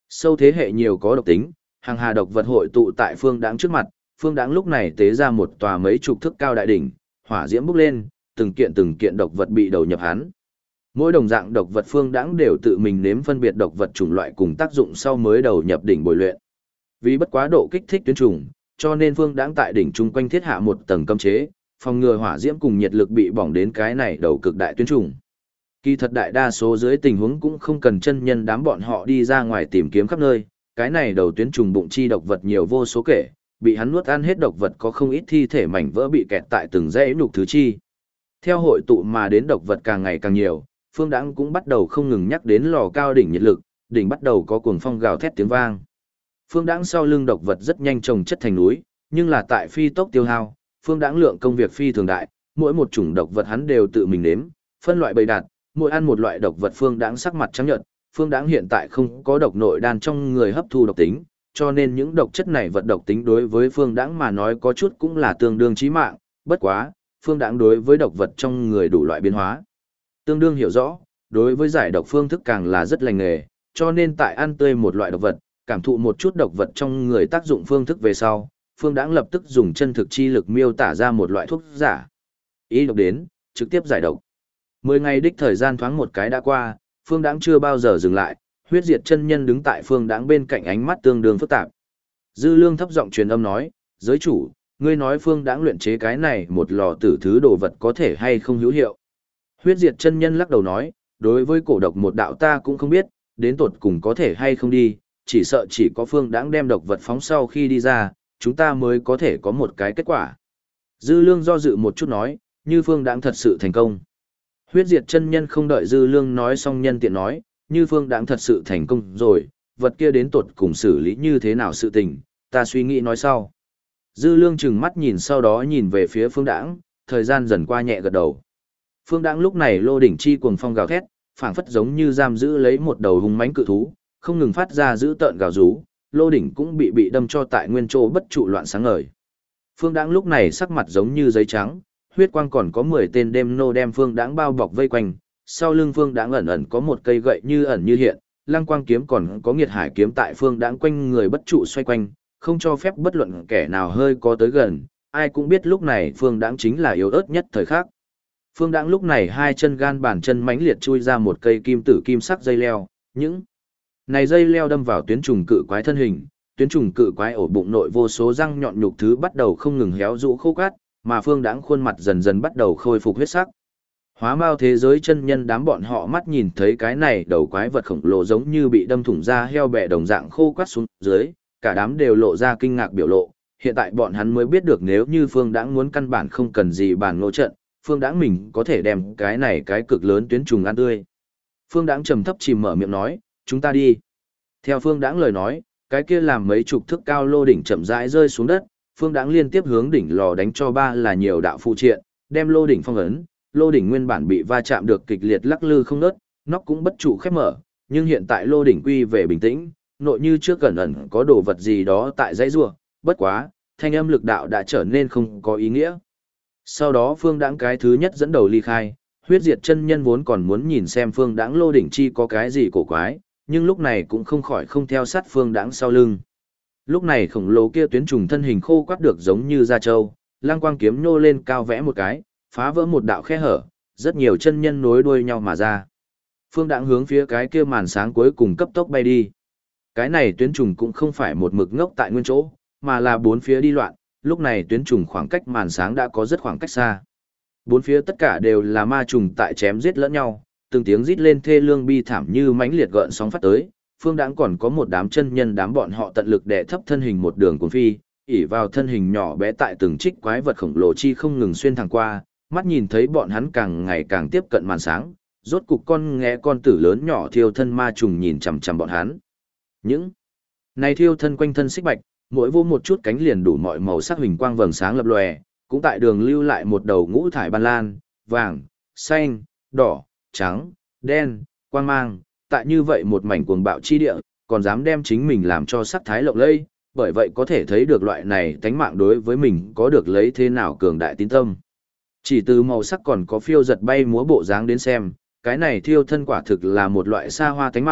Sâu thế hệ nhiều có độc tính, hàng hà độc vật hội tụ tại Phương Đãng trước mặt, Phương Đãng lúc này tế ra một tòa mấy chục thước cao đại đỉnh, hỏa diễm bốc lên, từng kiện độc vật bị đầu nhập hắn. Mỗi đồng dạng độc vật Phương Đãng đều tự mình nếm phân biệt độc vật chủng loại cùng tác dụng sau mới đầu nhập đỉnh bồi luyện. Vì bất quá độ kích thích tuyến trùng, cho nên Phương Đãng tại đỉnh trung quanh thiết hạ một tầng cấm chế, phòng ngừa hỏa diễm cùng nhiệt lực bị bỏng đến cái này đầu cực đại tuyến trùng. Kỳ thật đại đa số dưới tình huống cũng không cần chân nhân đám bọn họ đi ra ngoài tìm kiếm khắp nơi, cái này đầu tuyến trùng bụng chi độc vật nhiều vô số kể, bị hắn nuốt ăn hết độc vật có không ít thi thể mảnh vỡ bị kẹt tại từng dãy nhục thứ chi. Theo hội tụ mà đến độc vật càng ngày càng nhiều, Phương Đãng cũng bắt đầu không ngừng nhắc đến lò cao đỉnh nhiệt lực, đỉnh bắt đầu có cuồng phong gào thét tiếng vang. Phương Đãng sau lưng độc vật rất nhanh chồng chất thành núi, nhưng là tại phi tốc tiêu hao, Phương Đãng lượng công việc phi thường đại, mỗi một chủng độc vật hắn đều tự mình nếm, phân loại bày đặt, mỗi ăn một loại độc vật Phương Đãng sắc mặt trắng nhợt, Phương Đãng hiện tại không có độc nội đan trong người hấp thu độc tính, cho nên những độc chất này vật độc tính đối với Phương Đãng mà nói có chút cũng là tương đương chí mạng, bất quá, Phương Đãng đối với độc vật trong người đủ loại biến hóa tương đương hiểu rõ, đối với giải độc phương thức càng là rất lành nghề, cho nên tại ăn tươi một loại độc vật, cảm thụ một chút độc vật trong người tác dụng phương thức về sau, Phương Đãng lập tức dùng chân thực chi lực miêu tả ra một loại thuốc giả. Ý độc đến, trực tiếp giải độc. 10 ngày đích thời gian thoáng một cái đã qua, Phương Đãng chưa bao giờ dừng lại, huyết diệt chân nhân đứng tại Phương Đãng bên cạnh ánh mắt tương đương phức tạp. Dư Lương thấp giọng truyền âm nói, giới chủ, ngươi nói Phương Đãng luyện chế cái này một lò tử thứ đồ vật có thể hay không hữu hiệu. Huyết diệt chân nhân lắc đầu nói, đối với cổ độc một đạo ta cũng không biết, đến tột cùng có thể hay không đi, chỉ sợ chỉ có Phương Đãng đem độc vật phóng sau khi đi ra, chúng ta mới có thể có một cái kết quả. Dư Lương do dự một chút nói, như Phương Đãng thật sự thành công. Huyết diệt chân nhân không đợi Dư Lương nói xong nhân tiện nói, như Phương Đãng thật sự thành công rồi, vật kia đến tột cùng xử lý như thế nào sự tình, ta suy nghĩ nói sau. Dư Lương trừng mắt nhìn sau đó nhìn về phía Phương Đãng, thời gian dần qua nhẹ gật đầu. Phương Đãng lúc này lô đỉnh chi cuồng phong gào thét, phảng phất giống như giam giữ lấy một đầu hung mãnh cự thú, không ngừng phát ra dữ tợn gào rú, lô đỉnh cũng bị đâm cho tại nguyên chỗ bất trụ loạn sáng ngời. Phương Đãng lúc này sắc mặt giống như giấy trắng, huyết quang còn có 10 tên đêm nô đem Phương Đãng bao bọc vây quanh, sau lưng Phương Đãng ẩn ẩn có một cây gậy như ẩn như hiện, lăng quang kiếm còn có nghiệt hải kiếm tại Phương Đãng quanh người bất trụ xoay quanh, không cho phép bất luận kẻ nào hơi có tới gần, ai cũng biết lúc này Phương Đãng chính là yếu ớt nhất thời khắc. Phương Đãng lúc này hai chân gan bàn chân mãnh liệt chui ra một cây kim tử kim sắc dây leo, những này dây leo đâm vào tuyến trùng cự quái thân hình, tuyến trùng cự quái ổ bụng nội vô số răng nhọn nhục thứ bắt đầu không ngừng héo rũ khô cát, mà Phương Đãng khuôn mặt dần dần bắt đầu khôi phục huyết sắc. Hóa Mao thế giới chân nhân đám bọn họ mắt nhìn thấy cái này đầu quái vật khổng lồ giống như bị đâm thủng da heo bẹ đồng dạng khô quắt xuống dưới, cả đám đều lộ ra kinh ngạc biểu lộ, hiện tại bọn hắn mới biết được nếu như Phương Đãng muốn căn bản không cần gì bàn ngộ trận, Phương Đãng mình có thể đem cái này cái cực lớn tuyến trùng ăn tươi. Phương Đãng trầm thấp chìm mở miệng nói, chúng ta đi. Theo Phương Đãng lời nói, cái kia làm mấy chục thước cao lô đỉnh chậm rãi rơi xuống đất, Phương Đãng liên tiếp hướng đỉnh lò đánh cho ba là nhiều đạo phụ triện, đem lô đỉnh phong ấn, lô đỉnh nguyên bản bị va chạm được kịch liệt lắc lư không ngớt, nóc cũng bất trụ khép mở, nhưng hiện tại lô đỉnh quy về bình tĩnh, nội như trước cẩn ẩn có đồ vật gì đó tại dãy rùa, bất quá, thanh âm lực đạo đã trở nên không có ý nghĩa. Sau đó Phương Đãng cái thứ nhất dẫn đầu ly khai, huyết diệt chân nhân vốn còn muốn nhìn xem Phương Đãng lô đỉnh chi có cái gì cổ quái, nhưng lúc này cũng không khỏi không theo sát Phương Đãng sau lưng. Lúc này khổng lồ kia tuyến trùng thân hình khô quắt được giống như da trâu, lang quang kiếm nhô lên cao vẽ một cái, phá vỡ một đạo khe hở, rất nhiều chân nhân nối đuôi nhau mà ra. Phương Đãng hướng phía cái kia màn sáng cuối cùng cấp tốc bay đi. Cái này tuyến trùng cũng không phải một mực ngốc tại nguyên chỗ, mà là bốn phía đi loạn, lúc này tuyến trùng khoảng cách màn sáng đã có rất khoảng cách xa. Bốn phía tất cả đều là ma trùng tại chém giết lẫn nhau, từng tiếng rít lên thê lương bi thảm như mãnh liệt gợn sóng phát tới. Phương Đãng còn có một đám chân nhân đám bọn họ tận lực đè thấp thân hình một đường cuồng phi, ỉ vào thân hình nhỏ bé tại từng trích quái vật khổng lồ chi không ngừng xuyên thẳng qua, mắt nhìn thấy bọn hắn càng ngày càng tiếp cận màn sáng, rốt cục con nghe con tử lớn nhỏ thiêu thân ma trùng nhìn chằm chằm bọn hắn. Những này thiêu thân quanh thân xích bạch, mỗi vô một chút cánh liền đủ mọi màu sắc huỳnh quang vầng sáng lập lòe, cũng tại đường lưu lại một đầu ngũ thải ban lan, vàng, xanh, đỏ, trắng, đen, quang mang, tại như vậy một mảnh cuồng bạo chi địa, còn dám đem chính mình làm cho sắc thái lộng lẫy, bởi vậy có thể thấy được loại này tánh mạng đối với mình có được lấy thế nào cường đại tín tâm. Chỉ từ màu sắc còn có phiêu giật bay múa bộ dáng đến xem, cái này thiêu thân quả thực là một loại xa hoa tánh mạng,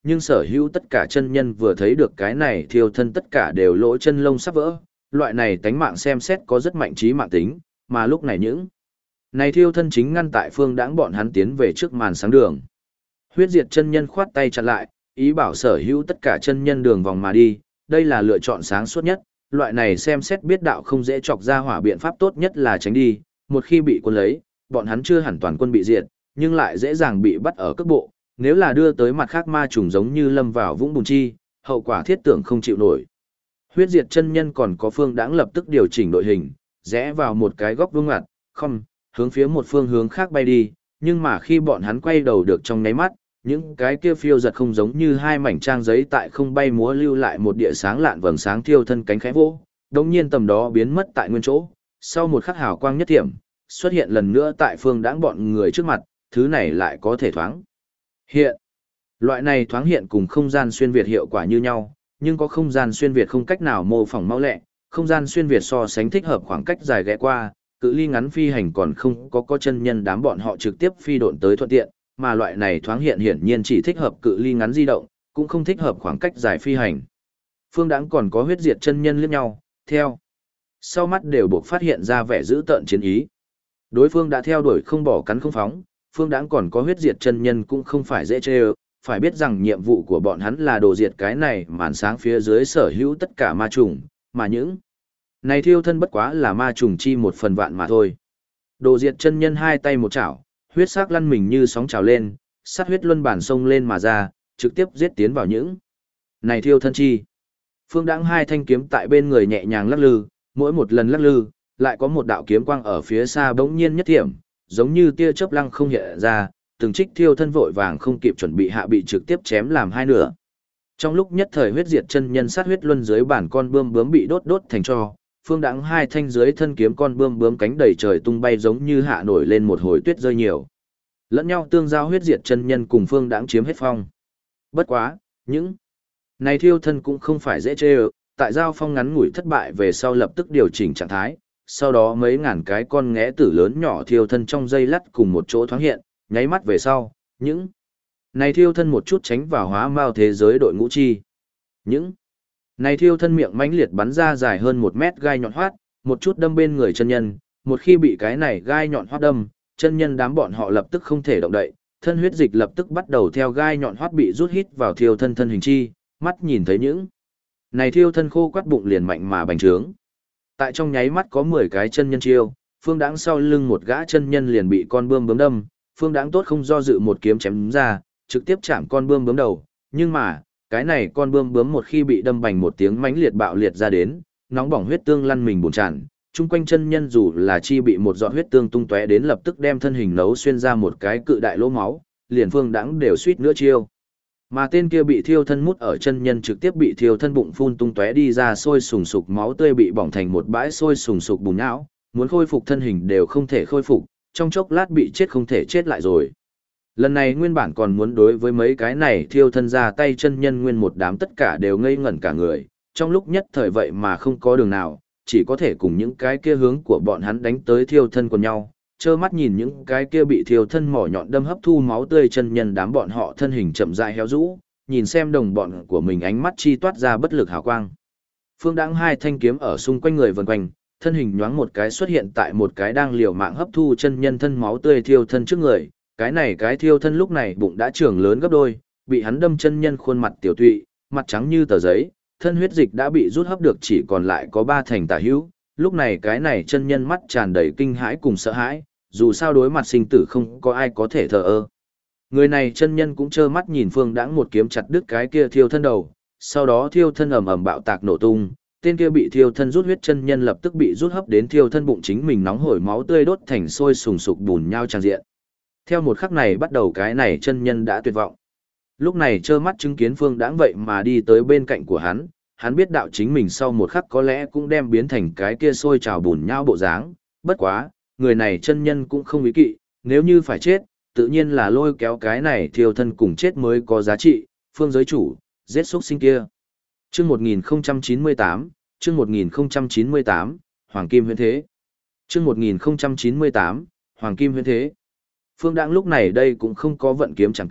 nhưng sở hữu tất cả chân nhân vừa thấy được cái này thiêu thân tất cả đều lỗ chân lông sắp vỡ, loại này tánh mạng xem xét có rất mạnh trí mạng tính, mà lúc này những này thiêu thân chính ngăn tại Phương Đãng bọn hắn tiến về trước màn sáng đường. Huyết diệt chân nhân khoát tay chặn lại, ý bảo sở hữu tất cả chân nhân đường vòng mà đi, đây là lựa chọn sáng suốt nhất, loại này xem xét biết đạo không dễ chọc ra hỏa biện pháp tốt nhất là tránh đi, một khi bị quân lấy, bọn hắn chưa hẳn toàn quân bị diệt, nhưng lại dễ dàng bị bắt ở cước bộ, nếu là đưa tới mặt khác ma trùng giống như lâm vào vũng bùn chi, hậu quả thiết tưởng không chịu nổi. Huyết diệt chân nhân còn có Phương Đãng lập tức điều chỉnh đội hình, rẽ vào một cái góc vuông ngặt, không, hướng phía một phương hướng khác bay đi, nhưng mà khi bọn hắn quay đầu được trong nháy mắt, những cái kia phiêu giật không giống như hai mảnh trang giấy tại không bay múa lưu lại một địa sáng lạn vầng sáng thiêu thân cánh khẽ vỗ, đột nhiên tầm đó biến mất tại nguyên chỗ, sau một khắc hào quang nhất thiểm, xuất hiện lần nữa tại Phương Đãng bọn người trước mặt, thứ này lại có thể thoáng hiện. Loại này thoáng hiện cùng không gian xuyên việt hiệu quả như nhau, nhưng có không gian xuyên việt không cách nào mô phỏng mau lẹ, không gian xuyên việt so sánh thích hợp khoảng cách dài ghé qua, cự ly ngắn phi hành còn không có chân nhân đám bọn họ trực tiếp phi độn tới thuận tiện, mà loại này thoáng hiện hiển nhiên chỉ thích hợp cự ly ngắn di động, cũng không thích hợp khoảng cách dài phi hành. Phương Đãng còn có huyết diệt chân nhân liếc nhau, theo sau mắt đều buộc phát hiện ra vẻ dữ tợn chiến ý. Đối phương đã theo đuổi không bỏ cắn không phóng, Phương Đãng còn có huyết diệt chân nhân cũng không phải dễ chơi, phải biết rằng nhiệm vụ của bọn hắn là đồ diệt cái này màn sáng phía dưới sở hữu tất cả ma trùng, mà những này thiêu thân bất quá là ma trùng chi một phần vạn mà thôi. Đồ diệt chân nhân hai tay một chảo, huyết sắc lăn mình như sóng trào lên, sát huyết luân bản sông lên mà ra, trực tiếp giết tiến vào những này thiêu thân chi. Phương Đãng hai thanh kiếm tại bên người nhẹ nhàng lắc lư, mỗi một lần lắc lư, lại có một đạo kiếm quang ở phía xa bỗng nhiên nhất thiểm, giống như tia chớp lăng không hiện ra, từng trích thiêu thân vội vàng không kịp chuẩn bị hạ bị trực tiếp chém làm hai nửa. Trong lúc nhất thời huyết diệt chân nhân sát huyết luân dưới bản con bươm bướm bị đốt thành tro, Phương Đãng hai thanh dưới thân kiếm con bươm bướm cánh đầy trời tung bay giống như hạ nổi lên một hồi tuyết rơi nhiều. Lẫn nhau tương giao huyết diệt chân nhân cùng Phương Đãng chiếm hết phong. Bất quá, những này thiêu thân cũng không phải dễ chơi, tại giao phong ngắn ngủi thất bại về sau lập tức điều chỉnh trạng thái, sau đó mấy ngàn cái con nghé tử lớn nhỏ thiêu thân trong dây lắt cùng một chỗ thoáng hiện, nháy mắt về sau, những này thiêu thân một chút tránh vào hóa mao thế giới đội ngũ chi. Những này thiêu thân miệng mãnh liệt bắn ra dài hơn 1 mét gai nhọn hoắt, một chút đâm bên người chân nhân, một khi bị cái này gai nhọn hoắt đâm, chân nhân đám bọn họ lập tức không thể động đậy, thân huyết dịch lập tức bắt đầu theo gai nhọn hoắt bị rút hít vào thiêu thân thân hình chi, mắt nhìn thấy những này thiêu thân khô quắt bụng liền mạnh mà bành trướng. Tại trong nháy mắt có 10 cái chân nhân chiêu, Phương Đãng sau lưng một gã chân nhân liền bị con bươm bướm đâm, Phương Đãng tốt không do dự một kiếm chém ra, trực tiếp chạm con bươm bướm đầu, nhưng mà, cái này con bươm bướm một khi bị đâm bành một tiếng mãnh liệt bạo liệt ra đến, nóng bỏng huyết tương lăn mình bùn tràn, chung quanh chân nhân dù là chi bị một giọt huyết tương tung tóe đến lập tức đem thân hình nấu xuyên ra một cái cự đại lỗ máu, liền Phương Đãng đều suýt nữa chiêu. Mà tên kia bị thiêu thân mút ở chân nhân trực tiếp bị thiêu thân bụng phun tung tóe đi ra sôi sùng sục máu tươi bị bỏng thành một bãi sôi sùng sục bùn nhão, muốn khôi phục thân hình đều không thể khôi phục, trong chốc lát bị chết không thể chết lại rồi. Lần này nguyên bản còn muốn đối với mấy cái này thiêu thân ra tay chân nhân nguyên một đám tất cả đều ngây ngẩn cả người, trong lúc nhất thời vậy mà không có đường nào, chỉ có thể cùng những cái kia hướng của bọn hắn đánh tới thiêu thân của nhau, trơ mắt nhìn những cái kia bị thiêu thân mỏ nhọn đâm hấp thu máu tươi chân nhân đám bọn họ thân hình chậm rãi héo rũ, nhìn xem đồng bọn của mình ánh mắt chi toát ra bất lực hào quang. Phương Đãng hai thanh kiếm ở xung quanh người vần quanh, thân hình nhoáng một cái xuất hiện tại một cái đang liều mạng hấp thu chân nhân thân máu tươi thiêu thân trước người, cái này cái thiêu thân lúc này bụng đã trưởng lớn gấp đôi, bị hắn đâm chân nhân khuôn mặt tiểu tụy, mặt trắng như tờ giấy, thân huyết dịch đã bị rút hấp được chỉ còn lại có 3 thành tả hữu, lúc này cái này chân nhân mắt tràn đầy kinh hãi cùng sợ hãi, dù sao đối mặt sinh tử không có ai có thể thờ ơ. Người này chân nhân cũng trơ mắt nhìn Phương Đãng một kiếm chặt đứt cái kia thiêu thân đầu, sau đó thiêu thân ầm ầm bạo tạc nổ tung, tên kia bị thiêu thân rút huyết chân nhân lập tức bị rút hấp đến thiêu thân bụng chính mình nóng hổi máu tươi đốt thành sôi sùng sục bùn nhau tràn diện. Theo một khắc này bắt đầu cái này chân nhân đã tuyệt vọng. Lúc này trơ mắt chứng kiến Phương Đãng vậy mà đi tới bên cạnh của hắn biết đạo chính mình sau một khắc có lẽ cũng đem biến thành cái kia sôi trào bùn nhau bộ dáng, bất quá, người này chân nhân cũng không ý kỵ, nếu như phải chết, tự nhiên là lôi kéo cái này thiêu thân cùng chết mới có giá trị, Phương giới chủ, giết xuất sinh kia. Chương 1098, chương 1098, Hoàng Kim Huyễn Thế. Chương 1098, Hoàng Kim Huyễn Thế. Phương Đãng lúc này đây cũng không có vận kiếm chẳng kích,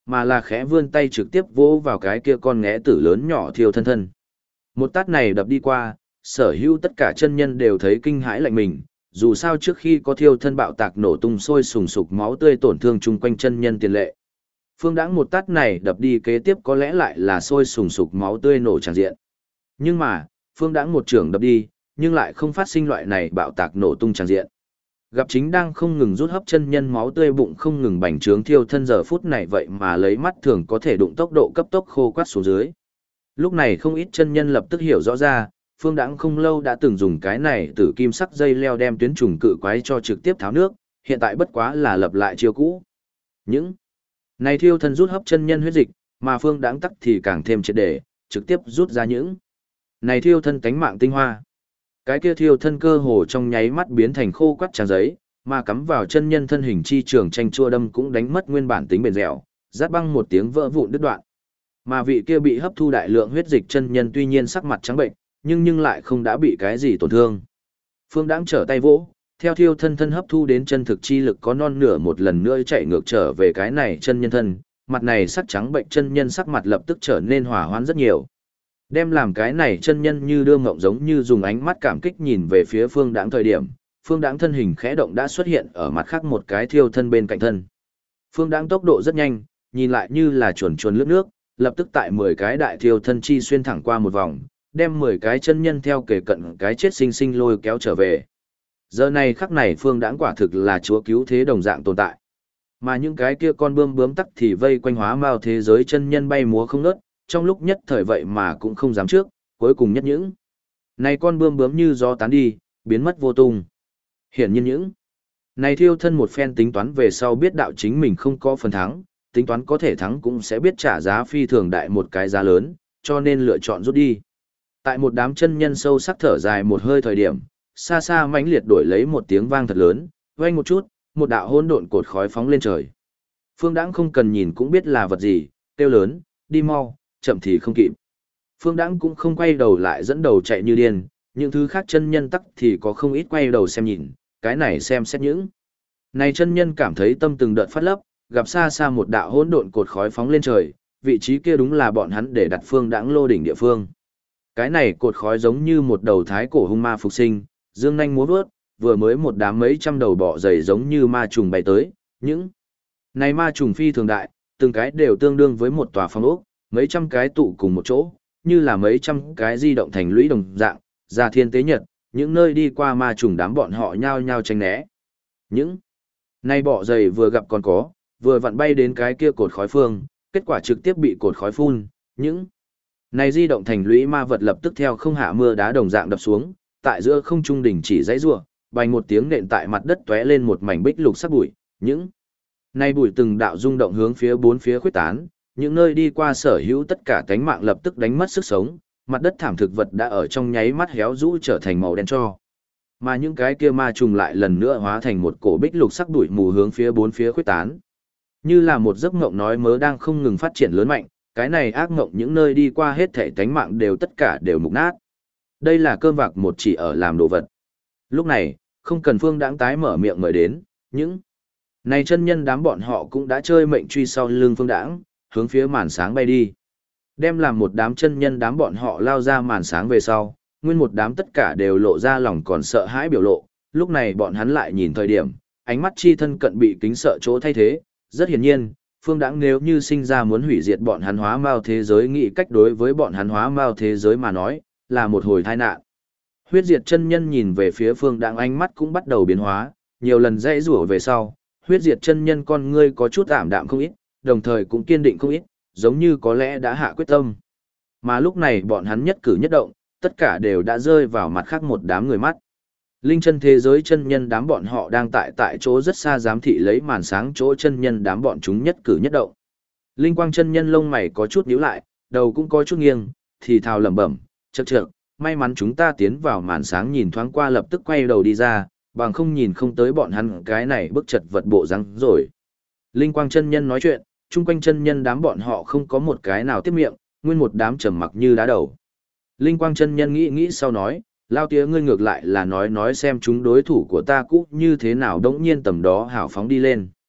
mà là khẽ vươn tay trực tiếp vỗ vào cái kia con nghé tử lớn nhỏ thiêu thân thân. Một tát này đập đi qua, sở hữu tất cả chân nhân đều thấy kinh hãi lạnh mình, dù sao trước khi có thiêu thân bạo tạc nổ tung sôi sùng sục máu tươi tổn thương chung quanh chân nhân tiền lệ. Phương Đãng một tát này đập đi kế tiếp có lẽ lại là sôi sùng sục máu tươi nổ tràn diện. Nhưng mà, Phương Đãng một trường đập đi, nhưng lại không phát sinh loại này bạo tạc nổ tung tràn diện. Gặp chính đang không ngừng rút hấp chân nhân máu tươi bụng không ngừng bành trướng thiêu thân giờ phút này vậy mà lấy mắt thường có thể đụng tốc độ cấp tốc khô quắt xuống dưới. Lúc này không ít chân nhân lập tức hiểu rõ ra, Phương Đãng không lâu đã từng dùng cái này từ kim sắc dây leo đem tuyến trùng cự quái cho trực tiếp tháo nước, hiện tại bất quá là lập lại chiêu cũ. Những này thiêu thân rút hấp chân nhân huyết dịch, mà Phương Đãng tắc thì càng thêm triệt để, trực tiếp rút ra những này thiêu thân cánh mạng tinh hoa. Cái kia thiêu thân cơ hồ trong nháy mắt biến thành khô quắt trang giấy, mà cắm vào chân nhân thân hình chi trường tranh chua đâm cũng đánh mất nguyên bản tính bền dẻo, rát băng một tiếng vỡ vụn đứt đoạn. Mà vị kia bị hấp thu đại lượng huyết dịch chân nhân tuy nhiên sắc mặt trắng bệnh, nhưng lại không đã bị cái gì tổn thương. Phương Đãng trở tay vỗ, theo thiêu thân thân hấp thu đến chân thực chi lực có non nửa một lần nữa chạy ngược trở về cái này chân nhân thân, mặt này sắc trắng bệnh chân nhân sắc mặt lập tức trở nên hòa hoãn rất nhiều. Đem làm cái này chân nhân như đưa ngộng giống như dùng ánh mắt cảm kích nhìn về phía Phương Đãng thời điểm, Phương Đãng thân hình khẽ động đã xuất hiện ở mặt khác một cái thiêu thân bên cạnh thân. Phương Đãng tốc độ rất nhanh, nhìn lại như là chuồn chuồn lướt nước, lập tức tại 10 cái đại thiêu thân chi xuyên thẳng qua một vòng, đem 10 cái chân nhân theo kề cận cái chết sinh sinh lôi kéo trở về. Giờ này khắc này Phương Đãng quả thực là chúa cứu thế đồng dạng tồn tại. Mà những cái kia con bướm tắc thì vây quanh hóa mao thế giới chân nhân bay múa không ngớt, trong lúc nhất thời vậy mà cũng không dám trước, cuối cùng nhất những này con bướm như gió tán đi, biến mất vô tung. Hiển nhiên những này thiêu thân một phen tính toán về sau biết đạo chính mình không có phần thắng, tính toán có thể thắng cũng sẽ biết trả giá phi thường đại một cái giá lớn, cho nên lựa chọn rút đi. Tại một đám chân nhân sâu sắc thở dài một hơi thời điểm, xa xa mãnh liệt đổi lấy một tiếng vang thật lớn, vang một chút, một đạo hỗn độn cột khói phóng lên trời. Phương Đãng không cần nhìn cũng biết là vật gì, kêu lớn, đi mau, chậm thì không kịp. Phương Đãng cũng không quay đầu lại dẫn đầu chạy như điên, những thứ khác chân nhân tắc thì có không ít quay đầu xem nhìn, cái này xem xét những. Này chân nhân cảm thấy tâm từng đợt phát lấp, gặp xa xa một đạo hỗn độn cột khói phóng lên trời, vị trí kia đúng là bọn hắn để đặt Phương Đãng lô đỉnh địa phương. Cái này cột khói giống như một đầu thái cổ hung ma phục sinh, dương nhanh múa vớt, vừa mới một đám mấy trăm đầu bọ dày giống như ma trùng bay tới, những này ma trùng phi thường đại, từng cái đều tương đương với một tòa phong ốc, mấy trăm cái tụ cùng một chỗ, như là mấy trăm cái di động thành lũy đồng dạng, ra thiên tế nhật, những nơi đi qua ma trùng đám bọn họ nhao nhao tránh né. Những này bọ dày vừa gặp còn có, vừa vặn bay đến cái kia cột khói phương, kết quả trực tiếp bị cột khói phun, những này di động thành lũy ma vật lập tức theo không hạ mưa đá đồng dạng đập xuống, tại giữa không trung đỉnh chỉ dãy rủa, bành một tiếng nện tại mặt đất tóe lên một mảnh bích lục sắc bụi, những này bụi từng đạo rung động hướng phía bốn phía khuếch tán, những nơi đi qua sở hữu tất cả cánh mạng lập tức đánh mất sức sống, mặt đất thảm thực vật đã ở trong nháy mắt héo rũ trở thành màu đen tro. Mà những cái kia ma trùng lại lần nữa hóa thành một cổ bích lục sắc bụi mù hướng phía bốn phía khuếch tán. Như là một giấc mộng nói mớ đang không ngừng phát triển lớn mạnh, cái này ác mộng những nơi đi qua hết thảy tánh mạng đều tất cả đều mục nát. Đây là cơm vạc một chỉ ở làm đồ vật. Lúc này, không cần Phương Đãng tái mở miệng mời đến, những này chân nhân đám bọn họ cũng đã chơi mệnh truy sau lưng Phương Đãng, hướng phía màn sáng bay đi. Đem làm một đám chân nhân đám bọn họ lao ra màn sáng về sau, nguyên một đám tất cả đều lộ ra lòng còn sợ hãi biểu lộ, lúc này bọn hắn lại nhìn thời điểm, ánh mắt chi thân cận bị kính sợ chỗ thay thế, rất hiển nhiên, Phương Đãng nếu như sinh ra muốn hủy diệt bọn hắn hóa mao thế giới nghĩ cách đối với bọn hắn hóa mao thế giới mà nói, là một hồi tai nạn. Huyết diệt chân nhân nhìn về phía Phương Đãng ánh mắt cũng bắt đầu biến hóa, nhiều lần dãy rủa về sau, huyết diệt chân nhân con ngươi có chút ảm đạm không ít, đồng thời cũng kiên định không ít, giống như có lẽ đã hạ quyết tâm. Mà lúc này bọn hắn nhất cử nhất động, tất cả đều đã rơi vào mặt khác một đám người mắt. Linh chân thế giới chân nhân đám bọn họ đang tại chỗ rất xa giám thị lấy màn sáng chỗ chân nhân đám bọn chúng nhất cử nhất động. Linh quang chân nhân lông mày có chút nhíu lại, đầu cũng có chút nghiêng, thì thào lẩm bẩm, chậc chậc, may mắn chúng ta tiến vào màn sáng nhìn thoáng qua lập tức quay đầu đi ra, bằng không nhìn không tới bọn hắn cái này bức chật vật bộ răng rồi. Linh quang chân nhân nói chuyện, chung quanh chân nhân đám bọn họ không có một cái nào tiếp miệng, nguyên một đám trầm mặc như đá đầu. Linh quang chân nhân nghĩ sau nói, lao tía ngươi ngược lại là nói xem chúng đối thủ của ta cũ như thế nào đống nhiên tầm đó hào phóng đi lên.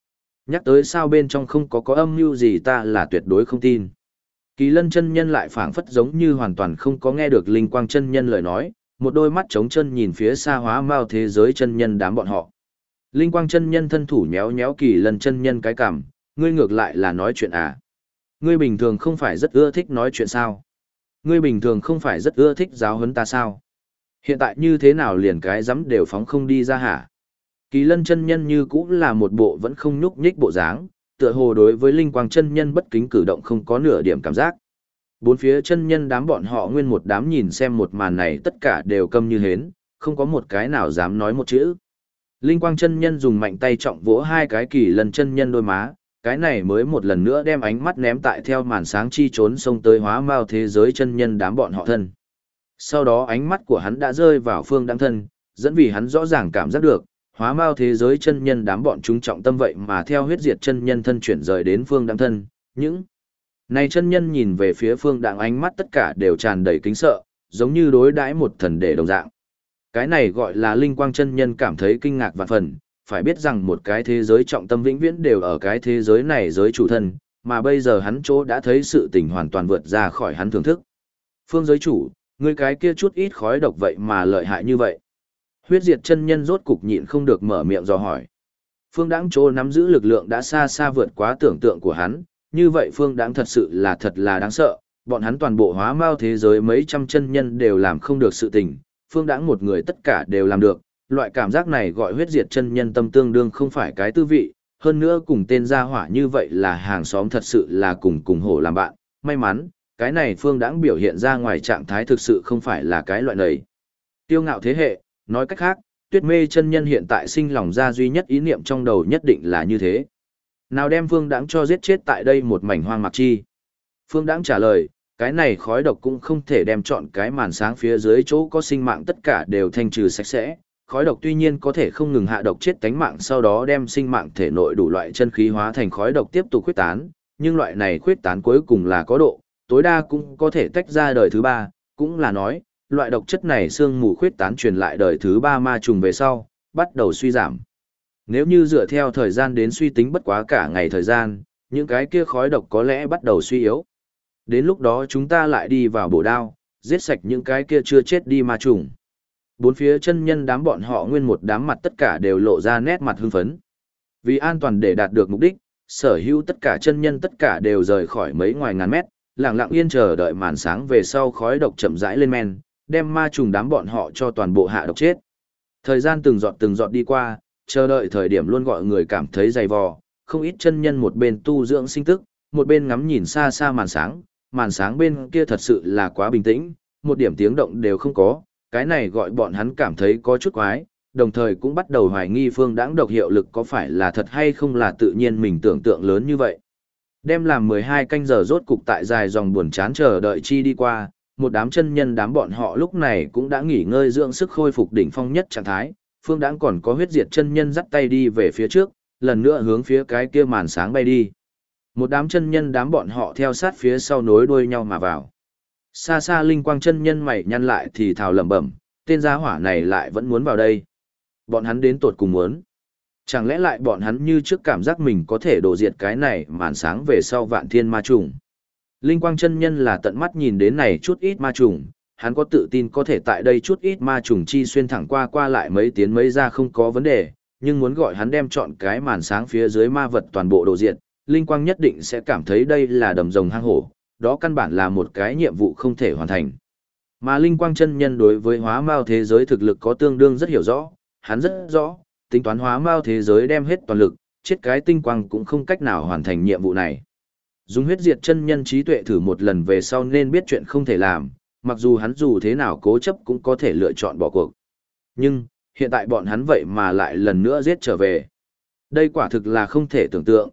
Nhắc tới sao bên trong không có âm mưu gì ta là tuyệt đối không tin. Kỳ Lân chân nhân lại phảng phất giống như hoàn toàn không có nghe được Linh Quang chân nhân lời nói, một đôi mắt trống chân nhìn phía xa Hóa Mao thế giới chân nhân đám bọn họ. Linh Quang chân nhân thân thủ nhéo nhéo Kỳ Lân chân nhân cái cằm, ngươi ngược lại là nói chuyện à? Ngươi bình thường không phải rất ưa thích nói chuyện sao? Ngươi bình thường không phải rất ưa thích giáo huấn ta sao? Hiện tại như thế nào liền cái dám đều phóng không đi ra hả? Kỳ Lân chân nhân như cũng là một bộ vẫn không nhúc nhích bộ dáng, tựa hồ đối với Linh Quang chân nhân bất kính cử động không có nửa điểm cảm giác. Bốn phía chân nhân đám bọn họ nguyên một đám nhìn xem một màn này tất cả đều câm như hến, không có một cái nào dám nói một chữ. Linh Quang chân nhân dùng mạnh tay trọng vỗ hai cái Kỳ Lân chân nhân đôi má, cái này mới một lần nữa đem ánh mắt ném tại theo màn sáng chi trốn xông tới Hóa Mao thế giới chân nhân đám bọn họ thân. Sau đó ánh mắt của hắn đã rơi vào Phương Đăng thân, dẫn vì hắn rõ ràng cảm giác được, Hóa Mao thế giới chân nhân đám bọn chúng trọng tâm vậy mà theo huyết diệt chân nhân thân chuyển rời đến Phương Đăng thân, những này chân nhân nhìn về phía Phương Đăng ánh mắt tất cả đều tràn đầy kính sợ, giống như đối đãi một thần đệ đồng dạng. Cái này gọi là Linh Quang chân nhân cảm thấy kinh ngạc vạn phần, phải biết rằng một cái thế giới trọng tâm vĩnh viễn đều ở cái thế giới này giới chủ thân, mà bây giờ hắn chỗ đã thấy sự tình hoàn toàn vượt ra khỏi hắn thưởng thức. Phương giới chủ, ngươi cái kia chút ít khói độc vậy mà lợi hại như vậy. Huyết diệt chân nhân rốt cục nhịn không được mở miệng dò hỏi. Phương Đãng chỗ nắm giữ lực lượng đã xa xa vượt quá tưởng tượng của hắn, như vậy Phương Đãng thật sự là đáng sợ, bọn hắn toàn bộ Hóa Mao thế giới mấy trăm chân nhân đều làm không được sự tình, Phương Đãng một người tất cả đều làm được, loại cảm giác này gọi huyết diệt chân nhân tâm tương đương không phải cái tư vị, hơn nữa cùng tên gia hỏa như vậy là hàng xóm thật sự là cùng hổ làm bạn, may mắn, cái này Phương Đãng biểu hiện ra ngoài trạng thái thực sự không phải là cái loại này. Tiêu ngạo thế hệ, nói cách khác, Tuyết Mê chân nhân hiện tại sinh lòng ra duy nhất ý niệm trong đầu nhất định là như thế. Nào đem Phương Đãng cho giết chết tại đây một mảnh hoang mạc chi. Phương Đãng trả lời, cái này khói độc cũng không thể đem chọn cái màn sáng phía dưới chỗ có sinh mạng tất cả đều thanh trừ sạch sẽ. Khói độc tuy nhiên có thể không ngừng hạ độc chết tánh mạng sau đó đem sinh mạng thể nội đủ loại chân khí hóa thành khói độc tiếp tục khuyết tán, nhưng loại này khuyết tán cuối cùng là có độ, tối đa cũng có thể tách ra đời thứ ba, cũng là nói, loại độc chất này sương mù khuyết tán truyền lại đời thứ ba ma trùng về sau, bắt đầu suy giảm. Nếu như dựa theo thời gian đến suy tính bất quá cả ngày thời gian, những cái kia khói độc có lẽ bắt đầu suy yếu. Đến lúc đó chúng ta lại đi vào bổ đao, giết sạch những cái kia chưa chết đi ma trùng. Bốn phía chân nhân đám bọn họ nguyên một đám mặt tất cả đều lộ ra nét mặt hưng phấn. Vì an toàn để đạt được mục đích, sở hữu tất cả chân nhân tất cả đều rời khỏi mấy ngoài ngàn mét, lặng lặng yên chờ đợi màn sáng về sau khói độc chậm rãi lên men, đem ma trùng đám bọn họ cho toàn bộ hạ độc chết. Thời gian từng giọt đi qua, chờ đợi thời điểm luôn gọi người cảm thấy dày vò, không ít chân nhân một bên tu dưỡng sinh tức, một bên ngắm nhìn xa xa màn sáng bên kia thật sự là quá bình tĩnh, một điểm tiếng động đều không có, cái này gọi bọn hắn cảm thấy có chút quái, đồng thời cũng bắt đầu hoài nghi Phương Đãng độc hiệu lực có phải là thật hay không là tự nhiên mình tưởng tượng lớn như vậy. Đem làm 12 canh giờ rốt cục tại dài dòng buồn chán chờ đợi chi đi qua, một đám chân nhân đám bọn họ lúc này cũng đã nghỉ ngơi dưỡng sức khôi phục đỉnh phong nhất trạng thái, Phương Đãng còn có huyết diệt chân nhân dắt tay đi về phía trước, lần nữa hướng phía cái kia màn sáng bay đi. Một đám chân nhân đám bọn họ theo sát phía sau nối đuôi nhau mà vào. Xa xa Linh Quang chân nhân mày nhăn lại thì thào lẩm bẩm, tên gia hỏa này lại vẫn muốn vào đây. Bọn hắn đến tột cùng muốn. Chẳng lẽ lại bọn hắn như trước cảm giác mình có thể đổ diệt cái này màn sáng về sau vạn thiên ma trùng. Linh Quang chân nhân là tận mắt nhìn đến này chút ít ma trùng, hắn có tự tin có thể tại đây chút ít ma trùng chi xuyên thẳng qua lại mấy tiến mấy ra không có vấn đề, nhưng muốn gọi hắn đem chọn cái màn sáng phía dưới ma vật toàn bộ đổ diệt, Linh Quang nhất định sẽ cảm thấy đây là đầm rồng hang hổ, đó căn bản là một cái nhiệm vụ không thể hoàn thành. Mà Linh Quang chân nhân đối với Hóa Mao thế giới thực lực có tương đương rất hiểu rõ, hắn rất rõ, tính toán Hóa Mao thế giới đem hết toàn lực, chết cái tinh quang cũng không cách nào hoàn thành nhiệm vụ này. Dùng huyết diệt chân nhân trí tuệ thử một lần về sau nên biết chuyện không thể làm, mặc dù hắn dù thế nào cố chấp cũng có thể lựa chọn bỏ cuộc. Nhưng, hiện tại bọn hắn vậy mà lại lần nữa giết trở về. Đây quả thực là không thể tưởng tượng,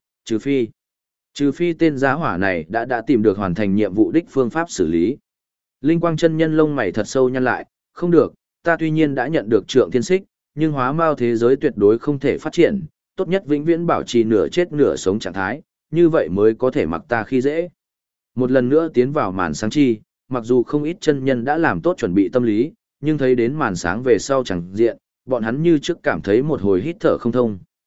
trừ phi tên giá hỏa này đã tìm được hoàn thành nhiệm vụ đích phương pháp xử lý. Linh Quang chân nhân lông mày thật sâu nhăn lại, không được, ta tuy nhiên đã nhận được trượng thiên xích, nhưng Hóa Mao thế giới tuyệt đối không thể phát triển, tốt nhất vĩnh viễn bảo trì nửa chết nửa sống trạng thái, như vậy mới có thể mặc ta khi dễ. Một lần nữa tiến vào màn sáng chi, mặc dù không ít chân nhân đã làm tốt chuẩn bị tâm lý, nhưng thấy đến màn sáng về sau chẳng diện, bọn hắn như trước cảm thấy một hồi hít thở không thông.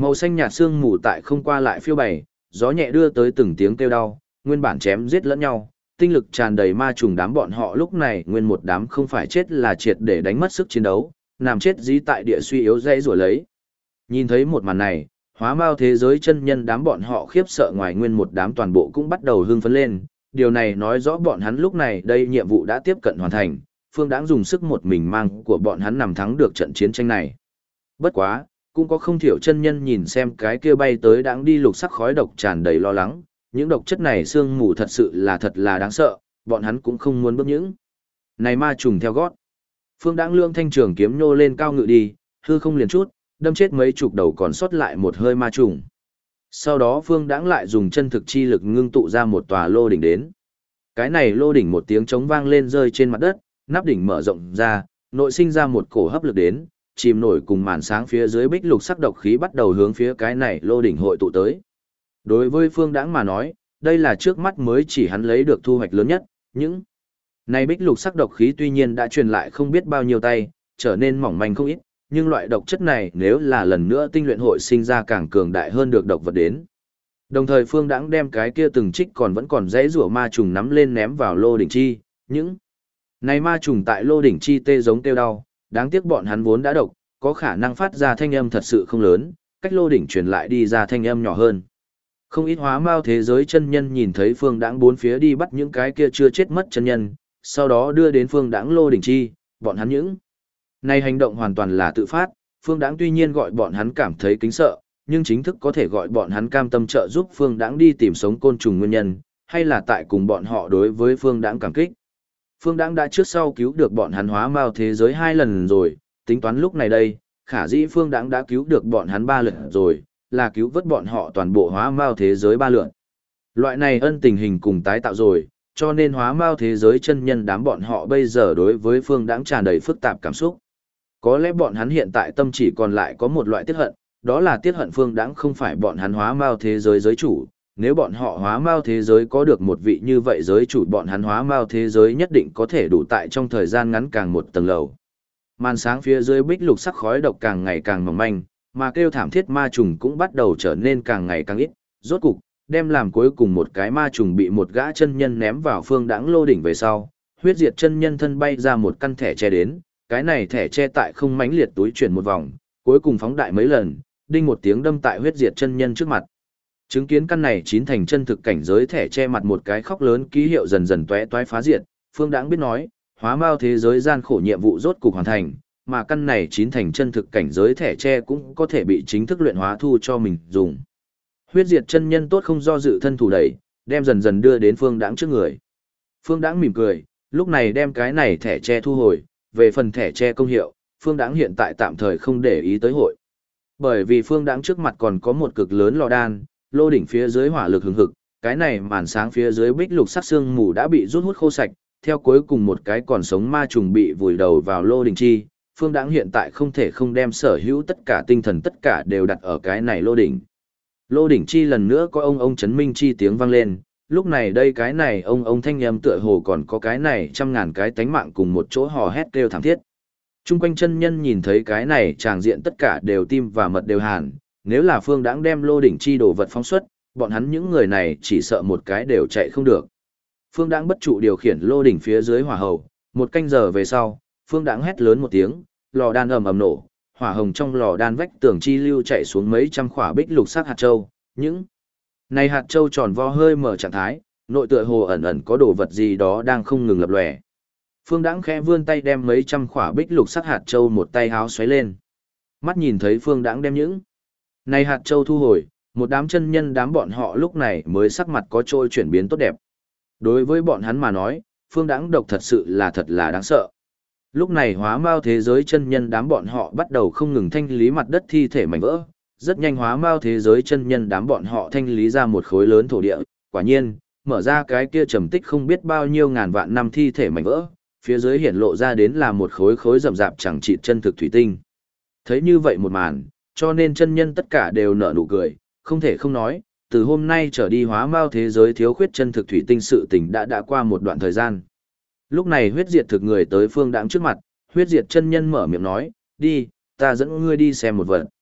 Màu xanh nhạt sương mù tại không qua lại phiêu bày, gió nhẹ đưa tới từng tiếng kêu đau, nguyên bản chém giết lẫn nhau, tinh lực tràn đầy ma trùng đám bọn họ lúc này nguyên một đám không phải chết là triệt để đánh mất sức chiến đấu, nằm chết dí tại địa suy yếu dãy rủa lấy. Nhìn thấy một màn này, hóa mao thế giới chân nhân đám bọn họ khiếp sợ ngoài nguyên một đám toàn bộ cũng bắt đầu hưng phấn lên, điều này nói rõ bọn hắn lúc này đây nhiệm vụ đã tiếp cận hoàn thành, Phương Đãng dùng sức một mình mang của bọn hắn nằm thắng được trận chiến tranh này. Bất quá, cũng có không thiểu chân nhân nhìn xem cái kia bay tới đãng đi lục sắc khói độc tràn đầy lo lắng, những độc chất này sương mù thật sự là đáng sợ, bọn hắn cũng không muốn bước những. Này ma trùng theo gót. Phương Đãng lương thanh trường kiếm nhô lên cao ngự đi, hư không liền chút, đâm chết mấy chục đầu còn sót lại một hơi ma trùng. Sau đó Phương Đãng lại dùng chân thực chi lực ngưng tụ ra một tòa lô đỉnh đến. Cái này lô đỉnh một tiếng trống vang lên rơi trên mặt đất, nắp đỉnh mở rộng ra, nội sinh ra một cổ hấp lực đến, chìm nổi cùng màn sáng phía dưới bích lục sắc độc khí bắt đầu hướng phía cái này lô đỉnh hội tụ tới. Đối với Phương Đãng mà nói, đây là trước mắt mới chỉ hắn lấy được thu hoạch lớn nhất, những này bích lục sắc độc khí tuy nhiên đã truyền lại không biết bao nhiêu tay, trở nên mỏng manh không ít, nhưng loại độc chất này nếu là lần nữa tinh luyện hội sinh ra càng cường đại hơn được độc vật đến. Đồng thời Phương Đãng đem cái kia từng trích vẫn còn dãy rủa ma trùng nắm lên ném vào lô đỉnh chi, những này ma trùng tại lô đỉnh chi tê giống kêu đau, đáng tiếc bọn hắn vốn đã độc, có khả năng phát ra thanh âm thật sự không lớn, cách lô đỉnh truyền lại đi ra thanh âm nhỏ hơn. Không ít hóa mao thế giới chân nhân nhìn thấy Phương Đãng bốn phía đi bắt những cái kia chưa chết mất chân nhân, sau đó đưa đến Phương Đãng lô đỉnh chi, bọn hắn những này hành động hoàn toàn là tự phát, Phương Đãng tuy nhiên gọi bọn hắn cảm thấy kính sợ, nhưng chính thức có thể gọi bọn hắn cam tâm trợ giúp Phương Đãng đi tìm sống côn trùng nguyên nhân, hay là tại cùng bọn họ đối với Phương Đãng cảm kích. Phương Đãng đã trước sau cứu được bọn hắn hóa mao thế giới 2 lần rồi, tính toán lúc này đây, khả dĩ Phương Đãng đã cứu được bọn hắn 3 lần rồi, là cứu vớt bọn họ toàn bộ hóa mao thế giới 3 lượt. Loại này ân tình hình cùng tái tạo rồi, cho nên hóa mao thế giới chân nhân đám bọn họ bây giờ đối với Phương Đãng tràn đầy phức tạp cảm xúc. Có lẽ bọn hắn hiện tại tâm chỉ còn lại có một loại tiết hận, đó là tiết hận Phương Đãng không phải bọn hắn hóa mao thế giới giới chủ. Nếu bọn họ hóa mao thế giới có được một vị như vậy giới chủ, bọn hắn hóa mao thế giới nhất định có thể đủ tại trong thời gian ngắn càng một tầng lầu. Màn sáng phía dưới bích lục sắc khói độc càng ngày càng mỏng manh, mà kêu thảm thiết ma trùng cũng bắt đầu trở nên càng ngày càng ít. Rốt cục, đem làm cuối cùng một cái ma trùng bị một gã chân nhân ném vào Phương Đãng lô đỉnh về sau, huyết diệt chân nhân thân bay ra một căn thẻ che đến, cái này thẻ che tại không mãnh liệt túi chuyển một vòng, cuối cùng phóng đại mấy lần, đinh một tiếng đâm tại huyết diệt chân nhân trước mặt. Chứng kiến căn này chín thành chân thực cảnh giới thẻ che mặt một cái khóc lớn ký hiệu dần dần tóe toái phá diệt, Phương Đãng biết nói, hóa mao thế giới gian khổ nhiệm vụ rốt cục hoàn thành, mà căn này chín thành chân thực cảnh giới thẻ che cũng có thể bị chính thức luyện hóa thu cho mình dùng. Huyết diệt chân nhân tốt không do dự thân thủ đẩy, đem dần dần đưa đến Phương Đãng trước người. Phương Đãng mỉm cười, lúc này đem cái này thẻ che thu hồi, về phần thẻ che công hiệu, Phương Đãng hiện tại tạm thời không để ý tới hội. Bởi vì Phương Đãng trước mặt còn có một cực lớn lò đan, lô đỉnh phía dưới hỏa lực hừng hực, cái này màn sáng phía dưới bích lục sắc xương mù đã bị rút hút khô sạch, theo cuối cùng một cái còn sống ma trùng bị vùi đầu vào lô đỉnh chi, Phương Đãng hiện tại không thể không đem sở hữu tất cả tinh thần tất cả đều đặt ở cái này lô đỉnh. Lô đỉnh chi lần nữa có ông chấn minh chi tiếng vang lên, lúc này đây cái này ông thanh âm tựa hồ còn có cái này trăm ngàn cái tánh mạng cùng một chỗ hò hét kêu thảm thiết. Trung quanh chân nhân nhìn thấy cái này tràng diện tất cả đều tim và mật đều hàn, nếu là Phương Đãng đem lô đỉnh chi đồ vật phóng xuất, bọn hắn những người này chỉ sợ một cái đều chạy không được. Phương Đãng bất trụ điều khiển lô đỉnh phía dưới hỏa hầu, một canh giờ về sau, Phương Đãng hét lớn một tiếng, lò đan ầm ầm nổ, hỏa hồng trong lò đan vách tường chi lưu chạy xuống mấy trăm khỏa bích lục sắc hạt châu, những này hạt châu tròn vo hơi mở trạng thái, nội tựa hồ ẩn ẩn có đồ vật gì đó đang không ngừng lập lòe. Phương Đãng khẽ vươn tay đem mấy trăm khỏa bích lục sắc hạt châu một tay háo xoáy lên. Mắt nhìn thấy Phương Đãng đem những này hạt châu thu hồi, một đám chân nhân đám bọn họ lúc này mới sắc mặt có trôi chuyển biến tốt đẹp. Đối với bọn hắn mà nói, Phương Đãng độc thật sự là đáng sợ. Lúc này hóa mao thế giới chân nhân đám bọn họ bắt đầu không ngừng thanh lý mặt đất thi thể mảnh vỡ. Rất nhanh hóa mao thế giới chân nhân đám bọn họ thanh lý ra một khối lớn thổ địa. Quả nhiên, mở ra cái kia trầm tích không biết bao nhiêu ngàn vạn năm thi thể mảnh vỡ. Phía dưới hiển lộ ra đến là một khối rậm rạp chẳng chịt chân thực thủy tinh. Thấy như vậy một màn, cho nên chân nhân tất cả đều nở nụ cười, không thể không nói, từ hôm nay trở đi hóa mao thế giới thiếu khuyết chân thực thủy tinh sự tình đã qua một đoạn thời gian. Lúc này huyết diệt thực người tới Phương Đãng trước mặt, huyết diệt chân nhân mở miệng nói, đi, ta dẫn ngươi đi xem một vật.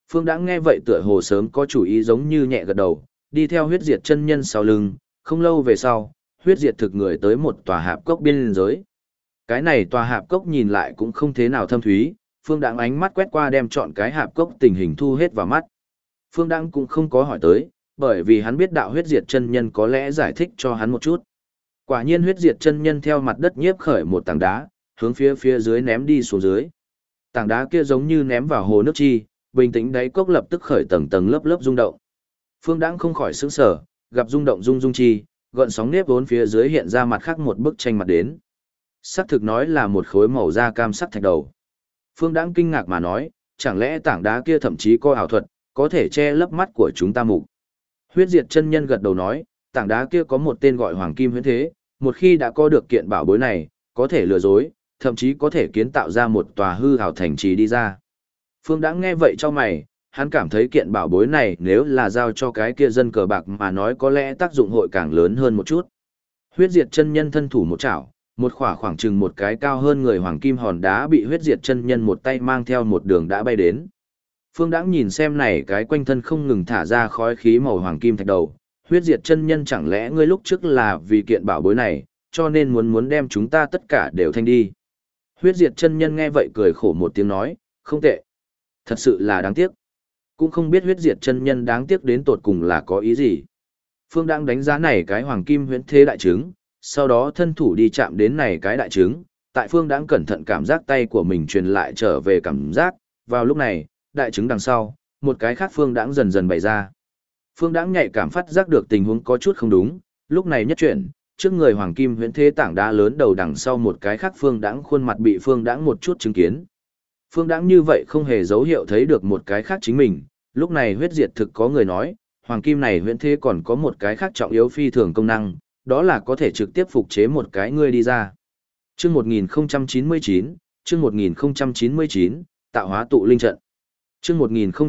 Phương Đãng nghe vậy tựa hồ sớm có chủ ý giống như nhẹ gật đầu, đi theo huyết diệt chân nhân sau lưng, không lâu về sau, huyết diệt thực người tới một tòa hạp cốc biên giới. Cái này tòa hạp cốc nhìn lại cũng không thế nào thâm thúy, Phương Đãng ánh mắt quét qua đem chọn cái hạp cốc tình hình thu hết vào mắt. Phương Đãng cũng không có hỏi tới, bởi vì hắn biết đạo huyết diệt chân nhân có lẽ giải thích cho hắn một chút. Quả nhiên huyết diệt chân nhân theo mặt đất nhiếp khởi một tảng đá, hướng phía dưới ném đi xuống dưới. Tảng đá kia giống như ném vào hồ nước chi, bình tĩnh đáy cốc lập tức khởi tầng tầng lớp lớp rung động. Phương Đãng không khỏi sửng sở, gặp rung động rung chi, gợn sóng nếp vốn phía dưới hiện ra mặt khác một bức tranh mặt đến. Sắc thực nói là một khối màu da cam sắc thạch đầu. Phương Đãng kinh ngạc mà nói, chẳng lẽ tảng đá kia thậm chí có ảo thuật, có thể che lấp mắt của chúng ta mục. Huyết diệt chân nhân gật đầu nói, tảng đá kia có một tên gọi Hoàng Kim Huyễn Thế, một khi đã có được kiện bảo bối này, có thể lừa dối, thậm chí có thể kiến tạo ra một tòa hư ảo thành trì đi ra. Phương Đãng nghe vậy cho mày, hắn cảm thấy kiện bảo bối này nếu là giao cho cái kia dân cờ bạc mà nói có lẽ tác dụng hội càng lớn hơn một chút. Huyết diệt chân nhân thân thủ một chảo, một khoảng chừng một cái cao hơn người hoàng kim hòn đá bị huyết diệt chân nhân một tay mang theo một đường đã bay đến. Phương Đãng nhìn xem này cái quanh thân không ngừng thả ra khói khí màu hoàng kim thạch đầu, huyết diệt chân nhân chẳng lẽ ngươi lúc trước là vì kiện bảo bối này, cho nên muốn đem chúng ta tất cả đều thanh đi. Huyết diệt chân nhân nghe vậy cười khổ một tiếng nói, không tệ. Thật sự là đáng tiếc. Cũng không biết huyết diệt chân nhân đáng tiếc đến tột cùng là có ý gì. Phương Đãng đánh giá này cái hoàng kim huyễn thế đại trứng, sau đó thân thủ đi chạm đến này cái đại trứng, tại Phương Đãng cẩn thận cảm giác tay của mình truyền lại trở về cảm giác, vào lúc này, đại trứng đằng sau, một cái khác Phương Đãng dần dần bày ra. Phương Đãng nhạy cảm phát giác được tình huống có chút không đúng, lúc này nhất chuyển, trước người hoàng kim huyễn thế tảng đá lớn đầu đằng sau một cái khác Phương Đãng khuôn mặt bị Phương Đãng một chút chứng kiến. Phương Đãng như vậy không hề dấu hiệu thấy được một cái khác chính mình, lúc này huyết diệt thực có người nói, hoàng kim này huyễn thế còn có một cái khác trọng yếu phi thường công năng, đó là có thể trực tiếp phục chế một cái ngươi đi ra. Chương 1099, chương 1099, tạo hóa tụ linh trận. Chương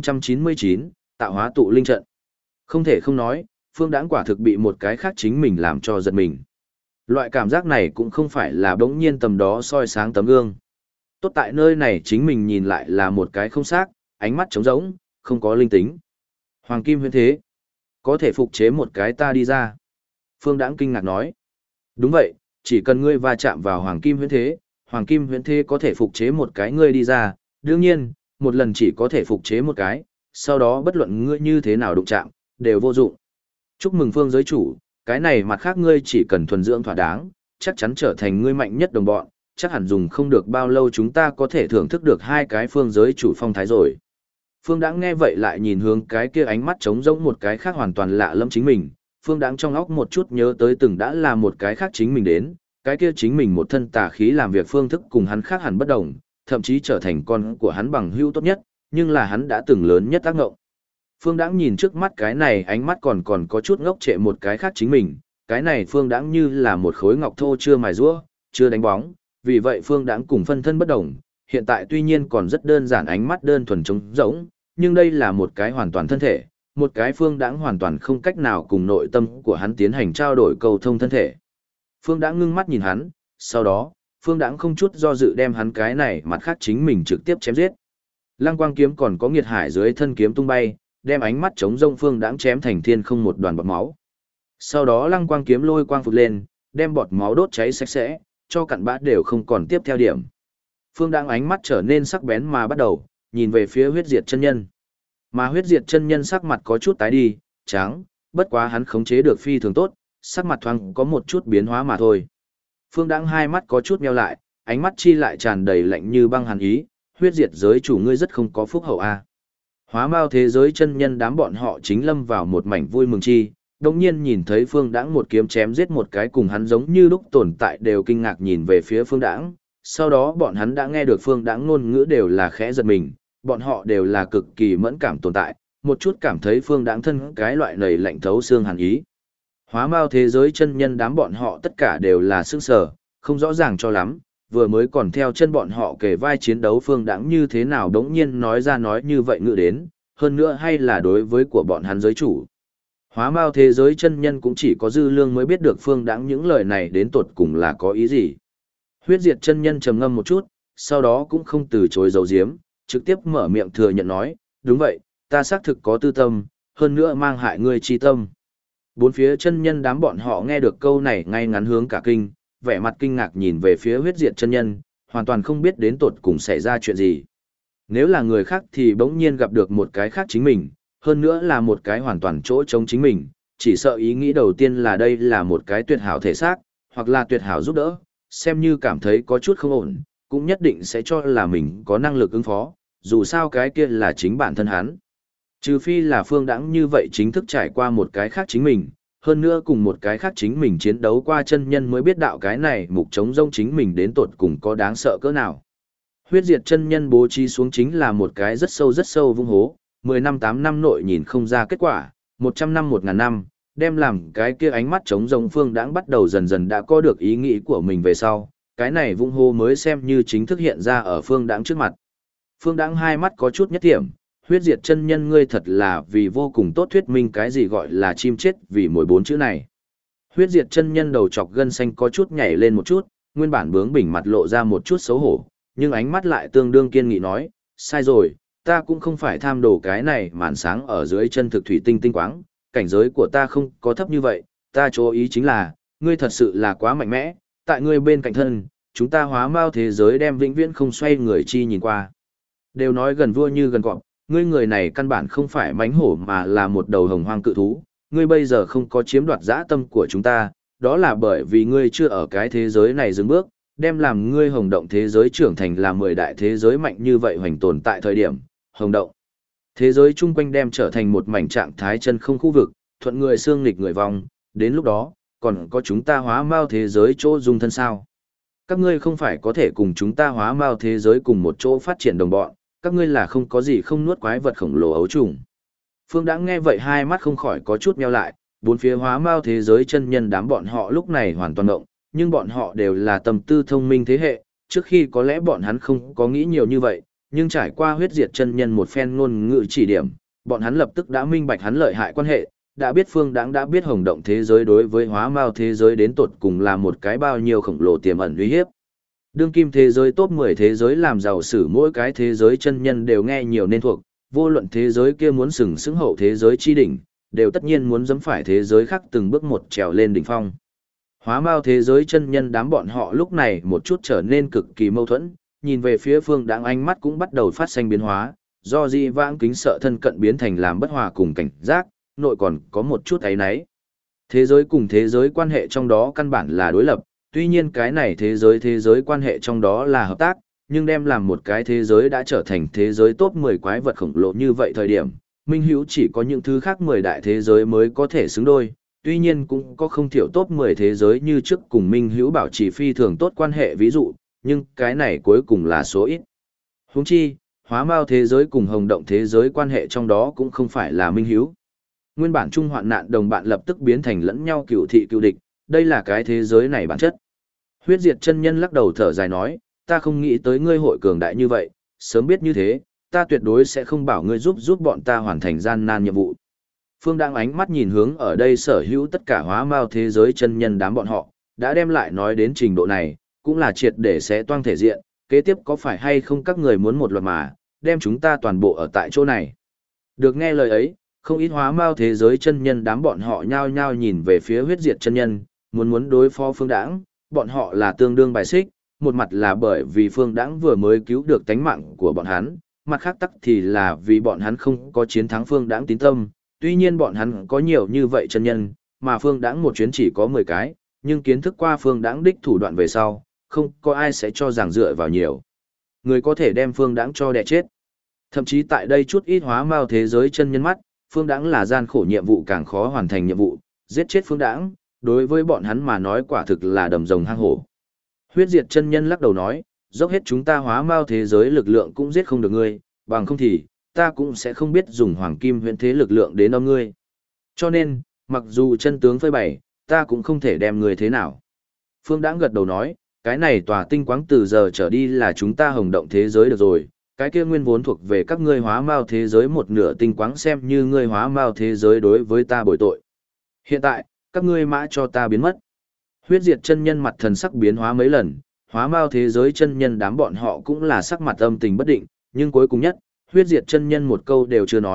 1099, tạo hóa tụ linh trận. Không thể không nói, Phương Đãng quả thực bị một cái khác chính mình làm cho giật mình. Loại cảm giác này cũng không phải là bỗng nhiên tầm đó soi sáng tấm gương. Tốt tại nơi này chính mình nhìn lại là một cái không xác, ánh mắt trống rỗng, không có linh tính. Hoàng kim huyễn thế, có thể phục chế một cái ta đi ra. Phương Đãng kinh ngạc nói. Đúng vậy, chỉ cần ngươi va chạm vào hoàng kim huyễn thế có thể phục chế một cái ngươi đi ra. Đương nhiên, một lần chỉ có thể phục chế một cái, sau đó bất luận ngươi như thế nào đụng chạm, đều vô dụng. Chúc mừng Phương giới chủ, cái này mặt khác ngươi chỉ cần thuần dưỡng thỏa đáng, chắc chắn trở thành ngươi mạnh nhất đồng bọn, chắc hẳn dùng không được bao lâu chúng ta có thể thưởng thức được hai cái phương giới chủ phong thái rồi. Phương Đãng nghe vậy lại nhìn hướng cái kia ánh mắt trống rỗng một cái khác hoàn toàn lạ lẫm chính mình, Phương Đãng trong óc một chút nhớ tới từng đã là một cái khác chính mình đến, cái kia chính mình một thân tà khí làm việc phương thức cùng hắn khác hẳn bất đồng, thậm chí trở thành con của hắn bằng hữu tốt nhất, nhưng là hắn đã từng lớn nhất tác ngộng. Phương Đãng nhìn trước mắt cái này ánh mắt còn có chút ngốc trệ một cái khác chính mình, cái này Phương Đãng như là một khối ngọc thô chưa mài rũa, chưa đánh bóng, vì vậy Phương Đãng cùng phân thân bất đồng, hiện tại tuy nhiên còn rất đơn giản ánh mắt đơn thuần trống rỗng, nhưng đây là một cái hoàn toàn thân thể, một cái Phương Đãng hoàn toàn không cách nào cùng nội tâm của hắn tiến hành trao đổi cầu thông thân thể. Phương Đãng ngưng mắt nhìn hắn, sau đó, Phương Đãng không chút do dự đem hắn cái này mặt khác chính mình trực tiếp chém giết. Lăng quang kiếm còn có nghiệt hải dưới thân kiếm tung bay, đem ánh mắt chống rông Phương Đãng chém thành thiên không một đoàn bọt máu. Sau đó lăng quang kiếm lôi quang phụt lên, đem bọt máu đốt cháy sạch sẽ, cho cặn bã đều không còn tiếp theo điểm. Phương Đãng ánh mắt trở nên sắc bén mà bắt đầu, nhìn về phía huyết diệt chân nhân. Mà huyết diệt chân nhân sắc mặt có chút tái đi, trắng, bất quá hắn khống chế được phi thường tốt, sắc mặt thoáng có một chút biến hóa mà thôi. Phương Đãng hai mắt có chút nheo lại, ánh mắt chi lại tràn đầy lạnh như băng hàn ý, huyết diệt giới chủ ngươi rất không có phúc hậu a. Hóa Mao thế giới chân nhân đám bọn họ chính lâm vào một mảnh vui mừng chi, đồng nhiên nhìn thấy Phương Đãng một kiếm chém giết một cái cùng hắn giống như lúc tồn tại đều kinh ngạc nhìn về phía Phương Đãng, sau đó bọn hắn đã nghe được Phương Đãng ngôn ngữ đều là khẽ giật mình, bọn họ đều là cực kỳ mẫn cảm tồn tại, một chút cảm thấy Phương Đãng thân cái loại nầy lạnh thấu xương hàn ý. Hóa Mao thế giới chân nhân đám bọn họ tất cả đều là sững sờ, không rõ ràng cho lắm, vừa mới còn theo chân bọn họ kề vai chiến đấu Phương Đãng như thế nào đống nhiên nói ra nói như vậy ngự đến, hơn nữa hay là đối với của bọn hắn giới chủ. Hóa Mao thế giới chân nhân cũng chỉ có Dư Lương mới biết được Phương Đãng những lời này đến tột cùng là có ý gì. Huyết diệt chân nhân trầm ngâm một chút, sau đó cũng không từ chối giấu giếm, trực tiếp mở miệng thừa nhận nói, đúng vậy, ta xác thực có tư tâm, hơn nữa mang hại ngươi chi tâm. Bốn phía chân nhân đám bọn họ nghe được câu này ngay ngắn hướng cả kinh, vẻ mặt kinh ngạc nhìn về phía huyết diệt chân nhân, hoàn toàn không biết đến tột cùng xảy ra chuyện gì. Nếu là người khác thì bỗng nhiên gặp được một cái khác chính mình, hơn nữa là một cái hoàn toàn chỗ chống chính mình, chỉ sợ ý nghĩ đầu tiên là đây là một cái tuyệt hảo thể xác, hoặc là tuyệt hảo giúp đỡ, xem như cảm thấy có chút không ổn, cũng nhất định sẽ cho là mình có năng lực ứng phó, dù sao cái kia là chính bản thân hắn. Trừ phi là Phương Đãng như vậy chính thức trải qua một cái khác chính mình, hơn nữa cùng một cái khác chính mình chiến đấu qua chân nhân mới biết đạo cái này mục chống rông chính mình đến tột cùng có đáng sợ cỡ nào. Huyết diệt chân nhân bố trí xuống chính là một cái rất sâu vung hố, 10 năm 8 năm nội nhìn không ra kết quả, 100 năm 1000 năm, đem làm cái kia ánh mắt chống rông Phương Đãng bắt đầu dần dần đã có được ý nghĩ của mình về sau, cái này vung hố mới xem như chính thức hiện ra ở Phương Đãng trước mặt. Phương Đãng hai mắt có chút nhất thiểm, huyết diệt chân nhân ngươi thật là vì vô cùng tốt thuyết minh cái gì gọi là chim chết vì mỗi bốn chữ này. Huyết diệt chân nhân đầu chọc gân xanh có chút nhảy lên một chút, nguyên bản bướng bỉnh mặt lộ ra một chút xấu hổ, nhưng ánh mắt lại tương đương kiên nghị nói, sai rồi, ta cũng không phải tham đồ cái này màn sáng ở dưới chân thực thủy tinh tinh quáng, cảnh giới của ta không có thấp như vậy, ta chỗ ý chính là, ngươi thật sự là quá mạnh mẽ, tại ngươi bên cạnh thân, chúng ta hóa mao thế giới đem vĩnh viễn không xoay người chi nhìn qua. Đều nói gần vua như gần cọp, ngươi người này căn bản không phải mánh hổ mà là một đầu hồng hoang cự thú, ngươi bây giờ không có chiếm đoạt dã tâm của chúng ta, đó là bởi vì ngươi chưa ở cái thế giới này dừng bước, đem làm ngươi hồng động thế giới trưởng thành là 10 đại thế giới mạnh như vậy hoành tồn tại thời điểm, hồng động. Thế giới chung quanh đem trở thành một mảnh trạng thái chân không khu vực, thuận người xương nghịch người vong, đến lúc đó, còn có chúng ta hóa mao thế giới chỗ dung thân sao. Các ngươi không phải có thể cùng chúng ta hóa mao thế giới cùng một chỗ phát triển đồng bọn, các ngươi là không có gì không nuốt quái vật khổng lồ ấu trùng. Phương Đãng nghe vậy hai mắt không khỏi có chút meo lại, bốn phía hóa mao thế giới chân nhân đám bọn họ lúc này hoàn toàn ngộng, nhưng bọn họ đều là tầm tư thông minh thế hệ, trước khi có lẽ bọn hắn không có nghĩ nhiều như vậy, nhưng trải qua huyết diệt chân nhân một phen ngôn ngữ chỉ điểm, bọn hắn lập tức đã minh bạch hắn lợi hại quan hệ, đã biết Phương Đãng đã biết hồng động thế giới đối với hóa mao thế giới đến tột cùng là một cái bao nhiêu khổng lồ tiềm ẩn uy hiếp. Đương kim thế giới top 10 thế giới làm giàu sử mỗi cái thế giới chân nhân đều nghe nhiều nên thuộc, vô luận thế giới kia muốn sừng sững hậu thế giới chi đỉnh, đều tất nhiên muốn dẫm phải thế giới khác từng bước một trèo lên đỉnh phong. Hóa mao thế giới chân nhân đám bọn họ lúc này một chút trở nên cực kỳ mâu thuẫn, nhìn về phía Phương Đãng ánh mắt cũng bắt đầu phát sinh biến hóa, do di vãng kính sợ thân cận biến thành làm bất hòa cùng cảnh giác, nội còn có một chút áy náy. Thế giới cùng thế giới quan hệ trong đó căn bản là đối lập, tuy nhiên cái này thế giới quan hệ trong đó là hợp tác, nhưng đem làm một cái thế giới đã trở thành thế giới top 10 quái vật khổng lồ như vậy thời điểm, Minh Hữu chỉ có những thứ khác 10 đại thế giới mới có thể xứng đôi, tuy nhiên cũng có không thiểu top 10 thế giới như trước cùng Minh Hữu bảo trì phi thường tốt quan hệ ví dụ, nhưng cái này cuối cùng là số ít. Huống chi, hóa mao thế giới cùng hồng động thế giới quan hệ trong đó cũng không phải là Minh Hữu. Nguyên bản chung hoạn nạn đồng bạn lập tức biến thành lẫn nhau cựu thị cựu địch, đây là cái thế giới này bản chất. Huyết diệt chân nhân lắc đầu thở dài nói, ta không nghĩ tới ngươi hội cường đại như vậy, sớm biết như thế, ta tuyệt đối sẽ không bảo ngươi giúp bọn ta hoàn thành gian nan nhiệm vụ. Phương đang ánh mắt nhìn hướng ở đây sở hữu tất cả hóa mao thế giới chân nhân đám bọn họ, đã đem lại nói đến trình độ này, cũng là triệt để sẽ toang thể diện, kế tiếp có phải hay không các người muốn một loạt mà, đem chúng ta toàn bộ ở tại chỗ này. Được nghe lời ấy, không ít hóa mao thế giới chân nhân đám bọn họ nhao nhao nhìn về phía huyết diệt chân nhân, muốn đối phó Phương Đãng, bọn họ là tương đương bài xích, một mặt là bởi vì Phương Đãng vừa mới cứu được tánh mạng của bọn hắn, mặt khác tắc thì là vì bọn hắn không có chiến thắng Phương Đãng tín tâm, tuy nhiên bọn hắn có nhiều như vậy chân nhân, mà Phương Đãng một chuyến chỉ có 10 cái, nhưng kiến thức qua Phương Đãng đích thủ đoạn về sau, không có ai sẽ cho rằng dựa vào nhiều người có thể đem Phương Đãng cho đè chết. Thậm chí tại đây chút ít hóa mao thế giới chân nhân mắt, Phương Đãng là gian khổ nhiệm vụ càng khó hoàn thành nhiệm vụ, giết chết Phương Đãng, đối với bọn hắn mà nói quả thực là đầm rồng hang hổ. Huyết diệt chân nhân lắc đầu nói, dốc hết chúng ta hóa mao thế giới lực lượng cũng giết không được ngươi, bằng không thì, ta cũng sẽ không biết dùng hoàng kim huyễn thế lực lượng đến âm ngươi. Cho nên, mặc dù chân tướng phơi bày, ta cũng không thể đem ngươi thế nào. Phương Đãng gật đầu nói, cái này tòa tinh quáng từ giờ trở đi là chúng ta hồng động thế giới được rồi, cái kia nguyên vốn thuộc về các ngươi hóa mao thế giới một nửa tinh quáng xem như ngươi hóa mao thế giới đối với ta bồi tội. Hiện tại, các ngươi mã cho ta biến mất. Huyết diệt chân nhân mặt thần sắc biến hóa mấy lần, hóa mao thế giới chân nhân đám bọn họ cũng là sắc mặt âm tình bất định, nhưng cuối cùng nhất, huyết diệt chân nhân một câu đều chưa nói,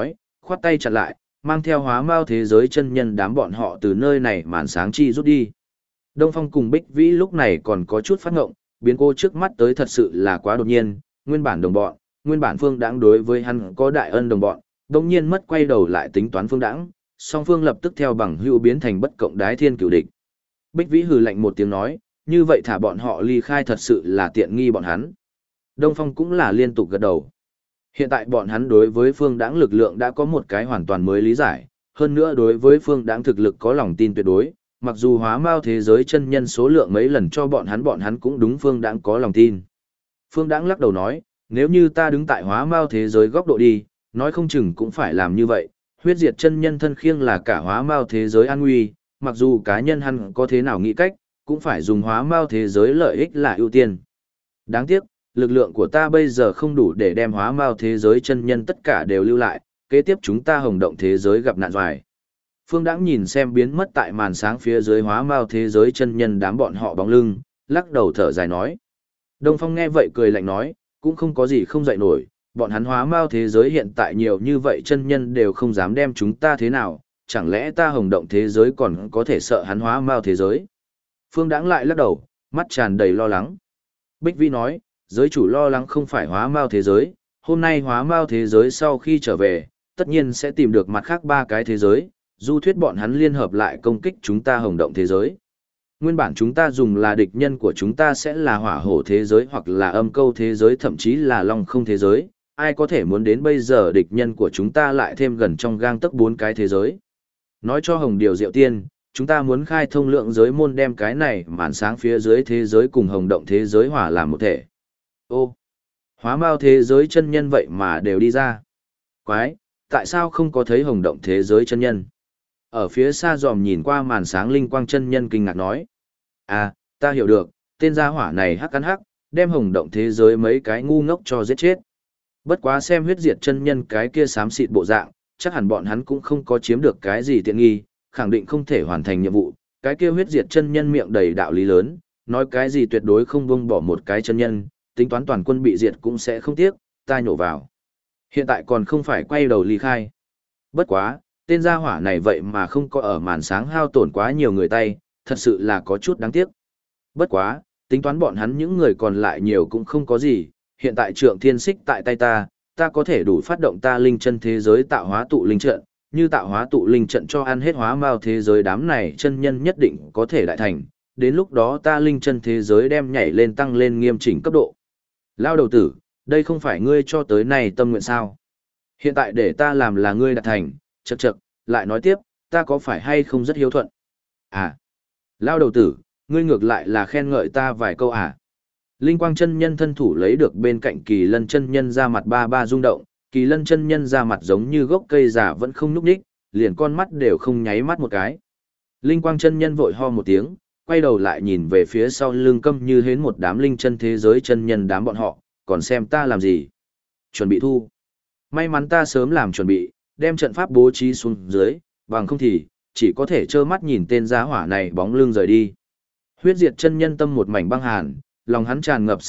khoát tay chặn lại, mang theo hóa mao thế giới chân nhân đám bọn họ từ nơi này màn sáng chi rút đi. Đông Phong cùng Bích Vĩ lúc này còn có chút phát ngộng, biến cô trước mắt tới thật sự là quá đột nhiên, nguyên bản đồng bọn, nguyên bản Phương Đãng đối với hắn có đại ân đồng bọn, đột nhiên mất quay đầu lại tính toán Phương Đãng, song phương lập tức theo bằng hữu biến thành bất cộng đái thiên cửu địch. Bích Vĩ hừ lạnh một tiếng nói, như vậy thả bọn họ ly khai thật sự là tiện nghi bọn hắn. Đông Phong cũng là liên tục gật đầu. Hiện tại bọn hắn đối với Phương Đãng lực lượng đã có một cái hoàn toàn mới lý giải, hơn nữa đối với Phương Đãng thực lực có lòng tin tuyệt đối, mặc dù hóa mao thế giới chân nhân số lượng mấy lần cho bọn hắn cũng đúng Phương Đãng có lòng tin. Phương Đãng lắc đầu nói, nếu như ta đứng tại hóa mao thế giới góc độ đi, nói không chừng cũng phải làm như vậy, huyết diệt chân nhân thân khiêng là cả hóa mao thế giới an nguy, mặc dù cá nhân hắn có thế nào nghĩ cách, cũng phải dùng hóa mao thế giới lợi ích là ưu tiên. Đáng tiếc, lực lượng của ta bây giờ không đủ để đem hóa mao thế giới chân nhân tất cả đều lưu lại, kế tiếp chúng ta hồng động thế giới gặp nạn doài. Phương Đãng nhìn xem biến mất tại màn sáng phía dưới hóa mao thế giới chân nhân đám bọn họ bóng lưng, lắc đầu thở dài nói. Đông Phong nghe vậy cười lạnh nói, cũng không có gì không dậy nổi, bọn hắn hóa mao thế giới hiện tại nhiều như vậy chân nhân đều không dám đem chúng ta thế nào, chẳng lẽ ta hồng động thế giới còn có thể sợ hắn hóa mao thế giới. Phương Đãng lại lắc đầu, mắt tràn đầy lo lắng. Bích Vi nói, giới chủ lo lắng không phải hóa mao thế giới, hôm nay hóa mao thế giới sau khi trở về, tất nhiên sẽ tìm được mặt khác ba cái thế giới, du thuyết bọn hắn liên hợp lại công kích chúng ta hồng động thế giới. Nguyên bản chúng ta dùng là địch nhân của chúng ta sẽ là hỏa hổ thế giới hoặc là âm câu thế giới thậm chí là long không thế giới, ai có thể muốn đến bây giờ địch nhân của chúng ta lại thêm gần trong gang tấc 4 cái thế giới. Nói cho Hồng Điều Diệu Tiên, chúng ta muốn khai thông lượng giới môn đem cái này màn sáng phía dưới thế giới cùng hồng động thế giới hòa làm một thể. Ô, hóa mao thế giới chân nhân vậy mà đều đi ra. Quái, tại sao không có thấy hồng động thế giới chân nhân? Ở phía xa dòm nhìn qua màn sáng linh quang chân nhân kinh ngạc nói. À, ta hiểu được, tên gia hỏa này hắc ăn hắc, đem hồng động thế giới mấy cái ngu ngốc cho giết chết. Bất quá xem huyết diệt chân nhân cái kia xám xịt bộ dạng, chắc hẳn bọn hắn cũng không có chiếm được cái gì tiện nghi, khẳng định không thể hoàn thành nhiệm vụ. Cái kia huyết diệt chân nhân miệng đầy đạo lý lớn, nói cái gì tuyệt đối không buông bỏ một cái chân nhân, tính toán toàn quân bị diệt cũng sẽ không tiếc, ta nhổ vào. Hiện tại còn không phải quay đầu ly khai. Bất quá, tên gia hỏa này vậy mà không có ở màn sáng hao tổn quá nhiều người tay, thật sự là có chút đáng tiếc. Bất quá, tính toán bọn hắn những người còn lại nhiều cũng không có gì, hiện tại trượng thiên xích tại tay ta, ta có thể đủ phát động ta linh chân thế giới tạo hóa tụ linh trận, như tạo hóa tụ linh trận cho ăn hết hóa mao thế giới đám này chân nhân nhất định có thể đại thành, đến lúc đó ta linh chân thế giới đem nhảy lên tăng lên nghiêm chỉnh cấp độ. Lao đầu tử, đây không phải ngươi cho tới nay tâm nguyện sao? Hiện tại để ta làm là ngươi đạt thành, chậc chậc, lại nói tiếp, ta có phải hay không rất hiếu thuận? À, lao đầu tử, ngươi ngược lại là khen ngợi ta vài câu à? Linh quang chân nhân thân thủ lấy được bên cạnh kỳ lân chân nhân ra mặt ba ba rung động, kỳ lân chân nhân ra mặt giống như gốc cây già vẫn không nhúc nhích, liền con mắt đều không nháy mắt một cái. Linh quang chân nhân vội ho một tiếng, quay đầu lại nhìn về phía sau lưng câm như hến một đám linh chân thế giới chân nhân đám bọn họ, còn xem ta làm gì? Chuẩn bị thu. May mắn ta sớm làm chuẩn bị, đem trận pháp bố trí xuống dưới, bằng không thì, chỉ có thể trơ mắt nhìn tên giá hỏa này bóng lưng rời đi. Huyết diệt chân nhân tâm một mảnh băng hàn, lòng hắn tràn ngập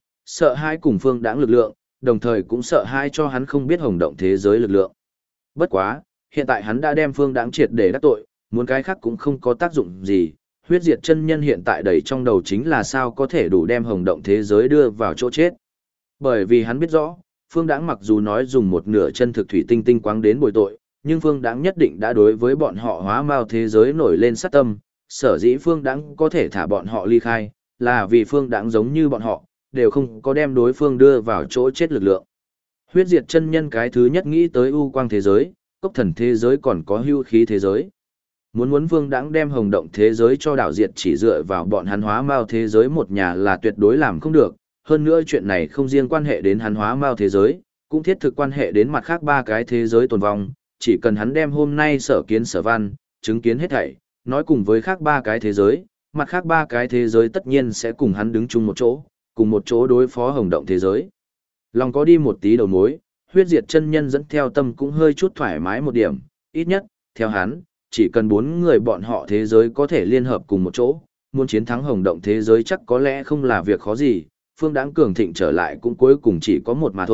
sợ hãi cùng Phương Đãng lực lượng, đồng thời cũng sợ hãi cho hắn không biết hồng động thế giới lực lượng. Bất quá, hiện tại hắn đã đem Phương Đãng triệt để đắc tội, muốn cái khác cũng không có tác dụng gì. Huyết diệt chân nhân hiện tại đầy trong đầu chính là sao có thể đủ đem hồng động thế giới đưa vào chỗ chết. Bởi vì hắn biết rõ, Phương Đãng mặc dù nói dùng một nửa chân thực thủy tinh tinh quáng đến bồi tội, nhưng Phương Đãng nhất định đã đối với bọn họ hóa mao thế giới nổi lên sát tâm, sở dĩ Phương Đãng có thể thả bọn họ ly khai, là vì Phương Đãng giống như bọn họ, đều không có đem đối phương đưa vào chỗ chết lực lượng. Huyết diệt chân nhân cái thứ nhất nghĩ tới u quang thế giới, cốc thần thế giới còn có hưu khí thế giới. Muốn Phương Đãng đem hồng động thế giới cho đảo diệt chỉ dựa vào bọn hắn hóa mao thế giới một nhà là tuyệt đối làm không được. Hơn nữa chuyện này không riêng quan hệ đến hắn hóa mao thế giới, cũng thiết thực quan hệ đến mặt khác ba cái thế giới tồn vong. Chỉ cần hắn đem hôm nay sở kiến sở văn, chứng kiến hết thảy, nói cùng với khác ba cái thế giới, mặt khác ba cái thế giới tất nhiên sẽ cùng hắn đứng chung một chỗ, cùng một chỗ đối phó hồng động thế giới. Lòng có đi một tí đầu mối, huyết diệt chân nhân dẫn theo tâm cũng hơi chút thoải mái một điểm, ít nhất, theo hắn, chỉ cần 4 người bọn họ thế giới có thể liên hợp cùng một chỗ, muốn chiến thắng hồng động thế giới chắc có lẽ không là việc khó gì, Phương Đãng cường thịnh trở lại cũng cuối cùng chỉ có một mà thôi,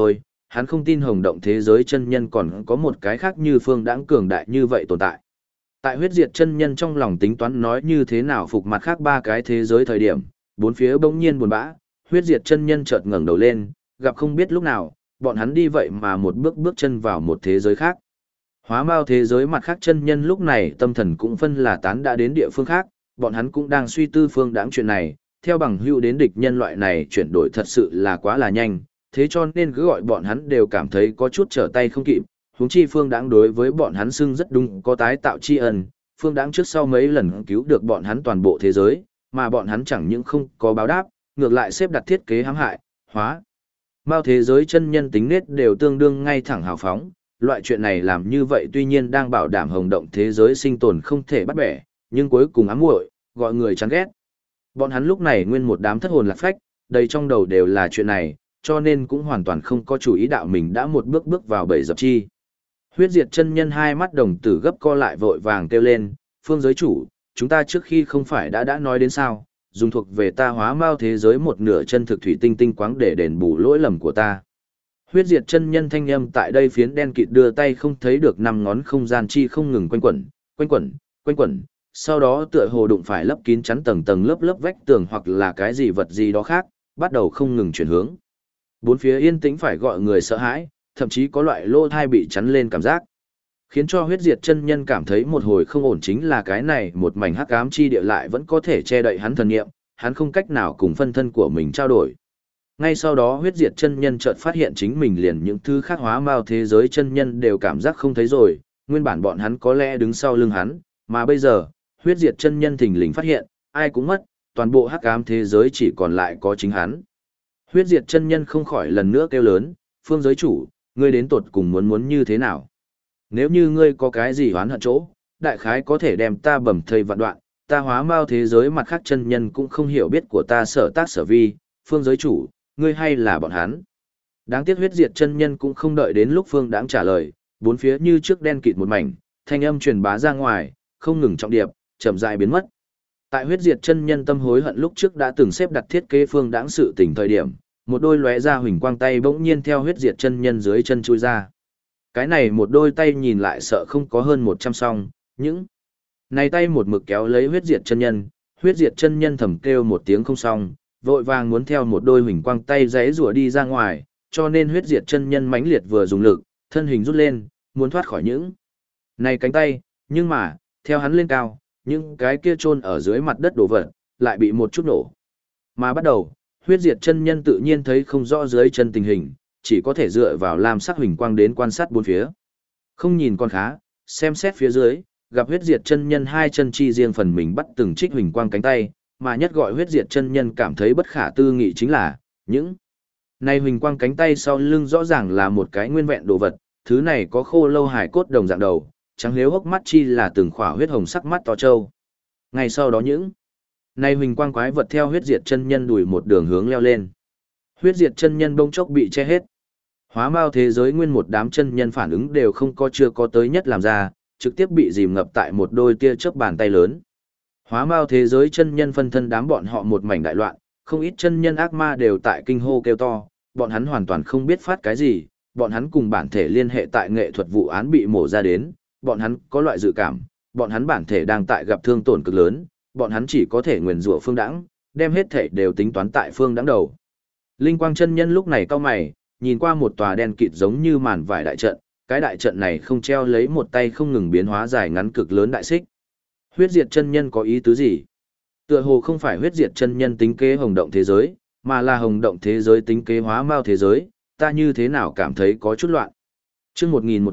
hắn không tin hồng động thế giới chân nhân còn có một cái khác như Phương Đãng cường đại như vậy tồn tại. Tại huyết diệt chân nhân trong lòng tính toán nói như thế nào phục mặt khác ba cái thế giới thời điểm, bốn phía bỗng nhiên buồn bã, huyết diệt chân nhân chợt ngẩng đầu lên, gặp không biết lúc nào, bọn hắn đi vậy mà một bước bước chân vào một thế giới khác. Hóa Mao thế giới mặt khác chân nhân lúc này tâm thần cũng phân là tán đã đến địa phương khác, bọn hắn cũng đang suy tư Phương Đãng chuyện này, theo bằng hữu đến địch nhân loại này chuyển đổi thật sự là quá là nhanh, thế cho nên cứ gọi bọn hắn đều cảm thấy có chút trở tay không kịp, huống chi Phương Đãng đối với bọn hắn xưng rất đúng có tái tạo tri ân, Phương Đãng trước sau mấy lần cứu được bọn hắn toàn bộ thế giới, mà bọn hắn chẳng những không có báo đáp, ngược lại xếp đặt thiết kế hãm hại, hóa. Mao thế giới chân nhân tính nết đều tương đương ngay thẳng hào phóng, loại chuyện này làm như vậy tuy nhiên đang bảo đảm hồng động thế giới sinh tồn không thể bắt bẻ, nhưng cuối cùng ám muội, gọi người chán ghét. Bọn hắn lúc này nguyên một đám thất hồn lạc phách, đầy trong đầu đều là chuyện này, cho nên cũng hoàn toàn không có chủ ý đạo mình đã một bước bước vào bẫy dập chi. Huyết diệt chân nhân hai mắt đồng tử gấp co lại vội vàng kêu lên, Phương giới chủ, chúng ta trước khi không phải đã nói đến sao, dùng thuộc về ta Hóa Mao thế giới một nửa chân thực thủy tinh tinh quáng để đền bù lỗi lầm của ta. Huyết diệt chân nhân thanh âm tại đây phiến đen kịt đưa tay không thấy được năm ngón không gian chi không ngừng quanh quẩn, quanh quẩn, quanh quẩn, sau đó tựa hồ đụng phải lấp kín chắn tầng tầng lớp lớp vách tường hoặc là cái gì vật gì đó khác, bắt đầu không ngừng chuyển hướng. Bốn phía yên tĩnh phải gọi người sợ hãi, thậm chí có loại lỗ thai bị chắn lên cảm giác. Khiến cho huyết diệt chân nhân cảm thấy một hồi không ổn chính là cái này một mảnh hắc ám chi địa lại vẫn có thể che đậy hắn thần niệm, hắn không cách nào cùng phân thân của mình trao đổi. Ngay sau đó huyết diệt chân nhân chợt phát hiện chính mình liền những thứ khác Hóa Mao thế giới chân nhân đều cảm giác không thấy rồi, nguyên bản bọn hắn có lẽ đứng sau lưng hắn, mà bây giờ, huyết diệt chân nhân thình lình phát hiện, ai cũng mất, toàn bộ hắc ám thế giới chỉ còn lại có chính hắn. Huyết diệt chân nhân không khỏi lần nữa kêu lớn, Phương giới chủ, ngươi đến tột cùng muốn như thế nào? Nếu như ngươi có cái gì oán hận chỗ, đại khái có thể đem ta bầm thây vạn đoạn, ta Hóa Mao thế giới mặt khác chân nhân cũng không hiểu biết của ta sở tác sở vi, Phương giới chủ, ngươi hay là bọn hắn. Đáng tiếc huyết diệt chân nhân cũng không đợi đến lúc Phương Đãng trả lời, bốn phía như trước đen kịt một mảnh, thanh âm truyền bá ra ngoài, không ngừng trọng điệp, chậm rãi biến mất. Tại huyết diệt chân nhân tâm hối hận lúc trước đã từng xếp đặt thiết kế Phương Đãng sự tình thời điểm, một đôi lóe ra huỳnh quang tay bỗng nhiên theo huyết diệt chân nhân dưới chân chui ra. Cái này một đôi tay nhìn lại sợ không có hơn 100 song, những này tay một mực kéo lấy huyết diệt chân nhân thầm kêu một tiếng không xong, vội vàng muốn theo một đôi huỳnh quang tay giãy rủa đi ra ngoài, cho nên huyết diệt chân nhân mãnh liệt vừa dùng lực, thân hình rút lên, muốn thoát khỏi những này cánh tay, nhưng mà, theo hắn lên cao, những cái kia chôn ở dưới mặt đất đổ vật, lại bị một chút nổ. Mà bắt đầu, huyết diệt chân nhân tự nhiên thấy không rõ dưới chân tình hình, chỉ có thể dựa vào lam sắc huỳnh quang đến quan sát bốn phía. Không nhìn con khá, xem xét phía dưới, gặp huyết diệt chân nhân hai chân chi riêng phần mình bắt từng trích huỳnh quang cánh tay, mà nhất gọi huyết diệt chân nhân cảm thấy bất khả tư nghị chính là, những này huỳnh quang cánh tay sau lưng rõ ràng là một cái nguyên vẹn đồ vật, thứ này có khô lâu hải cốt đồng dạng đầu, trắng liếu hốc mắt chi là từng khỏa huyết hồng sắc mắt to trâu. Ngay sau đó những này huỳnh quang quái vật theo huyết diệt chân nhân đuổi một đường hướng leo lên. Huyết diệt chân nhân bỗng chốc bị che hết. Hóa Mao thế giới nguyên một đám chân nhân phản ứng đều không có chưa có tới nhất làm ra, trực tiếp bị dìm ngập tại một đôi tia chớp bàn tay lớn. Hóa Mao thế giới chân nhân phân thân đám bọn họ một mảnh đại loạn, không ít chân nhân ác ma đều tại kinh hô kêu to, bọn hắn hoàn toàn không biết phát cái gì, bọn hắn cùng bản thể liên hệ tại nghệ thuật vụ án bị mổ ra đến, bọn hắn có loại dự cảm, bọn hắn bản thể đang tại gặp thương tổn cực lớn, bọn hắn chỉ có thể nguyền rủa Phương Đãng, đem hết thể đều tính toán tại Phương Đãng đầu. Linh Quang chân nhân lúc này cau mày, nhìn qua một tòa đen kịt giống như màn vải đại trận, cái đại trận này không treo lấy một tay không ngừng biến hóa dài ngắn cực lớn đại xích. Huyết diệt chân nhân có ý tứ gì? Tựa hồ không phải huyết diệt chân nhân tính kế hồng động thế giới, mà là hồng động thế giới tính kế Hóa Mao thế giới, ta như thế nào cảm thấy có chút loạn. Chương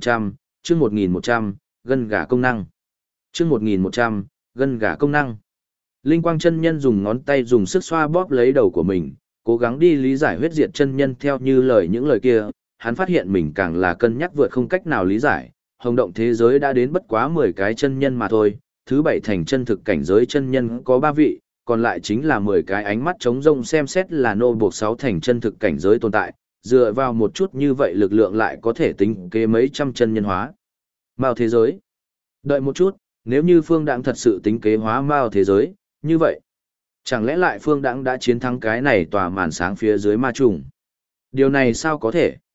1100, gân gà công năng. Chương 1100, gân gà công năng. Linh Quang chân nhân dùng ngón tay dùng sức xoa bóp lấy đầu của mình, cố gắng đi lý giải huyết diệt chân nhân theo như những lời kia, hắn phát hiện mình càng là cân nhắc vượt không cách nào lý giải, hồng động thế giới đã đến bất quá 10 cái chân nhân mà thôi, thứ 7 thành chân thực cảnh giới chân nhân có 3 vị, còn lại chính là 10 cái ánh mắt trống rông xem xét là nô buộc 6 thành chân thực cảnh giới tồn tại, dựa vào một chút như vậy lực lượng lại có thể tính kế mấy trăm chân nhân hóa. Mao thế giới. Đợi một chút, nếu như Phương Đãng thật sự tính kế hóa Mao thế giới, như vậy, chẳng lẽ lại Phương Đãng đã chiến thắng cái này tòa màn sáng phía dưới ma trùng? Điều này sao có thể?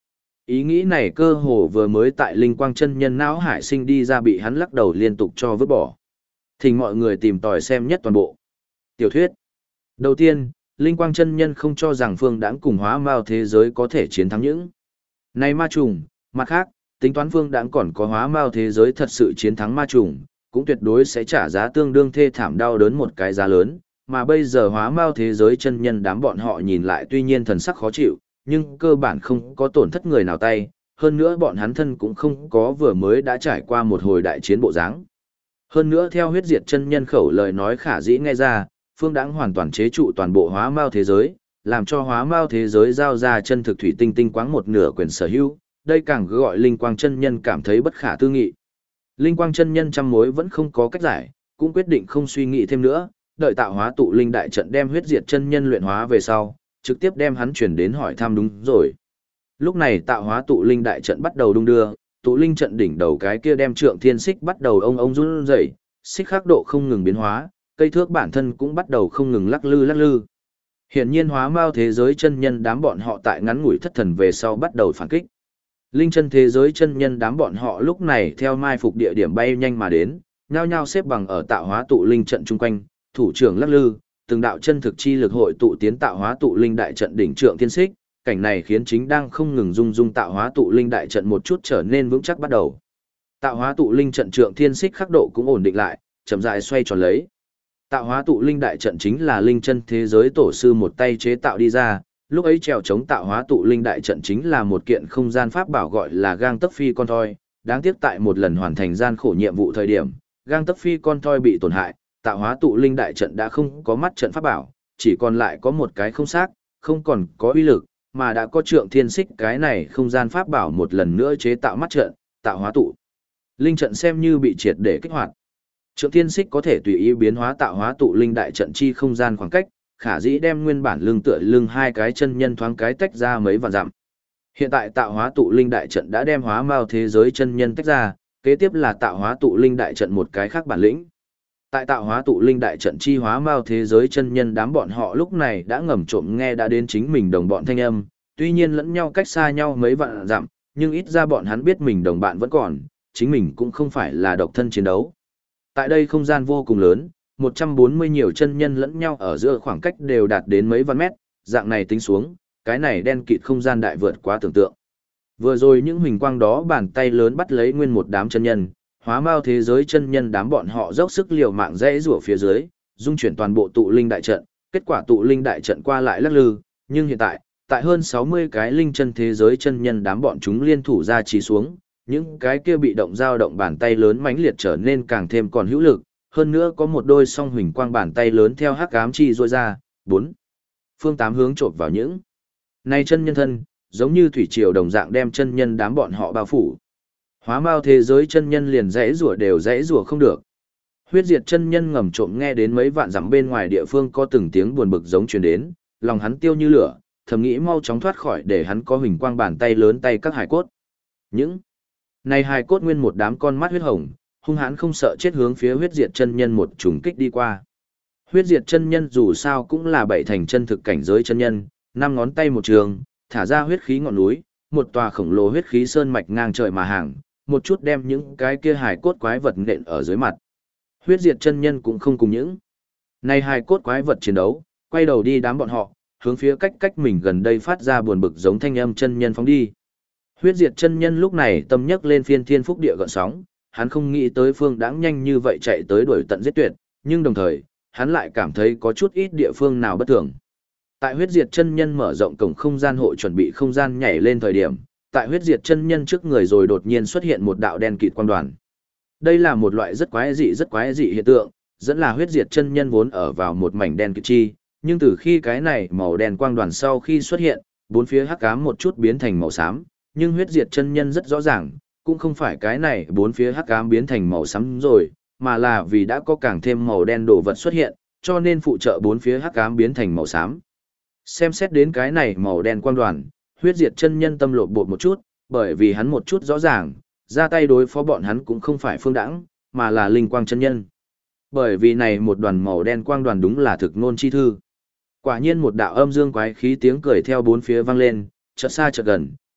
Ý nghĩ này cơ hồ vừa mới tại linh quang chân nhân não hải sinh đi ra bị hắn lắc đầu liên tục cho vứt bỏ. Thỉnh mọi người tìm tòi xem nhất toàn bộ. Tiểu thuyết. Đầu tiên, linh quang chân nhân không cho rằng Phương Đãng cùng Hóa Mao thế giới có thể chiến thắng những này ma trùng, mặt khác, tính toán Phương Đãng còn có Hóa Mao thế giới thật sự chiến thắng ma trùng, cũng tuyệt đối sẽ trả giá tương đương thê thảm đau đớn một cái giá lớn, mà bây giờ Hóa Mao thế giới chân nhân đám bọn họ nhìn lại tuy nhiên thần sắc khó chịu, nhưng cơ bản không có tổn thất người nào tay, hơn nữa bọn hắn thân cũng không có vừa mới đã trải qua một hồi đại chiến bộ dáng. Hơn nữa theo huyết diệt chân nhân khẩu lời nói khả dĩ nghe ra, Phương Đãng hoàn toàn chế trụ toàn bộ Hóa Mao thế giới, làm cho Hóa Mao thế giới giao ra chân thực thủy tinh tinh quáng một nửa quyền sở hữu, đây càng gọi Linh Quang chân nhân cảm thấy bất khả tư nghị. Linh Quang chân nhân trăm mối vẫn không có cách giải, cũng quyết định không suy nghĩ thêm nữa, đợi tạo hóa tụ linh đại trận đem huyết diệt chân nhân luyện hóa về sau, trực tiếp đem hắn chuyển đến hỏi thăm đúng rồi. Lúc này tạo hóa tụ linh đại trận bắt đầu đung đưa, tụ linh trận đỉnh đầu cái kia đem trượng thiên xích bắt đầu ông run rẩy, xích khắc độ không ngừng biến hóa, cây thước bản thân cũng bắt đầu không ngừng lắc lư lắc lư. Hiển nhiên Hóa Mao thế giới chân nhân đám bọn họ tại ngắn ngủi thất thần về sau bắt đầu phản kích. Linh chân thế giới chân nhân đám bọn họ lúc này theo mai phục địa điểm bay nhanh mà đến, nhao nhao xếp bằng ở tạo hóa tụ linh trận chung quanh, thủ trưởng lắc lư, từng đạo chân thực chi lực hội tụ tiến tạo hóa tụ linh đại trận đỉnh trượng thiên xích, cảnh này khiến chính đang không ngừng rung tạo hóa tụ linh đại trận một chút trở nên vững chắc bắt đầu. Tạo hóa tụ linh trận trượng thiên xích khắc độ cũng ổn định lại, chậm rãi xoay tròn lấy. Tạo hóa tụ linh đại trận chính là linh chân thế giới tổ sư một tay chế tạo đi ra, lúc ấy trèo chống tạo hóa tụ linh đại trận chính là một kiện không gian pháp bảo gọi là gang tấc phi con thoi, đáng tiếc tại một lần hoàn thành gian khổ nhiệm vụ thời điểm, gang tấc phi con thoi bị tổn hại, tạo hóa tụ linh đại trận đã không có mắt trận pháp bảo, chỉ còn lại có một cái không xác, không còn có uy lực, mà đã có trượng thiên xích cái này không gian pháp bảo một lần nữa chế tạo mắt trận, tạo hóa tụ linh trận xem như bị triệt để kích hoạt. Trượng thiên xích có thể tùy ý biến hóa tạo hóa tụ linh đại trận chi không gian khoảng cách, khả dĩ đem nguyên bản lưng tựa lưng hai cái chân nhân thoáng cái tách ra mấy vạn dặm. Hiện tại tạo hóa tụ linh đại trận đã đem Hóa Mao thế giới chân nhân tách ra, kế tiếp là tạo hóa tụ linh đại trận một cái khác bản lĩnh. Tại tạo hóa tụ linh đại trận chi Hóa Mao thế giới chân nhân đám bọn họ lúc này đã ngầm trộm nghe đã đến chính mình đồng bọn thanh âm, tuy nhiên lẫn nhau cách xa nhau mấy vạn dặm, nhưng ít ra bọn hắn biết mình đồng bạn vẫn còn, chính mình cũng không phải là độc thân chiến đấu. Tại đây không gian vô cùng lớn, 140 nhiều chân nhân lẫn nhau ở giữa khoảng cách đều đạt đến mấy vạn mét, dạng này tính xuống, cái này đen kịt không gian đại vượt quá tưởng tượng. Vừa rồi những huỳnh quang đó bàn tay lớn bắt lấy nguyên một đám chân nhân, Hóa Mao thế giới chân nhân đám bọn họ dốc sức liều mạng rẽ rủa phía dưới, dung chuyển toàn bộ tụ linh đại trận, kết quả tụ linh đại trận qua lại lắc lư, nhưng hiện tại hơn 60 cái linh chân thế giới chân nhân đám bọn chúng liên thủ ra chỉ xuống, những cái kia bị động dao động bàn tay lớn mãnh liệt trở nên càng thêm còn hữu lực, hơn nữa có một đôi song huỳnh quang bàn tay lớn theo hắc ám chi rôi ra, bốn phương tám hướng chộp vào những này chân nhân thân, giống như thủy triều đồng dạng đem chân nhân đám bọn họ bao phủ. Hóa Mao thế giới chân nhân liền rẽ rủa không được. Huyết diệt chân nhân ngầm trộm nghe đến mấy vạn dặm bên ngoài địa phương có từng tiếng buồn bực giống truyền đến, lòng hắn tiêu như lửa, thầm nghĩ mau chóng thoát khỏi để hắn có huỳnh quang bàn tay lớn tay các hải cốt. Những này hài cốt nguyên một đám con mắt huyết hồng, hung hãn không sợ chết hướng phía huyết diệt chân nhân một trùng kích đi qua. Huyết diệt chân nhân dù sao cũng là bảy thành chân thực cảnh giới chân nhân, năm ngón tay một trường, thả ra huyết khí ngọn núi, một tòa khổng lồ huyết khí sơn mạch ngang trời mà hàng, một chút đem những cái kia hài cốt quái vật nện ở dưới mặt. Huyết diệt chân nhân cũng không cùng những này hài cốt quái vật chiến đấu, quay đầu đi đám bọn họ, hướng phía cách mình gần đây phát ra buồn bực giống thanh âm chân nhân phóng đi. Huyết diệt chân nhân lúc này tâm nhấc lên phiên thiên phúc địa gợn sóng, hắn không nghĩ tới Phương Đãng nhanh như vậy chạy tới đuổi tận giết tuyệt, nhưng đồng thời, hắn lại cảm thấy có chút ít địa phương nào bất thường. Tại huyết diệt chân nhân mở rộng cổng không gian hộ chuẩn bị không gian nhảy lên thời điểm, tại huyết diệt chân nhân trước người rồi đột nhiên xuất hiện một đạo đen kịt quang đoàn. Đây là một loại rất quái dị hiện tượng, dẫn là huyết diệt chân nhân vốn ở vào một mảnh đen kịt chi, nhưng từ khi cái này màu đen quang đoàn sau khi xuất hiện, bốn phía hắc ám một chút biến thành màu xám, nhưng huyết diệt chân nhân rất rõ ràng, cũng không phải cái này bốn phía hắc ám biến thành màu xám rồi, mà là vì đã có càng thêm màu đen đồ vật xuất hiện, cho nên phụ trợ bốn phía hắc ám biến thành màu xám. Xem xét đến cái này màu đen quang đoàn, huyết diệt chân nhân tâm lột bột một chút, bởi vì hắn một chút rõ ràng, ra tay đối phó bọn hắn cũng không phải Phương Đãng, mà là linh quang chân nhân. Bởi vì này một đoàn màu đen quang đoàn đúng là thực ngôn chi thư. Quả nhiên một đạo âm dương quái khí tiếng cười theo bốn phía vang lên, chợt xa chợt gần,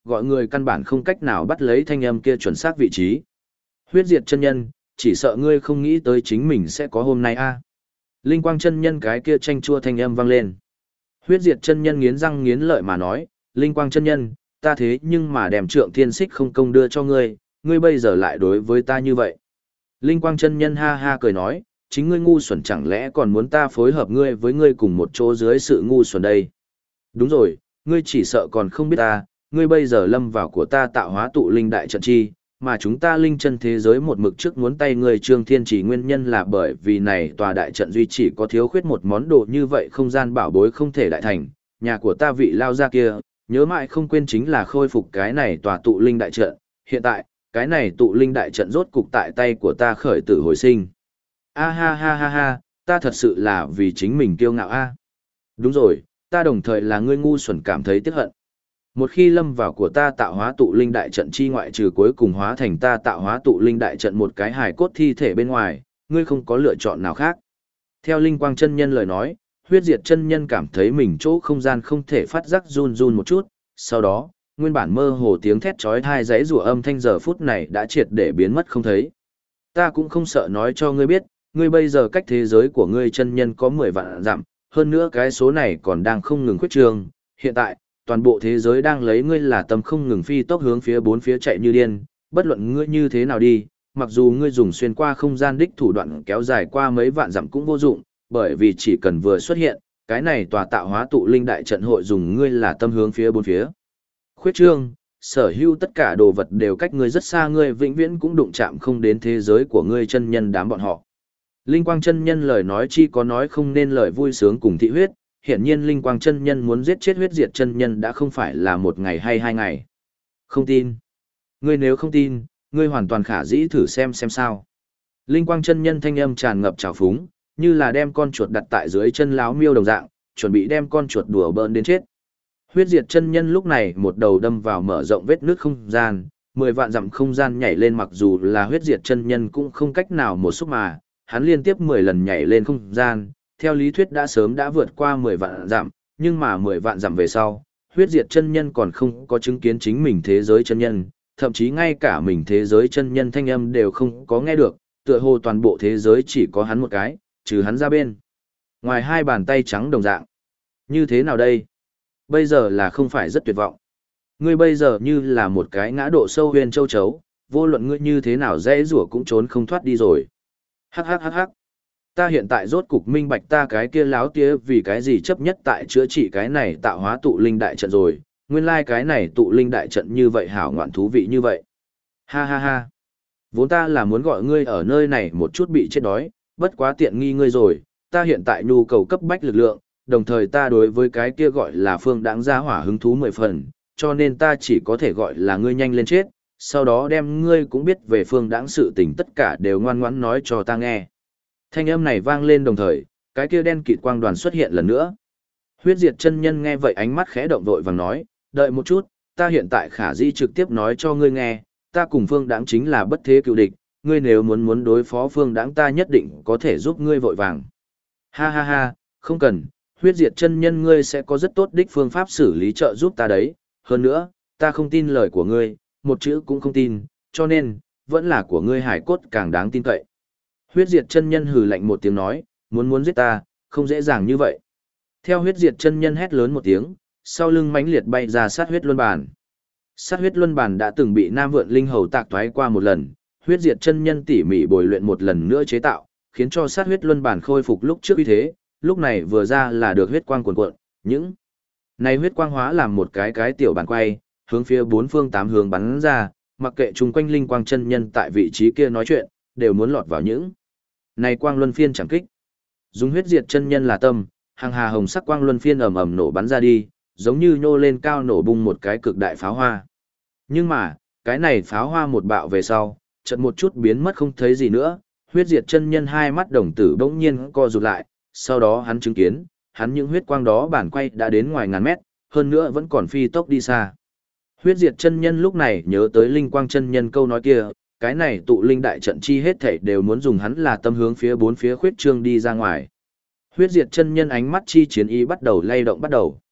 gọi người căn bản không cách nào bắt lấy thanh âm kia chuẩn xác vị trí. Huyết diệt chân nhân, chỉ sợ ngươi không nghĩ tới chính mình sẽ có hôm nay a. Linh quang chân nhân cái kia chanh chua thanh âm vang lên. Huyết diệt chân nhân nghiến răng nghiến lợi mà nói, Linh quang chân nhân, ta thế nhưng mà đem trượng thiên xích không công đưa cho ngươi, ngươi bây giờ lại đối với ta như vậy. Linh quang chân nhân ha ha cười nói, chính ngươi ngu xuẩn chẳng lẽ còn muốn ta phối hợp ngươi với ngươi cùng một chỗ dưới sự ngu xuẩn đây. Đúng rồi, ngươi chỉ sợ còn không biết ta, ngươi bây giờ lâm vào của ta tạo hóa tụ linh đại trận chi, mà chúng ta linh chân thế giới một mực trước muốn tay ngươi Trương Thiên chỉ nguyên nhân là bởi vì này tòa đại trận duy chỉ có thiếu khuyết một món đồ như vậy không gian bảo bối không thể đại thành, nhà của ta vị lao ra kia, nhớ mãi không quên chính là khôi phục cái này tòa tụ linh đại trận, hiện tại, cái này tụ linh đại trận rốt cục tại tay của ta khởi tử hồi sinh. A ha ha ha ha, ta thật sự là vì chính mình kiêu ngạo a. Đúng rồi, ta đồng thời là ngươi ngu xuẩn cảm thấy tiếc hận. Một khi lâm vào của ta tạo hóa tụ linh đại trận chi ngoại trừ cuối cùng hóa thành ta tạo hóa tụ linh đại trận một cái hài cốt thi thể bên ngoài, ngươi không có lựa chọn nào khác. Theo Linh Quang chân nhân lời nói, Huyết Diệt chân nhân cảm thấy mình chỗ không gian không thể phát giác run run một chút, sau đó, nguyên bản mơ hồ tiếng thét chói tai giãy giụa âm thanh giờ phút này đã triệt để biến mất không thấy. Ta cũng không sợ nói cho ngươi biết, ngươi bây giờ cách thế giới của ngươi chân nhân có 10 vạn dặm, hơn nữa cái số này còn đang không ngừng khuyết trương, hiện tại, toàn bộ thế giới đang lấy ngươi là tâm không ngừng phi tốc hướng phía bốn phía chạy như điên, bất luận ngươi như thế nào đi, mặc dù ngươi dùng xuyên qua không gian đích thủ đoạn kéo dài qua mấy vạn dặm cũng vô dụng, bởi vì chỉ cần vừa xuất hiện, cái này tòa tạo hóa tụ linh đại trận hội dùng ngươi là tâm hướng phía bốn phía. Khuyết trương, sở hữu tất cả đồ vật đều cách ngươi rất xa, ngươi vĩnh viễn cũng đụng chạm không đến thế giới của ngươi chân nhân đám bọn họ. Linh Quang chân nhân lời nói chi có nói không nên lời vui sướng cùng thị huyết, hiển nhiên Linh Quang chân nhân muốn giết chết Huyết Diệt chân nhân đã không phải là một ngày hay 2 ngày. Không tin. Ngươi nếu không tin, ngươi hoàn toàn khả dĩ thử xem sao. Linh Quang chân nhân thanh âm tràn ngập trào phúng, như là đem con chuột đặt tại dưới chân láo miêu đồng dạng, chuẩn bị đem con chuột đùa bỡn đến chết. Huyết Diệt chân nhân lúc này một đầu đâm vào mở rộng vết nước không gian, 10 vạn dặm không gian nhảy lên, mặc dù là Huyết Diệt chân nhân cũng không cách nào một xúc mà, hắn liên tiếp 10 lần nhảy lên không gian, theo lý thuyết đã sớm đã vượt qua 10 vạn dặm, nhưng mà 10 vạn dặm về sau, Huyết Diệt chân nhân còn không có chứng kiến chính mình thế giới chân nhân, thậm chí ngay cả mình thế giới chân nhân thanh âm đều không có nghe được, tựa hồ toàn bộ thế giới chỉ có hắn một cái, trừ hắn ra bên. Ngoài hai bàn tay trắng đồng dạng. Như thế nào đây? Bây giờ là không phải rất tuyệt vọng. Ngươi bây giờ như là một cái ngã độ sâu huyền châu chấu, vô luận ngươi như thế nào dễ rủa cũng trốn không thoát đi rồi. Hắc hắc hắc hắc. Ta hiện tại rốt cục minh bạch ta cái kia láo tía vì cái gì chấp nhất tại chữa trị cái này tạo hóa tụ linh đại trận rồi, nguyên lai cái này tụ linh đại trận như vậy hảo ngoạn thú vị như vậy. Ha ha ha. Vốn ta là muốn gọi ngươi ở nơi này một chút bị chết đói, bất quá tiện nghi ngươi rồi, ta hiện tại nhu cầu cấp bách lực lượng, đồng thời ta đối với cái kia gọi là phương đãng gia hỏa hứng thú 10 phần, cho nên ta chỉ có thể gọi là ngươi nhanh lên chết, sau đó đem ngươi cũng biết về phương đãng sự tình tất cả đều ngoan ngoãn nói cho ta nghe. Thanh âm này vang lên đồng thời, cái kia đen kịt quang đoàn xuất hiện lần nữa. Huyết Diệt chân nhân nghe vậy ánh mắt khẽ động vội vàng nói, đợi một chút, ta hiện tại khả dĩ trực tiếp nói cho ngươi nghe, ta cùng phương đãng chính là bất thế cựu địch, ngươi nếu muốn đối phó phương đãng ta nhất định có thể giúp ngươi vội vàng. Ha ha ha, không cần, Huyết Diệt chân nhân ngươi sẽ có rất tốt đích phương pháp xử lý trợ giúp ta đấy, hơn nữa, ta không tin lời của ngươi, một chữ cũng không tin, cho nên, vẫn là của ngươi hải cốt càng đáng tin cậy. Huyết Diệt chân nhân hừ lạnh một tiếng nói, muốn giết ta, không dễ dàng như vậy. Theo Huyết Diệt chân nhân hét lớn một tiếng, sau lưng mãnh liệt bay ra sát huyết luân bàn. Sát huyết luân bàn đã từng bị Nam Vượn Linh Hầu tạc toái qua một lần, Huyết Diệt chân nhân tỉ mỉ bồi luyện một lần nữa chế tạo, khiến cho sát huyết luân bàn khôi phục lúc trước uy thế, lúc này vừa ra là được huyết quang cuồn cuộn, những này huyết quang hóa làm một cái tiểu bàn quay, hướng phía bốn phương tám hướng bắn ra, mặc kệ chung quanh linh quang chân nhân tại vị trí kia nói chuyện, đều muốn lọt vào những này quang luân phiên chẳng kích. Dùng Huyết Diệt chân nhân là tâm, hàng hà hồng sắc quang luân phiên ầm ầm nổ bắn ra đi, giống như nhô lên cao nổ bung một cái cực đại pháo hoa. Nhưng mà, cái này pháo hoa một bạo về sau, chợt một chút biến mất không thấy gì nữa, Huyết Diệt chân nhân hai mắt đồng tử bỗng nhiên co rụt lại, sau đó hắn chứng kiến, hắn những huyết quang đó bản quay đã đến ngoài ngàn mét, hơn nữa vẫn còn phi tốc đi xa. Huyết Diệt chân nhân lúc này nhớ tới Linh Quang chân nhân câu nói kia, cái này tụ linh đại trận chi hết thảy đều muốn dùng hắn là tâm hướng phía bốn phía khuyết trương đi ra ngoài. Huyết Diệt chân nhân ánh mắt chi chiến ý bắt đầu lay động bắt đầu.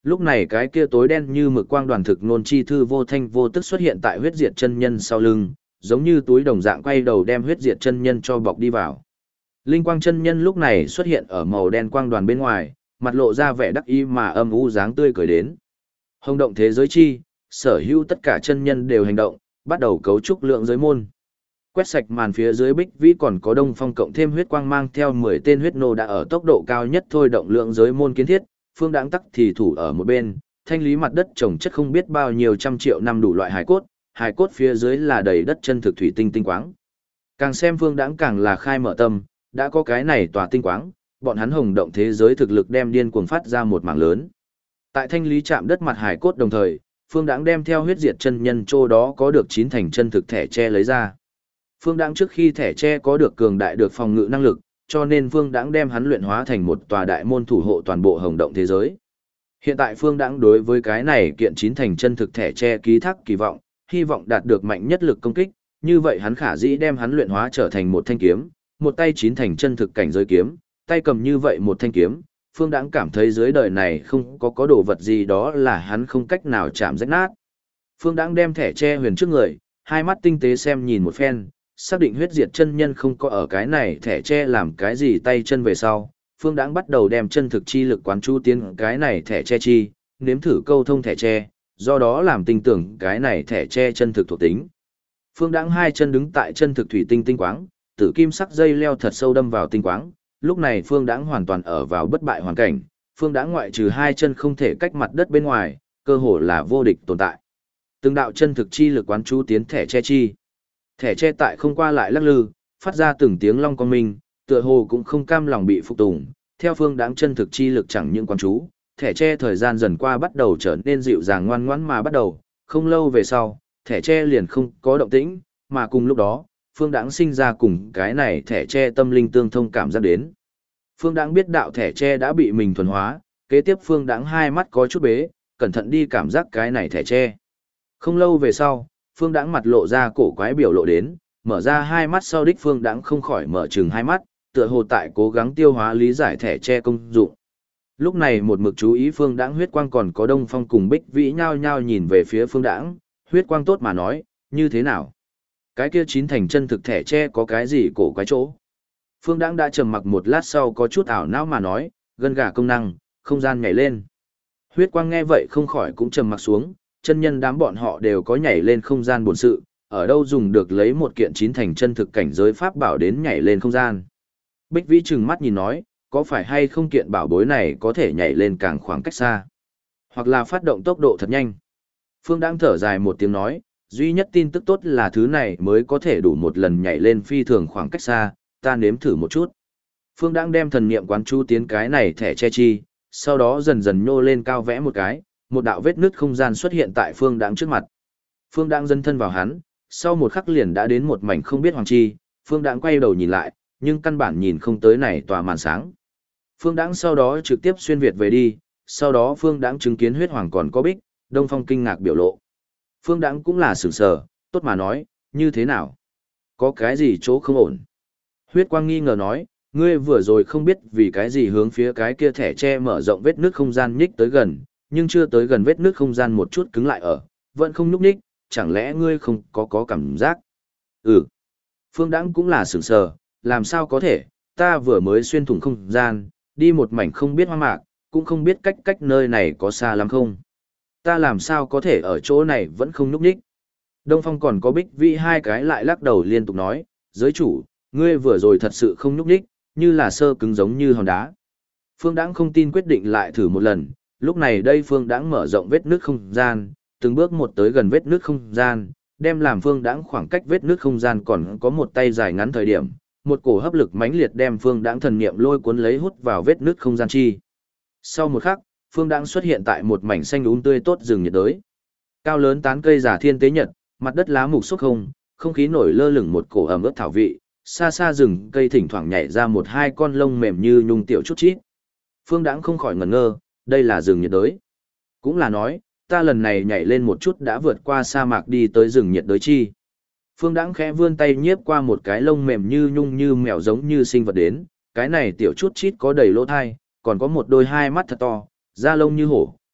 Lúc này cái kia tối đen như mực quang đoàn thực nôn chi thư vô thanh vô tức xuất hiện tại huyết diệt chân nhân sau lưng, giống như túi đồng dạng quay đầu đem huyết diệt chân nhân cho bọc đi vào. Linh quang chân nhân lúc này xuất hiện ở màu đen quang đoàn bên ngoài, mặt lộ ra vẻ đắc ý mà âm u dáng tươi cười đến. Hồng động thế giới chi, sở hữu tất cả chân nhân đều hành động, bắt đầu cấu trúc lượng giới môn. Quét sạch màn phía dưới bích vĩ còn có đông phong cộng thêm huyết quang mang theo 10 tên huyết nô đã ở tốc độ cao nhất thôi động lượng giới môn kiến thiết, Phương Đãng tắc thì thủ ở một bên, thanh lý mặt đất trồng chất không biết bao nhiêu trăm triệu năm đủ loại hài cốt phía dưới là đầy đất chân thực thủy tinh tinh quáng. Càng xem Phương Đãng càng là khai mở tâm, đã có cái này tòa tinh quáng, bọn hắn hồng động thế giới thực lực đem điên cuồng phát ra một mảng lớn. Tại thanh lý chạm đất mặt hài cốt đồng thời, Phương Đãng đem theo huyết diệt chân nhân chỗ đó có được 9 thành chân thực thẻ tre lấy ra. Phương Đãng trước khi thẻ tre có được cường đại được phòng ngự năng lực, cho nên Phương Đãng đem hắn luyện hóa thành một tòa đại môn thủ hộ toàn bộ hồng động thế giới. Hiện tại Phương Đãng đối với cái này kiện 9 thành chân thực thẻ tre ký thác kỳ vọng, hy vọng đạt được mạnh nhất lực công kích, như vậy hắn khả dĩ đem hắn luyện hóa trở thành một thanh kiếm, một tay 9 thành chân thực cảnh giới kiếm, tay cầm như vậy một thanh kiếm, Phương Đãng cảm thấy dưới đời này không có đồ vật gì đó là hắn không cách nào chạm rách nát. Phương Đãng đem thẻ tre huyền trước người, hai mắt tinh tế xem nhìn một phen, xác định huyết diệt chân nhân không có ở cái này thẻ tre làm cái gì tay chân về sau, Phương Đãng bắt đầu đem chân thực chi lực quán chú tiến cái này thẻ tre chi, nếm thử câu thông thẻ tre, do đó làm tin tưởng cái này thẻ tre chân thực thuộc tính. Phương Đãng hai chân đứng tại chân thực thủy tinh tinh quáng, tử kim sắc dây leo thật sâu đâm vào tinh quáng, lúc này Phương Đãng hoàn toàn ở vào bất bại hoàn cảnh, Phương Đãng ngoại trừ hai chân không thể cách mặt đất bên ngoài, cơ hồ là vô địch tồn tại. Từng đạo chân thực chi lực quán chú tiến thẻ tre chi. Thẻ tre tại không qua lại lắc lư, phát ra từng tiếng long con minh, tựa hồ cũng không cam lòng bị phục tùng. Theo Phương Đãng chân thực chi lực chẳng những quán chú, thẻ tre thời gian dần qua bắt đầu trở nên dịu dàng ngoan ngoãn mà bắt đầu, không lâu về sau, thẻ tre liền không có động tĩnh, mà cùng lúc đó, Phương Đãng sinh ra cùng cái này thẻ tre tâm linh tương thông cảm giác đến. Phương Đãng biết đạo thẻ tre đã bị mình thuần hóa, kế tiếp Phương Đãng hai mắt có chút bế, cẩn thận đi cảm giác cái này thẻ tre. Không lâu về sau, Phương Đãng mặt lộ ra cổ quái biểu lộ đến, mở ra hai mắt sau đích Phương Đãng không khỏi mở trừng hai mắt, tựa hồ tại cố gắng tiêu hóa lý giải thẻ tre công dụng. Lúc này một mực chú ý Phương Đãng huyết quang còn có Đông Phong cùng Bích Vĩ nhao nhao nhìn về phía Phương Đãng, huyết quang tốt mà nói, như thế nào? Cái kia 9 thành chân thực thẻ tre có cái gì cổ quái chỗ? Phương Đãng đã trầm mặc một lát sau có chút ảo não mà nói, gân gà công năng, không gian nhảy lên. Huyết quang nghe vậy không khỏi cũng trầm mặc xuống, chân nhân đám bọn họ đều có nhảy lên không gian bổn sự, ở đâu dùng được lấy một kiện 9 thành chân thực cảnh giới pháp bảo đến nhảy lên không gian. Bích Vĩ trừng mắt nhìn nói, có phải hay không kiện bảo bối này có thể nhảy lên càng khoảng cách xa, hoặc là phát động tốc độ thật nhanh. Phương Đãng thở dài một tiếng nói, duy nhất tin tức tốt là thứ này mới có thể đủ một lần nhảy lên phi thường khoảng cách xa, ta nếm thử một chút. Phương Đãng đem thần niệm quán chú tiến cái này thẻ che chi, sau đó dần dần nhô lên cao vẽ một cái, một đạo vết nứt không gian xuất hiện tại Phương Đãng trước mặt. Phương Đãng dấn thân vào hắn, sau một khắc liền đã đến một mảnh không biết hoàng chi, Phương Đãng quay đầu nhìn lại, nhưng căn bản nhìn không tới này tòa màn sáng. Phương Đãng sau đó trực tiếp xuyên việt về đi, sau đó Phương Đãng chứng kiến huyết hoàng còn có Bích, Đông Phong kinh ngạc biểu lộ. Phương Đãng cũng là sửng sở, tốt mà nói, như thế nào? Có cái gì chỗ không ổn? Huyết quang nghi ngờ nói, ngươi vừa rồi không biết vì cái gì hướng phía cái kia thẻ tre mở rộng vết nước không gian nhích tới gần, nhưng chưa tới gần vết nước không gian một chút cứng lại ở, vẫn không nhúc nhích, chẳng lẽ ngươi không có cảm giác? Ừ. Phương Đãng cũng là sửng sở, làm sao có thể, ta vừa mới xuyên thủng không gian, đi một mảnh không biết hoang mạc, cũng không biết cách nơi này có xa lắm không. Ta làm sao có thể ở chỗ này vẫn không nhúc nhích. Đông Phong còn có Bích Vĩ hai cái lại lắc đầu liên tục nói, giới chủ, ngươi vừa rồi thật sự không nhúc nhích, như là sơ cứng giống như hòn đá. Phương Đãng không tin quyết định lại thử một lần, lúc này đây Phương Đãng mở rộng vết nước không gian, từng bước một tới gần vết nước không gian, đem làm Phương Đãng khoảng cách vết nước không gian còn có một tay dài ngắn thời điểm, một cổ hấp lực mãnh liệt đem Phương Đãng thần niệm lôi cuốn lấy hút vào vết nước không gian chi. Sau một khắc, Phương Đãng xuất hiện tại một mảnh xanh tươi tốt rừng nhiệt đới. Cao lớn tán cây giả thiên tế nhật, mặt đất lá mục xốc không khí nổi lơ lửng một cổ ẩm ướt thảo vị, xa xa rừng cây thỉnh thoảng nhảy ra một hai con lông mềm như nhung tiểu chút chít. Phương Đãng không khỏi ngẩn ngơ, đây là rừng nhiệt đới. Cũng là nói, ta lần này nhảy lên một chút đã vượt qua sa mạc đi tới rừng nhiệt đới chi. Phương Đãng khẽ vươn tay nhiếp qua một cái lông mềm như nhung như mèo giống như sinh vật đến, cái này tiểu chút chít có đầy lỗ thai, còn có một đôi hai mắt thật to, da lông như hổ,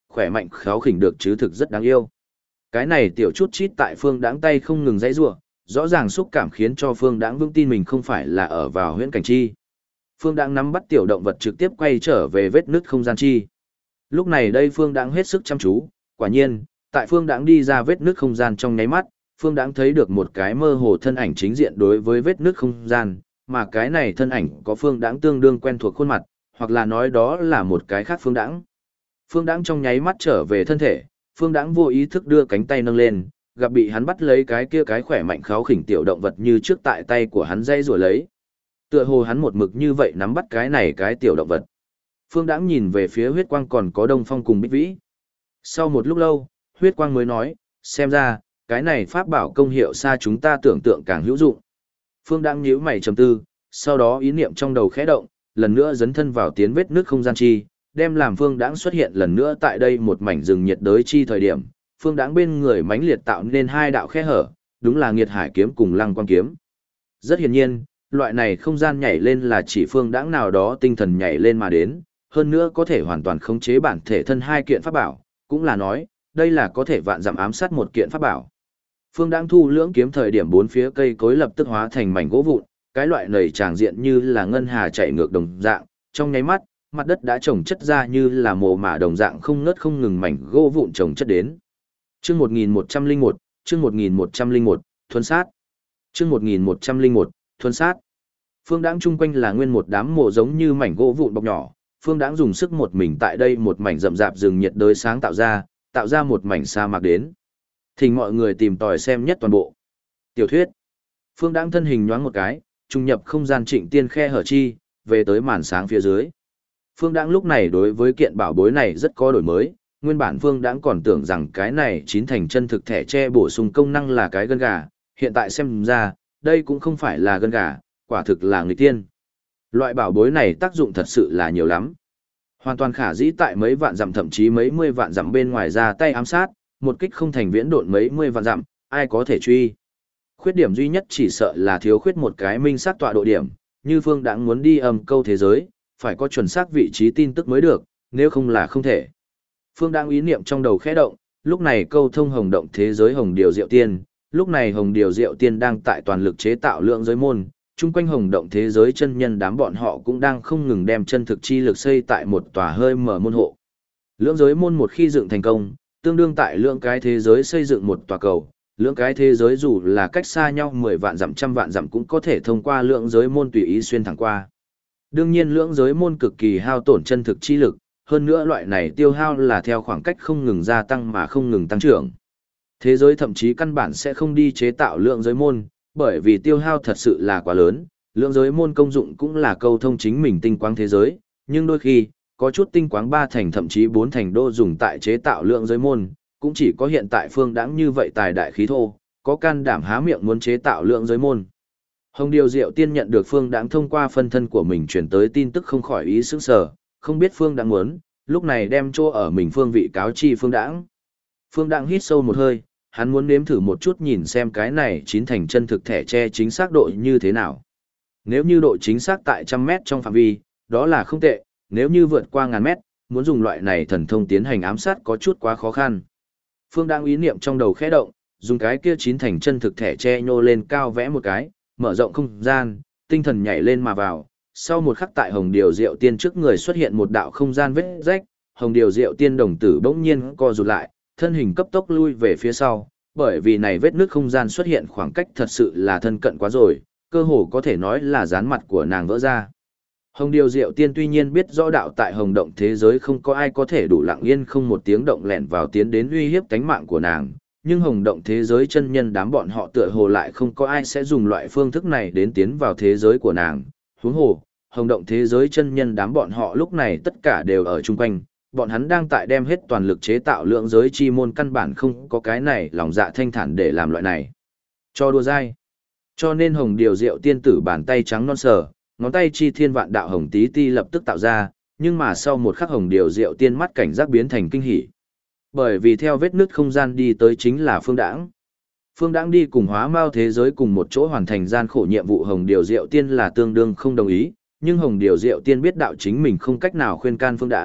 khỏe mạnh kháu khỉnh được chứ thực rất đáng yêu. Cái này tiểu chút chít tại Phương Đãng tay không ngừng dãy giụa, rõ ràng xúc cảm khiến cho Phương Đãng vững tin mình không phải là ở vào huyễn cảnh chi. Phương Đãng nắm bắt tiểu động vật trực tiếp quay trở về vết nứt không gian chi. Lúc này đây Phương Đãng hết sức chăm chú, quả nhiên, tại Phương Đãng đi ra vết nứt không gian trong nháy mắt, Phương Đãng thấy được một cái mơ hồ thân ảnh chính diện đối với vết nứt không gian, mà cái này thân ảnh có Phương Đãng tương đương quen thuộc khuôn mặt, hoặc là nói đó là một cái khác Phương Đãng. Phương Đãng trong nháy mắt trở về thân thể, Phương Đãng vô ý thức đưa cánh tay nâng lên, gặp bị hắn bắt lấy cái kia cái khỏe mạnh kháu khỉnh tiểu động vật như trước tại tay của hắn dây rủa lấy. Tựa hồ hắn một mực như vậy nắm bắt cái này cái tiểu động vật. Phương Đãng nhìn về phía huyết quang còn có Đông Phong cùng Bích Vĩ. Sau một lúc lâu, huyết quang mới nói, xem ra, cái này pháp bảo công hiệu xa chúng ta tưởng tượng càng hữu dụng. Phương Đãng nhíu mày trầm tư, sau đó ý niệm trong đầu khẽ động, lần nữa dấn thân vào tiến vết nước không gian chi, đem làm Phương Đãng xuất hiện lần nữa tại đây một mảnh rừng nhiệt đới chi thời điểm, Phương Đãng bên người mãnh liệt tạo nên hai đạo khe hở, đúng là Nghiệt Hải kiếm cùng Lăng Quang kiếm. Rất hiển nhiên, loại này không gian nhảy lên là chỉ Phương Đãng nào đó tinh thần nhảy lên mà đến, hơn nữa có thể hoàn toàn khống chế bản thể thân hai kiện pháp bảo, cũng là nói, đây là có thể vạn dặm ám sát một kiện pháp bảo. Phương Đãng thu lưỡng kiếm thời điểm bốn phía cây cối lập tức hóa thành mảnh gỗ vụn, cái loại nầy tràng diện như là ngân hà chạy ngược đồng dạng, trong nháy mắt, mặt đất đã trồng chất ra như là mồ mả đồng dạng không ngớt không ngừng mảnh gỗ vụn trồng chất đến. Chương 1101, chương 1101, thuần sát. Chương 1101, thuần sát. Phương Đãng chung quanh là nguyên một đám mộ giống như mảnh gỗ vụn bọc nhỏ, Phương Đãng dùng sức một mình tại đây một mảnh rậm rạp rừng nhiệt đới sáng tạo ra một mảnh sa mạc đến. Thỉnh mọi người tìm tòi xem nhất toàn bộ. Tiểu thuyết. Phương Đãng thân hình nhoáng một cái, trùng nhập không gian Trịnh Tiên khe hở chi, về tới màn sáng phía dưới. Phương Đãng lúc này đối với kiện bảo bối này rất có đổi mới, nguyên bản Phương Đãng còn tưởng rằng cái này chín thành chân thực thẻ che bổ sung công năng là cái gân gà, hiện tại xem ra, đây cũng không phải là gân gà, quả thực là nghịch tiên. Loại bảo bối này tác dụng thật sự là nhiều lắm. Hoàn toàn khả dĩ tại mấy vạn dặm thậm chí mấy mươi vạn dặm bên ngoài ra tay ám sát, một kích không thành viễn độn mấy mươi vạn dặm, ai có thể truy. Khuyết điểm duy nhất chỉ sợ là thiếu khuyết một cái minh xác tọa độ điểm, như Phương Đãng muốn đi âm câu thế giới, phải có chuẩn xác vị trí tin tức mới được, nếu không là không thể. Phương Đãng ý niệm trong đầu khẽ động, lúc này câu thông hồng động thế giới Hồng Điều Diệu Tiên, lúc này Hồng Điều Diệu Tiên đang tại toàn lực chế tạo lượng giới môn, chung quanh hồng động thế giới chân nhân đám bọn họ cũng đang không ngừng đem chân thực chi lực xây tại một tòa hơi mở môn hộ. Lưỡng giới môn một khi dựng thành công, tương đương tại lượng cái thế giới xây dựng một tòa cầu, lượng cái thế giới dù là cách xa nhau 10 vạn dặm trăm vạn dặm cũng có thể thông qua lượng giới môn tùy ý xuyên thẳng qua. Đương nhiên lượng giới môn cực kỳ hao tổn chân thực chi lực, hơn nữa loại này tiêu hao là theo khoảng cách không ngừng gia tăng mà không ngừng tăng trưởng. Thế giới thậm chí căn bản sẽ không đi chế tạo lượng giới môn, bởi vì tiêu hao thật sự là quá lớn, lượng giới môn công dụng cũng là câu thông chính mình tinh quang thế giới, nhưng đôi khi, có chút tinh quang 3 thành thậm chí 4 thành đô dùng tại chế tạo lượng giới môn, cũng chỉ có hiện tại Phương Đãng như vậy tài đại khí thô, có can đảm há miệng muốn chế tạo lượng giới môn. Hồng Điều Diệu Tiên nhận được Phương Đãng thông qua phân thân của mình chuyển tới tin tức không khỏi ý sững sờ, không biết Phương Đãng muốn, lúc này đem chỗ ở mình phương vị cáo chi Phương Đãng. Phương Đãng hít sâu một hơi, hắn muốn nếm thử một chút nhìn xem cái này chín thành chân thực thẻ che chính xác độ như thế nào. Nếu như độ chính xác tại 100 mét trong phạm vi, đó là không tệ, nếu như vượt qua 1000 mét, muốn dùng loại này thần thông tiến hành ám sát có chút quá khó khăn. Phương đang ý niệm trong đầu khẽ động, dùng cái kia chín thành chân thực thẻ che nhô lên cao vẽ một cái, mở rộng không gian, tinh thần nhảy lên mà vào. Sau một khắc tại Hồng Điều Diệu Tiên trước người xuất hiện một đạo không gian vết rách, Hồng Điều Diệu Tiên đồng tử bỗng nhiên co rụt lại, thân hình cấp tốc lui về phía sau, bởi vì này vết nước không gian xuất hiện khoảng cách thật sự là thân cận quá rồi, cơ hồ có thể nói là dán mặt của nàng vỡ ra. Hồng Điều Diệu Tiên tuy nhiên biết rõ đạo tại hồng động thế giới không có ai có thể đủ lặng yên không một tiếng động lẻn vào tiến đến uy hiếp cánh mạng của nàng, nhưng hồng động thế giới chân nhân đám bọn họ tựa hồ lại không có ai sẽ dùng loại phương thức này đến tiến vào thế giới của nàng. Huống hồ, hồng động thế giới chân nhân đám bọn họ lúc này tất cả đều ở chung quanh, bọn hắn đang tại đem hết toàn lực chế tạo lượng giới chi môn, căn bản không có cái này lòng dạ thanh thản để làm loại này cho đùa dai. Cho nên Hồng Điều Diệu Tiên tử bàn tay trắng non sờ, ngón tay chi thiên vạn đạo hồng tí ti lập tức tạo ra, nhưng mà sau một khắc Hồng Điều Diệu Tiên mắt cảnh giác biến thành kinh hỉ. Bởi vì theo vết nứt không gian đi tới chính là Phương Đãng. Phương Đãng đi cùng Hóa Mao thế giới cùng một chỗ hoàn thành gian khổ nhiệm vụ, Hồng Điều Diệu Tiên là tương đương không đồng ý, nhưng Hồng Điều Diệu Tiên biết đạo chính mình không cách nào khuyên can Phương Đãng,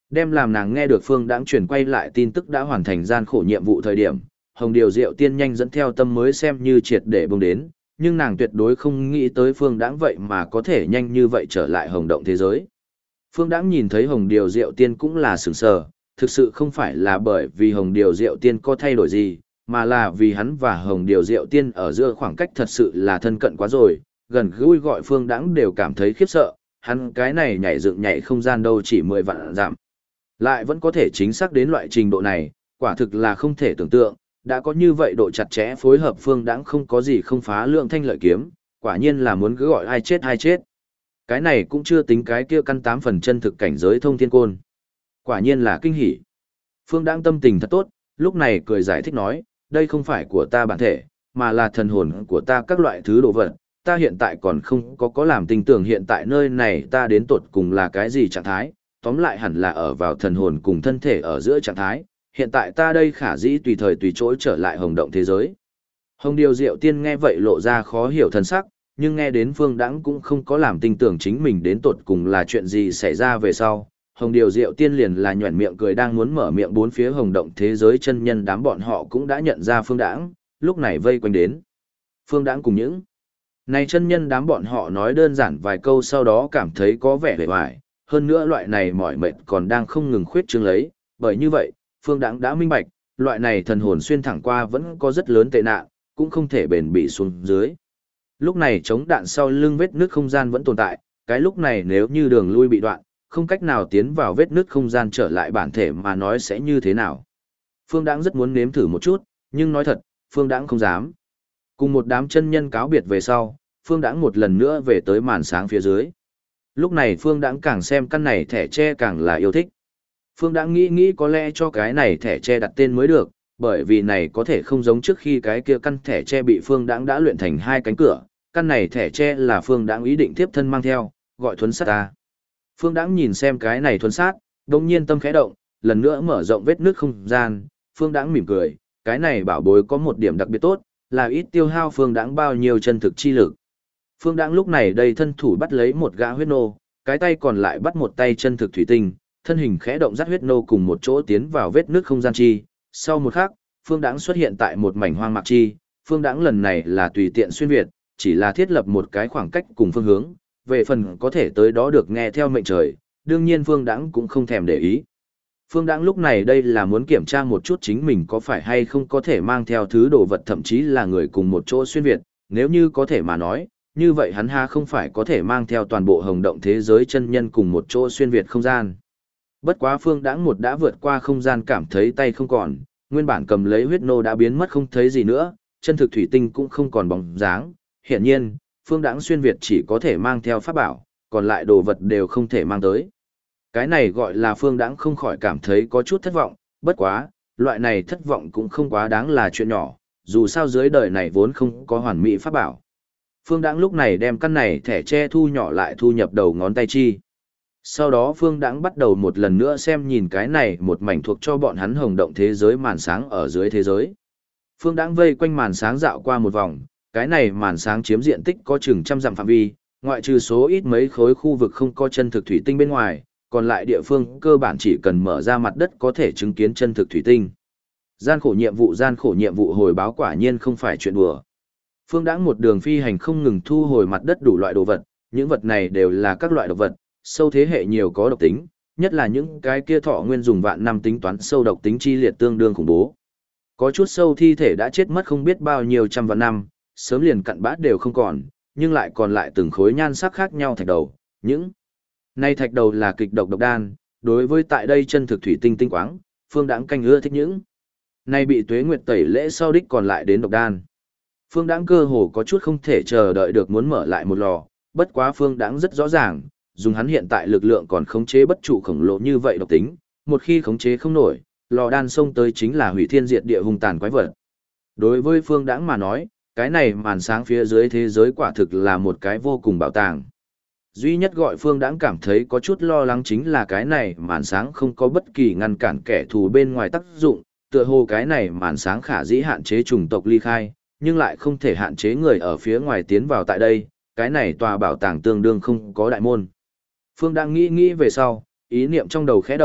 Đem làm nàng nghe được Phương Đãng truyền quay lại tin tức đã hoàn thành gian khổ nhiệm vụ thời điểm, Hồng Điều Diệu Tiên nhanh dẫn theo tâm mới xem như triệt để bông đến, nhưng nàng tuyệt đối không nghĩ tới Phương Đãng vậy mà có thể nhanh như vậy trở lại hồng động thế giới. Phương Đãng nhìn thấy Hồng Điều Diệu Tiên cũng là sửng sờ, thực sự không phải là bởi vì Hồng Điều Diệu Tiên có thay đổi gì, mà là vì hắn và Hồng Điều Diệu Tiên ở giữa khoảng cách thật sự là thân cận quá rồi, gần gũi gọi Phương Đãng đều cảm thấy khiếp sợ, hắn cái này nhảy dựng nhảy không gian đâu chỉ 10 vạn dặm. Lại vẫn có thể chính xác đến loại trình độ này, quả thực là không thể tưởng tượng, đã có như vậy độ chặt chẽ phối hợp Phương Đãng không có gì không phá lượng thanh lợi kiếm, quả nhiên là muốn cứ gọi ai chết ai chết. Cái này cũng chưa tính cái kia căn 8 phần chân thực cảnh giới thông thiên côn. Quả nhiên là kinh hỉ. Phương Đãng tâm tình thật tốt, lúc này cười giải thích nói, đây không phải của ta bản thể, mà là thần hồn của ta các loại thứ đồ vật, ta hiện tại còn không có làm tình tưởng hiện tại nơi này ta đến tột cùng là cái gì trạng thái, tóm lại hẳn là ở vào thần hồn cùng thân thể ở giữa trạng thái, hiện tại ta đây khả dĩ tùy thời tùy chỗ trở lại hồng động thế giới. Hồng Điều Diệu Tiên nghe vậy lộ ra khó hiểu thân sắc, nhưng nghe đến Phương Đãng cũng không có làm tin tưởng chính mình đến tột cùng là chuyện gì xảy ra về sau. Hồng Điều Diệu Tiên liền là nhoẻn miệng cười đang muốn mở miệng bốn phía hồng động thế giới chân nhân đám bọn họ cũng đã nhận ra Phương Đãng, lúc này vây quanh đến. Phương Đãng cùng những này chân nhân đám bọn họ nói đơn giản vài câu sau đó cảm thấy có vẻ vẻ vải, hơn nữa loại này mỏi mệt còn đang không ngừng khuyết trương lấy, bởi như vậy, Phương Đãng đã minh bạch, loại này thần hồn xuyên thẳng qua vẫn có rất lớn tệ nạn, cũng không thể bền bỉ xuống dưới. Lúc này chống đạn sau lưng vết nứt không gian vẫn tồn tại, cái lúc này nếu như đường lui bị đoạn, không cách nào tiến vào vết nứt không gian trở lại bản thể mà nói sẽ như thế nào. Phương Đãng rất muốn nếm thử một chút, nhưng nói thật, Phương Đãng không dám. Cùng một đám chân nhân cáo biệt về sau, Phương Đãng một lần nữa về tới màn sáng phía dưới. Lúc này Phương Đãng càng xem căn này thẻ tre càng là yêu thích. Phương Đãng nghĩ có lẽ cho cái này thẻ tre đặt tên mới được, bởi vì này có thể không giống trước khi cái kia căn thẻ tre bị Phương Đãng đã luyện thành hai cánh cửa, căn này thẻ tre là Phương Đãng ý định tiếp thân mang theo, gọi thuấn sát ta. Phương Đãng nhìn xem cái này thuấn sát, đột nhiên tâm khẽ động, lần nữa mở rộng vết nước không gian, Phương Đãng mỉm cười, cái này bảo bối có một điểm đặc biệt tốt, là ít tiêu hao Phương Đãng bao nhiêu chân thực chi lực. Phương Đãng lúc này đây thân thủ bắt lấy một gã huyết nô, cái tay còn lại bắt một tay chân thực thủy tinh, thân hình khẽ động dắt huyết nô cùng một chỗ tiến vào vết nước không gian chi. Sau một khắc, Phương Đãng xuất hiện tại một mảnh hoang mạc chi, Phương Đãng lần này là tùy tiện xuyên việt, chỉ là thiết lập một cái khoảng cách cùng phương hướng, về phần có thể tới đó được nghe theo mệnh trời, đương nhiên Phương Đãng cũng không thèm để ý. Phương Đãng lúc này đây là muốn kiểm tra một chút chính mình có phải hay không có thể mang theo thứ đồ vật thậm chí là người cùng một chỗ xuyên việt, nếu như có thể mà nói, như vậy hắn ha không phải có thể mang theo toàn bộ hồng động thế giới chân nhân cùng một chỗ xuyên việt không gian. Bất quá Phương Đãng một đã vượt qua không gian cảm thấy tay không còn, nguyên bản cầm lấy huyết nô đã biến mất không thấy gì nữa, chân thực thủy tinh cũng không còn bóng dáng. Hiển nhiên, Phương Đãng xuyên việt chỉ có thể mang theo pháp bảo, còn lại đồ vật đều không thể mang tới. Cái này gọi là Phương Đãng không khỏi cảm thấy có chút thất vọng, bất quá, loại này thất vọng cũng không quá đáng là chuyện nhỏ, dù sao dưới đời này vốn không có hoàn mỹ pháp bảo. Phương Đãng lúc này đem căn này thẻ tre thu nhỏ lại thu nhập đầu ngón tay chi. Sau đó Phương Đãng bắt đầu một lần nữa xem nhìn cái này một mảnh thuộc cho bọn hắn hồng động thế giới màn sáng ở dưới thế giới. Phương Đãng vây quanh màn sáng dạo qua một vòng, cái này màn sáng chiếm diện tích có chừng trăm dặm phạm vi, ngoại trừ số ít mấy khối khu vực không có chân thực thủy tinh bên ngoài, còn lại địa phương cơ bản chỉ cần mở ra mặt đất có thể chứng kiến chân thực thủy tinh. Gian khổ nhiệm vụ hồi báo quả nhiên không phải chuyện đùa. Phương Đãng một đường phi hành không ngừng thu hồi mặt đất đủ loại đồ vật, những vật này đều là các loại độc vật, sâu thế hệ nhiều có độc tính, nhất là những cái kia thọ nguyên dùng vạn năm tính toán sâu độc tính chi liệt tương đương khủng bố. Có chút sâu thi thể đã chết mất không biết bao nhiêu trăm vạn năm, sớm liền cặn bã đều không còn, nhưng lại còn lại từng khối nhan sắc khác nhau thạch đầu, những này thạch đầu là kịch độc độc đan, đối với tại đây chân thực thủy tinh tinh quáng, Phương Đãng canh ưa thích những này bị tuế nguyệt tẩy lễ sau đích còn lại đến độc đan. Phương Đãng cơ hồ có chút không thể chờ đợi được muốn mở lại một lò, bất quá Phương Đãng rất rõ ràng, dùng hắn hiện tại lực lượng còn khống chế bất trụ khổng lồ như vậy độc tính, một khi khống chế không nổi, lò đan xông tới chính là hủy thiên diệt địa hung tàn quái vật. Đối với Phương Đãng mà nói, cái này màn sáng phía dưới thế giới quả thực là một cái vô cùng bảo tàng. Duy nhất gọi Phương Đãng cảm thấy có chút lo lắng chính là cái này màn sáng không có bất kỳ ngăn cản kẻ thù bên ngoài tác dụng, tựa hồ cái này màn sáng khả dĩ hạn chế chủng tộc ly khai, nhưng lại không thể hạn chế người ở phía ngoài tiến vào tại đây, cái này tòa bảo tàng tương đương không có đại môn. Phương Đãng nghĩ về sau, ý niệm trong đầu khẽ động,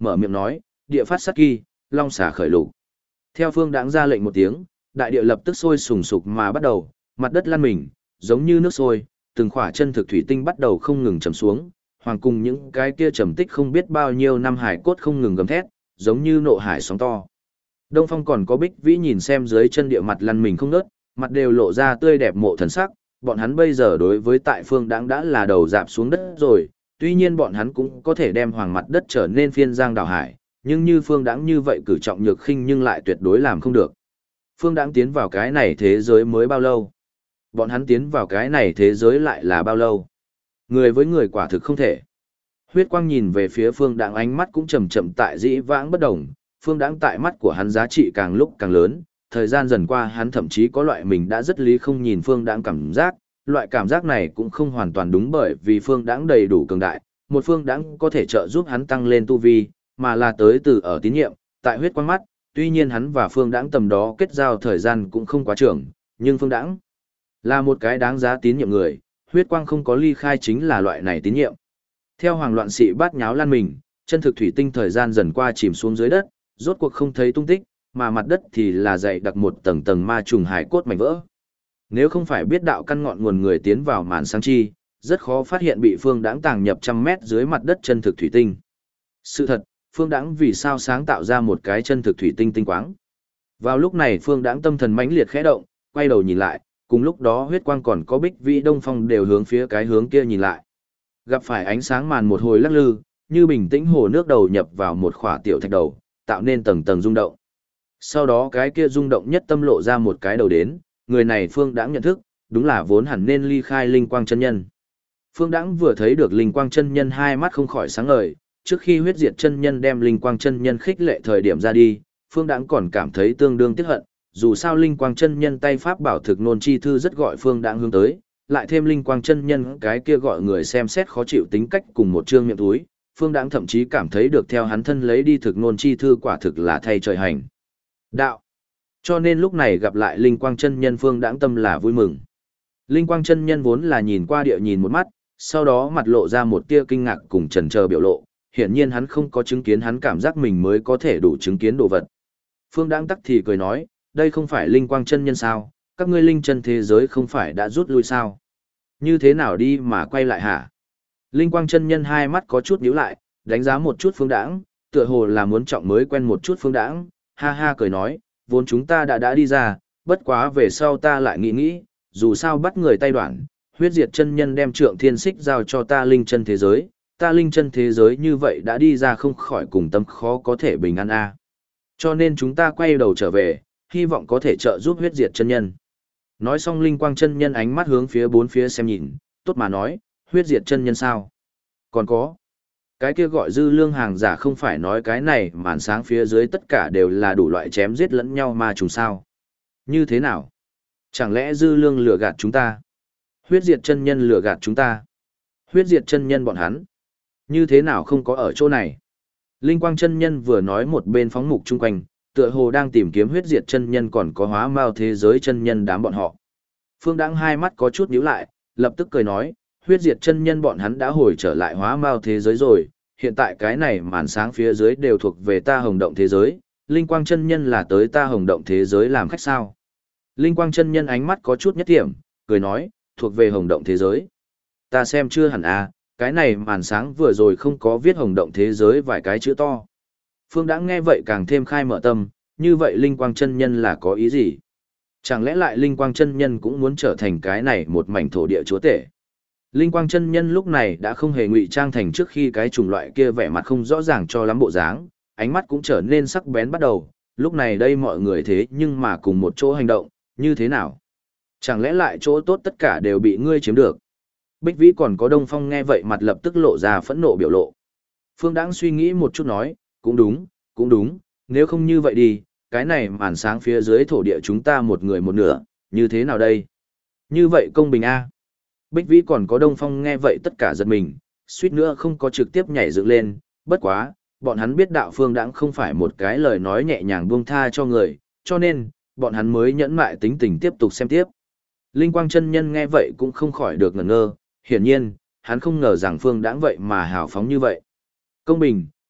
mở miệng nói, địa phát sát kỳ, long xà khởi lục. Theo Phương Đãng ra lệnh một tiếng, đại địa lập tức sôi sùng sục mà bắt đầu, mặt đất lăn mình, giống như nước sôi, từng khỏa chân thực thủy tinh bắt đầu không ngừng trầm xuống, hoàng cùng những cái kia trầm tích không biết bao nhiêu năm hải cốt không ngừng gầm thét, giống như nộ hải sóng to. Đông Phong còn có Bích Vĩ nhìn xem dưới chân địa mặt lăn mình không ngớt, mặt đều lộ ra tươi đẹp mộ thần sắc, bọn hắn bây giờ đối với tại Phương Đãng đã là đầu dạp xuống đất rồi, tuy nhiên bọn hắn cũng có thể đem hoàng mặt đất trở nên phiên giang đảo hải, nhưng như Phương Đãng như vậy cử trọng nhược khinh nhưng lại tuyệt đối làm không được. Phương Đãng tiến vào cái này thế giới mới bao lâu? Bọn hắn tiến vào cái này thế giới lại là bao lâu? Người với người quả thực không thể. Huyết Quang nhìn về phía Phương Đãng, ánh mắt cũng chậm chậm tại dĩ vãng bất động, Phương Đãng tại mắt của hắn giá trị càng lúc càng lớn, thời gian dần qua hắn thậm chí có loại mình đã rất lý không nhìn Phương Đãng cảm giác, loại cảm giác này cũng không hoàn toàn đúng bởi vì Phương Đãng đầy đủ cường đại, một Phương Đãng có thể trợ giúp hắn tăng lên tu vi, mà là tới từ ở tín nhiệm, tại Huyết Quang mắt, tuy nhiên hắn và Phương Đãng tầm đó kết giao thời gian cũng không quá trường, nhưng Phương Đãng là một cái đáng giá tín nhiệm người, Huyết Quang không có ly khai chính là loại này tín nhiệm. Theo hoàng loạn sĩ bát nháo lan mình, chân thực thủy tinh thời gian dần qua chìm xuống dưới đất, rốt cuộc không thấy tung tích, mà mặt đất thì là dày đặc một tầng tầng ma trùng hải cốt mảnh vỡ. Nếu không phải biết đạo căn ngọn nguồn người tiến vào màn sáng chi, rất khó phát hiện bị Phương Đãng tàng nhập trăm mét dưới mặt đất chân thực thủy tinh. Sự thật, Phương Đãng vì sao sáng tạo ra một cái chân thực thủy tinh tinh quáng. Vào lúc này Phương Đãng tâm thần mãnh liệt khẽ động, quay đầu nhìn lại, cùng lúc đó Huyết Quang còn có Bích Vĩ Đông Phong đều hướng phía cái hướng kia nhìn lại. Gặp phải ánh sáng màn một hồi lắc lư, như bình tĩnh hồ nước đầu nhập vào một khỏa tiểu thạch đầu, tạo nên tầng tầng rung động. Sau đó cái kia rung động nhất tâm lộ ra một cái đầu đến, người này Phương Đãng nhận thức, đúng là vốn hẳn nên ly khai Linh Quang chân nhân. Phương Đãng vừa thấy được Linh Quang chân nhân hai mắt không khỏi sáng ngời, trước khi huyết diệt chân nhân đem Linh Quang chân nhân khích lệ thời điểm ra đi, Phương Đãng còn cảm thấy tương đương tiếc hận, dù sao Linh Quang chân nhân tay pháp bảo thực nôn chi thư rất gọi Phương Đãng hướng tới, lại thêm Linh Quang chân nhân cái kia gọi người xem xét khó chịu tính cách cùng một trương miệng túi, Phương Đãng thậm chí cảm thấy được theo hắn thân lấy đi thực nôn chi thư quả thực là thay trời hành đạo. Cho nên lúc này gặp lại Linh Quang chân nhân Phương Đãng tâm là vui mừng. Linh Quang chân nhân vốn là nhìn qua địa nhìn một mắt, sau đó mặt lộ ra một tia kinh ngạc cùng chần chờ biểu lộ, hiển nhiên hắn không có chứng kiến hắn cảm giác mình mới có thể đủ chứng kiến đồ vật. Phương Đãng tắc thì cười nói, đây không phải Linh Quang chân nhân sao, các ngươi linh chân thế giới không phải đã rút lui sao? Như thế nào đi mà quay lại hả? Linh Quang chân nhân hai mắt có chút nhíu lại, đánh giá một chút Phương Đãng, tựa hồ là muốn trọng mới quen một chút Phương Đãng, ha ha cười nói, vốn chúng ta đã đi ra, bất quá về sau ta lại nghĩ, dù sao bắt người tay đoạn, huyết diệt chân nhân đem trượng thiên xích giao cho ta linh chân thế giới, ta linh chân thế giới như vậy đã đi ra không khỏi cùng tâm khó có thể bình an a. Cho nên chúng ta quay đầu trở về, hy vọng có thể trợ giúp huyết diệt chân nhân. Nói xong Linh Quang chân nhân ánh mắt hướng phía bốn phía xem nhìn, tốt mà nói, huyết diệt chân nhân sao? Còn có, cái kia gọi dư lương hàng giả không phải nói cái này màn sáng phía dưới tất cả đều là đủ loại chém giết lẫn nhau mà trùng sao? Như thế nào? Chẳng lẽ dư lương lừa gạt chúng ta? Huyết diệt chân nhân lừa gạt chúng ta? Huyết diệt chân nhân bọn hắn? Như thế nào không có ở chỗ này? Linh Quang chân nhân vừa nói một bên phóng mục chung quanh, tựa hồ đang tìm kiếm huyết diệt chân nhân còn có hóa mao thế giới chân nhân đám bọn họ. Phương Đãng hai mắt có chút nhíu lại, lập tức cười nói, huyết diệt chân nhân bọn hắn đã hồi trở lại hóa mao thế giới rồi, hiện tại cái này màn sáng phía dưới đều thuộc về ta hồng động thế giới, Linh Quang chân nhân là tới ta hồng động thế giới làm khách sao. Linh Quang chân nhân ánh mắt có chút nhất điểm, cười nói, thuộc về hồng động thế giới. Ta xem chưa hẳn à, cái này màn sáng vừa rồi không có viết hồng động thế giới vài cái chữ to. Phương Đãng nghe vậy càng thêm khai mở tâm, như vậy Linh Quang chân nhân là có ý gì? Chẳng lẽ lại Linh Quang chân nhân cũng muốn trở thành cái này một mảnh thổ địa chúa tể? Linh Quang chân nhân lúc này đã không hề ngụy trang thành trước khi cái chủng loại kia vẻ mặt không rõ ràng cho lắm bộ dáng, ánh mắt cũng trở nên sắc bén bắt đầu, lúc này đây mọi người thế nhưng mà cùng một chỗ hành động, như thế nào? Chẳng lẽ lại chỗ tốt tất cả đều bị ngươi chiếm được? Bích Vĩ còn có Đông Phong nghe vậy mặt lập tức lộ ra phẫn nộ biểu lộ. Phương Đãng suy nghĩ một chút nói, cũng đúng, nếu không như vậy đi, cái này màn sáng phía dưới thổ địa chúng ta một người một nửa, như thế nào đây? Như vậy công bình a. Bích Vĩ còn có Đông Phong nghe vậy tất cả giật mình, suýt nữa không có trực tiếp nhảy dựng lên, bất quá, bọn hắn biết đạo Phương Đãng không phải một cái lời nói nhẹ nhàng buông tha cho người, cho nên, bọn hắn mới nhẫn mại tính tình tiếp tục xem tiếp. Linh Quang chân nhân nghe vậy cũng không khỏi được ngẩn ngơ, hiển nhiên, hắn không ngờ rằng Phương Đãng vậy mà hào phóng như vậy. Công bình,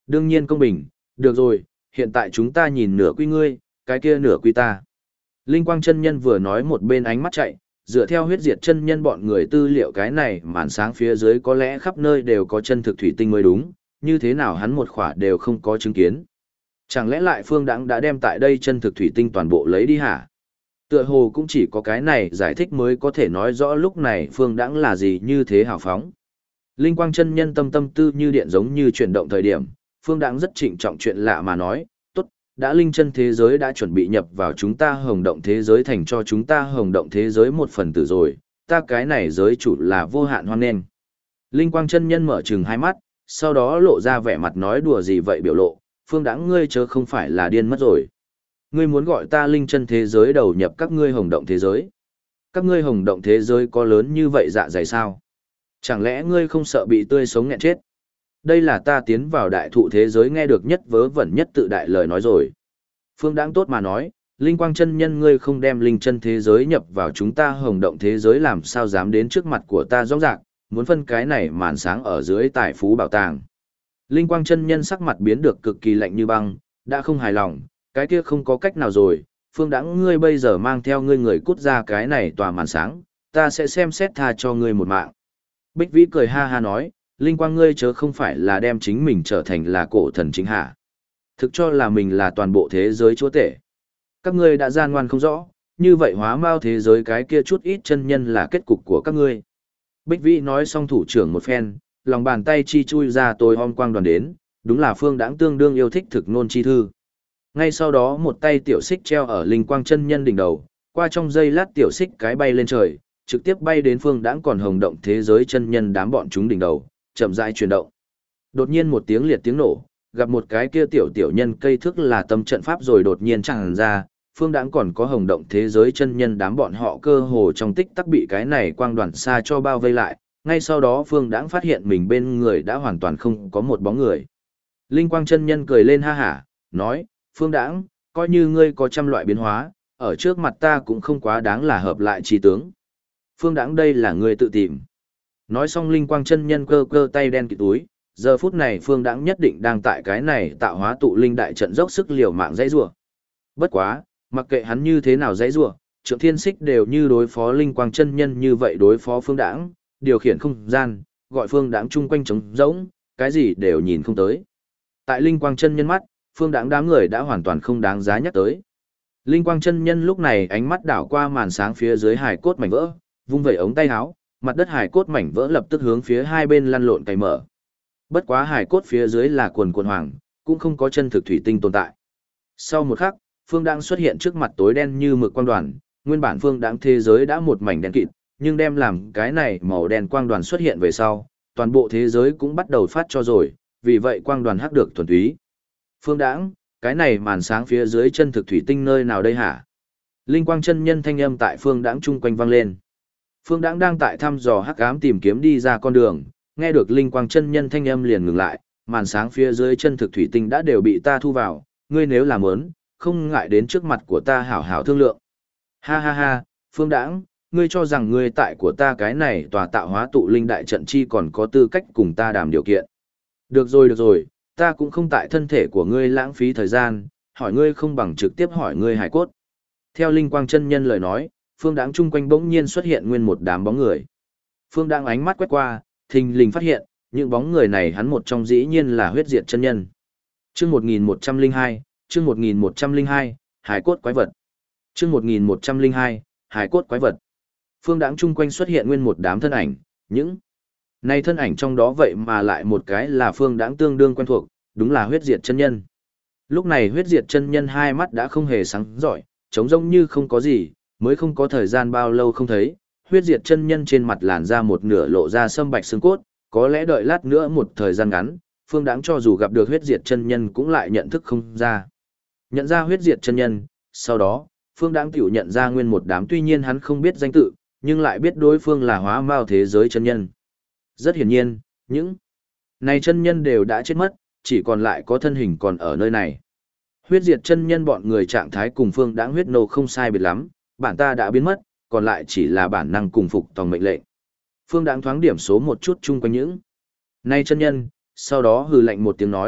đương nhiên công bình, được rồi, hiện tại chúng ta nhìn nửa quy ngươi, cái kia nửa quy ta. Linh quang chân nhân vừa nói một bên ánh mắt chạy, dựa theo huyết diệt chân nhân bọn người tư liệu cái này màn sáng phía dưới có lẽ khắp nơi đều có chân thực thủy tinh mới đúng, như thế nào hắn một khỏa đều không có chứng kiến. Chẳng lẽ lại Phương Đãng đã đem tại đây chân thực thủy tinh toàn bộ lấy đi hả? Tựa hồ cũng chỉ có cái này giải thích mới có thể nói rõ lúc này Phương Đãng là gì như thế hào phóng. Linh quang chân nhân tâm tư như điện giống như chuyển động thời điểm, Phương Đãng rất trịnh trọng chuyện lạ mà nói, tốt, đã linh chân thế giới đã chuẩn bị nhập vào chúng ta hồng động thế giới thành cho chúng ta hồng động thế giới một phần tử rồi, ta cái này giới chủ là vô hạn hoan nghênh. Linh quang chân nhân mở trừng hai mắt, sau đó lộ ra vẻ mặt nói đùa gì vậy biểu lộ, Phương Đãng ngươi chớ không phải là điên mất rồi. Ngươi muốn gọi ta linh chân thế giới đầu nhập các ngươi hồng động thế giới. Các ngươi hồng động thế giới có lớn như vậy dạ dày sao? Chẳng lẽ ngươi không sợ bị tươi sống nghẹn chết? Đây là ta tiến vào đại thụ thế giới nghe được nhất vớ vẩn nhất tự đại lời nói rồi. Phương Đãng tốt mà nói, linh quang chân nhân ngươi không đem linh chân thế giới nhập vào chúng ta hồng động thế giới làm sao dám đến trước mặt của ta rõ ràng, muốn phân cái này màn sáng ở dưới tài phú bảo tàng. Linh quang chân nhân sắc mặt biến được cực kỳ lạnh như băng, đã không hài lòng, cái kia không có cách nào rồi, Phương Đãng ngươi bây giờ mang theo ngươi người cút ra cái này tòa màn sáng, ta sẽ xem xét tha cho ngươi một mạng. Bích Vĩ cười ha ha nói, Linh quang ngươi chớ không phải là đem chính mình trở thành là cổ thần chính hả? Thực cho là mình là toàn bộ thế giới chúa tể. Các ngươi đã gian ngoan không rõ, như vậy hóa mao thế giới cái kia chút ít chân nhân là kết cục của các ngươi. Bích Vĩ nói xong thủ trưởng một phen, lòng bàn tay chi chui ra tối om quang đoàn đến, đúng là Phương Đãng tương đương yêu thích thực nôn chi thư. Ngay sau đó một tay tiểu xích treo ở linh quang chân nhân đỉnh đầu, qua trong giây lát tiểu xích cái bay lên trời, trực tiếp bay đến Phương Đãng còn hồng động thế giới chân nhân đám bọn chúng đỉnh đầu, chậm rãi chuyển động. Đột nhiên một tiếng liệt tiếng nổ, gặp một cái kia tiểu nhân cây thước là tâm trận pháp rồi đột nhiên tràn ra, Phương Đãng còn có hồng động thế giới chân nhân đám bọn họ cơ hồ trong tích tắc bị cái này quang đoàn xa cho bao vây lại, ngay sau đó Phương Đãng phát hiện mình bên người đã hoàn toàn không có một bóng người. Linh quang chân nhân cười lên ha hả, nói, Phương Đãng, coi như ngươi có trăm loại biến hóa, ở trước mặt ta cũng không quá đáng là hợp lại trí tướng. Phương Đãng đây là ngươi tự tìm. Nói xong linh quang chân nhân cơ cơ tay đen kịt túi, giờ phút này Phương Đãng nhất định đang tại cái này tạo hóa tụ linh đại trận dốc sức liều mạng dãy rủa. Bất quá, mặc kệ hắn như thế nào dãy rủa, Trượng Thiên Xích đều như đối phó linh quang chân nhân như vậy đối phó Phương Đãng, điều khiển không gian, gọi Phương Đãng chung quanh trống rỗng, cái gì đều nhìn không tới. Tại linh quang chân nhân mắt, Phương Đãng đám người đã hoàn toàn không đáng giá nhắc tới. Linh quang chân nhân lúc này ánh mắt đảo qua màn sáng phía dưới hài cốt mảnh vỡ, vung vẩy ống tay áo, mặt đất hài cốt mảnh vỡ lập tức hướng phía hai bên lăn lộn cày mở. Bất quá hài cốt phía dưới là quần hoàng, cũng không có chân thực thủy tinh tồn tại. Sau một khắc, Phương Đãng xuất hiện trước mặt tối đen như mực quang đoàn, nguyên bản Phương Đãng thế giới đã một mảnh đen kịt, nhưng đem làm cái này màu đen quang đoàn xuất hiện về sau, toàn bộ thế giới cũng bắt đầu phát cho rồi, vì vậy quang đoàn hắc được thuần túy. Phương Đãng, cái này màn sáng phía dưới chân thực thủy tinh nơi nào đây hả? Linh quang chân nhân thanh âm tại Phương Đãng chung quanh vang lên. Phương Đãng đang tại thăm dò hắc ám tìm kiếm đi ra con đường, nghe được linh quang chân nhân thanh âm liền ngừng lại, màn sáng phía dưới chân thực thủy tinh đã đều bị ta thu vào, ngươi nếu làm muốn, không ngại đến trước mặt của ta hảo hảo thương lượng. Ha ha ha, Phương Đãng, ngươi cho rằng ngươi tại của ta cái này tòa tạo hóa tụ linh đại trận chi còn có tư cách cùng ta đàm điều kiện. Được rồi, ta cũng không tại thân thể của ngươi lãng phí thời gian, hỏi ngươi không bằng trực tiếp hỏi ngươi hải cốt. Theo linh quang chân nhân lời nói, Phương Đãng chung quanh bỗng nhiên xuất hiện nguyên một đám bóng người. Phương Đãng ánh mắt quét qua, thình lình phát hiện, những bóng người này hắn một trong dĩ nhiên là huyết diệt chân nhân. Chương 1102, chương 1102, hải cốt quái vật. Chương 1102, hải cốt quái vật. Phương Đãng chung quanh xuất hiện nguyên một đám thân ảnh, những này thân ảnh trong đó vậy mà lại một cái là Phương Đãng tương đương quen thuộc, đúng là huyết diệt chân nhân. Lúc này huyết diệt chân nhân hai mắt đã không hề sáng rọi, trống rỗng như không có gì, mới không có thời gian bao lâu không thấy, huyết diệt chân nhân trên mặt làn ra một nửa lộ ra sâm bạch xương cốt, có lẽ đợi lát nữa một thời gian ngắn, Phương Đãng cho dù gặp được huyết diệt chân nhân cũng lại nhận thức không ra. Nhận ra huyết diệt chân nhân, sau đó, Phương Đãng tiểu nhận ra nguyên một đám tuy nhiên hắn không biết danh tự, nhưng lại biết đối phương là hóa mao thế giới chân nhân. Rất hiển nhiên, những này chân nhân đều đã chết mất, chỉ còn lại có thân hình còn ở nơi này. Huyết diệt chân nhân bọn người trạng thái cùng Phương Đãng huyết nô không sai biệt lắm, bản ta đã biến mất, còn lại chỉ là bản năng cùng phục tòng mệnh lệnh. Phương Đãng thoáng điểm số một chút chung quanh những này chân nhân, sau đó hừ lạnh một tiếng nói,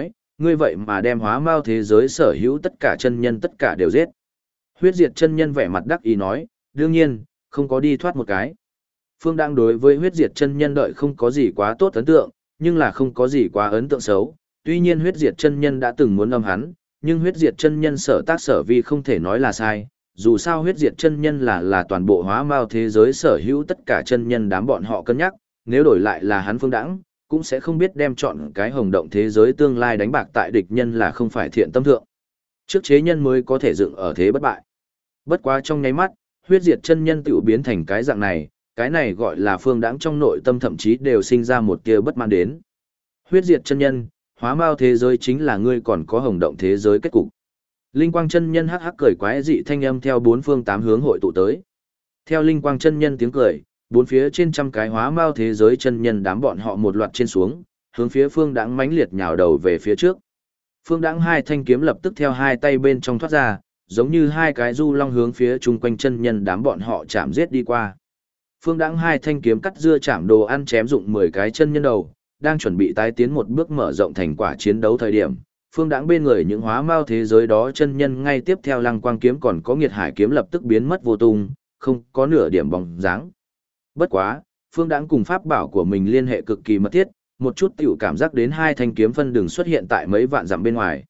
ngươi vậy mà đem hóa mao thế giới sở hữu tất cả chân nhân tất cả đều giết. Huyết diệt chân nhân vẻ mặt đắc ý nói, đương nhiên, không có đi thoát một cái. Phương Đãng đối với huyết diệt chân nhân đợi không có gì quá tốt ấn tượng, nhưng là không có gì quá ấn tượng xấu. Tuy nhiên huyết diệt chân nhân đã từng muốn âm hắn, nhưng huyết diệt chân nhân sở tác sở vi không thể nói là sai. Dù sao huyết diệt chân nhân là toàn bộ hóa mao thế giới sở hữu tất cả chân nhân đám bọn họ cân nhắc, nếu đổi lại là hắn Phương Đãng, cũng sẽ không biết đem chọn cái hồng động thế giới tương lai đánh bạc tại địch nhân là không phải thiện tâm thượng. Trước chế nhân mới có thể dựng ở thế bất bại. Bất quá trong nháy mắt, huyết diệt chân nhân tiểu biến thành cái dạng này, cái này gọi là Phương Đãng trong nội tâm thậm chí đều sinh ra một tia bất mãn đến. Huyết diệt chân nhân, hóa mao thế giới chính là ngươi còn có hồng động thế giới kết cục. Linh quang chân nhân hắc hắc cười quái dị thanh âm theo bốn phương tám hướng hội tụ tới. Theo linh quang chân nhân tiếng cười, bốn phía trên trăm cái hóa mao thế giới chân nhân đám bọn họ một loạt trên xuống, hướng phía Phương Đãng mãnh liệt nhào đầu về phía trước. Phương Đãng hai thanh kiếm lập tức theo hai tay bên trong thoát ra, giống như hai cái du long hướng phía chung quanh chân nhân đám bọn họ chạm giết đi qua. Phương Đãng hai thanh kiếm cắt dưa chạm đồ ăn chém dụng 10 cái chân nhân đầu, đang chuẩn bị tái tiến một bước mở rộng thành quả chiến đấu thời điểm. Phương Đãng bên người những hóa mao thế giới đó chân nhân ngay tiếp theo lăng quang kiếm còn có nghiệt hải kiếm lập tức biến mất vô tung, không có nửa điểm bóng dáng. Bất quá, Phương Đãng cùng pháp bảo của mình liên hệ cực kỳ mật thiết, một chút tiểu cảm giác đến hai thanh kiếm phân đường xuất hiện tại mấy vạn dặm bên ngoài.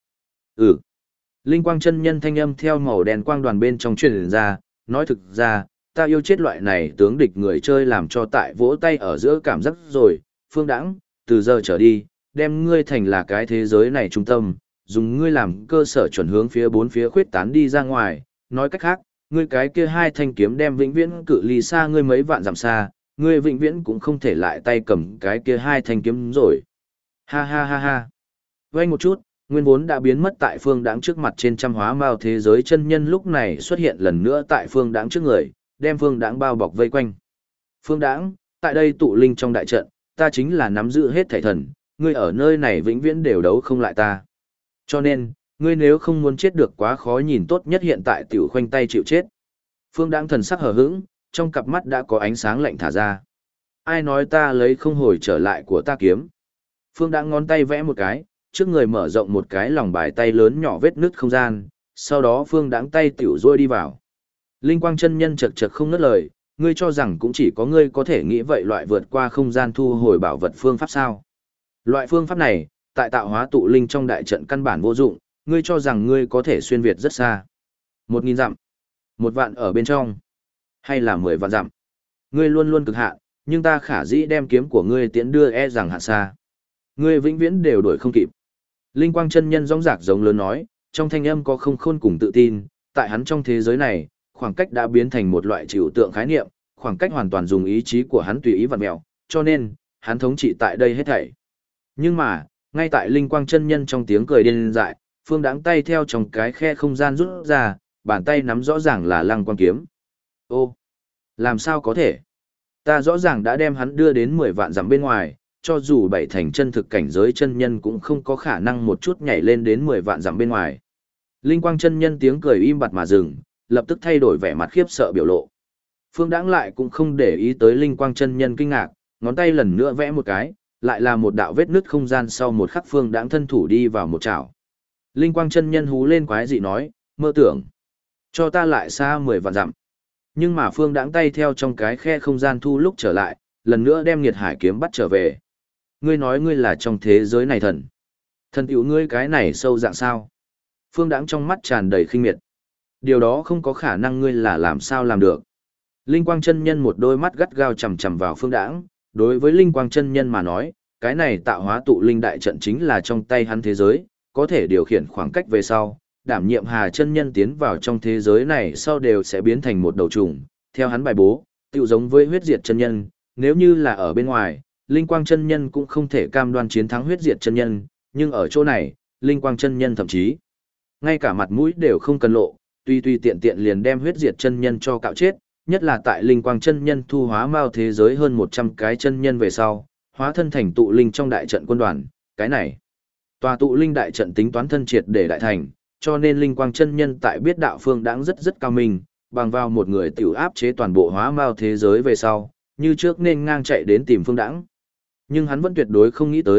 Linh quang chân nhân thanh âm theo màu đen quang đoàn bên trong truyền ra, nói thực ra, ta yêu chết loại này tướng địch người chơi làm cho tại vỗ tay ở giữa cảm giác rồi, Phương Đãng, từ giờ trở đi, đem ngươi thành là cái thế giới này trung tâm, dùng ngươi làm cơ sở chuẩn hướng phía bốn phía khuyết tán đi ra ngoài, nói cách khác, ngươi cái kia hai thanh kiếm đem vĩnh viễn cự ly xa ngươi mấy vạn dặm xa, ngươi vĩnh viễn cũng không thể lại tay cầm cái kia hai thanh kiếm rồi. Ha ha ha ha. Vây một chút, nguyên vốn đã biến mất tại Phương Đãng trước mặt trên trăm hóa mao thế giới chân nhân lúc này xuất hiện lần nữa tại Phương Đãng trước người, đem Phương Đãng bao bọc vây quanh. Phương Đãng, tại đây tụ linh trong đại trận, ta chính là nắm giữ hết thảy thần, ngươi ở nơi này vĩnh viễn đều đấu không lại ta. Cho nên, ngươi nếu không muốn chết được quá khó nhìn tốt nhất hiện tại tiểu khoanh tay chịu chết. Phương Đãng thần sắc hờ hững, trong cặp mắt đã có ánh sáng lạnh thả ra. Ai nói ta lấy không hồi trở lại của ta kiếm. Phương Đãng ngón tay vẽ một cái, trước người mở rộng một cái lòng bài tay lớn nhỏ vết nứt không gian, sau đó Phương Đãng tay tiểu rôi đi vào. Linh quang chân nhân chật chật không ngớt lời, ngươi cho rằng cũng chỉ có ngươi có thể nghĩ vậy loại vượt qua không gian thu hồi bảo vật phương pháp sao. Loại phương pháp này, tại tạo hóa tụ linh trong đại trận căn bản vô dụng, ngươi cho rằng ngươi có thể xuyên việt rất xa. 1000 dặm, 1 vạn ở bên trong, hay là 10 vạn dặm. Ngươi luôn luôn cực hạn, nhưng ta khả dĩ đem kiếm của ngươi tiễn đưa e rằng hạ xa. Ngươi vĩnh viễn đều đuổi không kịp. Linh quang chân nhân rõng rạc giống lớn nói, trong thanh âm có không khôn cùng tự tin, tại hắn trong thế giới này, khoảng cách đã biến thành một loại trừu tượng khái niệm, khoảng cách hoàn toàn dùng ý chí của hắn tùy ý vặn mèo, cho nên, hắn thống trị tại đây hết thảy. Nhưng mà, ngay tại linh quang chân nhân trong tiếng cười điên dại, Phương Đãng tay theo trong cái khe không gian rút ra, bàn tay nắm rõ ràng là lăng quang kiếm. Ô, làm sao có thể? Ta rõ ràng đã đem hắn đưa đến 10 vạn dặm bên ngoài, cho dù bảy thành chân thực cảnh giới chân nhân cũng không có khả năng một chút nhảy lên đến 10 vạn dặm bên ngoài. Linh quang chân nhân tiếng cười im bặt mà dừng, lập tức thay đổi vẻ mặt khiếp sợ biểu lộ. Phương Đãng lại cũng không để ý tới linh quang chân nhân kinh ngạc, ngón tay lần nữa vẽ một cái, lại là một đạo vết nứt không gian sau một khắc Phương Đãng thân thủ đi vào một chảo. Linh quang chân nhân hú lên quái dị nói, mơ tưởng, cho ta lại xa 10 vạn dặm. Nhưng mà Phương Đãng tay theo trong cái khe không gian thu lúc trở lại, lần nữa đem nghiệt hải kiếm bắt trở về. Ngươi nói ngươi là trong thế giới này thần. Thần tiểu ngươi cái này sâu dạng sao? Phương Đãng trong mắt tràn đầy khinh miệt. Điều đó không có khả năng ngươi là làm sao làm được. Linh quang chân nhân một đôi mắt gắt gao chằm chằm vào Phương Đãng, đối với linh quang chân nhân mà nói, cái này tạo hóa tụ linh đại trận chính là trong tay hắn thế giới, có thể điều khiển khoảng cách về sau, đảm nhiệm Hà chân nhân tiến vào trong thế giới này sau đều sẽ biến thành một đầu trùng, theo hắn bài bố, tựu giống với huyết diệt chân nhân, nếu như là ở bên ngoài, linh quang chân nhân cũng không thể cam đoan chiến thắng huyết diệt chân nhân, nhưng ở chỗ này, linh quang chân nhân thậm chí ngay cả mặt mũi đều không cần lộ, tuy tiện tiện liền đem huyết diệt chân nhân cho cạo chết, nhất là tại linh quang chân nhân thu hóa mao thế giới hơn 100 cái chân nhân về sau, hóa thân thành tụ linh trong đại trận quân đoàn, cái này tòa tụ linh đại trận tính toán thân triệt để đại thành, cho nên linh quang chân nhân tại biết đạo Phương Đãng rất cao minh, bằng vào một người tiểu áp chế toàn bộ hóa mao thế giới về sau, như trước nên ngang chạy đến tìm Phương Đãng. Nhưng hắn vẫn tuyệt đối không nghĩ tới,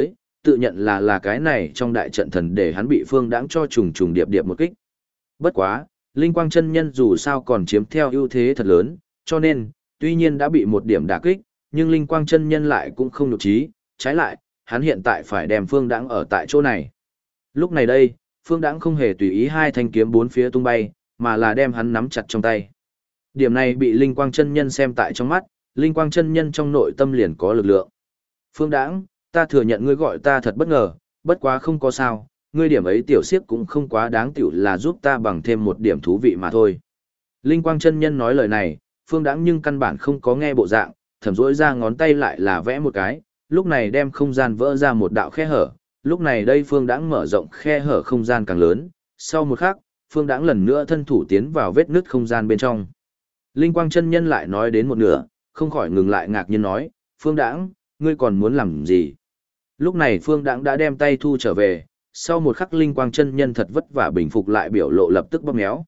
tự nhận là cái này trong đại trận thần để hắn bị Phương Đãng cho trùng trùng điệp điệp một kích. Bất quá, Linh Quang chân nhân dù sao còn chiếm theo ưu thế thật lớn, cho nên, tuy nhiên đã bị một điểm đả kích, nhưng Linh Quang chân nhân lại cũng không nhục trí, trái lại, hắn hiện tại phải đem Phương Đãng ở tại chỗ này. Lúc này đây, Phương Đãng không hề tùy ý hai thanh kiếm bốn phía tung bay, mà là đem hắn nắm chặt trong tay. Điểm này bị Linh Quang chân nhân xem tại trong mắt, Linh Quang chân nhân trong nội tâm liền có lực lượng. Phương Đãng, ta thừa nhận ngươi gọi ta thật bất ngờ, bất quá không có sao, ngươi điểm ấy tiểu siếc cũng không quá đáng tiểu là giúp ta bằng thêm một điểm thú vị mà thôi. Linh Quang chân nhân nói lời này, Phương Đãng nhưng căn bản không có nghe bộ dạng, thầm rỗi ra ngón tay lại là vẽ một cái, lúc này đem không gian vỡ ra một đạo khe hở, lúc này đây Phương Đãng mở rộng khe hở không gian càng lớn, sau một khắc, Phương Đãng lần nữa thân thủ tiến vào vết nứt không gian bên trong. Linh Quang chân nhân lại nói đến một nửa, không khỏi ngừng lại ngạc nhiên nói, Phương Đãng, ngươi còn muốn làm gì? Lúc này Phương Đãng đã đem tay thu trở về, sau một khắc Linh Quang chân nhân thật vất vả bình phục lại biểu lộ lập tức bóp méo.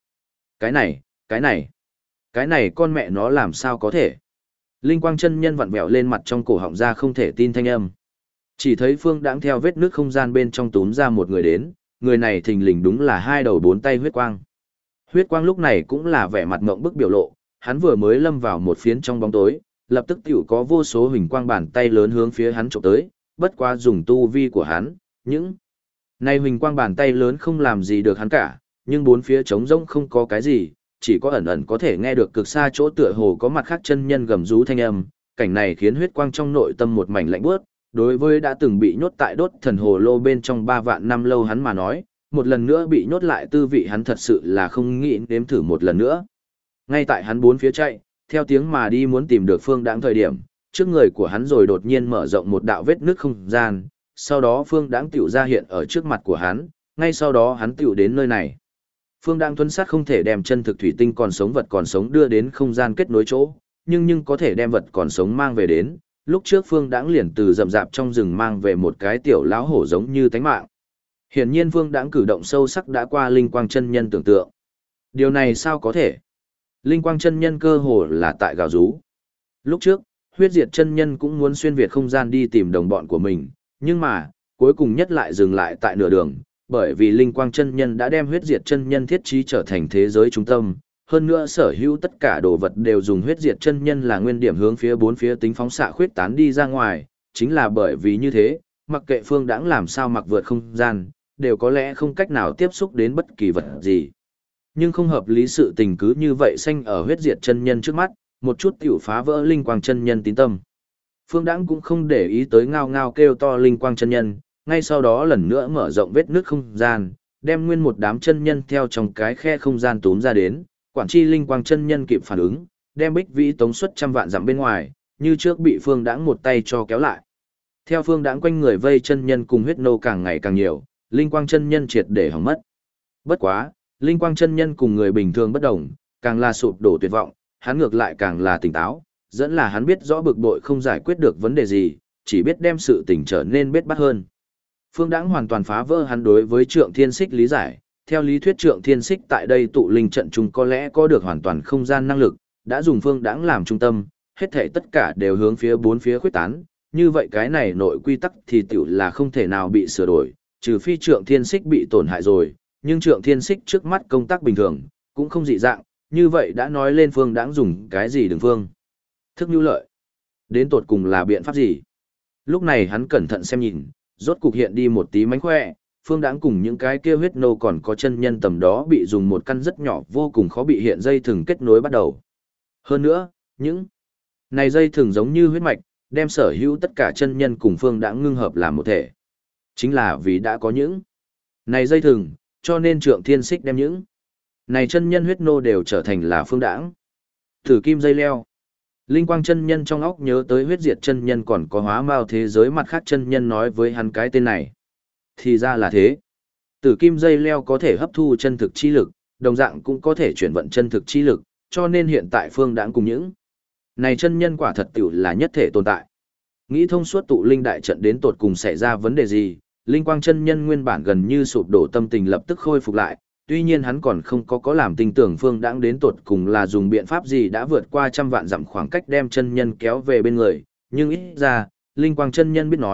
Cái này con mẹ nó làm sao có thể? Linh Quang chân nhân vặn vẹo lên mặt trong cổ họng ra không thể tin thanh âm. Chỉ thấy Phương Đãng theo vết nước không gian bên trong túm ra một người đến, người này thình lình đúng là hai đầu bốn tay huyết quang. Huyết quang lúc này cũng là vẻ mặt ngộng bức biểu lộ, hắn vừa mới lâm vào một phiến trong bóng tối, lập tức tiểu có vô số huỳnh quang bàn tay lớn hướng phía hắn chụp tới, bất quá dùng tu vi của hắn, những này huỳnh quang bàn tay lớn không làm gì được hắn cả, nhưng bốn phía trống rỗng không có cái gì, chỉ có ẩn ẩn có thể nghe được cực xa chỗ tựa hồ có mặt khác chân nhân gầm rú thanh âm, cảnh này khiến huyết quang trong nội tâm một mảnh lạnh buốt. Đối với đã từng bị nhốt tại đốt thần hồ lô bên trong 3 vạn năm lâu hắn mà nói, một lần nữa bị nhốt lại tư vị hắn thật sự là không nghĩ nếm thử một lần nữa. Ngay tại hắn bốn phía chạy, theo tiếng mà đi muốn tìm được Phương Đãng thời điểm, trước người của hắn rồi đột nhiên mở rộng một đạo vết nước không gian, sau đó Phương Đãng tiểu ra hiện ở trước mặt của hắn, ngay sau đó hắn tiểu đến nơi này. Phương Đãng thuần sát không thể đem chân thực thủy tinh còn sống vật còn sống đưa đến không gian kết nối chỗ, nhưng có thể đem vật còn sống mang về đến. Lúc trước Phương Đãng liền từ rậm rạp trong rừng mang về một cái tiểu lão hổ giống như tánh mạng. Hiển nhiên Phương Đãng cử động sâu sắc đã qua Linh Quang chân nhân tưởng tượng. Điều này sao có thể? Linh Quang chân nhân cơ hồ là tại gào rú. Lúc trước, Huyết Diệt chân nhân cũng muốn xuyên việt không gian đi tìm đồng bọn của mình, nhưng mà, cuối cùng nhất lại dừng lại tại nửa đường, bởi vì Linh Quang chân nhân đã đem Huyết Diệt chân nhân thiết trí trở thành thế giới trung tâm. Hơn nữa sở hữu tất cả đồ vật đều dùng huyết diệt chân nhân là nguyên điểm hướng phía bốn phía tính phóng xạ khuyết tán đi ra ngoài, chính là bởi vì như thế, mặc kệ Phương Đãng làm sao mặc vượt không gian, đều có lẽ không cách nào tiếp xúc đến bất kỳ vật gì. Nhưng không hợp lý sự tình cứ như vậy xanh ở huyết diệt chân nhân trước mắt, một chút tiểu phá vỡ Linh Quang chân nhân tín tâm. Phương Đãng cũng không để ý tới ngao ngao kêu to Linh Quang chân nhân, ngay sau đó lần nữa mở rộng vết nước không gian, đem nguyên một đám chân nhân theo trong cái khe không gian túm ra đến. Quản chi Linh Quang chân nhân kịp phản ứng, đem Bích Vĩ tống xuất trăm vạn dặm bên ngoài, như trước bị Phương Đãng một tay cho kéo lại. Theo Phương Đãng quanh người vây chân nhân cùng huyết nô càng ngày càng nhiều, Linh Quang chân nhân triệt để hỏng mất. Bất quá, Linh Quang chân nhân cùng người bình thường bất đồng, càng là sụp đổ tuyệt vọng, hắn ngược lại càng là tỉnh táo, dẫn là hắn biết rõ bực bội không giải quyết được vấn đề gì, chỉ biết đem sự tình trở nên bết bát hơn. Phương Đãng hoàn toàn phá vỡ hắn đối với Trượng Thiên Xích lý giải. Theo lý thuyết Trượng Thiên Xích tại đây tụ linh trận chung có lẽ có được hoàn toàn không gian năng lực, đã dùng Phương Đãng làm trung tâm, hết thảy tất cả đều hướng phía bốn phía khuếch tán, như vậy cái này nội quy tắc thì tiểu là không thể nào bị sửa đổi, trừ phi Trượng Thiên Xích bị tổn hại rồi, nhưng Trượng Thiên Xích trước mắt công tác bình thường, cũng không dị dạng, như vậy đã nói lên Phương Đãng dùng cái gì đừng phương. Thức nhu lợi. Đến tột cùng là biện pháp gì? Lúc này hắn cẩn thận xem nhìn, rốt cục hiện đi một tí mánh khỏe. Phương Đãng cùng những cái kia huyết nô còn có chân nhân tầm đó bị dùng một căn rất nhỏ vô cùng khó bị hiện dây thừng kết nối bắt đầu. Hơn nữa, những này dây thừng giống như huyết mạch, đem sở hữu tất cả chân nhân cùng Phương Đãng ngưng hợp làm một thể. Chính là vì đã có những này dây thừng, cho nên Trượng Thiên Xích đem những này chân nhân huyết nô đều trở thành là Phương Đãng. Thử kim dây leo. Linh Quang chân nhân trong óc nhớ tới huyết diệt chân nhân còn có hóa mao thế giới mặt khác chân nhân nói với hắn cái tên này. Thì ra là thế. Tử kim dây leo có thể hấp thu chân thực chi lực, đồng dạng cũng có thể chuyển vận chân thực chi lực, cho nên hiện tại Phương Đãng cùng những này chân nhân quả thật tiểu là nhất thể tồn tại. Nghĩ thông suốt tụ linh đại trận đến tột cùng xảy ra vấn đề gì, Linh Quang chân nhân nguyên bản gần như sụp đổ tâm tình lập tức khôi phục lại, tuy nhiên hắn còn không có làm tin tưởng Phương Đãng đến tột cùng là dùng biện pháp gì đã vượt qua trăm vạn dặm khoảng cách đem chân nhân kéo về bên người, nhưng ít ra, Linh Quang chân nhân biết nói,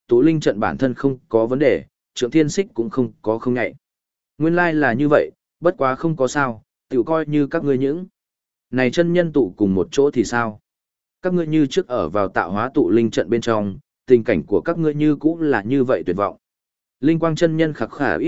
tụ linh trận bản thân không có vấn đề, Trượng Thiên Xích cũng không có không ngại. Nguyên lai là như vậy, bất quá không có sao, tiểu coi như các ngươi những. Này chân nhân tụ cùng một chỗ thì sao? Các ngươi như trước ở vào tạo hóa tụ linh trận bên trong, tình cảnh của các ngươi như cũng là như vậy tuyệt vọng. Linh quang chân nhân khặc khả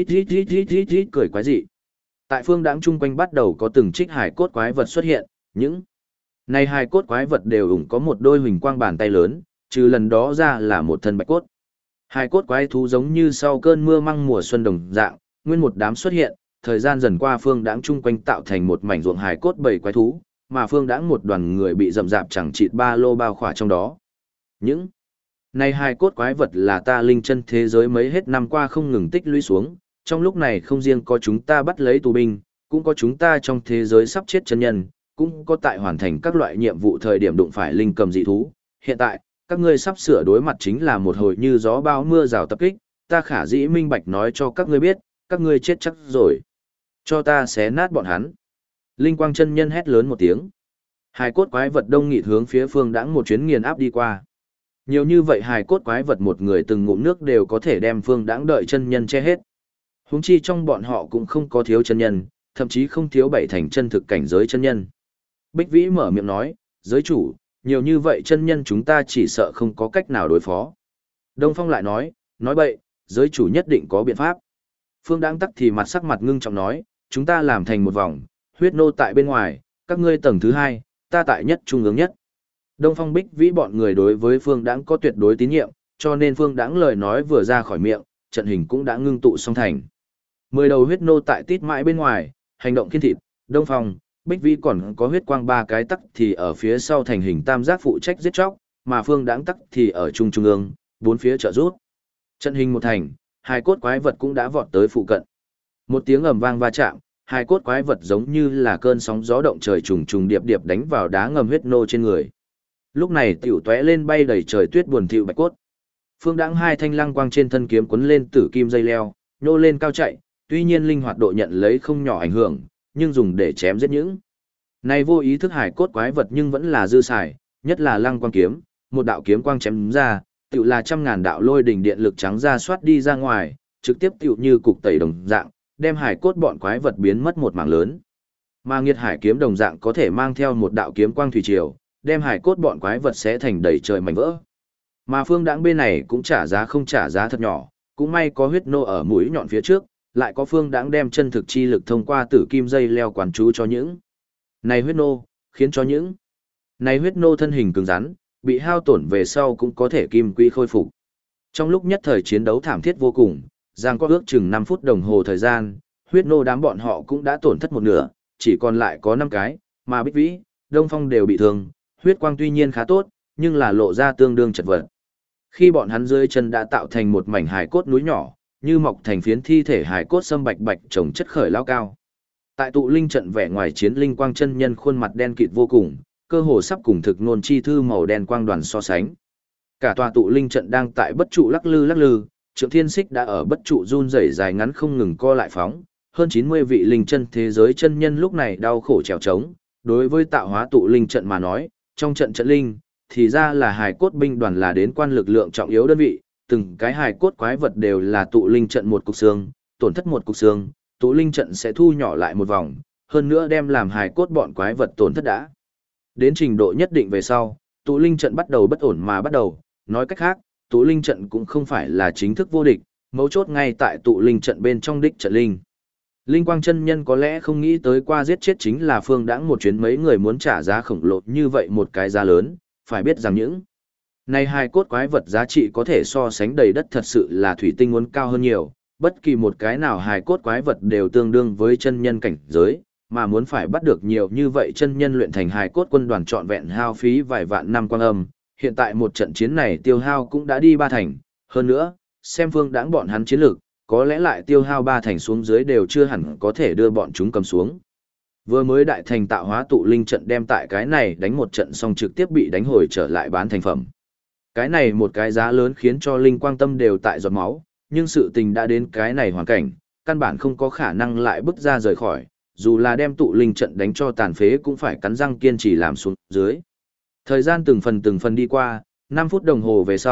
ít cười quái dị. Tại phương đãng chung quanh bắt đầu có từng trích hài cốt quái vật xuất hiện, những này hài cốt quái vật đều ủng có một đôi huỳnh quang bàn tay lớn, trừ lần đó ra là một thân bạch cốt. Hài cốt quái thú giống như sau cơn mưa măng mùa xuân đồng dạng, nguyên một đám xuất hiện, thời gian dần qua phương đãng chung quanh tạo thành một mảnh ruộng hài cốt bầy quái thú, mà phương đãng một đoàn người bị rậm rạp chẳng chịt ba lô bao khỏa trong đó. Những này hài cốt quái vật là ta linh chân thế giới mấy hết năm qua không ngừng tích lũy xuống, trong lúc này không riêng có chúng ta bắt lấy tù binh, cũng có chúng ta trong thế giới sắp chết chân nhân, cũng có tại hoàn thành các loại nhiệm vụ thời điểm đụng phải linh cầm dị thú. Hiện tại, các ngươi sắp sửa đối mặt chính là một hồi như gió bão mưa rào tập kích, ta khả dĩ minh bạch nói cho các ngươi biết, các ngươi chết chắc rồi. Cho ta xé nát bọn hắn. Linh quang chân nhân hét lớn một tiếng. Hài cốt quái vật đông nghịt hướng phía phương đãng một chuyến nghiền áp đi qua. Nhiều như vậy hài cốt quái vật một người từng ngụm nước đều có thể đem phương đãng đợi chân nhân che hết. Huống chi trong bọn họ cũng không có thiếu chân nhân, thậm chí không thiếu bảy thành chân thực cảnh giới chân nhân. Bích Vĩ mở miệng nói, giới chủ, nhiều như vậy chân nhân chúng ta chỉ sợ không có cách nào đối phó. Đông Phong lại nói bậy, giới chủ nhất định có biện pháp. Phương Đãng tắc thì mặt sắc mặt ngưng trọng nói, chúng ta làm thành một vòng, huyết nô tại bên ngoài, các ngươi tầng thứ hai, ta tại nhất trung ương nhất. Đông Phong Bích Vĩ bọn người đối với Phương Đãng có tuyệt đối tín nhiệm, cho nên Phương Đãng lời nói vừa ra khỏi miệng, trận hình cũng đã ngưng tụ xong thành. 10 đầu huyết nô tại tít mãi bên ngoài, hành động kiên thịt, Đông Phong, Bích Vĩ còn có huyết quang ba cái tắc thì ở phía sau thành hình tam giác phụ trách giết chóc, mà Phương Đãng tắc thì ở trung trung ương, bốn phía trợ rút. Trận hình một thành, hai cốt quái vật cũng đã vọt tới phụ cận. Một tiếng ầm vang va chạm, hai cốt quái vật giống như là cơn sóng gió động trời trùng trùng điệp điệp đánh vào đá ngầm huyết nô trên người. Lúc này tiểu tóe lên bay đầy trời tuyết buồn thiu bạch cốt. Phương Đãng hai thanh lăng quang trên thân kiếm quấn lên tử kim dây leo, nhô lên cao chạy, tuy nhiên linh hoạt độ nhận lấy không nhỏ ảnh hưởng, nhưng dùng để chém giết những này vô ý thức hải cốt quái vật nhưng vẫn là dư xài, nhất là lăng quang kiếm, một đạo kiếm quang chém ra, tựu là trăm ngàn đạo lôi đỉnh điện lực trắng ra xoát đi ra ngoài, trực tiếp tựu như cục tẩy đồng dạng, đem hải cốt bọn quái vật biến mất một mảng lớn. Mà nghiệt hải kiếm đồng dạng có thể mang theo một đạo kiếm quang thủy triều, đem hải cốt bọn quái vật sẽ thành đầy trời mảnh vỡ. Mà Phương Đãng bên này cũng trả giá không trả giá thật nhỏ, cũng may có huyết nô ở mũi nhọn phía trước, lại có Phương Đãng đem chân thực chi lực thông qua tử kim dây leo quán chú cho những này huyết nô, khiến cho những này huyết nô thân hình cứng rắn, bị hao tổn về sau cũng có thể kim quy khôi phục. Trong lúc nhất thời chiến đấu thảm thiết vô cùng, giang có ước chừng 5 phút đồng hồ thời gian, huyết nô đám bọn họ cũng đã tổn thất một nửa, chỉ còn lại có 5 cái, mà Bích Vĩ, Đông Phong đều bị thương, huyết quang tuy nhiên khá tốt, nhưng là lộ ra tương đương chật vật. Khi bọn hắn dưới chân đã tạo thành một mảnh hài cốt núi nhỏ, như mọc thành phiến thi thể hài cốt sâm bạch bạch trồng chất khởi lao cao. Tại tụ linh trận vẻ ngoài chiến linh quang chân nhân khuôn mặt đen kịt vô cùng, cơ hồ sắp cùng thực nôn chi thư màu đen quang đoàn so sánh. Cả tòa tụ linh trận đang tại bất trụ lắc lư, Trượng Thiên Xích đã ở bất trụ run rẩy dài ngắn không ngừng co lại phóng, hơn 90 vị linh chân thế giới chân nhân lúc này đau khổ trèo trống, đối với tạo hóa tụ linh trận mà nói, trong trận trận linh, thì ra là hài cốt binh đoàn là đến quan lực lượng trọng yếu đơn vị, từng cái hài cốt quái vật đều là tụ linh trận một cục xương, tổn thất một cục xương, tụ linh trận sẽ thu nhỏ lại một vòng, hơn nữa đem làm hài cốt bọn quái vật tổn thất đã. Đến trình độ nhất định về sau, tụ linh trận bắt đầu bất ổn mà bắt đầu, nói cách khác, tụ linh trận cũng không phải là chính thức vô địch, mấu chốt ngay tại tụ linh trận bên trong đích trận linh. Linh quang chân nhân có lẽ không nghĩ tới qua giết chết chính là Phương Đãng một chuyến mấy người muốn trả giá khổng lồ như vậy một cái giá lớn, phải biết rằng những này hai cốt quái vật giá trị có thể so sánh đầy đất thật sự là thủy tinh muốn cao hơn nhiều, bất kỳ một cái nào hài cốt quái vật đều tương đương với chân nhân cảnh giới, mà muốn phải bắt được nhiều như vậy chân nhân luyện thành hài cốt quân đoàn trọn vẹn hao phí vài vạn năm quang âm, hiện tại một trận chiến này tiêu hao cũng đã đi 3 thành, hơn nữa, xem Phương Đãng bọn hắn chiến lược, có lẽ lại tiêu hao 3 thành xuống dưới đều chưa hẳn có thể đưa bọn chúng cầm xuống. Vừa mới đại thành tạo hóa tụ linh trận đem tại cái này đánh một trận xong trực tiếp bị đánh hồi trở lại bán thành phẩm. Cái này một cái giá lớn khiến cho linh quang tâm đều tại giọt máu, nhưng sự tình đã đến cái này hoàn cảnh, căn bản không có khả năng lại bước ra rời khỏi, dù là đem tụ linh trận đánh cho tàn phế cũng phải cắn răng kiên trì làm xuống dưới. Thời gian từng phần đi qua, 5 phút đồng hồ về sau,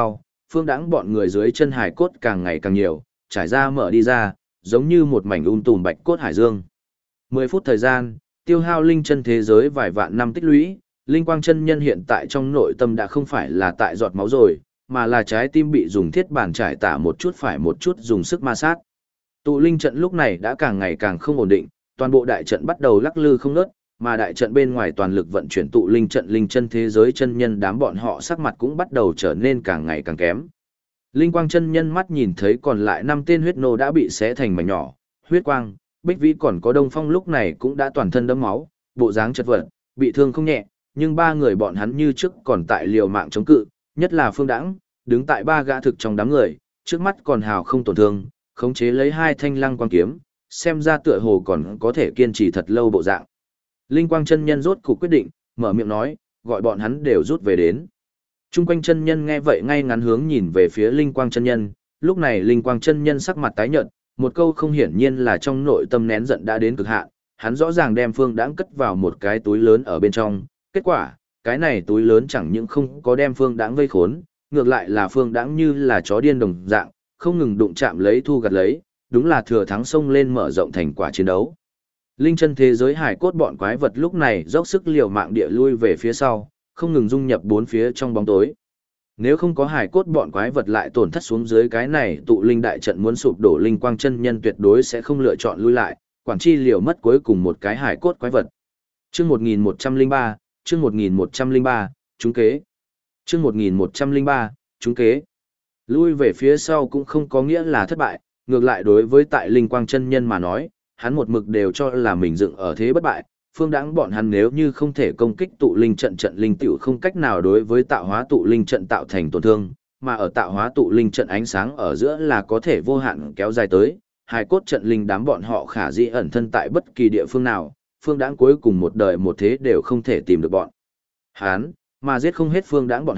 Phương Đãng bọn người dưới chân hải cốt càng ngày càng nhiều, trải ra mở đi ra, giống như một mảnh tùm bạch cốt hải dương. 10 phút thời gian, tiêu hao linh chân thế giới vài vạn năm tích lũy, linh quang chân nhân hiện tại trong nội tâm đã không phải là tại giọt máu rồi, mà là trái tim bị dùng thiết bản trải tả một chút phải một chút dùng sức ma sát. Tụ linh trận lúc này đã càng ngày càng không ổn định, toàn bộ đại trận bắt đầu lắc lư không ngớt, mà đại trận bên ngoài toàn lực vận chuyển tụ linh trận linh chân thế giới chân nhân đám bọn họ sắc mặt cũng bắt đầu trở nên càng ngày càng kém. Linh quang chân nhân mắt nhìn thấy còn lại 5 tên huyết nô đã bị xé thành mảnh nhỏ, huyết quang, Bích Vĩ còn có Đông Phong lúc này cũng đã toàn thân đẫm máu, bộ dáng chật vật, bị thương không nhẹ, nhưng ba người bọn hắn như trước còn tại liều mạng chống cự, nhất là Phương Đãng, đứng tại ba gã thực trong đám người, trước mắt còn hào không tổn thương, khống chế lấy 2 thanh lăng quang kiếm, xem ra tựa hồ còn có thể kiên trì thật lâu bộ dạng. Linh quang chân nhân rốt cục quyết định, mở miệng nói, gọi bọn hắn đều rút về đến. Trung quanh chân nhân nghe vậy ngay ngắn hướng nhìn về phía Linh quang chân nhân, lúc này Linh quang chân nhân sắc mặt tái nhợt, một câu không hiển nhiên là trong nội tâm nén giận đã đến cực hạn, hắn rõ ràng đem Phương Đãng cất vào một cái túi lớn ở bên trong, kết quả, cái này túi lớn chẳng những không có đem Phương Đãng vây khốn, ngược lại là Phương Đãng như là chó điên đồng dạng, không ngừng đụng chạm lấy thu gặt lấy, đúng là thừa thắng xông lên mở rộng thành quả chiến đấu. Linh chân thế giới hải cốt bọn quái vật lúc này dốc sức liều mạng địa lui về phía sau, không ngừng dung nhập bốn phía trong bóng tối. Nếu không có hải cốt bọn quái vật lại tổn thất xuống dưới cái này tụ linh đại trận muốn sụp đổ linh quang chân nhân tuyệt đối sẽ không lựa chọn lui lại, quản chi liều mất cuối cùng một cái hải cốt quái vật. Chương 1103, chương 1103, trúng kế. Chương 1103, trúng kế. Lui về phía sau cũng không có nghĩa là thất bại, ngược lại đối với tại linh quang chân nhân mà nói, hắn một mực đều cho là mình dựng ở thế bất bại, Phương Đãng bọn hắn nếu như không thể công kích tụ linh trận trận linh tiểu không cách nào đối với tạo hóa tụ linh trận tạo thành tổn thương, mà ở tạo hóa tụ linh trận ánh sáng ở giữa là có thể vô hạn kéo dài tới, hài cốt trận linh đám bọn họ khả dĩ ẩn thân tại bất kỳ địa phương nào, Phương Đãng cuối cùng một đời một thế đều không thể tìm được bọn hắn, mà giết không hết Phương Đãng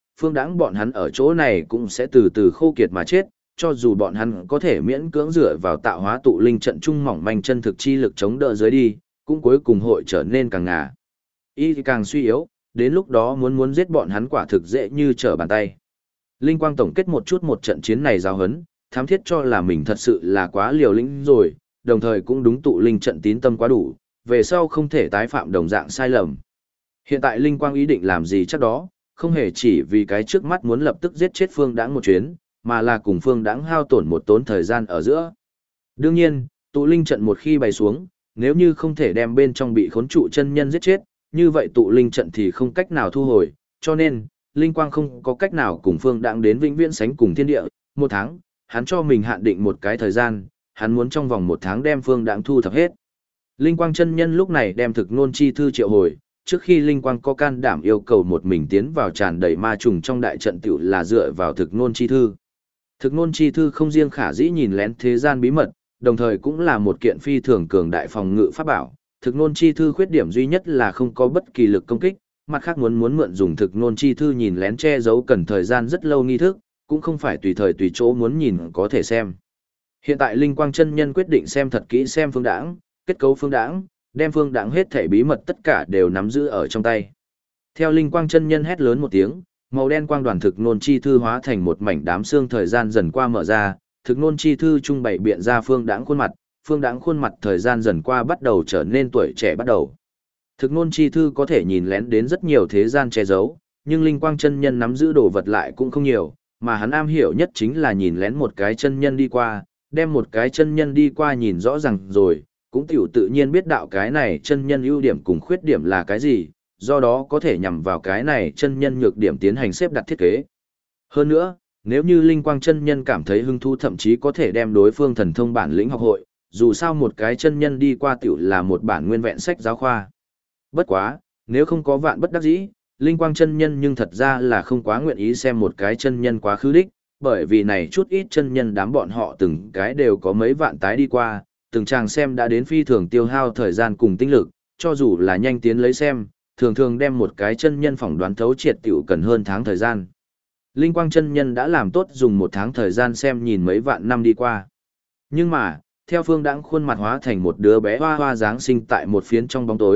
bọn hắn ở chỗ này cũng sẽ từ từ khô kiệt mà chết, cho dù bọn hắn có thể miễn cưỡng dựa vào tạo hóa tụ linh trận trung mỏng manh chân thực chi lực chống đỡ dưới đi, cũng cuối cùng hội trở nên càng ngà. Y thì càng suy yếu, đến lúc đó muốn giết bọn hắn quả thực dễ như trở bàn tay. Linh Quang tổng kết một chút một trận chiến này giáo hấn, thám thiết cho là mình thật sự là quá liều lĩnh rồi, đồng thời cũng đúng tụ linh trận tín tâm quá đủ, về sau không thể tái phạm đồng dạng sai lầm. Hiện tại Linh Quang ý định làm gì chắc đó, không hề chỉ vì cái trước mắt muốn lập tức giết chết Phương Đãng một chuyến, mà là cùng Phương Đãng hao tổn một tốn thời gian ở giữa. Đương nhiên, tụ linh trận một khi bày xuống, nếu như không thể đem bên trong bị khốn trụ chân nhân giết chết, như vậy tụ linh trận thì không cách nào thu hồi, cho nên, Linh Quang không có cách nào cùng Phương Đãng đến vĩnh viễn sánh cùng thiên địa, 1 tháng, hắn cho mình hạn định một cái thời gian, hắn muốn trong vòng 1 tháng đem Phương Đãng thu thập hết. Linh Quang chân nhân lúc này đem thực nôn chi thư triệu hồi, trước khi Linh Quang có can đảm yêu cầu một mình tiến vào tràn đầy ma trùng trong đại trận tiểu là dựa vào thực nôn chi thư. Thực nôn chi thư không riêng khả dĩ nhìn lén thế gian bí mật, đồng thời cũng là một kiện phi thường cường đại phòng ngự pháp bảo. Thực nôn chi thư khuyết điểm duy nhất là không có bất kỳ lực công kích, mặt khác muốn mượn dùng thực nôn chi thư nhìn lén che giấu cần thời gian rất lâu nghi thức, cũng không phải tùy thời tùy chỗ muốn nhìn có thể xem. Hiện tại Linh Quang chân nhân quyết định xem thật kỹ xem Phương Đãng, kết cấu Phương Đãng, đem Phương Đãng hết thảy bí mật tất cả đều nắm giữ ở trong tay. Theo Linh Quang chân nhân hét lớn một tiếng, màu đen quang đoàn thực nôn chi thư hóa thành một mảnh đám xương thời gian dần qua mở ra, thực nôn chi thư trung bày biện ra Phương Đãng khuôn mặt thời gian dần qua bắt đầu trở nên tuổi trẻ bắt đầu. Thực nôn chi thư có thể nhìn lén đến rất nhiều thế gian che giấu, nhưng Linh Quang chân nhân nắm giữ đồ vật lại cũng không nhiều, mà hắn am hiểu nhất chính là nhìn lén một cái chân nhân đi qua, đem một cái chân nhân đi qua nhìn rõ ràng rồi, cũng tiểu tự nhiên biết đạo cái này chân nhân ưu điểm cùng khuyết điểm là cái gì, do đó có thể nhằm vào cái này chân nhân nhược điểm tiến hành xếp đặt thiết kế. Hơn nữa, nếu như Linh Quang chân nhân cảm thấy hứng thú thậm chí có thể đem đối phương thần thông bản lĩnh học hội, dù sao một cái chân nhân đi qua tiểu là một bản nguyên vẹn sách giáo khoa. Bất quá, nếu không có vạn bất đắc dĩ, Linh Quang chân nhân nhưng thật ra là không quá nguyện ý xem một cái chân nhân quá khứ đích, bởi vì này chút ít chân nhân đám bọn họ từng cái đều có mấy vạn tái đi qua, từng chàng xem đã đến phi thường tiêu hao thời gian cùng tinh lực, cho dù là nhanh tiến lấy xem, thường thường đem một cái chân nhân phỏng đoán thấu triệt tiểu cần hơn tháng thời gian. Linh Quang chân nhân đã làm tốt dùng 1 tháng thời gian xem nhìn mấy vạn năm đi qua. Nhưng mà, theo Phương Đãng khuôn mặt hóa thành một đứa bé hoa hoa dáng sinh tại một phiến trong bóng tối,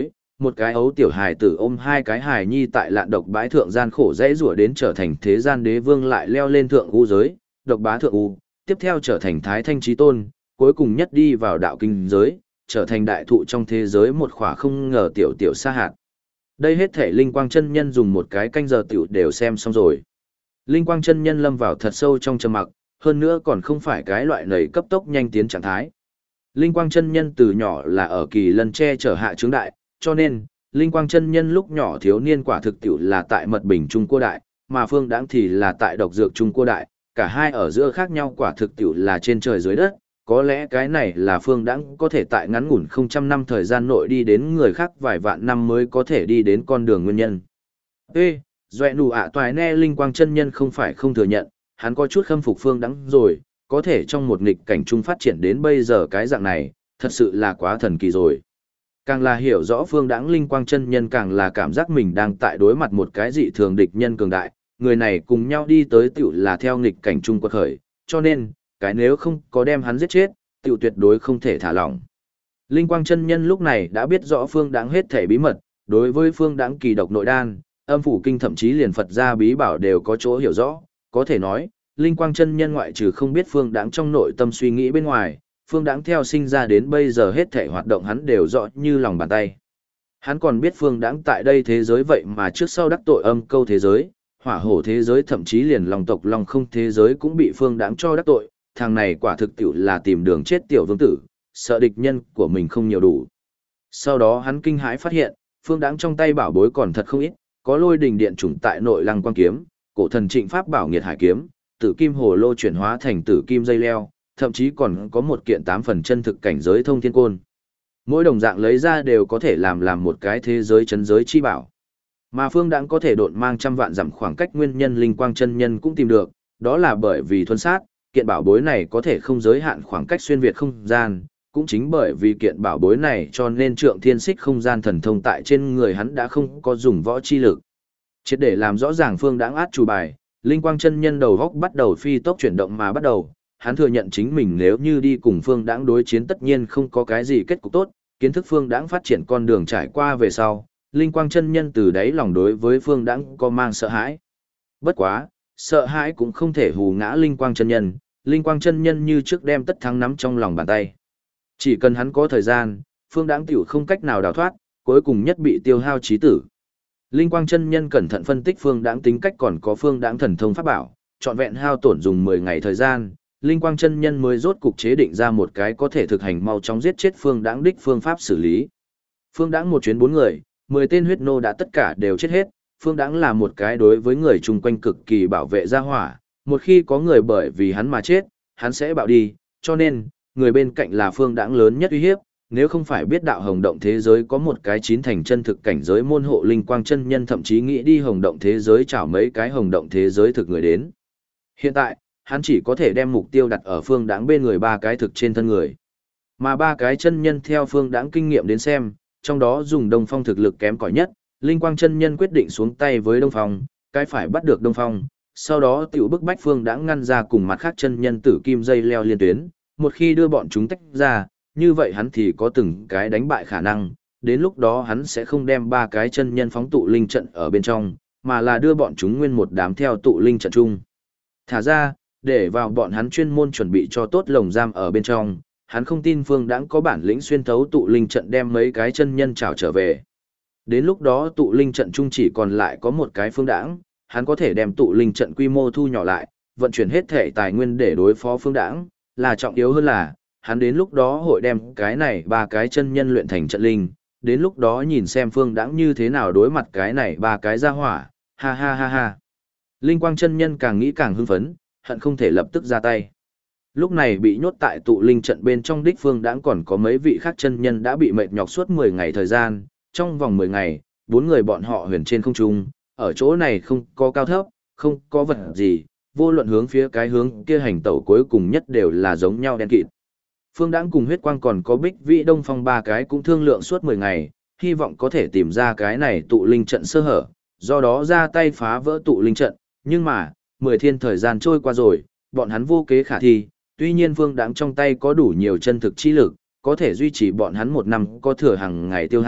một cái ấu tiểu hài tử ôm hai cái hài nhi tại lạn độc bãi thượng gian khổ dễ rủa đến trở thành thế gian đế vương lại leo lên thượng u giới, độc bá thượng u, tiếp theo trở thành thái thanh chí tôn, cuối cùng nhất đi vào đạo kinh giới, trở thành đại thụ trong thế giới một khỏa không ngờ tiểu tiểu sa hạt. Đây hết thể Linh Quang chân nhân dùng một cái canh giờ tiểu đều xem xong rồi. Linh Quang chân nhân lâm vào thật sâu trong trầm mặc, hơn nữa còn không phải cái loại nầy cấp tốc nhanh tiến trạng thái. Linh Quang chân nhân từ nhỏ là ở kỳ lân che chở hạ trướng đại, cho nên, Linh Quang chân nhân lúc nhỏ thiếu niên quả thực tiểu là tại mật bình Trung Cô Đại, mà Phương Đãng thì là tại độc dược Trung Cô Đại, cả hai ở giữa khác nhau quả thực tiểu là trên trời dưới đất, có lẽ cái này là Phương Đãng có thể tại ngắn ngủn 000 năm thời gian nội đi đến người khác vài vạn năm mới có thể đi đến con đường nguyên nhân. Ê, Doẹ nụ ạ toài ne Linh Quang chân nhân không phải không thừa nhận, hắn có chút khâm phục Phương Đãng rồi, có thể trong một nghịch cảnh trung phát triển đến bây giờ cái dạng này, thật sự là quá thần kỳ rồi. Càng là hiểu rõ Phương Đãng Linh Quang chân nhân càng là cảm giác mình đang tại đối mặt một cái dị thường địch nhân cường đại, người này cùng nhau đi tới tiểu là theo nghịch cảnh trung quật khởi, cho nên, cái nếu không có đem hắn giết chết, tiểu tuyệt đối không thể thả lỏng. Linh Quang chân nhân lúc này đã biết rõ Phương Đãng hết thể bí mật, đối với Phương Đãng kỳ độc nội đan, âm phủ kinh thậm chí liền Phật gia bí bảo đều có chỗ hiểu rõ, có thể nói, Linh Quang chân nhân ngoại trừ không biết Phương Đãng trong nội tâm suy nghĩ bên ngoài, Phương Đãng theo sinh ra đến bây giờ hết thể hoạt động hắn đều rõ như lòng bàn tay. Hắn còn biết Phương Đãng tại đây thế giới vậy mà trước sau đắc tội âm câu thế giới, hỏa hổ thế giới thậm chí liền lòng tộc lòng không thế giới cũng bị Phương Đãng cho đắc tội, thằng này quả thực tiểu là tìm đường chết tiểu vương tử, sợ địch nhân của mình không nhiều đủ. Sau đó hắn kinh hãi phát hiện, Phương Đãng trong tay bảo bối còn thật không ít, có lôi đình điện trùng tại nội lăng quang kiếm, cổ thần trịnh pháp bảo nghiệt hải kiếm, tử kim hồ lô chuyển hóa thành tử kim dây leo, thậm chí còn có một kiện 8 phần chân thực cảnh giới thông thiên côn. Mỗi đồng dạng lấy ra đều có thể làm một cái thế giới chấn giới chi bảo. Mà Phương Đãng có thể độn mang trăm vạn dặm khoảng cách nguyên nhân Linh Quang chân nhân cũng tìm được, đó là bởi vì thuần sát, kiện bảo bối này có thể không giới hạn khoảng cách xuyên việt không gian, cũng chính bởi vì kiện bảo bối này cho nên Trượng Thiên Xích không gian thần thông tại trên người hắn đã không có dùng võ chi lực. Triệt để làm rõ ràng Phương Đãng át chủ bài, Linh Quang chân nhân đầu góc bắt đầu phi tốc chuyển động mà bắt đầu, hắn thừa nhận chính mình nếu như đi cùng Phương Đãng đối chiến tất nhiên không có cái gì kết cục tốt, kiến thức Phương Đãng phát triển con đường trải qua về sau, Linh Quang chân nhân từ đáy lòng đối với Phương Đãng có mang sợ hãi. Bất quá, sợ hãi cũng không thể hù ngã Linh Quang chân nhân, Linh Quang chân nhân như trước đem tất thắng nắm trong lòng bàn tay. Chỉ cần hắn có thời gian, Phương Đãng tiểu không cách nào đào thoát, cuối cùng nhất bị tiêu hao chí tử. Linh Quang chân nhân cẩn thận phân tích Phương Đãng tính cách còn có Phương Đãng thần thông pháp bảo, trọn vẹn hao tổn dùng 10 ngày thời gian, Linh Quang chân nhân mới rốt cục chế định ra một cái có thể thực hành mau chóng giết chết Phương Đãng đích phương pháp xử lý. Phương Đãng một chuyến 4 người, 10 tên huyết nô đã tất cả đều chết hết, Phương Đãng là một cái đối với người chung quanh cực kỳ bảo vệ gia hỏa, một khi có người bởi vì hắn mà chết, hắn sẽ bạo đi, cho nên, người bên cạnh là Phương Đãng lớn nhất uy hiếp, nếu không phải biết đạo hồng động thế giới có một cái 9 thành chân thực cảnh giới môn hộ Linh Quang chân nhân thậm chí nghĩ đi hồng động thế giới chảo mấy cái hồng động thế giới thực người đến. Hiện tại, hắn chỉ có thể đem mục tiêu đặt ở Phương Đãng bên người 3 cái thực trên thân người. Mà 3 cái chân nhân theo Phương Đãng kinh nghiệm đến xem, trong đó dùng Đông Phong thực lực kém cỏi nhất, Linh Quang chân nhân quyết định xuống tay với Đông Phong, cái phải bắt được Đông Phong, sau đó tiểu bức bách Phương Đãng ngăn ra cùng mặt khác chân nhân tử kim dây leo liên tuyến, một khi đưa bọn chúng tách ra, như vậy hắn thì có từng cái đánh bại khả năng, đến lúc đó hắn sẽ không đem 3 cái chân nhân phóng tụ linh trận ở bên trong, mà là đưa bọn chúng nguyên một đám theo tụ linh trận chung. Thả ra, để vào bọn hắn chuyên môn chuẩn bị cho tốt lồng giam ở bên trong, hắn không tin Phương Đãng có bản lĩnh xuyên thấu tụ linh trận đem mấy cái chân nhân trảo trở về. Đến lúc đó tụ linh trận chung chỉ còn lại có một cái Phương Đãng, hắn có thể đem tụ linh trận quy mô thu nhỏ lại, vận chuyển hết thể tài nguyên để đối phó Phương Đãng, là trọng yếu hơn là, hắn đến lúc đó hội đem cái này 3 cái chân nhân luyện thành trận linh, đến lúc đó nhìn xem Phương Đãng như thế nào đối mặt cái này 3 cái ra hỏa, ha ha ha ha. Linh Quang chân nhân càng nghĩ càng hưng phấn, hận không thể lập tức ra tay. Lúc này bị nhốt tại tụ linh trận bên trong đích Phương Đãng còn có mấy vị khác chân nhân đã bị mệt nhọc suốt 10 ngày thời gian, trong vòng 10 ngày, 4 người bọn họ huyền trên không trung, ở chỗ này không có cao thấp, không có vật gì, vô luận hướng phía cái hướng kia hành tẩu cuối cùng nhất đều là giống nhau đen kịt. Phương Đãng cùng huyết quang còn có Bích Vĩ Đông Phong 3 cái cũng thương lượng suốt 10 ngày, hy vọng có thể tìm ra cái này tụ linh trận sơ hở, do đó ra tay phá vỡ tụ linh trận, nhưng mà, 10 thiên thời gian trôi qua rồi, bọn hắn vô kế khả thi, tuy nhiên Phương Đãng trong tay có đủ nhiều chân thực chi lực, có thể duy trì bọn hắn 1 năm có thừa hàng ngày tiêu hao,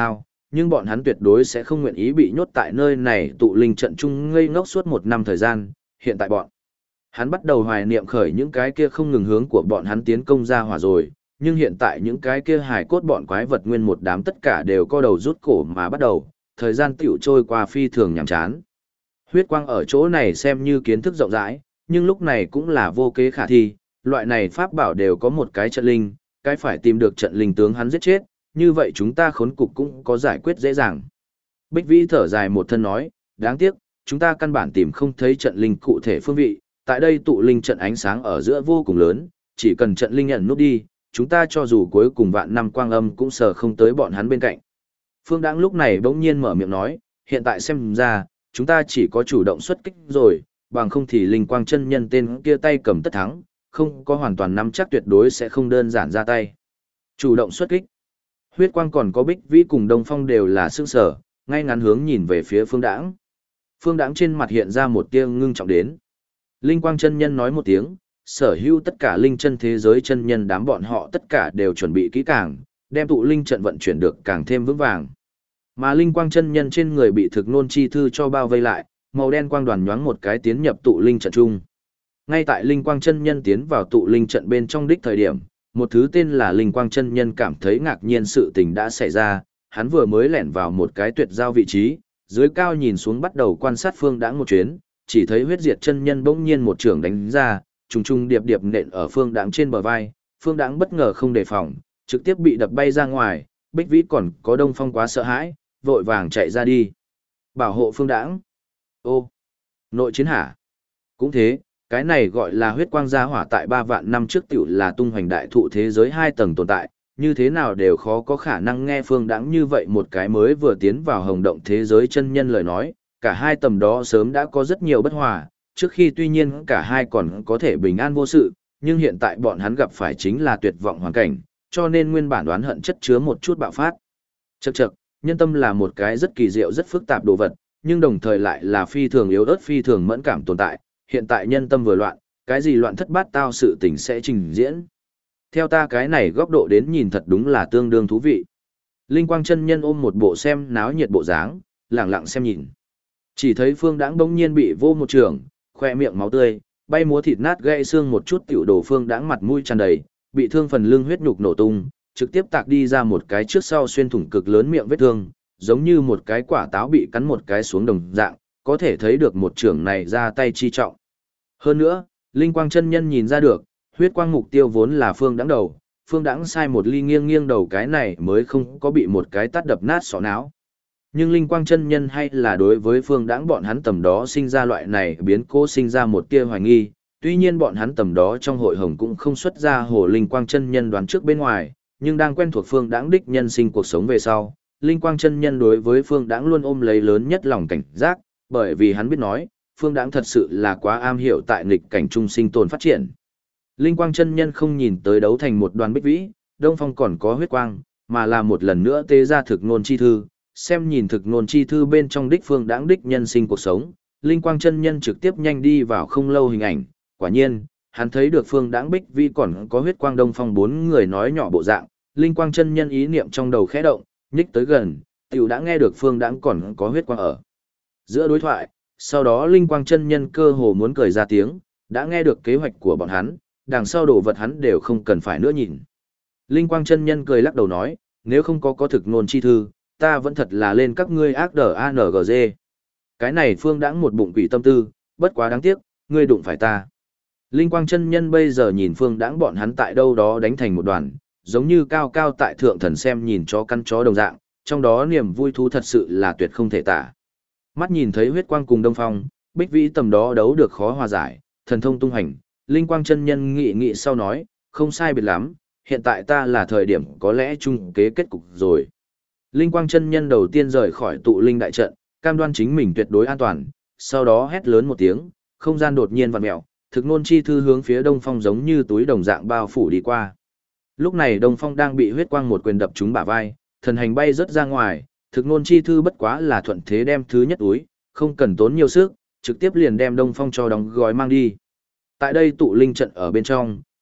nhưng bọn hắn tuyệt đối sẽ không nguyện ý bị nhốt tại nơi này tụ linh trận chung ngây ngốc suốt một năm thời gian, hiện tại bọn hắn bắt đầu hoài niệm khởi những cái kia không ngừng hướng của bọn hắn tiến công ra hỏa rồi, nhưng hiện tại những cái kia hài cốt bọn quái vật nguyên một đám tất cả đều co đầu rút cổ mà bắt đầu, thời gian tiểu trôi qua phi thường nhàm chán. Huyết quang ở chỗ này xem như kiến thức rộng rãi, nhưng lúc này cũng là vô kế khả thi, loại này pháp bảo đều có một cái trận linh, cái phải tìm được trận linh tướng hắn giết chết, như vậy chúng ta khốn cục cũng có giải quyết dễ dàng. Bích Vĩ thở dài một thân nói, đáng tiếc, chúng ta căn bản tìm không thấy trận linh cụ thể phương vị, tại đây tụ linh trận ánh sáng ở giữa vô cùng lớn, chỉ cần trận linh nhận nút đi, chúng ta cho dù cuối cùng vạn năm quang âm cũng sờ không tới bọn hắn bên cạnh. Phương Đãng lúc này bỗng nhiên mở miệng nói, hiện tại xem ra, chúng ta chỉ có chủ động xuất kích rồi, bằng không thì linh quang chân nhân tên kia tay cầm tất thắng, không có hoàn toàn nắm chắc tuyệt đối sẽ không đơn giản ra tay. Chủ động xuất kích. Huyết quang còn có Bích Vĩ cùng Đông Phong đều là sương sở, ngay ngắn hướng nhìn về phía Phương Đãng. Phương Đãng trên mặt hiện ra một tia ngưng trọng đến. Linh quang chân nhân nói một tiếng, sở hữu tất cả linh chân thế giới chân nhân đám bọn họ tất cả đều chuẩn bị kỹ càng, đem tụ linh trận vận chuyển được càng thêm vững vàng. Mà linh quang chân nhân trên người bị thực nôn chi thư cho bao vây lại, màu đen quang đoàn nhoáng một cái tiến nhập tụ linh trận chung. Ngay tại linh quang chân nhân tiến vào tụ linh trận bên trong đích thời điểm, một thứ tên là linh quang chân nhân cảm thấy ngạc nhiên sự tình đã xảy ra, hắn vừa mới lẻn vào một cái tuyệt giao vị trí, dưới cao nhìn xuống bắt đầu quan sát Phương Đãng một chuyến, chỉ thấy huyết diệt chân nhân bỗng nhiên một trường đánh ra, trùng trùng điệp điệp nện ở Phương Đãng trên bờ vai, Phương Đãng bất ngờ không đề phòng, trực tiếp bị đập bay ra ngoài, Bích Vĩ còn có Đông Phong quá sợ hãi, vội vàng chạy ra đi. Bảo hộ Phương Đãng. Ô, nội chiến hả? Cũng thế, cái này gọi là huyết quang gia hỏa tại 3 vạn năm trước tiểu là tung hoành đại thụ thế giới 2 tầng tồn tại, như thế nào đều khó có khả năng nghe Phương Đãng như vậy một cái mới vừa tiến vào hồng động thế giới chân nhân lời nói, cả hai tầm đó sớm đã có rất nhiều bất hòa, trước khi tuy nhiên cả hai còn có thể bình an vô sự, nhưng hiện tại bọn hắn gặp phải chính là tuyệt vọng hoàn cảnh, cho nên nguyên bản đoán hận chất chứa một chút bạo phát. Chậc chậc, nhân tâm là một cái rất kỳ diệu rất phức tạp đồ vật, nhưng đồng thời lại là phi thường yếu ớt phi thường mẫn cảm tồn tại, hiện tại nhân tâm vừa loạn, cái gì loạn thất bát tao sự tình sẽ trình diễn. Theo ta cái này góc độ đến nhìn thật đúng là tương đương thú vị. Linh quang chân nhân ôm một bộ xem náo nhiệt bộ dáng, lặng lặng xem nhìn. Chỉ thấy Phương Đãng bỗng nhiên bị vô một trường, khoe miệng máu tươi, bay múa thịt nát gãy xương một chút tiểu đồ Phương Đãng mặt mũi tràn đầy, bị thương phần lưng huyết nhục nổ tung, trực tiếp tạc đi ra một cái trước sau xuyên thủng cực lớn miệng vết thương, giống như một cái quả táo bị cắn một cái xuống đồng dạng, có thể thấy được một trường này ra tay chi trọng. Hơn nữa, Linh quang chân nhân nhìn ra được, huyết quang mục tiêu vốn là Phương Đãng đầu, Phương Đãng sai một ly nghiêng nghiêng đầu cái này mới không có bị một cái tát đập nát sọ não. Nhưng Linh quang chân nhân hay là đối với Phương Đãng bọn hắn tầm đó sinh ra loại này biến cố sinh ra một tia hoài nghi, tuy nhiên bọn hắn tầm đó trong hội hồng cũng không xuất ra hồ Linh quang chân nhân đoán trước bên ngoài, nhưng đang quen thuộc Phương Đãng đích nhân sinh cuộc sống về sau, Linh quang chân nhân đối với Phương Đãng luôn ôm lấy lớn nhất lòng cảnh giác, bởi vì hắn biết nói, Phương Đãng thật sự là quá am hiểu tại nghịch cảnh trung sinh tồn phát triển. Linh quang chân nhân không nhìn tới đấu thành một đoàn Bích Vĩ, Đông Phong còn có huyết quang, mà là một lần nữa tế ra thực ngôn chi thư, xem nhìn thực ngôn chi thư bên trong đích Phương Đãng đích nhân sinh cuộc sống, Linh quang chân nhân trực tiếp nhanh đi vào không lâu hình ảnh, quả nhiên, hắn thấy được Phương Đãng Bích Vĩ còn có huyết quang Đông Phong 4 người nói nhỏ bộ dạng, Linh quang chân nhân ý niệm trong đầu khẽ động, nhích tới gần, tiểu đã nghe được Phương Đãng còn có huyết quang ở giữa đối thoại, sau đó Linh quang chân nhân cơ hồ muốn cười ra tiếng, đã nghe được kế hoạch của bọn hắn, đằng sau đồ vật hắn đều không cần phải nữa nhìn. Linh quang chân nhân cười lắc đầu nói, nếu không có thực ngôn chi thư, ta vẫn thật là lên các ngươi ác đờ ANGG. Cái này Phương Đãng một bụng quỷ tâm tư, bất quá đáng tiếc, ngươi đụng phải ta. Linh quang chân nhân bây giờ nhìn Phương Đãng bọn hắn tại đâu đó đánh thành một đoàn, giống như cao cao tại thượng thần xem nhìn chó căn chó đồng dạng, trong đó niềm vui thú thật sự là tuyệt không thể tả. Mắt nhìn thấy huyết quang cùng Đông Phong, Bích Vĩ tầm đó đấu được khó hòa giải, thần thông tung hành, Linh quang chân nhân nghị nghị sau nói, không sai biệt lắm, hiện tại ta là thời điểm có lẽ chung kế kết cục rồi. Linh quang chân nhân đầu tiên rời khỏi tụ linh đại trận, cam đoan chính mình tuyệt đối an toàn, sau đó hét lớn một tiếng, không gian đột nhiên vặn mèo, thực ngôn chi thư hướng phía Đông Phong giống như túi đồng dạng bao phủ đi qua. Lúc này Đông Phong đang bị huyết quang một quyền đập trúng bả vai, thần hành bay rất ra ngoài, thực ngôn chi thư bất quá là thuận thế đem thứ nhất túi, không cần tốn nhiều sức, trực tiếp liền đem Đông Phong cho đóng gói mang đi. Tại đây tụ linh trận ở bên trong,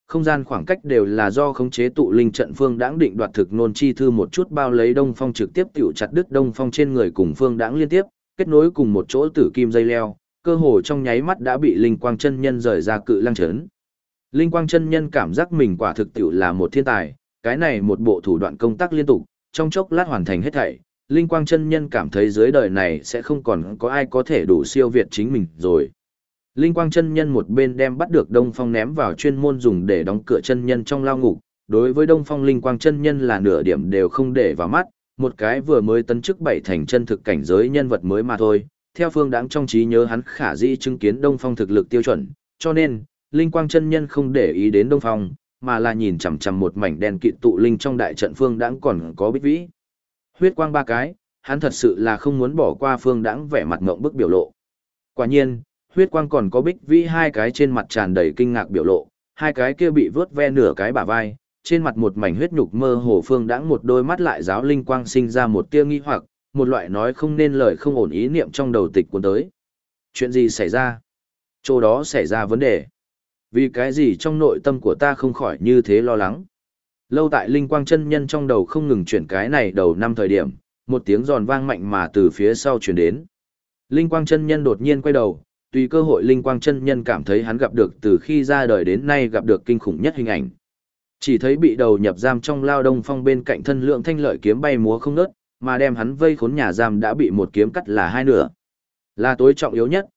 không gian khoảng cách đều là do khống chế tụ linh trận Phương Đãng định đoạt thực nôn chi thư một chút bao lấy Đông Phong trực tiếp tiểu chặt đứt Đông Phong trên người cùng Phương Đãng liên tiếp, kết nối cùng một chỗ tử kim dây leo, cơ hồ trong nháy mắt đã bị Linh Quang chân nhân rời ra cự lăng chấn. Linh Quang chân nhân cảm giác mình quả thực tiểu là một thiên tài, cái này một bộ thủ đoạn công tác liên tục, trong chốc lát hoàn thành hết thảy, Linh Quang chân nhân cảm thấy dưới đời này sẽ không còn có ai có thể đủ siêu việt chính mình rồi. Linh Quang chân nhân một bên đem bắt được Đông Phong ném vào chuyên môn dùng để đóng cửa chân nhân trong lao ngục, đối với Đông Phong Linh Quang chân nhân là nửa điểm đều không để vào mắt, một cái vừa mới tấn chức bảy thành chân thực cảnh giới nhân vật mới mà thôi. Theo Phương Đãng trong trí nhớ hắn khả dĩ chứng kiến Đông Phong thực lực tiêu chuẩn, cho nên Linh Quang chân nhân không để ý đến Đông Phong, mà là nhìn chằm chằm một mảnh đen kịt tụ linh trong đại trận Phương Đãng còn có Bích Vĩ. Huyết quang ba cái, hắn thật sự là không muốn bỏ qua Phương Đãng vẻ mặt ngộng bức biểu lộ. Quả nhiên, huyết quang còn có Bích Vĩ hai cái trên mặt tràn đầy kinh ngạc biểu lộ, hai cái kia bị vớt ve nửa cái bả vai, trên mặt một mảnh huyết nhục mơ hồ. Phương Đãng một đôi mắt lại giáo linh quang sinh ra một tia nghi hoặc, một loại nói không nên lời không ổn ý niệm trong đầu tịch cuốn tới. Chuyện gì xảy ra? Chỗ đó xảy ra vấn đề. Vì cái gì trong nội tâm của ta không khỏi như thế lo lắng? Lâu tại linh quang chân nhân trong đầu không ngừng chuyển cái này đầu năm thời điểm, một tiếng giòn vang mạnh mà từ phía sau chuyển đến. Linh quang chân nhân đột nhiên quay đầu, tùy cơ hội linh quang chân nhân cảm thấy hắn gặp được từ khi ra đời đến nay gặp được kinh khủng nhất hình ảnh. Chỉ thấy bị đầu nhập giam trong lao Đông Phong bên cạnh thân lượng thanh lợi kiếm bay múa không ngớt, mà đem hắn vây khốn nhà giam đã bị một kiếm cắt là hai nửa. Là tối trọng yếu nhất,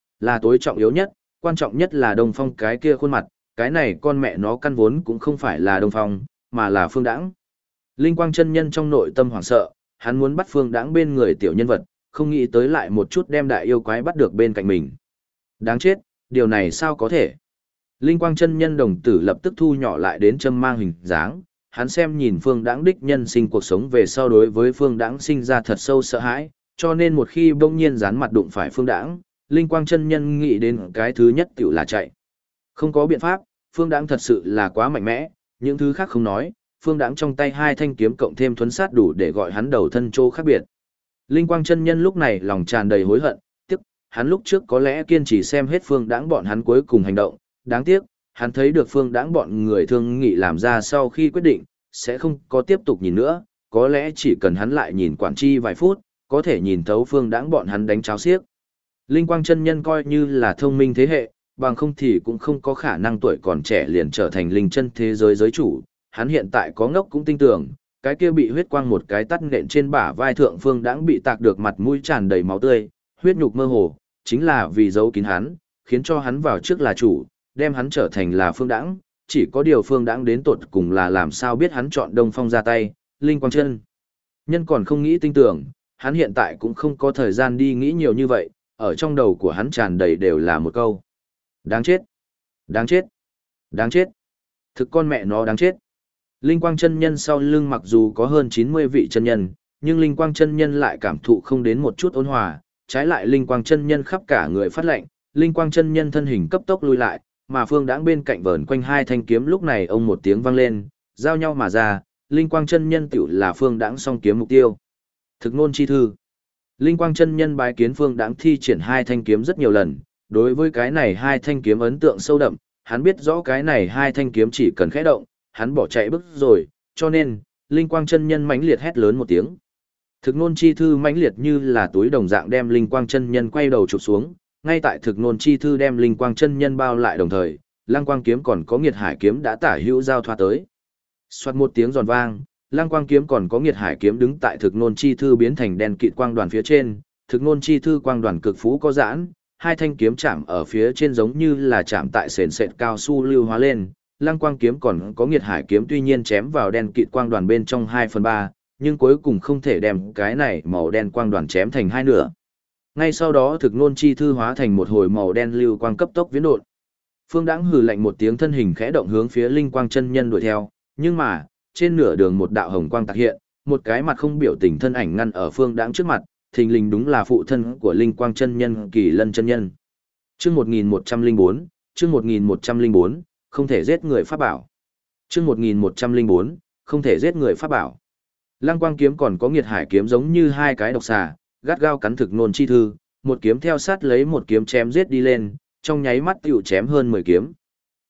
quan trọng nhất là Đông Phong cái kia khuôn mặt, cái này con mẹ nó căn vốn cũng không phải là Đông Phong, mà là Phương Đãng. Linh quang chân nhân trong nội tâm hoảng sợ, hắn muốn bắt Phương Đãng bên người tiểu nhân vật, không nghĩ tới lại một chút đem đại yêu quái bắt được bên cạnh mình. Đáng chết, điều này sao có thể? Linh quang chân nhân đồng tử lập tức thu nhỏ lại đến châm mang hình dáng, hắn xem nhìn Phương Đãng đích nhân sinh cuộc sống về sau đối với Phương Đãng sinh ra thật sâu sợ hãi, cho nên một khi bỗng nhiên dán mặt đụng phải Phương Đãng, Linh quang chân nhân nghĩ đến cái thứ nhất tiểu là chạy. Không có biện pháp, Phương Đãng thật sự là quá mạnh mẽ, những thứ khác không nói, Phương Đãng trong tay hai thanh kiếm cộng thêm thuấn sát đủ để gọi hắn đầu thân chỗ khác biệt. Linh quang chân nhân lúc này lòng tràn đầy hối hận, tiếc, hắn lúc trước có lẽ kiên trì xem hết Phương Đãng bọn hắn cuối cùng hành động, đáng tiếc, hắn thấy được Phương Đãng bọn người thương nghị làm ra sau khi quyết định, sẽ không có tiếp tục nhìn nữa, có lẽ chỉ cần hắn lại nhìn quản chi vài phút, có thể nhìn thấu Phương Đãng bọn hắn đánh cháo xiếc. Linh quang chân nhân coi như là thông minh thế hệ, bằng không thì cũng không có khả năng tuổi còn trẻ liền trở thành linh chân thế giới giới chủ, hắn hiện tại có ngốc cũng tin tưởng, cái kia bị huyết quang một cái tát nện trên bả vai thượng Phương Đãng bị tạc được mặt mũi tràn đầy máu tươi, huyết nhục mơ hồ, chính là vì giấu kín hắn, khiến cho hắn vào trước là chủ, đem hắn trở thành là Phương Đãng, chỉ có điều Phương Đãng đến tột cùng là làm sao biết hắn chọn Đông Phong ra tay, Linh quang chân nhân còn không nghĩ tin tưởng, hắn hiện tại cũng không có thời gian đi nghĩ nhiều như vậy, ở trong đầu của hắn tràn đầy đều là một câu. Đáng chết! Đáng chết! Đáng chết! Thực con mẹ nó đáng chết! Linh quang chân nhân sau lưng mặc dù có hơn 90 vị chân nhân, nhưng linh quang chân nhân lại cảm thụ không đến một chút ôn hòa, trái lại linh quang chân nhân khắp cả người phát lệnh, linh quang chân nhân thân hình cấp tốc lui lại, mà Phương Đãng bên cạnh vờn quanh hai thanh kiếm lúc này ông một tiếng vang lên, giao nhau mà ra, linh quang chân nhân tiểu là Phương Đãng song kiếm mục tiêu. Thực ngôn chi thư. Linh quang chân nhân bái kiến Phương Đãng thi triển hai thanh kiếm rất nhiều lần, đối với cái này hai thanh kiếm ấn tượng sâu đậm, hắn biết rõ cái này hai thanh kiếm chỉ cần khẽ động, hắn bỏ chạy bước rồi, cho nên, linh quang chân nhân mãnh liệt hét lớn một tiếng. Thực ngôn chi thư mãnh liệt như là túi đồng dạng đem linh quang chân nhân quay đầu chụp xuống, ngay tại thực ngôn chi thư đem linh quang chân nhân bao lại đồng thời, lăng quang kiếm còn có nghiệt hải kiếm đã tả hữu giao thoa tới. Xoát một tiếng giòn vang, lăng quang kiếm còn có nghiệt hải kiếm đứng tại thực ngôn chi thư biến thành đen kịt quang đoàn phía trên, thực ngôn chi thư quang đoàn cực phú có giãn, hai thanh kiếm chạm ở phía trên giống như là chạm tại sền sệt cao su lưu hóa lên. Lăng quang kiếm còn có nghiệt hải kiếm tuy nhiên chém vào đen kịt quang đoàn bên trong 2/3, nhưng cuối cùng không thể đem cái này màu đen quang đoàn chém thành hai nửa. Ngay sau đó thực ngôn chi thư hóa thành một hồi màu đen lưu quang cấp tốc viễn độn. Phương Đãng hừ lạnh một tiếng thân hình khẽ động hướng phía linh quang chân nhân đuổi theo, nhưng mà, trên nửa đường một đạo hồng quang tạc hiện, một cái mặt không biểu tình thân ảnh ngăn ở Phương Đãng trước mặt, thình lình đúng là phụ thân của linh quang chân nhân Kỳ Lân chân nhân. Chương 1104, chương 1104, không thể giết người pháp bảo. Chương 1104, không thể giết người pháp bảo. Lăng quang kiếm còn có nghiệt hải kiếm giống như hai cái độc xà, gắt gao cắn thực nôn chi thư, một kiếm theo sát lấy một kiếm chém giết đi lên, trong nháy mắt tiểu chém hơn 10 kiếm.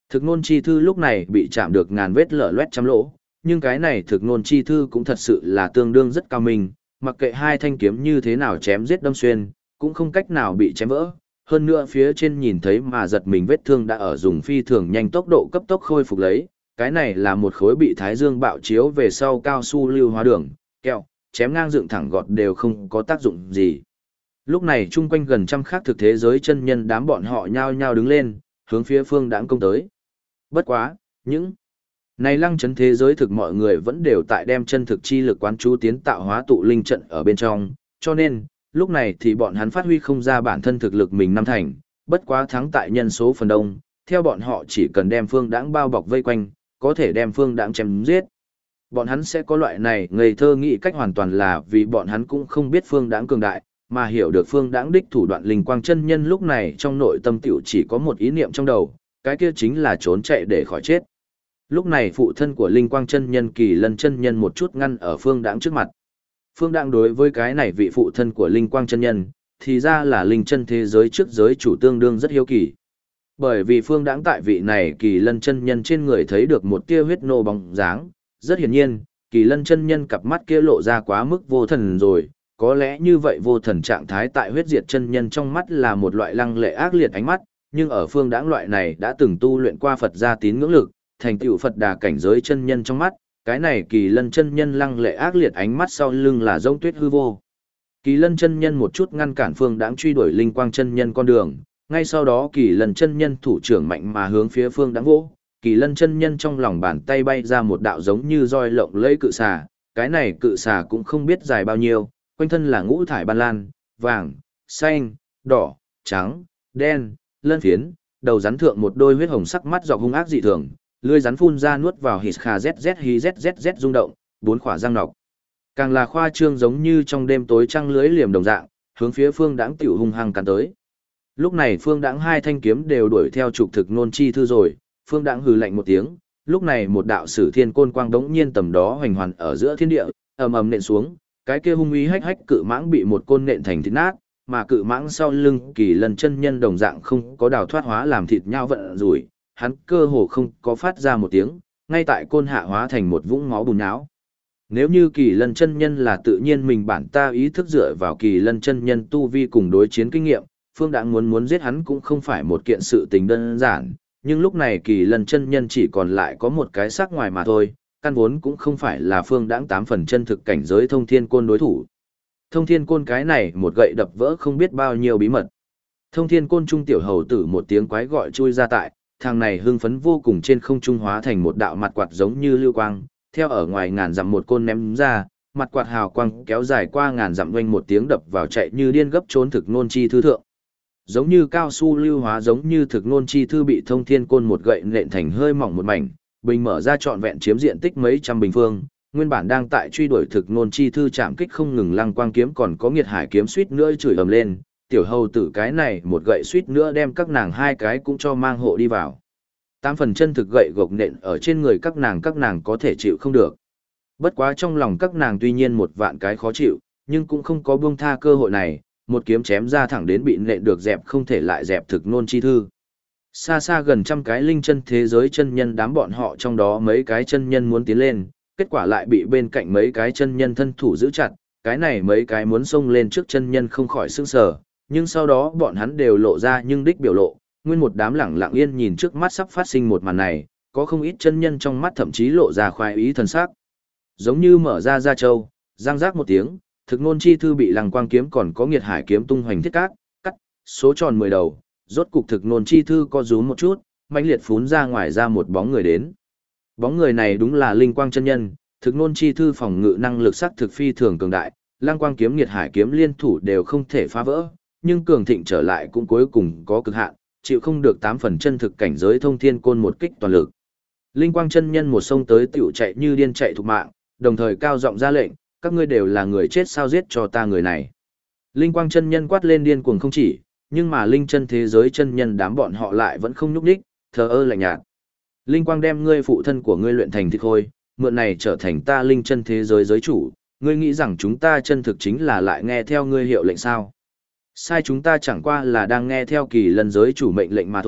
Thực nôn chi thư lúc này bị chạm được ngàn vết lở loét trăm lỗ, nhưng cái này thực nôn chi thư cũng thật sự là tương đương rất cao minh, mặc kệ hai thanh kiếm như thế nào chém giết đâm xuyên, cũng không cách nào bị chém vỡ. Hơn nữa phía trên nhìn thấy mà giật mình vết thương đã ở dùng phi thường nhanh tốc độ cấp tốc khôi phục lấy, cái này là một khối bị thái dương bạo chiếu về sau cao su lưu hóa đường, kẹo, chém ngang dựng thẳng gọt đều không có tác dụng gì. Lúc này chung quanh gần trăm khác thực thế giới chân nhân đám bọn họ nhao nhao đứng lên, hướng phía Phương Đãng công tới. Bất quá, những này lăng chấn thế giới thực mọi người vẫn đều tại đem chân thực chi lực quán chú tiến tạo hóa tụ linh trận ở bên trong, cho nên, lúc này thì bọn hắn phát huy không ra bản thân thực lực mình năm thành, bất quá thắng tại nhân số phần đông, theo bọn họ chỉ cần đem Phương Đãng bao bọc vây quanh, có thể đem Phương Đãng chém giết. Bọn hắn sẽ có loại này ngây thơ nghĩ cách hoàn toàn là vì bọn hắn cũng không biết Phương Đãng cường đại, mà hiểu được Phương Đãng đích thủ đoạn linh quang chân nhân lúc này trong nội tâm tiểu chỉ có một ý niệm trong đầu, cái kia chính là trốn chạy để khỏi chết. Lúc này phụ thân của linh quang chân nhân Kỳ Lân chân nhân một chút ngăn ở Phương Đãng trước mặt. Phương Đãng đối với cái này vị phụ thân của linh quang chân nhân, thì ra là linh chân thế giới trước giới chủ tương đương rất hiếu kỳ. Bởi vì Phương Đãng tại vị này Kỳ Lân chân nhân trên người thấy được một tia huyết nô bóng dáng, rất hiển nhiên, Kỳ Lân chân nhân cặp mắt kia lộ ra quá mức vô thần rồi, có lẽ như vậy vô thần trạng thái tại huyết diệt chân nhân trong mắt là một loại lăng lệ ác liệt ánh mắt, nhưng ở Phương Đãng loại này đã từng tu luyện qua Phật gia tín ngưỡng lực, thành tựu Phật đà cảnh giới chân nhân trong mắt, cái này Kỳ Lân chân nhân lăng lệ ác liệt ánh mắt sau lưng là giống tuyết hư vô. Kỳ Lân chân nhân một chút ngăn cản Phương Đãng truy đuổi linh quang chân nhân con đường, ngay sau đó Kỳ Lân chân nhân thủ trưởng mạnh mà hướng phía Phương Đãng vỗ, Kỳ Lân chân nhân trong lòng bàn tay bay ra một đạo giống như roi lộng lẫy cự xà, cái này cự xà cũng không biết dài bao nhiêu, quanh thân là ngũ thải ban lan, vàng, xanh, đỏ, trắng, đen, lân phiến, đầu rắn thượng một đôi huyết hồng sắc mắt dọc hung ác dị thường, lưỡi rắn phun ra nuốt vào hít kha zz hí zzz rung động, bốn khỏa răng nọc. Càng là khoa trương giống như trong đêm tối trăng lưới liềm đồng dạng, hướng phía Phương Đãng tiểu hung hăng cắn tới. Lúc này Phương Đãng hai thanh kiếm đều đuổi theo trục thực nôn chi thư rồi, Phương Đãng hừ lạnh một tiếng, lúc này một đạo sử thiên côn quang đống nhiên tầm đó hoành hoàn ở giữa thiên địa, ầm ầm nện xuống, cái kia hung uy hách hách cự mãng bị một côn nện thành thịt nát, mà cự mãng sau lưng Kỳ Lân chân nhân đồng dạng không có đào thoát hóa làm thịt nhau vận rủi, hắn cơ hồ không có phát ra một tiếng, ngay tại côn hạ hóa thành một vũng máu bùn nhão. Nếu như Kỳ Lân chân nhân là tự nhiên mình bản ta ý thức dựa vào Kỳ Lân chân nhân tu vi cùng đối chiến kinh nghiệm, Phương Đãng muốn giết hắn cũng không phải một kiện sự tình đơn giản, nhưng lúc này Kỳ Lân chân nhân chỉ còn lại có một cái xác ngoài mà thôi, căn vốn cũng không phải là Phương Đãng 8 phần chân thực cảnh giới thông thiên côn đối thủ. Thông thiên côn cái này một gậy đập vỡ không biết bao nhiêu bí mật. Thông thiên côn trung tiểu hầu tử một tiếng quái gọi chui ra tại, thằng này hưng phấn vô cùng trên không trung hóa thành một đạo mặt quạt giống như lưu quang, theo ở ngoài ngàn dặm một côn ném ra, mặt quạt hào quang kéo dài qua ngàn dặm vang một tiếng đập vào chạy như điên gấp trốn thực nôn chi thư thượng. Giống như cao su lưu hóa giống như thực nôn chi thư bị thông thiên côn một gậy nện thành hơi mỏng một mảnh, bình mở ra trọn vẹn chiếm diện tích mấy trăm bình phương, nguyên bản đang tại truy đuổi thực nôn chi thư chạm kích không ngừng lăng quang kiếm còn có nghiệt hải kiếm suýt nữa chửi ầm lên, tiểu hầu tử cái này một gậy suýt nữa đem các nàng hai cái cũng cho mang hộ đi vào. 8 phần chân thực gậy gộc nện ở trên người các nàng có thể chịu không được. Bất quá trong lòng các nàng tuy nhiên một vạn cái khó chịu, nhưng cũng không có buông tha cơ hội này, một kiếm chém ra thẳng đến bị nện được dẹp không thể lại dẹp thực nôn chi thư. Xa xa gần trăm cái linh chân thế giới chân nhân đám bọn họ trong đó mấy cái chân nhân muốn tiến lên, kết quả lại bị bên cạnh mấy cái chân nhân thân thủ giữ chặt, cái này mấy cái muốn xông lên trước chân nhân không khỏi sững sờ, nhưng sau đó bọn hắn đều lộ ra nhưng đích biểu lộ, nguyên một đám lẳng lặng yên nhìn trước mắt sắp phát sinh một màn này, có không ít chân nhân trong mắt thậm chí lộ ra khoái ý thần sắc. Giống như mở ra da trâu, răng rác một tiếng, thực nôn chi thư bị lăng quang kiếm còn có nghiệt hải kiếm tung hoành thiết cát, cắt, số tròn 10 đầu, rốt cục thực nôn chi thư co rúm một chút, mãnh liệt phún ra ngoài ra một bóng người đến. Bóng người này đúng là linh quang chân nhân, thực nôn chi thư phòng ngự năng lực sắc thực phi thường cường đại, lăng quang kiếm nghiệt hải kiếm liên thủ đều không thể phá vỡ, nhưng cường thịnh trở lại cũng cuối cùng có cực hạn, chịu không được 8 phần chân thực cảnh giới thông thiên côn một kích toàn lực. Linh quang chân nhân một sông tới tiểu chạy như điên chạy thục mạng, đồng thời cao giọng ra lệnh, các ngươi đều là người chết sao giết cho ta người này. Linh quang chân nhân quát lên điên cuồng không chỉ, nhưng mà linh chân thế giới chân nhân đám bọn họ lại vẫn không nhúc nhích, thờ ơ lạnh nhạt. Linh quang đem ngươi phụ thân của ngươi luyện thành thịt khôi, mượn này trở thành ta linh chân thế giới giới chủ, ngươi nghĩ rằng chúng ta chân thực chính là lại nghe theo ngươi hiệu lệnh sao? Sai, chúng ta chẳng qua là đang nghe theo Kỳ Lân giới chủ mệnh lệnh mà thôi,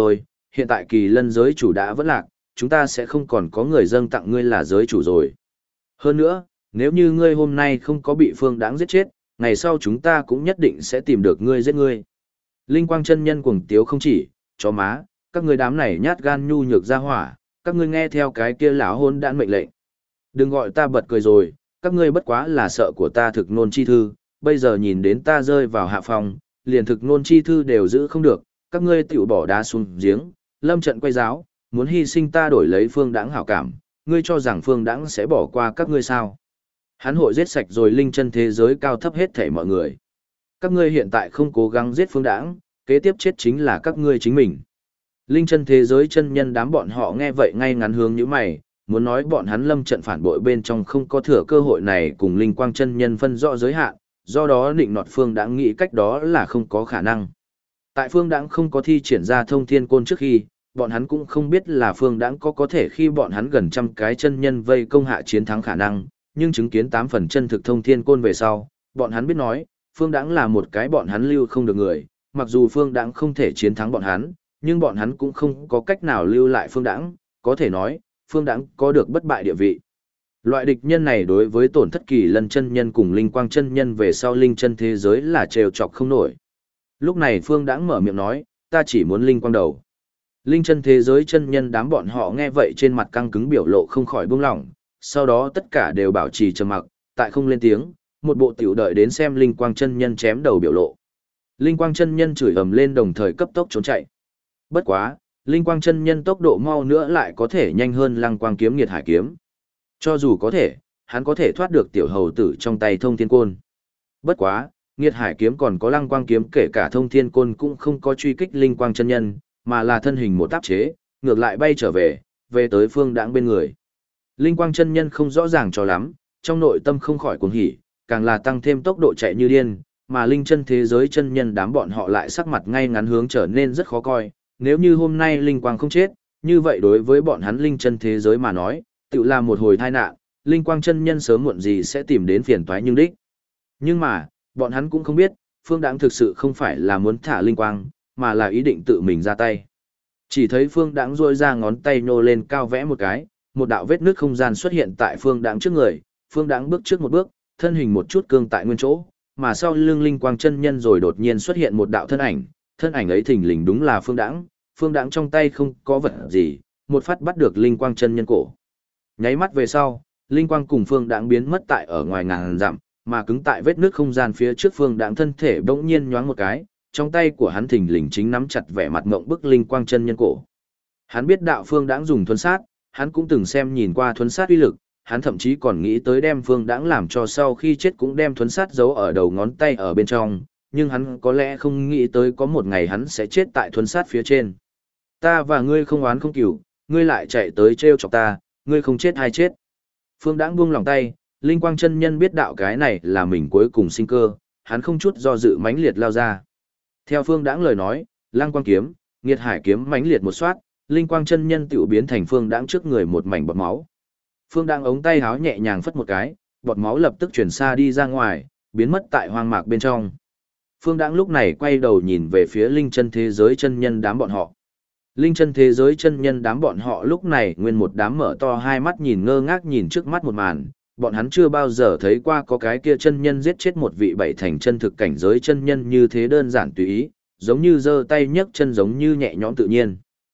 hiện tại Kỳ Lân giới chủ đã vẫn lạc, chúng ta sẽ không còn có người dâng tặng ngươi là giới chủ rồi. Hơn nữa, nếu như ngươi hôm nay không có bị Phương Đãng giết chết, ngày sau chúng ta cũng nhất định sẽ tìm được ngươi giết ngươi. Linh Quang chân nhân cuồng tiếu không chỉ, chó má, các ngươi đám này nhát gan nhu nhược ra hỏa, các ngươi nghe theo cái kia lão hôn đản mệnh lệnh. Đừng gọi ta bật cười rồi, các ngươi bất quá là sợ của ta thực nôn chi thư, bây giờ nhìn đến ta rơi vào hạ phòng, liền thực nôn chi thư đều giữ không được, các ngươi tiểu bỏ đá xuống giếng, lâm trận quay giáo, muốn hy sinh ta đổi lấy Phương Đãng hảo cảm, ngươi cho rằng Phương Đãng sẽ bỏ qua các ngươi sao? Hắn hội giết sạch rồi linh chân thế giới cao thấp hết thảy mọi người. Các ngươi hiện tại không cố gắng giết Phương Đãng, kế tiếp chết chính là các ngươi chính mình. Linh chân thế giới chân nhân đám bọn họ nghe vậy ngay ngắn hướng như mày, muốn nói bọn hắn lâm trận phản bội bên trong không có thừa cơ hội này cùng linh quang chân nhân phân rõ giới hạn, do đó định nọt Phương Đãng nghĩ cách đó là không có khả năng. Tại Phương Đãng không có thi triển ra thông thiên côn trước khi, bọn hắn cũng không biết là Phương Đãng có thể khi bọn hắn gần trăm cái chân nhân vây công hạ chiến thắng khả năng, nhưng chứng kiến 8 phần chân thực thông thiên côn về sau, bọn hắn biết nói, Phương Đãng là một cái bọn hắn lưu không được người, mặc dù Phương Đãng không thể chiến thắng bọn hắn, nhưng bọn hắn cũng không có cách nào lưu lại Phương Đãng, có thể nói, Phương Đãng có được bất bại địa vị. Loại địch nhân này đối với tổn thất Kỳ Lân chân nhân cùng linh quang chân nhân về sau linh chân thế giới là trêu chọc không nổi. Lúc này Phương Đãng mở miệng nói, ta chỉ muốn linh quang đầu. Linh chân thế giới chân nhân đám bọn họ nghe vậy trên mặt căng cứng biểu lộ không khỏi buông lỏng, sau đó tất cả đều bảo trì trầm mặc, tại không lên tiếng, một bộ tiểu đợi đến xem linh quang chân nhân chém đầu biểu lộ. Linh quang chân nhân chửi ầm lên đồng thời cấp tốc trốn chạy. Bất quá, linh quang chân nhân tốc độ mau nữa lại có thể nhanh hơn lăng quang kiếm nghiệt hải kiếm. Cho dù có thể, hắn có thể thoát được tiểu hầu tử trong tay thông thiên côn. Bất quá, nghiệt hải kiếm còn có lăng quang kiếm kể cả thông thiên côn cũng không có truy kích linh quang chân nhân, mà là thân hình một áp chế, ngược lại bay trở về, về tới Phương Đãng bên người. Linh quang chân nhân không rõ ràng cho lắm, trong nội tâm không khỏi cuồng hỉ, càng là tăng thêm tốc độ chạy như điên, mà linh chân thế giới chân nhân đám bọn họ lại sắc mặt ngay ngắn hướng trở nên rất khó coi, nếu như hôm nay linh quang không chết, như vậy đối với bọn hắn linh chân thế giới mà nói, tự là một hồi tai nạn, linh quang chân nhân sớm muộn gì sẽ tìm đến phiền toái nhưng đích. Nhưng mà, bọn hắn cũng không biết, Phương Đãng thực sự không phải là muốn thả linh quang, mà là ý định tự mình ra tay. Chỉ thấy Phương Đãng duỗi ra ngón tay nhô lên cao vẽ một cái, một đạo vết nứt không gian xuất hiện tại Phương Đãng trước người, Phương Đãng bước trước một bước, thân hình một chút cương tại nguyên chỗ, mà sau lưng linh quang chân nhân rồi đột nhiên xuất hiện một đạo thân ảnh ấy thình lình đúng là Phương Đãng trong tay không có vật gì, một phát bắt được linh quang chân nhân cổ. Nháy mắt về sau, linh quang cùng Phương Đãng biến mất tại ở ngoài ngàn dặm, mà cứng tại vết nứt không gian phía trước Phương Đãng thân thể bỗng nhiên nhoáng một cái, trong tay của hắn thình lình chính nắm chặt vẻ mặt ngộng bức linh quang chân nhân cổ. Hắn biết đạo Phương Đãng dùng thuần sát, hắn cũng từng xem nhìn qua thuần sát uy lực, hắn thậm chí còn nghĩ tới đem Phương Đãng làm cho sau khi chết cũng đem thuần sát giấu ở đầu ngón tay ở bên trong, nhưng hắn có lẽ không nghĩ tới có một ngày hắn sẽ chết tại thuần sát phía trên. Ta và ngươi không oán không cừu, ngươi lại chạy tới trêu chọc ta, ngươi không chết hay chết. Phương Đãng buông lòng tay, linh quang chân nhân biết đạo cái này là mình cuối cùng sinh cơ, hắn không chút do dự mãnh liệt lao ra. Theo Phương Đãng lời nói, lăng quang kiếm, nghiệt hải kiếm mãnh liệt một xoát, linh quang chân nhân tiểu biến thành Phương Đãng trước người một mảnh bọt máu. Phương Đãng ống tay háo nhẹ nhàng phất một cái, bọt máu lập tức chuyển xa đi ra ngoài, biến mất tại hoang mạc bên trong. Phương Đãng lúc này quay đầu nhìn về phía linh chân thế giới chân nhân đám bọn họ. Linh chân thế giới chân nhân đám bọn họ lúc này nguyên một đám mở to hai mắt nhìn ngơ ngác nhìn trước mắt một màn, bọn hắn chưa bao giờ thấy qua có cái kia chân nhân giết chết một vị bảy thành chân thực cảnh giới chân nhân như thế đơn giản tùy ý, giống như giơ tay nhấc chân giống như nhẹ nhõm tự nhiên.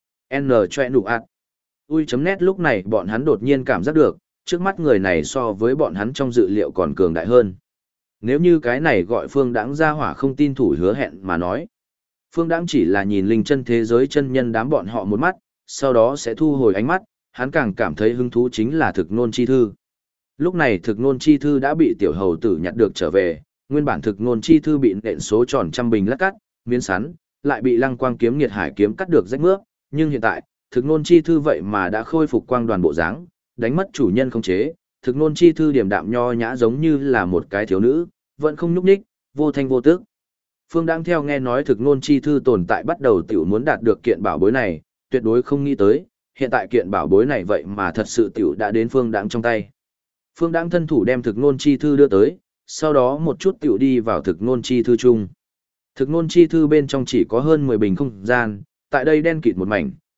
N choe nụ ạt. Ui.net lúc này bọn hắn đột nhiên cảm giác được, trước mắt người này so với bọn hắn trong dự liệu còn cường đại hơn. Nếu như cái này gọi Phương Đãng ra hỏa không tin thủ hứa hẹn mà nói. Phương Đãng chỉ là nhìn linh chân thế giới chân nhân đám bọn họ một mắt, sau đó sẽ thu hồi ánh mắt, hắn càng cảm thấy hứng thú chính là thực nôn chi thư. Lúc này thực nôn chi thư đã bị tiểu hầu tử nhặt được trở về, nguyên bản thực nôn chi thư bị nện số tròn trăm bình lát cắt, miến sắn, lại bị lăng quang kiếm nghiệt hải kiếm cắt được rách mướp, nhưng hiện tại, thực nôn chi thư vậy mà đã khôi phục quang đoàn bộ dáng, đánh mất chủ nhân không chế, thực nôn chi thư điềm đạm nho nhã giống như là một cái thiếu nữ, vẫn không nhúc nhích, vô thanh vô tức. Phương Đãng theo nghe nói thực nôn chi thư tồn tại bắt đầu tiểu muốn đạt được kiện bảo bối này, tuyệt đối không nghĩ tới, hiện tại kiện bảo bối này vậy mà thật sự tiểu đã đến Phương Đãng trong tay. Phương Đãng thân thủ đem thực nôn chi thư đưa tới, sau đó một chút tiểu đi vào thực nôn chi thư chung. Thực nôn chi thư bên trong chỉ có hơn 10 bình không gian, tại đây đen kịt một mảnh,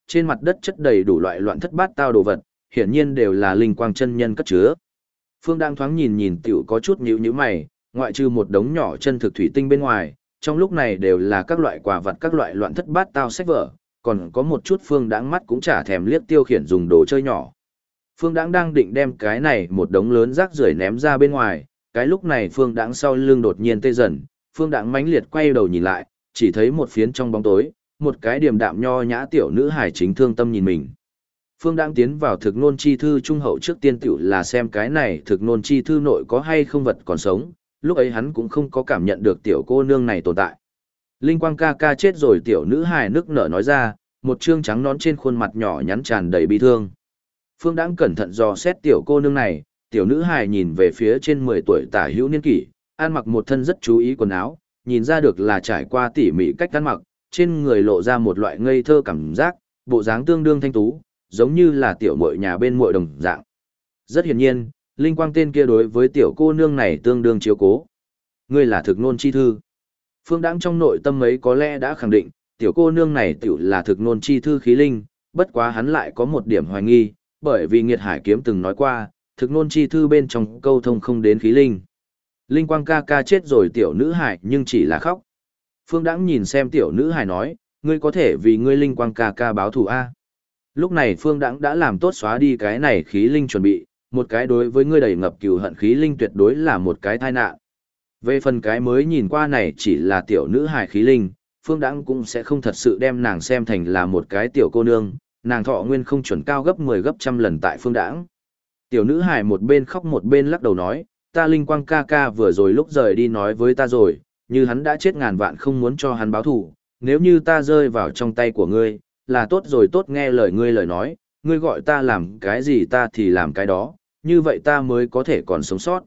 trên mặt đất chất đầy đủ loại loạn thất bát tao đồ vật, hiển nhiên đều là linh quang chân nhân cất chứa. Phương đang thoáng nhìn nhìn tiểu có chút nhíu nhíu mày, ngoại trừ một đống nhỏ chân thực thủy tinh bên ngoài, trong lúc này đều là các loại quà vật, các loại loạn thất bát tao sách vở, còn có một chút Phương Đãng mắt cũng chả thèm liếc tiêu khiển dùng đồ chơi nhỏ. Phương Đãng đang định đem cái này một đống lớn rác rưởi ném ra bên ngoài, cái lúc này Phương Đãng sau lưng đột nhiên tê dần, Phương Đãng mãnh liệt quay đầu nhìn lại, chỉ thấy một phiến trong bóng tối, một cái điềm đạm nho nhã tiểu nữ hài chính thương tâm nhìn mình. Phương Đãng tiến vào thực nôn chi thư trung hậu trước tiên tiểu là xem cái này thực nôn chi thư nội có hay không vật còn sống, lúc ấy hắn cũng không có cảm nhận được tiểu cô nương này tồn tại. Linh quang ca ca chết rồi, tiểu nữ hài nức nở nói ra, một trương trắng nón trên khuôn mặt nhỏ nhắn tràn đầy bi thương. Phương Đãng cẩn thận dò xét tiểu cô nương này, tiểu nữ hài nhìn về phía trên 10 tuổi tả hữu niên kỷ, ăn mặc một thân rất chú ý quần áo, nhìn ra được là trải qua tỉ mỉ cách ăn mặc, trên người lộ ra một loại ngây thơ cảm giác, bộ dáng tương đương thanh tú, giống như là tiểu muội nhà bên muội đồng dạng. Rất hiển nhiên, linh quang tên kia đối với tiểu cô nương này tương đương chiếu cố. Ngươi là thực nôn chi thư. Phương Đãng trong nội tâm ấy có lẽ đã khẳng định, tiểu cô nương này tiểu là thực nôn chi thư khí linh, bất quá hắn lại có một điểm hoài nghi, bởi vì Nghiệt Hải Kiếm từng nói qua, thực nôn chi thư bên trong câu thông không đến khí linh. Linh quang ca ca chết rồi, tiểu nữ hải nhưng chỉ là khóc. Phương Đãng nhìn xem tiểu nữ hải nói, ngươi có thể vì ngươi linh quang ca ca báo thù a. Lúc này Phương Đãng đã làm tốt xóa đi cái này khí linh chuẩn bị, một cái đối với ngươi đầy ngập cừu hận khí linh tuyệt đối là một cái tai nạn. Về phần cái mới nhìn qua này chỉ là tiểu nữ hài khí linh, Phương Đãng cũng sẽ không thật sự đem nàng xem thành là một cái tiểu cô nương, nàng thọ nguyên không chuẩn cao gấp 10 gấp trăm lần tại Phương Đãng. Tiểu nữ hài một bên khóc một bên lắc đầu nói, ta linh quang ca ca vừa rồi lúc rời đi nói với ta rồi, như hắn đã chết ngàn vạn không muốn cho hắn báo thù, nếu như ta rơi vào trong tay của ngươi, là tốt rồi, tốt nghe lời ngươi lời nói, ngươi gọi ta làm cái gì ta thì làm cái đó, như vậy ta mới có thể còn sống sót.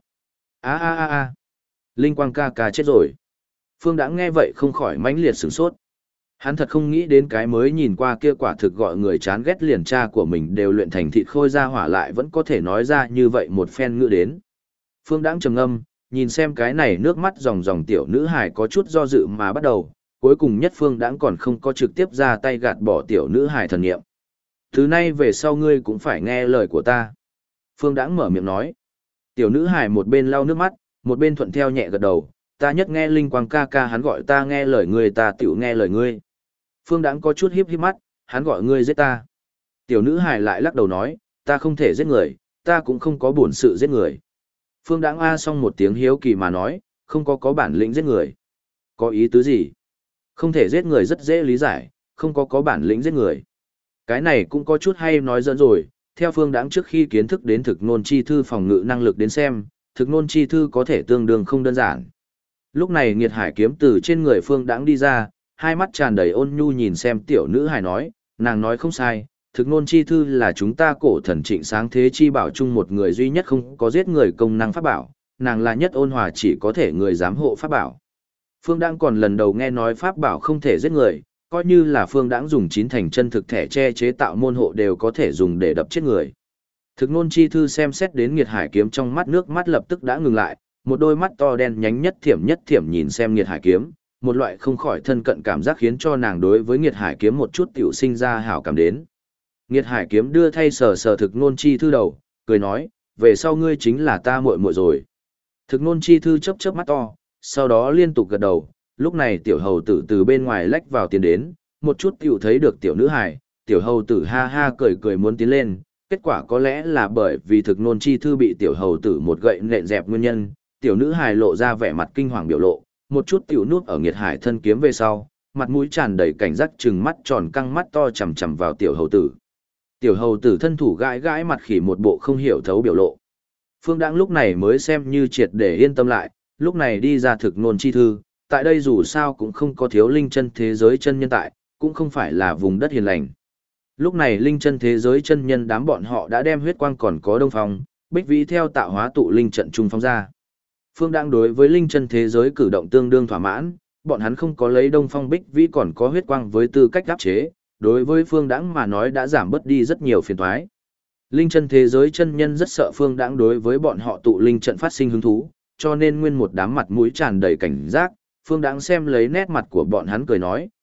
Linh quang ca ca chết rồi. Phương Đãng nghe vậy không khỏi mãnh liệt sửng sốt. Hắn thật không nghĩ đến cái mới nhìn qua kia quả thực gọi người chán ghét liền cha của mình đều luyện thành thịt khôi ra hỏa lại vẫn có thể nói ra như vậy một phen ngữ đến. Phương Đãng trầm ngâm, nhìn xem cái này nước mắt ròng ròng tiểu nữ hài có chút do dự mà bắt đầu, cuối cùng nhất Phương Đãng còn không có trực tiếp ra tay gạt bỏ tiểu nữ hài thần niệm. Thứ nay về sau ngươi cũng phải nghe lời của ta. Phương Đãng mở miệng nói. Tiểu nữ hài một bên lau nước mắt, một bên thuận theo nhẹ gật đầu, ta nhất nghe linh quang ca ca hắn gọi ta nghe lời ngươi ta tiểu nghe lời ngươi. Phương Đãng có chút híp híp mắt, hắn gọi ngươi giết ta. Tiểu nữ hài lại lắc đầu nói, ta không thể giết người, ta cũng không có bổn sự giết người. Phương Đãng a xong một tiếng hiếu kỳ mà nói, không có bản lĩnh giết người. Có ý tứ gì? Không thể giết người rất dễ lý giải, không có bản lĩnh giết người. Cái này cũng có chút hay nói dẫn rồi, theo Phương Đãng trước khi kiến thức đến thực nôn chi thư phòng ngự năng lực đến xem, thực nôn chi thư có thể tương đương không đơn giản. Lúc này Nghiệt Hải Kiếm từ trên người Phương Đãng đi ra, hai mắt tràn đầy ôn nhu nhìn xem tiểu nữ hài nói, nàng nói không sai, thực nôn chi thư là chúng ta cổ thần Trịnh sáng thế chi bảo chung một người duy nhất không có giết người công năng pháp bảo, nàng là nhất ôn hòa chỉ có thể người giám hộ pháp bảo. Phương Đãng còn lần đầu nghe nói pháp bảo không thể giết người, coi như là Phương Đãng dùng 9 thành chân thực thẻ che chế tạo môn hộ đều có thể dùng để đập chết người. Thực nôn chi thư xem xét đến Nghiệt Hải Kiếm trong mắt nước mắt lập tức đã ngừng lại, một đôi mắt to đen nhánh nhất thiểm nhìn xem Nghiệt Hải Kiếm, một loại không khỏi thân cận cảm giác khiến cho nàng đối với Nghiệt Hải Kiếm một chút tiểu sinh ra hảo cảm đến. Nghiệt Hải Kiếm đưa thay sờ thực nôn chi thư đầu, cười nói, về sau ngươi chính là ta muội muội rồi. Thực nôn chi thư chớp mắt to, sau đó liên tục gật đầu, lúc này tiểu hầu tử từ bên ngoài lách vào tiến đến, một chút tiểu thấy được tiểu nữ hài, tiểu hầu tử ha ha cười muốn tiến lên, kết quả có lẽ là bởi vì thực nôn chi thư bị tiểu hầu tử một gậy nện dẹp nguyên nhân, tiểu nữ hài lộ ra vẻ mặt kinh hoàng biểu lộ, một chút tiểu nút ở Nghiệt Hải thân kiếm về sau, mặt mũi tràn đầy cảnh giác trừng mắt tròn căng mắt to chằm chằm vào tiểu hầu tử. Tiểu hầu tử thân thủ gãi mặt khỉ một bộ không hiểu thấu biểu lộ. Phương Đãng lúc này mới xem như triệt để yên tâm lại, lúc này đi ra thực nôn chi thư, tại đây dù sao cũng không có thiếu linh chân thế giới chân nhân tại, cũng không phải là vùng đất hiền lành. Lúc này linh chân thế giới chân nhân đám bọn họ đã đem huyết quang còn có Đông Phong, Bích Vĩ theo tạo hóa tụ linh trận trung phong ra. Phương Đãng đối với linh chân thế giới cử động tương đương thỏa mãn, bọn hắn không có lấy Đông Phong Bích Vĩ còn có huyết quang với tư cách áp chế, đối với Phương Đãng mà nói đã giảm bớt đi rất nhiều phiền toái. Linh chân thế giới chân nhân rất sợ Phương Đãng đối với bọn họ tụ linh trận phát sinh hứng thú, cho nên nguyên một đám mặt mũi tràn đầy cảnh giác, Phương Đãng xem lấy nét mặt của bọn hắn cười nói,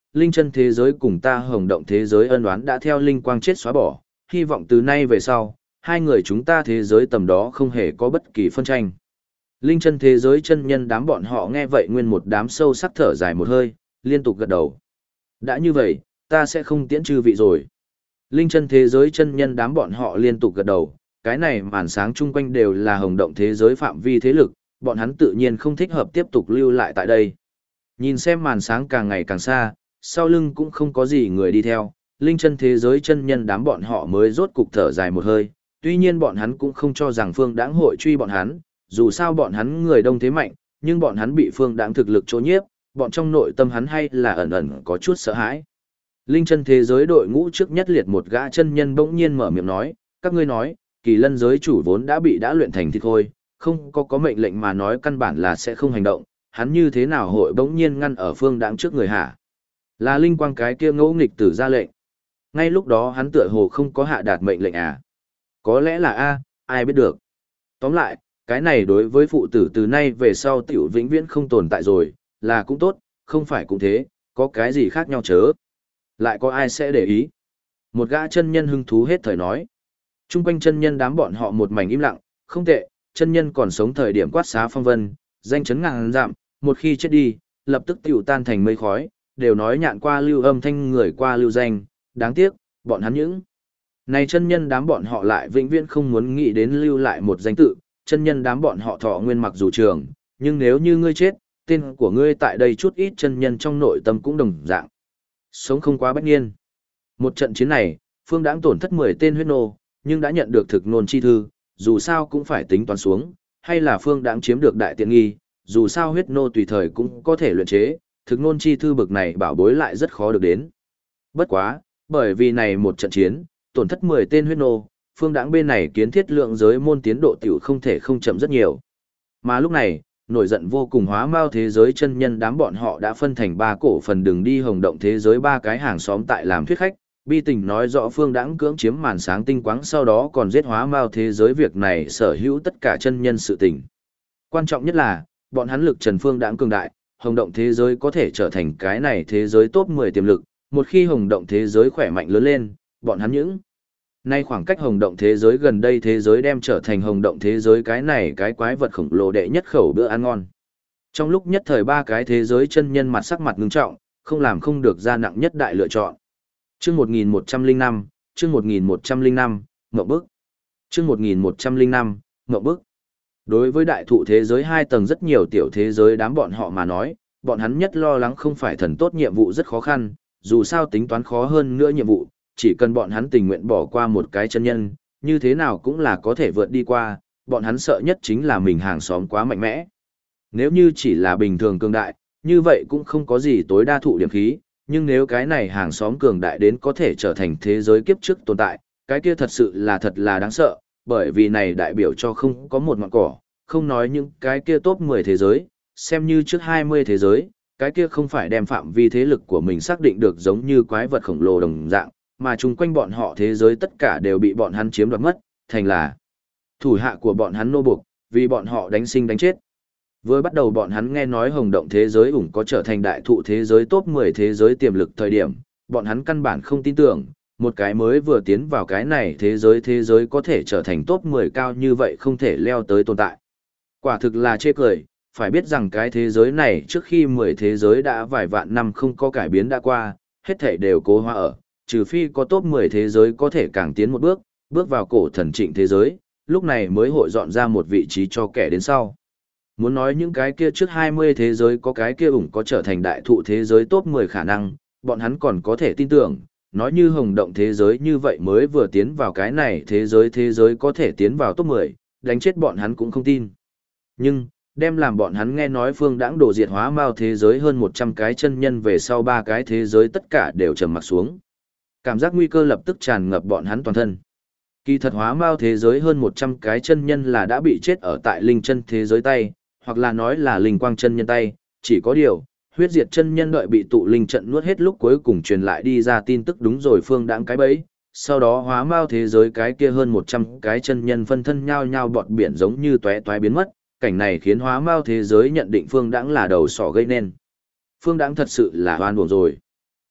linh chân thế giới cùng ta hồng động thế giới ân oán đã theo linh quang chết xóa bỏ, hy vọng từ nay về sau, hai người chúng ta thế giới tầm đó không hề có bất kỳ phân tranh. Linh chân thế giới chân nhân đám bọn họ nghe vậy nguyên một đám sâu sắc thở dài một hơi, liên tục gật đầu. Đã như vậy, ta sẽ không tiễn chư vị rồi. Linh chân thế giới chân nhân đám bọn họ liên tục gật đầu, cái này màn sáng chung quanh đều là hồng động thế giới phạm vi thế lực, bọn hắn tự nhiên không thích hợp tiếp tục lưu lại tại đây. Nhìn xem màn sáng càng ngày càng xa, sau lưng cũng không có gì người đi theo, linh chân thế giới chân nhân đám bọn họ mới rốt cục thở dài một hơi, tuy nhiên bọn hắn cũng không cho rằng Phương Đãng hội truy bọn hắn, dù sao bọn hắn người đông thế mạnh, nhưng bọn hắn bị Phương Đãng thực lực chỗ nhiếp, bọn trong nội tâm hắn hay là ẩn ẩn có chút sợ hãi. Linh chân thế giới đội ngũ trước nhất liệt một gã chân nhân bỗng nhiên mở miệng nói, các ngươi nói, Kỳ Lân giới chủ vốn đã luyện thành thịt khôi, không có mệnh lệnh mà nói căn bản là sẽ không hành động, hắn như thế nào hội bỗng nhiên ngăn ở Phương Đãng trước người hả? Là linh quang cái kia ngẫu nghịch tử ra lệnh. Ngay lúc đó hắn tựa hồ không có hạ đạt mệnh lệnh à? Có lẽ là A, ai biết được. Tóm lại, cái này đối với phụ tử từ nay về sau tiểu vĩnh viễn không tồn tại rồi, là cũng tốt, không phải cũng thế, có cái gì khác nhau chớ. Lại có ai sẽ để ý? Một gã chân nhân hứng thú hết thời nói. Trung quanh chân nhân đám bọn họ một mảnh im lặng, không tệ, chân nhân còn sống thời điểm quát xá phong vân, danh chấn ngàn dặm, một khi chết đi, lập tức tiểu tan thành mây khói, đều nói nhạn qua lưu âm thanh người qua lưu danh, đáng tiếc, bọn hắn những này chân nhân đám bọn họ lại vĩnh viễn không muốn nghĩ đến lưu lại một danh tự, chân nhân đám bọn họ thọ nguyên mặc dù trường, nhưng nếu như ngươi chết, tên của ngươi tại đây chút ít chân nhân trong nội tâm cũng đồng dạng. Sống không quá bất nhiên. Một trận chiến này, Phương Đãng tổn thất 10 tên huyết nô, nhưng đã nhận được thực nôn chi thư, dù sao cũng phải tính toán xuống, hay là Phương Đãng chiếm được đại tiện nghi, dù sao huyết nô tùy thời cũng có thể luyện chế, thực nôn chi thư bực này bảo bối lại rất khó được đến. Bất quá, bởi vì này một trận chiến, tổn thất 10 tên huyết nô, Phương Đãng bên này kiến thiết lượng giới môn tiến độ tiểu không thể không chậm rất nhiều. Mà lúc này, nổi giận vô cùng Hóa Mao thế giới chân nhân đám bọn họ đã phân thành 3 cổ phần đường đi hồng động thế giới 3 cái hàng xóm tại làm thuyết khách, bi tình nói rõ Phương Đãng cưỡng chiếm màn sáng tinh quáng sau đó còn giết Hóa Mao thế giới việc này sở hữu tất cả chân nhân sự tình. Quan trọng nhất là, bọn hắn lực trần Phương Đãng cường đại, hồng động thế giới có thể trở thành cái này thế giới top 10 tiềm lực, một khi hồng động thế giới khỏe mạnh lớn lên, bọn hắn những nay khoảng cách hồng động thế giới gần đây thế giới đem trở thành hồng động thế giới cái này cái quái vật khổng lồ đệ nhất khẩu bữa ăn ngon. Trong lúc nhất thời 3 cái thế giới chân nhân mặt sắc mặt ngưng trọng, không làm không được ra nặng nhất đại lựa chọn. Chương 1105, chương 1105, ngậm bức. Chương 1105, ngậm bức. Đối với đại thụ thế giới 2 tầng rất nhiều tiểu thế giới đám bọn họ mà nói, bọn hắn nhất lo lắng không phải thần tốt nhiệm vụ rất khó khăn, dù sao tính toán khó hơn nữa nhiệm vụ, chỉ cần bọn hắn tình nguyện bỏ qua một cái chân nhân, như thế nào cũng là có thể vượt đi qua, bọn hắn sợ nhất chính là mình hàng xóm quá mạnh mẽ. Nếu như chỉ là bình thường cường đại, như vậy cũng không có gì tối đa thụ điểm khí, nhưng nếu cái này hàng xóm cường đại đến có thể trở thành thế giới kiếp trước tồn tại, cái kia thật sự là thật là đáng sợ, bởi vì này đại biểu cho không có một ngọn cỏ, không nói những cái kia top 10 thế giới, xem như trước 20 thế giới, cái kia không phải đem phạm vi thế lực của mình xác định được giống như quái vật khổng lồ đồng dạng, mà chung quanh bọn họ thế giới tất cả đều bị bọn hắn chiếm đoạt mất, thành là thủ hạ của bọn hắn nô buộc, vì bọn họ đánh sinh đánh chết. Vừa bắt đầu bọn hắn nghe nói hồng động thế giới ủng có trở thành đại thụ thế giới top 10 thế giới tiềm lực thời điểm, bọn hắn căn bản không tin tưởng, một cái mới vừa tiến vào cái này thế giới có thể trở thành top 10 cao như vậy không thể leo tới tồn tại. Quả thực là chê cười, phải biết rằng cái thế giới này trước khi 10 thế giới đã vài vạn năm không có cải biến đã qua, hết thảy đều cố hóa ở, trừ phi có top 10 thế giới có thể càng tiến một bước, bước vào cổ thần trịnh thế giới, lúc này mới hội dọn ra một vị trí cho kẻ đến sau. Muốn nói những cái kia trước 20 thế giới có cái kia ủng có trở thành đại thụ thế giới top 10 khả năng, bọn hắn còn có thể tin tưởng, nói như hồng động thế giới như vậy mới vừa tiến vào cái này thế giới có thể tiến vào top 10, đánh chết bọn hắn cũng không tin. Nhưng, đem làm bọn hắn nghe nói Phương Đãng đổ diệt Hóa Mao thế giới hơn 100 cái chân nhân về sau 3 cái thế giới tất cả đều trầm mặc xuống. Cảm giác nguy cơ lập tức tràn ngập bọn hắn toàn thân. Kỳ thật Hóa Mao thế giới hơn 100 cái chân nhân là đã bị chết ở tại linh chân thế giới tay, hoặc là nói là linh quang chân nhân tay, chỉ có điều, huyết diệt chân nhân đợi bị tụ linh trận nuốt hết lúc cuối cùng truyền lại đi ra tin tức đúng rồi Phương Đãng cái bẫy. Sau đó Hóa Mao thế giới cái kia hơn 100 cái chân nhân phân thân nhao nhao bọt biển giống như tóe toé biến mất, cảnh này khiến Hóa Mao thế giới nhận định Phương Đãng là đầu sỏ gây nên. Phương Đãng thật sự là oan uổng rồi.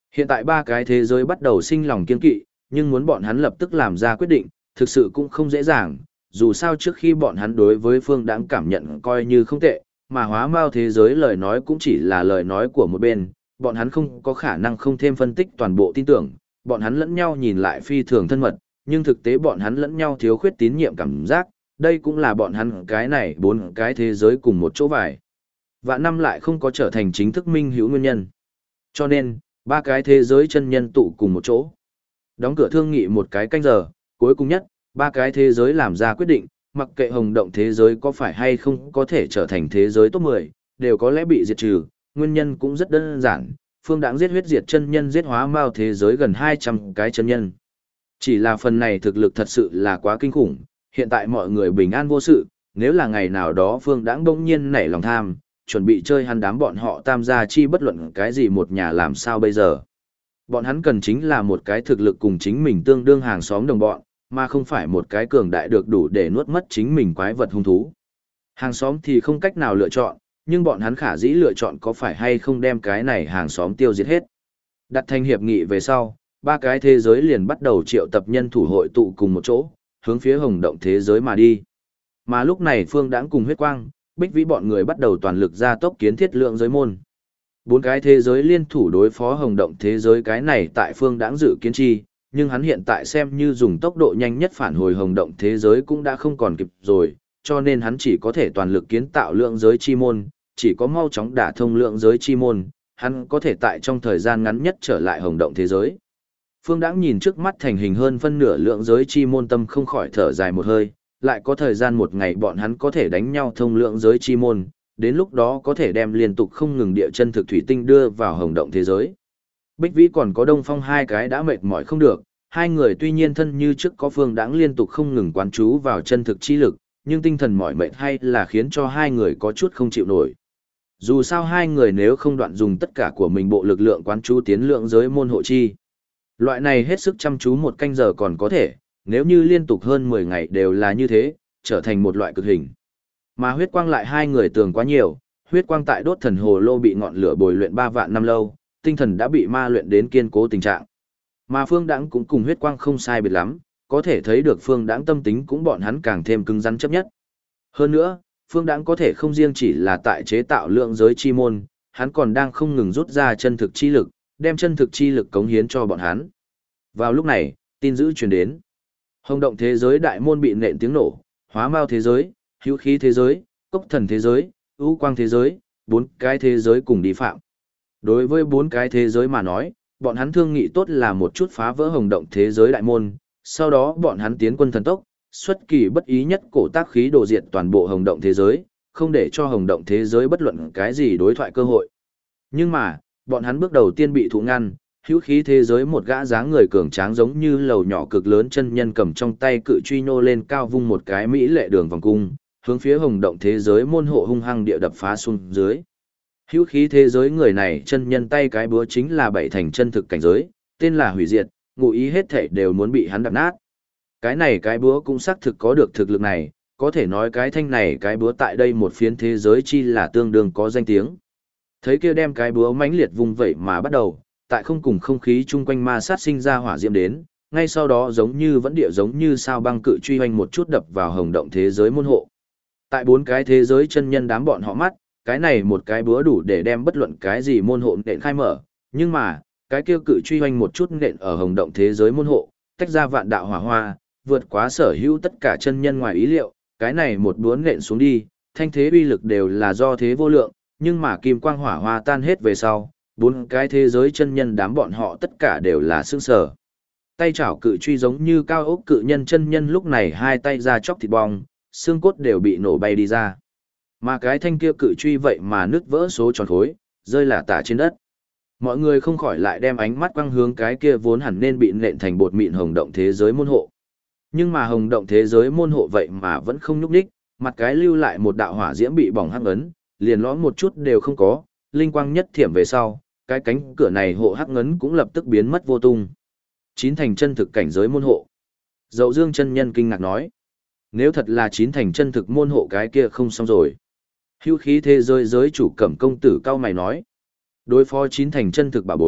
Hiện tại ba cái thế giới bắt đầu sinh lòng kiên kỵ, nhưng muốn bọn hắn lập tức làm ra quyết định, thực sự cũng không dễ dàng, dù sao trước khi bọn hắn đối với Phương Đãng cảm nhận coi như không tệ, mà hóa mao thế giới lời nói cũng chỉ là lời nói của một bên, bọn hắn không có khả năng không thêm phân tích toàn bộ tin tưởng, bọn hắn lẫn nhau nhìn lại phi thường thân mật, nhưng thực tế bọn hắn lẫn nhau thiếu khuyết tín nhiệm cảm giác, đây cũng là bọn hắn cái này bốn cái thế giới cùng một chỗ vải. Vạn năm lại không có trở thành chính thức minh hữu nguyên nhân. Cho nên, ba cái thế giới chân nhân tụ cùng một chỗ. Đóng cửa thương nghị một cái canh giờ, cuối cùng nhất, ba cái thế giới làm ra quyết định, mặc kệ hồng động thế giới có phải hay không có thể trở thành thế giới top 10, đều có lẽ bị diệt trừ, nguyên nhân cũng rất đơn giản, Phương Đãng giết huyết diệt chân nhân giết hóa mao thế giới gần 200 cái chân nhân. Chỉ là phần này thực lực thật sự là quá kinh khủng, hiện tại mọi người bình an vô sự, nếu là ngày nào đó Phương Đãng bỗng nhiên nảy lòng tham, chuẩn bị chơi hắn đám bọn họ tam gia chi bất luận cái gì một nhà làm sao bây giờ. Bọn hắn cần chính là một cái thực lực cùng chính mình tương đương hàng xóm đồng bọn, mà không phải một cái cường đại được đủ để nuốt mất chính mình quái vật hung thú. Hàng xóm thì không cách nào lựa chọn, nhưng bọn hắn khả dĩ lựa chọn có phải hay không đem cái này hàng xóm tiêu diệt hết. Đặt thành hiệp nghị về sau, ba cái thế giới liền bắt đầu triệu tập nhân thủ hội tụ cùng một chỗ, hướng phía hồng động thế giới mà đi. Mà lúc này Phương Đãng cùng huyết quang, Bích Vĩ bọn người bắt đầu toàn lực ra tốc kiến thiết lượng giới môn. Bốn cái thế giới liên thủ đối phó hồng động thế giới cái này tại Phương Đãng dự kiến chi, nhưng hắn hiện tại xem như dùng tốc độ nhanh nhất phản hồi hồng động thế giới cũng đã không còn kịp rồi, cho nên hắn chỉ có thể toàn lực kiến tạo lượng giới chi môn, chỉ có mau chóng đả thông lượng giới chi môn, hắn có thể tại trong thời gian ngắn nhất trở lại hồng động thế giới. Phương Đãng nhìn trước mắt thành hình hơn phân nửa lượng giới chi môn, tâm không khỏi thở dài một hơi, lại có thời gian một ngày bọn hắn có thể đánh nhau thông lượng giới chi môn, đến lúc đó có thể đem liên tục không ngừng địa chân thực thủy tinh đưa vào hồng động thế giới. Bích Vĩ còn có Đông Phong hai cái đã mệt mỏi không được, hai người tuy nhiên thân như trước có Phương Đãng liên tục không ngừng quán chú vào chân thực chi lực, nhưng tinh thần mỏi mệt hay là khiến cho hai người có chút không chịu nổi. Dù sao hai người nếu không đoạn dùng tất cả của mình bộ lực lượng quán chú tiến lượng giới môn hộ chi. Loại này hết sức chăm chú một canh giờ còn có thể, nếu như liên tục hơn 10 ngày đều là như thế, trở thành một loại cực hình. Mà huyết quang lại hai người tường quá nhiều, huyết quang tại đốt thần hồ lô bị ngọn lửa bồi luyện 3 vạn năm lâu, tinh thần đã bị ma luyện đến kiên cố tình trạng. Mà Phương Đãng cũng cùng huyết quang không sai biệt lắm, có thể thấy được Phương Đãng tâm tính cũng bọn hắn càng thêm cứng rắn chấp nhất. Hơn nữa, Phương Đãng có thể không riêng chỉ là tại chế tạo lượng giới chi môn, hắn còn đang không ngừng rút ra chân thực chi lực, đem chân thực chi lực cống hiến cho bọn hắn. Vào lúc này, tin dữ truyền đến. Hồng động thế giới đại môn bị nện tiếng nổ, hóa mao thế giới, hữu khí thế giới, cốc thần thế giới, ưu quang thế giới, 4 cái thế giới cùng đi phạm. Đối với 4 cái thế giới mà nói, bọn hắn thương nghị tốt là một chút phá vỡ hồng động thế giới đại môn, sau đó bọn hắn tiến quân thần tốc, xuất kỳ bất ý nhất cổ tác khí đổ diệt toàn bộ hồng động thế giới, không để cho hồng động thế giới bất luận cái gì đối thoại cơ hội. Nhưng mà, bọn hắn bước đầu tiên bị thụ ngăn, hữu khí thế giới một gã dáng người cường tráng giống như lầu nhỏ cực lớn chân nhân cầm trong tay cự truy nô lên cao vung một cái mỹ lệ đường vòng cung, hướng phía hồng động thế giới môn hộ hung hăng địa đập phá xuống dưới. Hữu khí thế giới người này chân nhân tay cái búa chính là bảy thành chân thực cảnh giới, tên là hủy diệt, ngụ ý hết thể đều muốn bị hắn đập nát. Cái này cái búa cũng xác thực có được thực lực này, có thể nói cái thanh này cái búa tại đây một phiến thế giới chi là tương đương có danh tiếng. Thấy kia đem cái búa mãnh liệt vung vậy mà bắt đầu, tại không cùng không khí chung quanh ma sát sinh ra hỏa diệm đến, ngay sau đó giống như vẫn địa giống như sao băng cự truy hoành một chút đập vào hồng động thế giới môn hộ. Tại 4 cái thế giới chân nhân đám bọn họ mắt, cái này một cái búa đủ để đem bất luận cái gì môn hộ nện khai mở, nhưng mà, cái kia cự truy hoành một chút nện ở hồng động thế giới môn hộ, tách ra vạn đạo hỏa hoa, vượt quá sở hữu tất cả chân nhân ngoài ý liệu, cái này một búa nện xuống đi, thanh thế uy lực đều là do thế vô lượng, nhưng mà kim quang hỏa hoa tan hết về sau, 4 cái thế giới chân nhân đám bọn họ tất cả đều là sững sờ. Tay chảo cự truy giống như cao ốc cự nhân chân nhân lúc này hai tay ra chóc thịt bong, xương cốt đều bị nổ bay đi ra. Mà cái thanh kia cự truy vậy mà nứt vỡ số tròn khối, rơi lả tả trên đất. Mọi người không khỏi lại đem ánh mắt quăng hướng cái kia vốn hẳn nên bị nện thành bột mịn hồng động thế giới môn hộ. Nhưng mà hồng động thế giới môn hộ vậy mà vẫn không nhúc nhích, mặt cái lưu lại một đạo hỏa diễm bị bỏng hắc ấn, liền lõm một chút đều không có, linh quang nhất thiểm về sau, cái cánh cửa này hộ hắc ấn cũng lập tức biến mất vô tung. 9 thành chân thực cảnh giới môn hộ. Dậu Dương chân nhân kinh ngạc nói, nếu thật là 9 thành chân thực môn hộ cái kia không xong rồi. Hữu khí thế giới giới chủ Cẩm công tử cao mày nói, đối phó 9 thành chân thực bảo bối,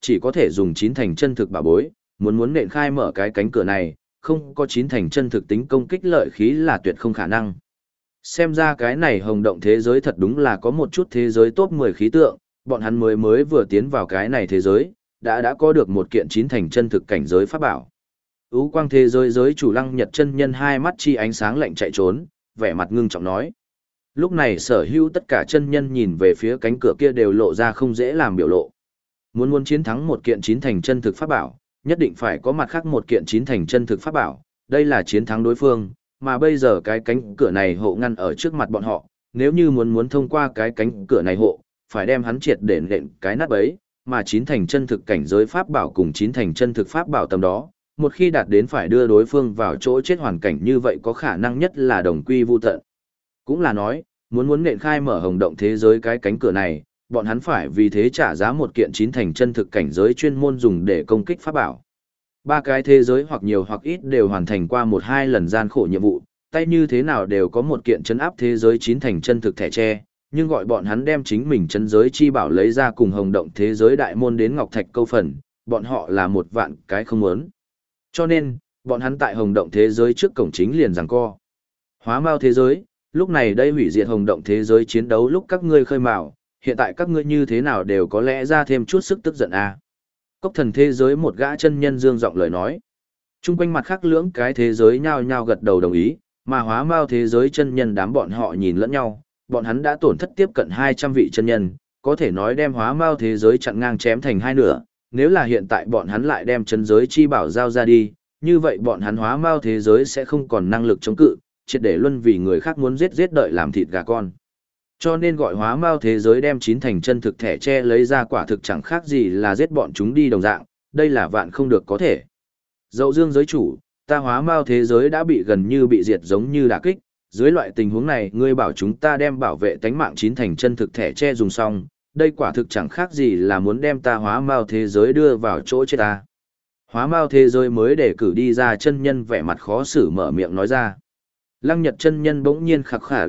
chỉ có thể dùng chín thành chân thực bảo bối, muốn nện khai mở cái cánh cửa này, không có chín thành chân thực tính công kích lợi khí là tuyệt không khả năng. Xem ra cái này hồng động thế giới thật đúng là có một chút thế giới top 10 khí tượng, bọn hắn mới vừa tiến vào cái này thế giới, đã có được một kiện chín thành chân thực cảnh giới pháp bảo. Ú quang thế giới giới chủ Lăng Nhật chân nhân hai mắt chi ánh sáng lạnh chạy trốn, vẻ mặt ngưng trọng nói. Lúc này sở hữu tất cả chân nhân nhìn về phía cánh cửa kia đều lộ ra không dễ làm biểu lộ. Muốn chiến thắng một kiện chín thành chân thực pháp bảo, nhất định phải có mặt khác một kiện chín thành chân thực pháp bảo, đây là chiến thắng đối phương, mà bây giờ cái cánh cửa này hộ ngăn ở trước mặt bọn họ, nếu như muốn thông qua cái cánh cửa này hộ, phải đem hắn triệt để nện cái nát bấy, mà chín thành chân thực cảnh giới pháp bảo cùng chín thành chân thực pháp bảo tầm đó, một khi đạt đến phải đưa đối phương vào chỗ chết hoàn cảnh như vậy có khả năng nhất là đồng quy vu tận. Cũng là nói, muốn nện khai mở hồng động thế giới cái cánh cửa này, bọn hắn phải vì thế trả giá một kiện chín thành chân thực cảnh giới chuyên môn dùng để công kích pháp bảo. Ba cái thế giới hoặc nhiều hoặc ít đều hoàn thành qua một hai lần gian khổ nhiệm vụ, tay như thế nào đều có một kiện chấn áp thế giới chín thành chân thực thẻ tre, nhưng gọi bọn hắn đem chính mình chân giới chi bảo lấy ra cùng hồng động thế giới đại môn đến ngọc thạch câu phần, bọn họ là một vạn cái không muốn. Cho nên, bọn hắn tại hồng động thế giới trước cổng chính liền giằng co. Hóa mao thế giới, lúc này đây hủy diệt hồng động thế giới chiến đấu lúc các ngươi khơi mào, hiện tại các ngươi như thế nào đều có lẽ ra thêm chút sức tức giận à. Cốc thần thế giới một gã chân nhân dương giọng lời nói. Trung quanh mặt khác lưỡng cái thế giới nhao nhao gật đầu đồng ý, mà hóa mao thế giới chân nhân đám bọn họ nhìn lẫn nhau, bọn hắn đã tổn thất tiếp cận 200 vị chân nhân, có thể nói đem hóa mao thế giới chặn ngang chém thành hai nửa, nếu là hiện tại bọn hắn lại đem chân giới chi bảo giao ra đi, như vậy bọn hắn hóa mao thế giới sẽ không còn năng lực chống cự, triệt để luân vì người khác muốn giết đợi làm thịt gà con. Cho nên gọi hóa mao thế giới đem chín thành chân thực thẻ che lấy ra quả thực chẳng khác gì là giết bọn chúng đi đồng dạng, đây là vạn không được có thể. Dậu dương giới chủ, ta hóa mao thế giới đã bị gần như bị diệt giống như đả kích, dưới loại tình huống này ngươi bảo chúng ta đem bảo vệ tánh mạng chín thành chân thực thẻ che dùng xong, đây quả thực chẳng khác gì là muốn đem ta hóa mao thế giới đưa vào chỗ chết ta. Hóa mao thế giới mới để cử đi ra chân nhân vẻ mặt khó xử mở miệng nói ra. Lăng Nhật chân nhân bỗng nhiên khặc khả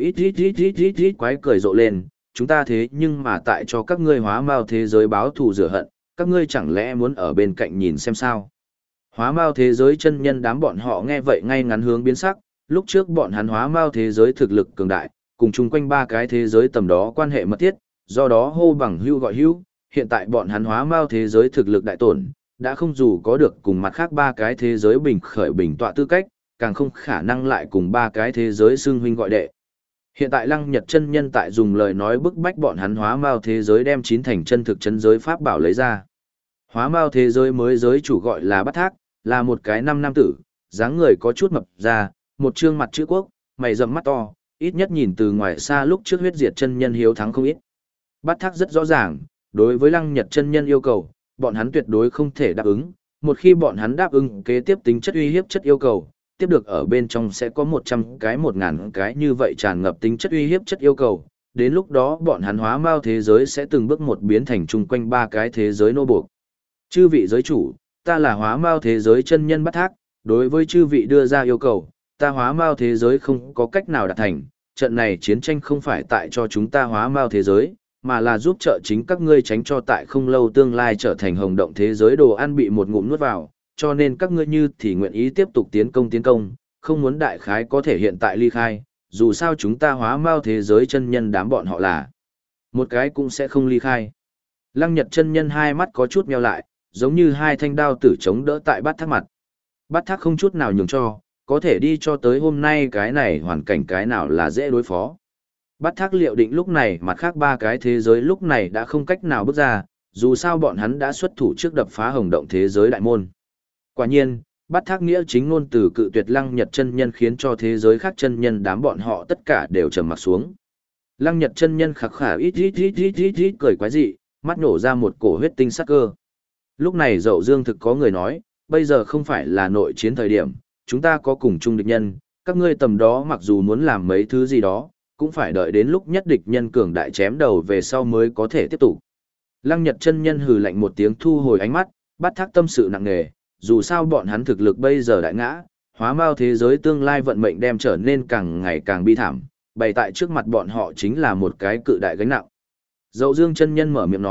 ít quái cười rộ lên, chúng ta thế nhưng mà tại cho các ngươi hóa mao thế giới báo thù rửa hận, các ngươi chẳng lẽ muốn ở bên cạnh nhìn xem sao. Hóa mao thế giới chân nhân đám bọn họ nghe vậy ngay ngắn hướng biến sắc, lúc trước bọn hắn hóa mao thế giới thực lực cường đại, cùng chung quanh ba cái thế giới tầm đó quan hệ mật thiết, do đó hô bằng hưu gọi hưu, hiện tại bọn hắn hóa mao thế giới thực lực đại tổn, đã không dù có được cùng mặt khác ba cái thế giới bình khởi bình tọa tư cách, càng không khả năng lại cùng ba cái thế giới xưng huynh gọi đệ. Hiện tại Lăng Nhật chân nhân tại dùng lời nói bức bách bọn hắn hóa mao thế giới đem chín thành chân thực chân giới pháp bảo lấy ra. Hóa mao thế giới mới giới chủ gọi là Bát Thác, là một cái nam tử, dáng người có chút mập ra, một trương mặt chữ quốc, mày rậm mắt to, ít nhất nhìn từ ngoài xa lúc trước huyết diệt chân nhân hiếu thắng không ít. Bát Thác rất rõ ràng, đối với Lăng Nhật chân nhân yêu cầu, bọn hắn tuyệt đối không thể đáp ứng, một khi bọn hắn đáp ứng kế tiếp tính chất uy hiếp chất yêu cầu, tiếp được ở bên trong sẽ có 100 cái 1000 cái như vậy tràn ngập tính chất uy hiếp chất yêu cầu, đến lúc đó bọn hắn hóa mao thế giới sẽ từng bước một biến thành chung quanh ba cái thế giới nô buộc. Chư vị giới chủ, ta là hóa mao thế giới chân nhân Bát Thác, đối với chư vị đưa ra yêu cầu, ta hóa mao thế giới không có cách nào đạt thành, trận này chiến tranh không phải tại cho chúng ta hóa mao thế giới, mà là giúp trợ chính các ngươi tránh cho tại không lâu tương lai trở thành hồng động thế giới đồ ăn bị một ngụm nuốt vào, cho nên các ngươi như thì nguyện ý tiếp tục tiến công, không muốn đại khái có thể hiện tại ly khai, dù sao chúng ta hóa mao thế giới chân nhân đám bọn họ là một cái cũng sẽ không ly khai. Lăng Nhật chân nhân hai mắt có chút meo lại, giống như hai thanh đao tử chống đỡ tại Bát Thác mặt. Bát Thác không chút nào nhường cho, có thể đi cho tới hôm nay cái này hoàn cảnh cái nào là dễ đối phó. Bát Thác liệu định lúc này mặt khác ba cái thế giới lúc này đã không cách nào bước ra, dù sao bọn hắn đã xuất thủ trước đập phá hồng động thế giới đại môn. Quả nhiên, Bát Thác nghĩa chính ngôn từ cự tuyệt Lăng Nhật chân nhân khiến cho thế giới khác chân nhân đám bọn họ tất cả đều trầm mặt xuống. Lăng Nhật chân nhân khặc khả ít cười quái dị, mắt nổ ra một cổ huyết tinh sắc cơ. Lúc này Dậu Dương thực có người nói, bây giờ không phải là nội chiến thời điểm, chúng ta có cùng chung địch nhân, các ngươi tầm đó mặc dù muốn làm mấy thứ gì đó, cũng phải đợi đến lúc nhất địch nhân cường đại chém đầu về sau mới có thể tiếp tục. Lăng Nhật chân nhân hừ lạnh một tiếng thu hồi ánh mắt, Bát Thác tâm sự nặng nề, dù sao bọn hắn thực lực bây giờ đại ngã, hóa mao thế giới tương lai vận mệnh đem trở nên càng ngày càng bi thảm, bày tại trước mặt bọn họ chính là một cái cự đại gánh nặng. Dậu Dương chân nhân mở miệng nói,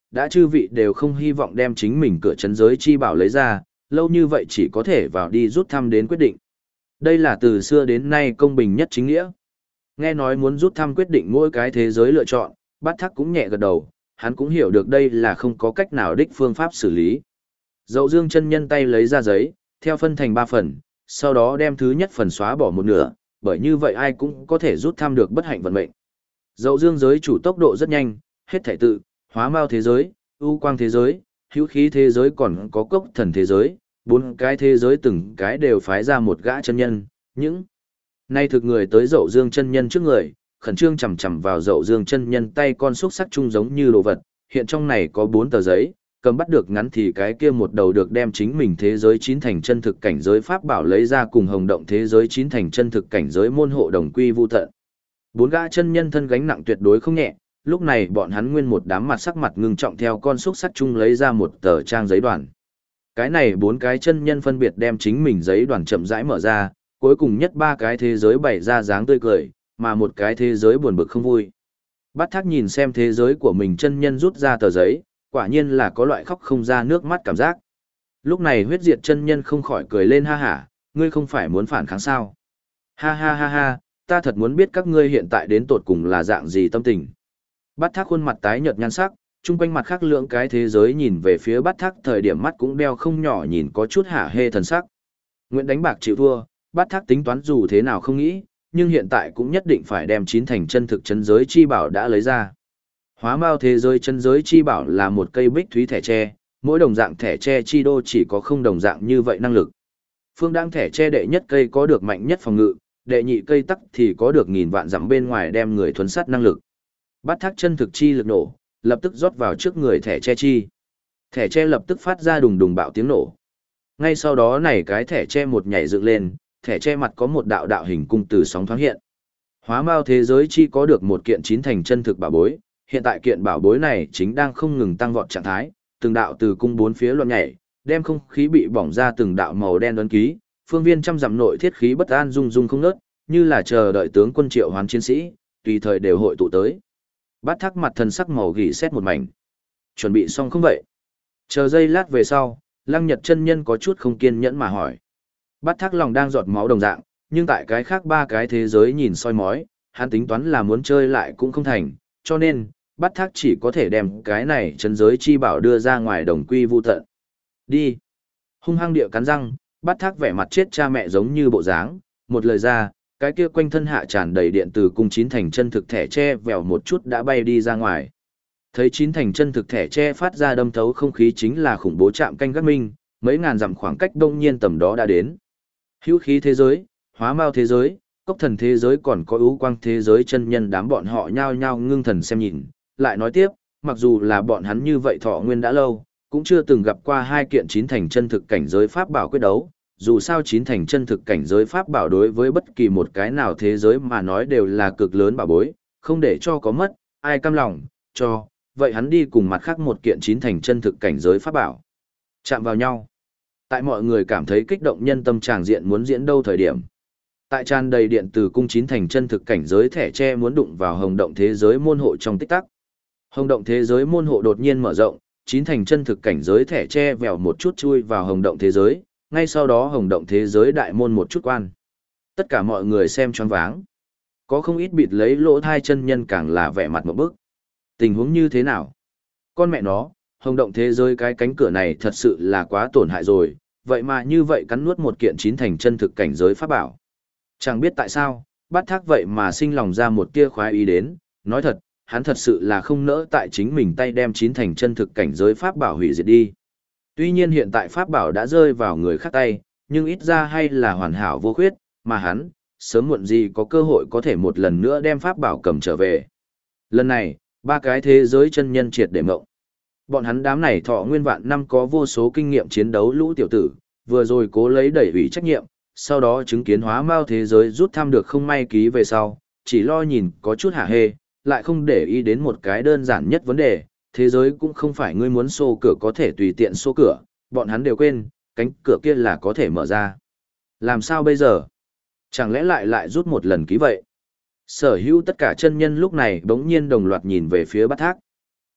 đã chư vị đều không hy vọng đem chính mình cửa chấn giới chi bảo lấy ra, lâu như vậy chỉ có thể vào đi rút thăm đến quyết định. Đây là từ xưa đến nay công bình nhất chính nghĩa. Nghe nói muốn rút thăm quyết định mỗi cái thế giới lựa chọn, Bát Thác cũng nhẹ gật đầu, hắn cũng hiểu được đây là không có cách nào đích phương pháp xử lý. Dậu Dương chân nhân tay lấy ra giấy, theo phân thành 3 phần, sau đó đem thứ nhất phần xóa bỏ một nửa, bởi như vậy ai cũng có thể rút thăm được bất hạnh vận mệnh. Dậu Dương giới chủ tốc độ rất nhanh, hết thảy tự, hóa mao thế giới, ưu quang thế giới, hữu khí thế giới còn có cốc thần thế giới, 4 cái thế giới từng cái đều phái ra một gã chân nhân, những nay thực người tới Dậu Dương chân nhân trước người, khẩn trương chầm chầm vào Dậu Dương chân nhân tay con xúc sắc chung giống như đồ vật, hiện trong này có 4 tờ giấy, cầm bắt được ngắn thì cái kia một đầu được đem chính mình thế giới chín thành chân thực cảnh giới pháp bảo lấy ra cùng hồng động thế giới chín thành chân thực cảnh giới môn hộ đồng quy vu tận. 4 gã chân nhân thân gánh nặng tuyệt đối không nhẹ, lúc này bọn hắn nguyên một đám mặt sắc mặt ngưng trọng theo con xúc sắc chung lấy ra một tờ trang giấy đoàn. Cái này 4 cái chân nhân phân biệt đem chính mình giấy đoàn chậm rãi mở ra, cuối cùng nhất 3 cái thế giới bày ra dáng tươi cười, mà một cái thế giới buồn bực không vui. Bát Thác nhìn xem thế giới của mình chân nhân rút ra tờ giấy, quả nhiên là có loại khóc không ra nước mắt cảm giác. Lúc này huyết diệt chân nhân không khỏi cười lên ha hả, ngươi không phải muốn phản kháng sao? Ha ha ha ha, ta thật muốn biết các ngươi hiện tại đến tột cùng là dạng gì tâm tình. Bát Thác khuôn mặt tái nhợt nhăn sắc, chung quanh mặt khác lưỡng cái thế giới nhìn về phía Bát Thác thời điểm mắt cũng đeo không nhỏ nhìn có chút hả hê thần sắc. Nguyện đánh bạc chịu thua, Bát Thác tính toán dù thế nào không nghĩ, nhưng hiện tại cũng nhất định phải đem chín thành chân thực chân giới chi bảo đã lấy ra. Hóa mao thế giới chân giới chi bảo là một cây bích thúy thẻ tre, mỗi đồng dạng thẻ tre chi đô chỉ có không đồng dạng như vậy năng lực. Phương đang thẻ tre đệ nhất cây có được mạnh nhất phòng ngự, đệ nhị cây tắc thì có được nghìn vạn dặm bên ngoài đem người thuấn sát năng lực. Bát Thác chân thực chi lực nổ, lập tức rót vào trước người thẻ tre chi. Thẻ tre lập tức phát ra đùng đùng bạo tiếng nổ. Ngay sau đó này cái thẻ tre một nhảy dựng lên, thẻ tre mặt có một đạo đạo hình cung từ sóng thoáng hiện. Hóa mao thế giới chi có được một kiện chín thành chân thực bảo bối, hiện tại kiện bảo bối này chính đang không ngừng tăng vọt trạng thái, từng đạo từ cung bốn phía loạn nhảy, đem không khí bị bỏng ra từng đạo màu đen ấn ký, phương viên trăm dặm nội thiết khí bất an rung rung không ngớt, như là chờ đợi tướng quân triệu hoán chiến sĩ, tùy thời đều hội tụ tới. Bát Thác mặt thần sắc màu gỉ xét một mảnh. Chuẩn bị xong không vậy? Chờ giây lát về sau, Lăng Nhật chân nhân có chút không kiên nhẫn mà hỏi. Bát Thác lòng đang giọt máu đồng dạng, nhưng tại cái khác 3 cái thế giới nhìn soi mói, hắn tính toán là muốn chơi lại cũng không thành, cho nên, Bát Thác chỉ có thể đem cái này chân giới chi bảo đưa ra ngoài đồng quy vu tận. Đi. Hung hăng địa cắn răng, Bát Thác vẻ mặt chết cha mẹ giống như bộ dáng, một lời ra, cái kia quanh thân hạ tràn đầy điện từ cung chín thành chân thực thẻ tre vèo một chút đã bay đi ra ngoài. Thấy chín thành chân thực thẻ tre phát ra đâm thấu không khí chính là khủng bố chạm canh gác minh, mấy ngàn dặm khoảng cách đông nhiên tầm đó đã đến. Hữu khí thế giới, hóa mao thế giới, cốc thần thế giới còn có ưu quang thế giới chân nhân đám bọn họ nhao nhao ngưng thần xem nhìn, lại nói tiếp, mặc dù là bọn hắn như vậy thọ nguyên đã lâu, cũng chưa từng gặp qua 2 kiện chín thành chân thực cảnh giới pháp bảo quyết đấu, dù sao chín thành chân thực cảnh giới pháp bảo đối với bất kỳ một cái nào thế giới mà nói đều là cực lớn bảo bối, không để cho có mất, ai cam lòng, cho, vậy hắn đi cùng mặt khác một kiện chín thành chân thực cảnh giới pháp bảo. Chạm vào nhau. Tại mọi người cảm thấy kích động nhân tâm tràng diện muốn diễn đâu thời điểm. Tại tràn đầy điện từ cung chín thành chân thực cảnh giới thẻ tre muốn đụng vào hồng động thế giới môn hộ trong tích tắc. Hồng động thế giới môn hộ đột nhiên mở rộng, chín thành chân thực cảnh giới thẻ tre vèo một chút chui vào hồng động thế giới, ngay sau đó hồng động thế giới đại môn một chút quan. Tất cả mọi người xem choáng váng. Có không ít bịt lấy lỗ thai chân nhân càng là vẻ mặt một bức. Tình huống như thế nào? Con mẹ nó, hồng động thế giới cái cánh cửa này thật sự là quá tổn hại rồi, vậy mà như vậy cắn nuốt một kiện chín thành chân thực cảnh giới pháp bảo. Chẳng biết tại sao, Bát Thác vậy mà sinh lòng ra một tia khoái ý đến, nói thật, hắn thật sự là không nỡ tại chính mình tay đem chín thành chân thực cảnh giới pháp bảo hủy diệt đi. Tuy nhiên hiện tại pháp bảo đã rơi vào người khác tay, nhưng ít ra hay là hoàn hảo vô khuyết, mà hắn, sớm muộn gì có cơ hội có thể một lần nữa đem pháp bảo cầm trở về. Lần này, 3 cái thế giới chân nhân triệt để mộng. Bọn hắn đám này thọ nguyên vạn năm có vô số kinh nghiệm chiến đấu lũ tiểu tử, vừa rồi cố lấy đẩy ủy trách nhiệm, sau đó chứng kiến hóa mao thế giới rút thăm được không may ký về sau, chỉ lo nhìn có chút hả hê, lại không để ý đến một cái đơn giản nhất vấn đề, thế giới cũng không phải ngươi muốn xô cửa có thể tùy tiện xô cửa, bọn hắn đều quên, cánh cửa kia là có thể mở ra. Làm sao bây giờ? Chẳng lẽ lại rút một lần ký vậy? Sở hữu tất cả chân nhân lúc này bỗng nhiên đồng loạt nhìn về phía Bát Thác.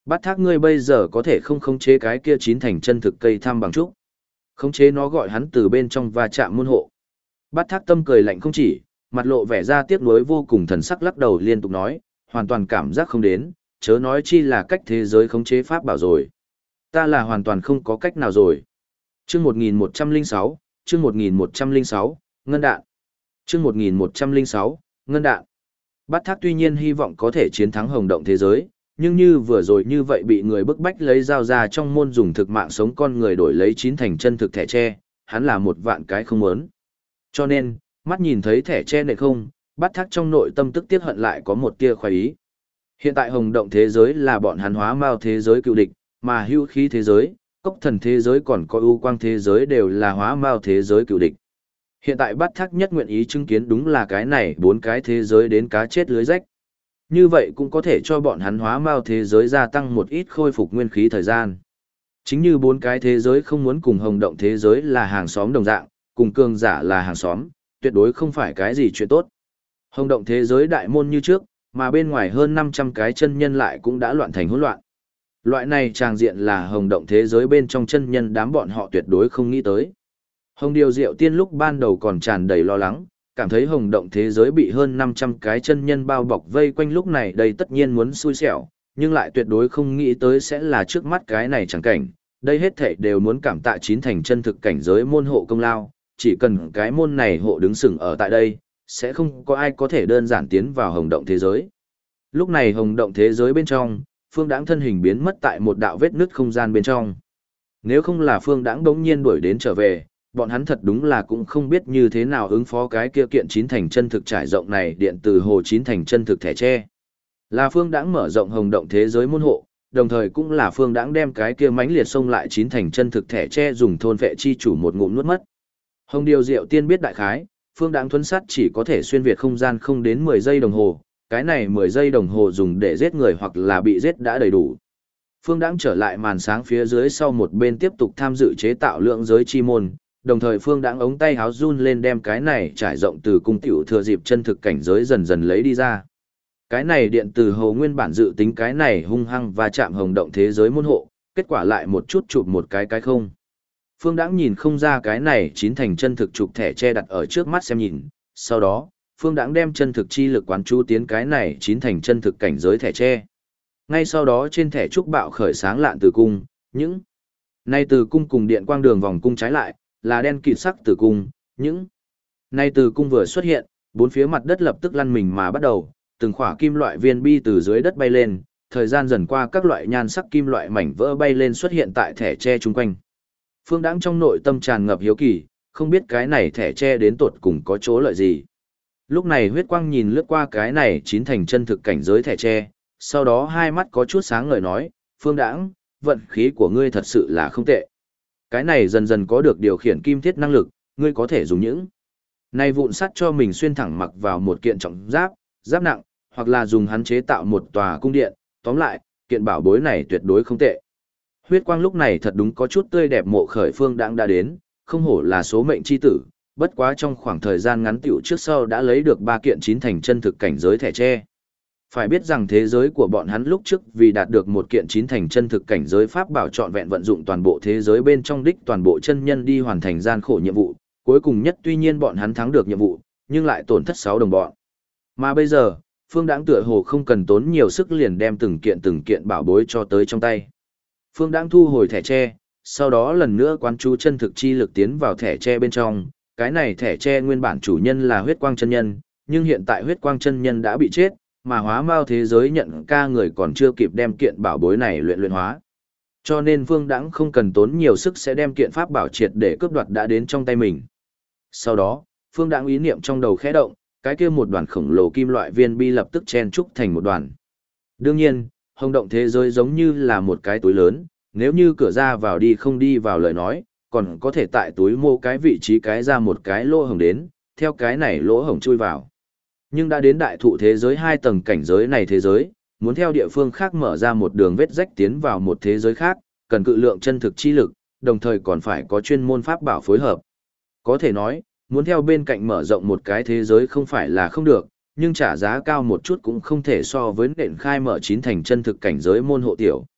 Bát thác ngươi bây giờ có thể không khống chế cái kia chín thành chân thực cây thăm bằng trúc. Khống chế nó gọi hắn từ bên trong và chạm môn hộ. Bát thác tâm cười lạnh không chỉ, mặt lộ vẻ ra tiếc nuối vô cùng, thần sắc lắc đầu liên tục nói, hoàn toàn cảm giác không đến, chớ nói chi là cách thế giới khống chế pháp bảo rồi. Ta là hoàn toàn không có cách nào rồi. Chương 1106, chương 1106, ngân đạn. Chương 1106, ngân đạn. Bát thác tuy nhiên hy vọng có thể chiến thắng hồng động thế giới, nhưng như vừa rồi như vậy bị người bức bách lấy dao ra trong môn dùng thực mạng sống con người đổi lấy chín thành chân thực thẻ tre, hắn là một vạn cái không muốn. Cho nên, mắt nhìn thấy thẻ tre này không, Bát thác trong nội tâm tức tiếc hận lại có một tia khoái ý. Hiện tại hồng động thế giới là bọn hắn hóa mao thế giới cựu địch, mà hưu khí thế giới, cốc thần thế giới còn có ưu quang thế giới đều là hóa mao thế giới cựu địch. Hiện tại Bát thác nhất nguyện ý chứng kiến đúng là cái này bốn cái thế giới đến cá chết lưới rách. Như vậy cũng có thể cho bọn hắn hóa mao thế giới gia tăng một ít khôi phục nguyên khí thời gian. Chính như bốn cái thế giới không muốn cùng hồng động thế giới là hàng xóm đồng dạng, cùng cường giả là hàng xóm, tuyệt đối không phải cái gì chuyện tốt. Hồng động thế giới đại môn như trước, mà bên ngoài hơn 500 cái chân nhân lại cũng đã loạn thành hỗn loạn. Loại này tràng diện là hồng động thế giới bên trong chân nhân đám bọn họ tuyệt đối không nghĩ tới. Hồng Điều Diệu Tiên lúc ban đầu còn tràn đầy lo lắng, cảm thấy hồng động thế giới bị hơn 500 cái chân nhân bao bọc vây quanh, lúc này đây tất nhiên muốn xui xẻo, nhưng lại tuyệt đối không nghĩ tới sẽ là trước mắt cái này chẳng cảnh. Đây hết thảy đều muốn cảm tạ chín thành chân thực cảnh giới môn hộ công lao, chỉ cần cái môn này hộ đứng sừng ở tại đây, sẽ không có ai có thể đơn giản tiến vào hồng động thế giới. Lúc này hồng động thế giới bên trong, Phương Đãng thân hình biến mất tại một đạo vết nứt không gian bên trong. Nếu không là Phương Đãng bỗng nhiên đuổi đến trở về, bọn hắn thật đúng là cũng không biết như thế nào ứng phó cái kia kiện chín thành chân thực trải rộng này điện từ hồ chín thành chân thực thẻ tre. Là Phương Đãng mở rộng hồng động thế giới môn hộ, đồng thời cũng là Phương Đãng đem cái kia mãnh liệt xông lại chín thành chân thực thẻ tre dùng thôn vệ chi chủ một ngụm nuốt mất. Hồng Điều Diệu Tiên biết đại khái, Phương Đãng thuấn sát chỉ có thể xuyên việt không gian không đến 10 giây đồng hồ, cái này 10 giây đồng hồ dùng để giết người hoặc là bị giết đã đầy đủ. Phương Đãng trở lại màn sáng phía dưới sau một bên tiếp tục tham dự chế tạo lượng giới chi môn, đồng thời Phương Đãng ống tay háo run lên đem cái này trải rộng từ cung tiểu thừa dịp chân thực cảnh giới dần dần lấy đi ra. Cái này điện từ hồ nguyên bản dự tính cái này hung hăng và chạm hồng động thế giới môn hộ, kết quả lại một chút chụp một cái không. Phương Đãng nhìn không ra cái này chín thành chân thực chụp thẻ che đặt ở trước mắt xem nhìn, sau đó, Phương Đãng đem chân thực chi lực quán chú tiến cái này chín thành chân thực cảnh giới thẻ che. Ngay sau đó trên thẻ trúc bạo khởi sáng lạn từ cung, những này từ cung cùng điện quang đường vòng cung trái lại, là đen kịt sắc tử cung, những này từ cung vừa xuất hiện, bốn phía mặt đất lập tức lăn mình mà bắt đầu, từng khỏa kim loại viên bi từ dưới đất bay lên, thời gian dần qua các loại nhan sắc kim loại mảnh vỡ bay lên xuất hiện tại thẻ tre chung quanh. Phương Đãng trong nội tâm tràn ngập hiếu kỳ, không biết cái này thẻ tre đến tột cùng có chỗ lợi gì. Lúc này huyết quang nhìn lướt qua cái này chín thành chân thực cảnh giới thẻ tre, sau đó hai mắt có chút sáng ngời nói, Phương Đãng, vận khí của ngươi thật sự là không tệ. Cái này dần dần có được điều khiển kim thiết năng lực, ngươi có thể dùng những này vụn sắt cho mình xuyên thẳng mặc vào một kiện trọng giáp, giáp nặng, hoặc là dùng hắn chế tạo một tòa cung điện, tóm lại, kiện bảo bối này tuyệt đối không tệ. Huyết quang lúc này thật đúng có chút tươi đẹp, mộ khởi Phương Đãng đã đến, không hổ là số mệnh chi tử, bất quá trong khoảng thời gian ngắn tiểu trước sau đã lấy được 3 kiện chín thành chân thực cảnh giới thẻ tre. Phải biết rằng thế giới của bọn hắn lúc trước vì đạt được một kiện chín thành chân thực cảnh giới pháp bảo trọn vẹn vận dụng toàn bộ thế giới bên trong đích toàn bộ chân nhân đi hoàn thành gian khổ nhiệm vụ, cuối cùng nhất tuy nhiên bọn hắn thắng được nhiệm vụ, nhưng lại tổn thất 6 đồng bọn. Mà bây giờ, Phương Đãng tựa hồ không cần tốn nhiều sức liền đem từng kiện bảo bối cho tới trong tay. Phương Đãng thu hồi thẻ tre, sau đó lần nữa quán chú chân thực chi lực tiến vào thẻ tre bên trong, cái này thẻ tre nguyên bản chủ nhân là huyết quang chân nhân, nhưng hiện tại huyết quang chân nhân đã bị chết, mà hóa mao thế giới nhận ca người còn chưa kịp đem kiện bảo bối này luyện hóa. Cho nên Phương Đãng không cần tốn nhiều sức sẽ đem kiện pháp bảo triệt để cướp đoạt đã đến trong tay mình. Sau đó, Phương Đãng ý niệm trong đầu khẽ động, cái kia một đoàn khổng lồ kim loại viên bi lập tức chen trúc thành một đoàn. Đương nhiên, hồng động thế giới giống như là một cái túi lớn, nếu như cửa ra vào đi không đi vào lời nói, còn có thể tại túi mô cái vị trí cái ra một cái lỗ hổng đến, theo cái này lỗ hổng chui vào. Nhưng đã đến đại thụ thế giới 2 tầng cảnh giới này thế giới, muốn theo địa phương khác mở ra một đường vết rách tiến vào một thế giới khác, cần cự lượng chân thực chi lực, đồng thời còn phải có chuyên môn pháp bảo phối hợp. Có thể nói, muốn theo bên cạnh mở rộng một cái thế giới không phải là không được, nhưng trả giá cao một chút cũng không thể so với nền khai mở chín thành chân thực cảnh giới môn hộ tiểu.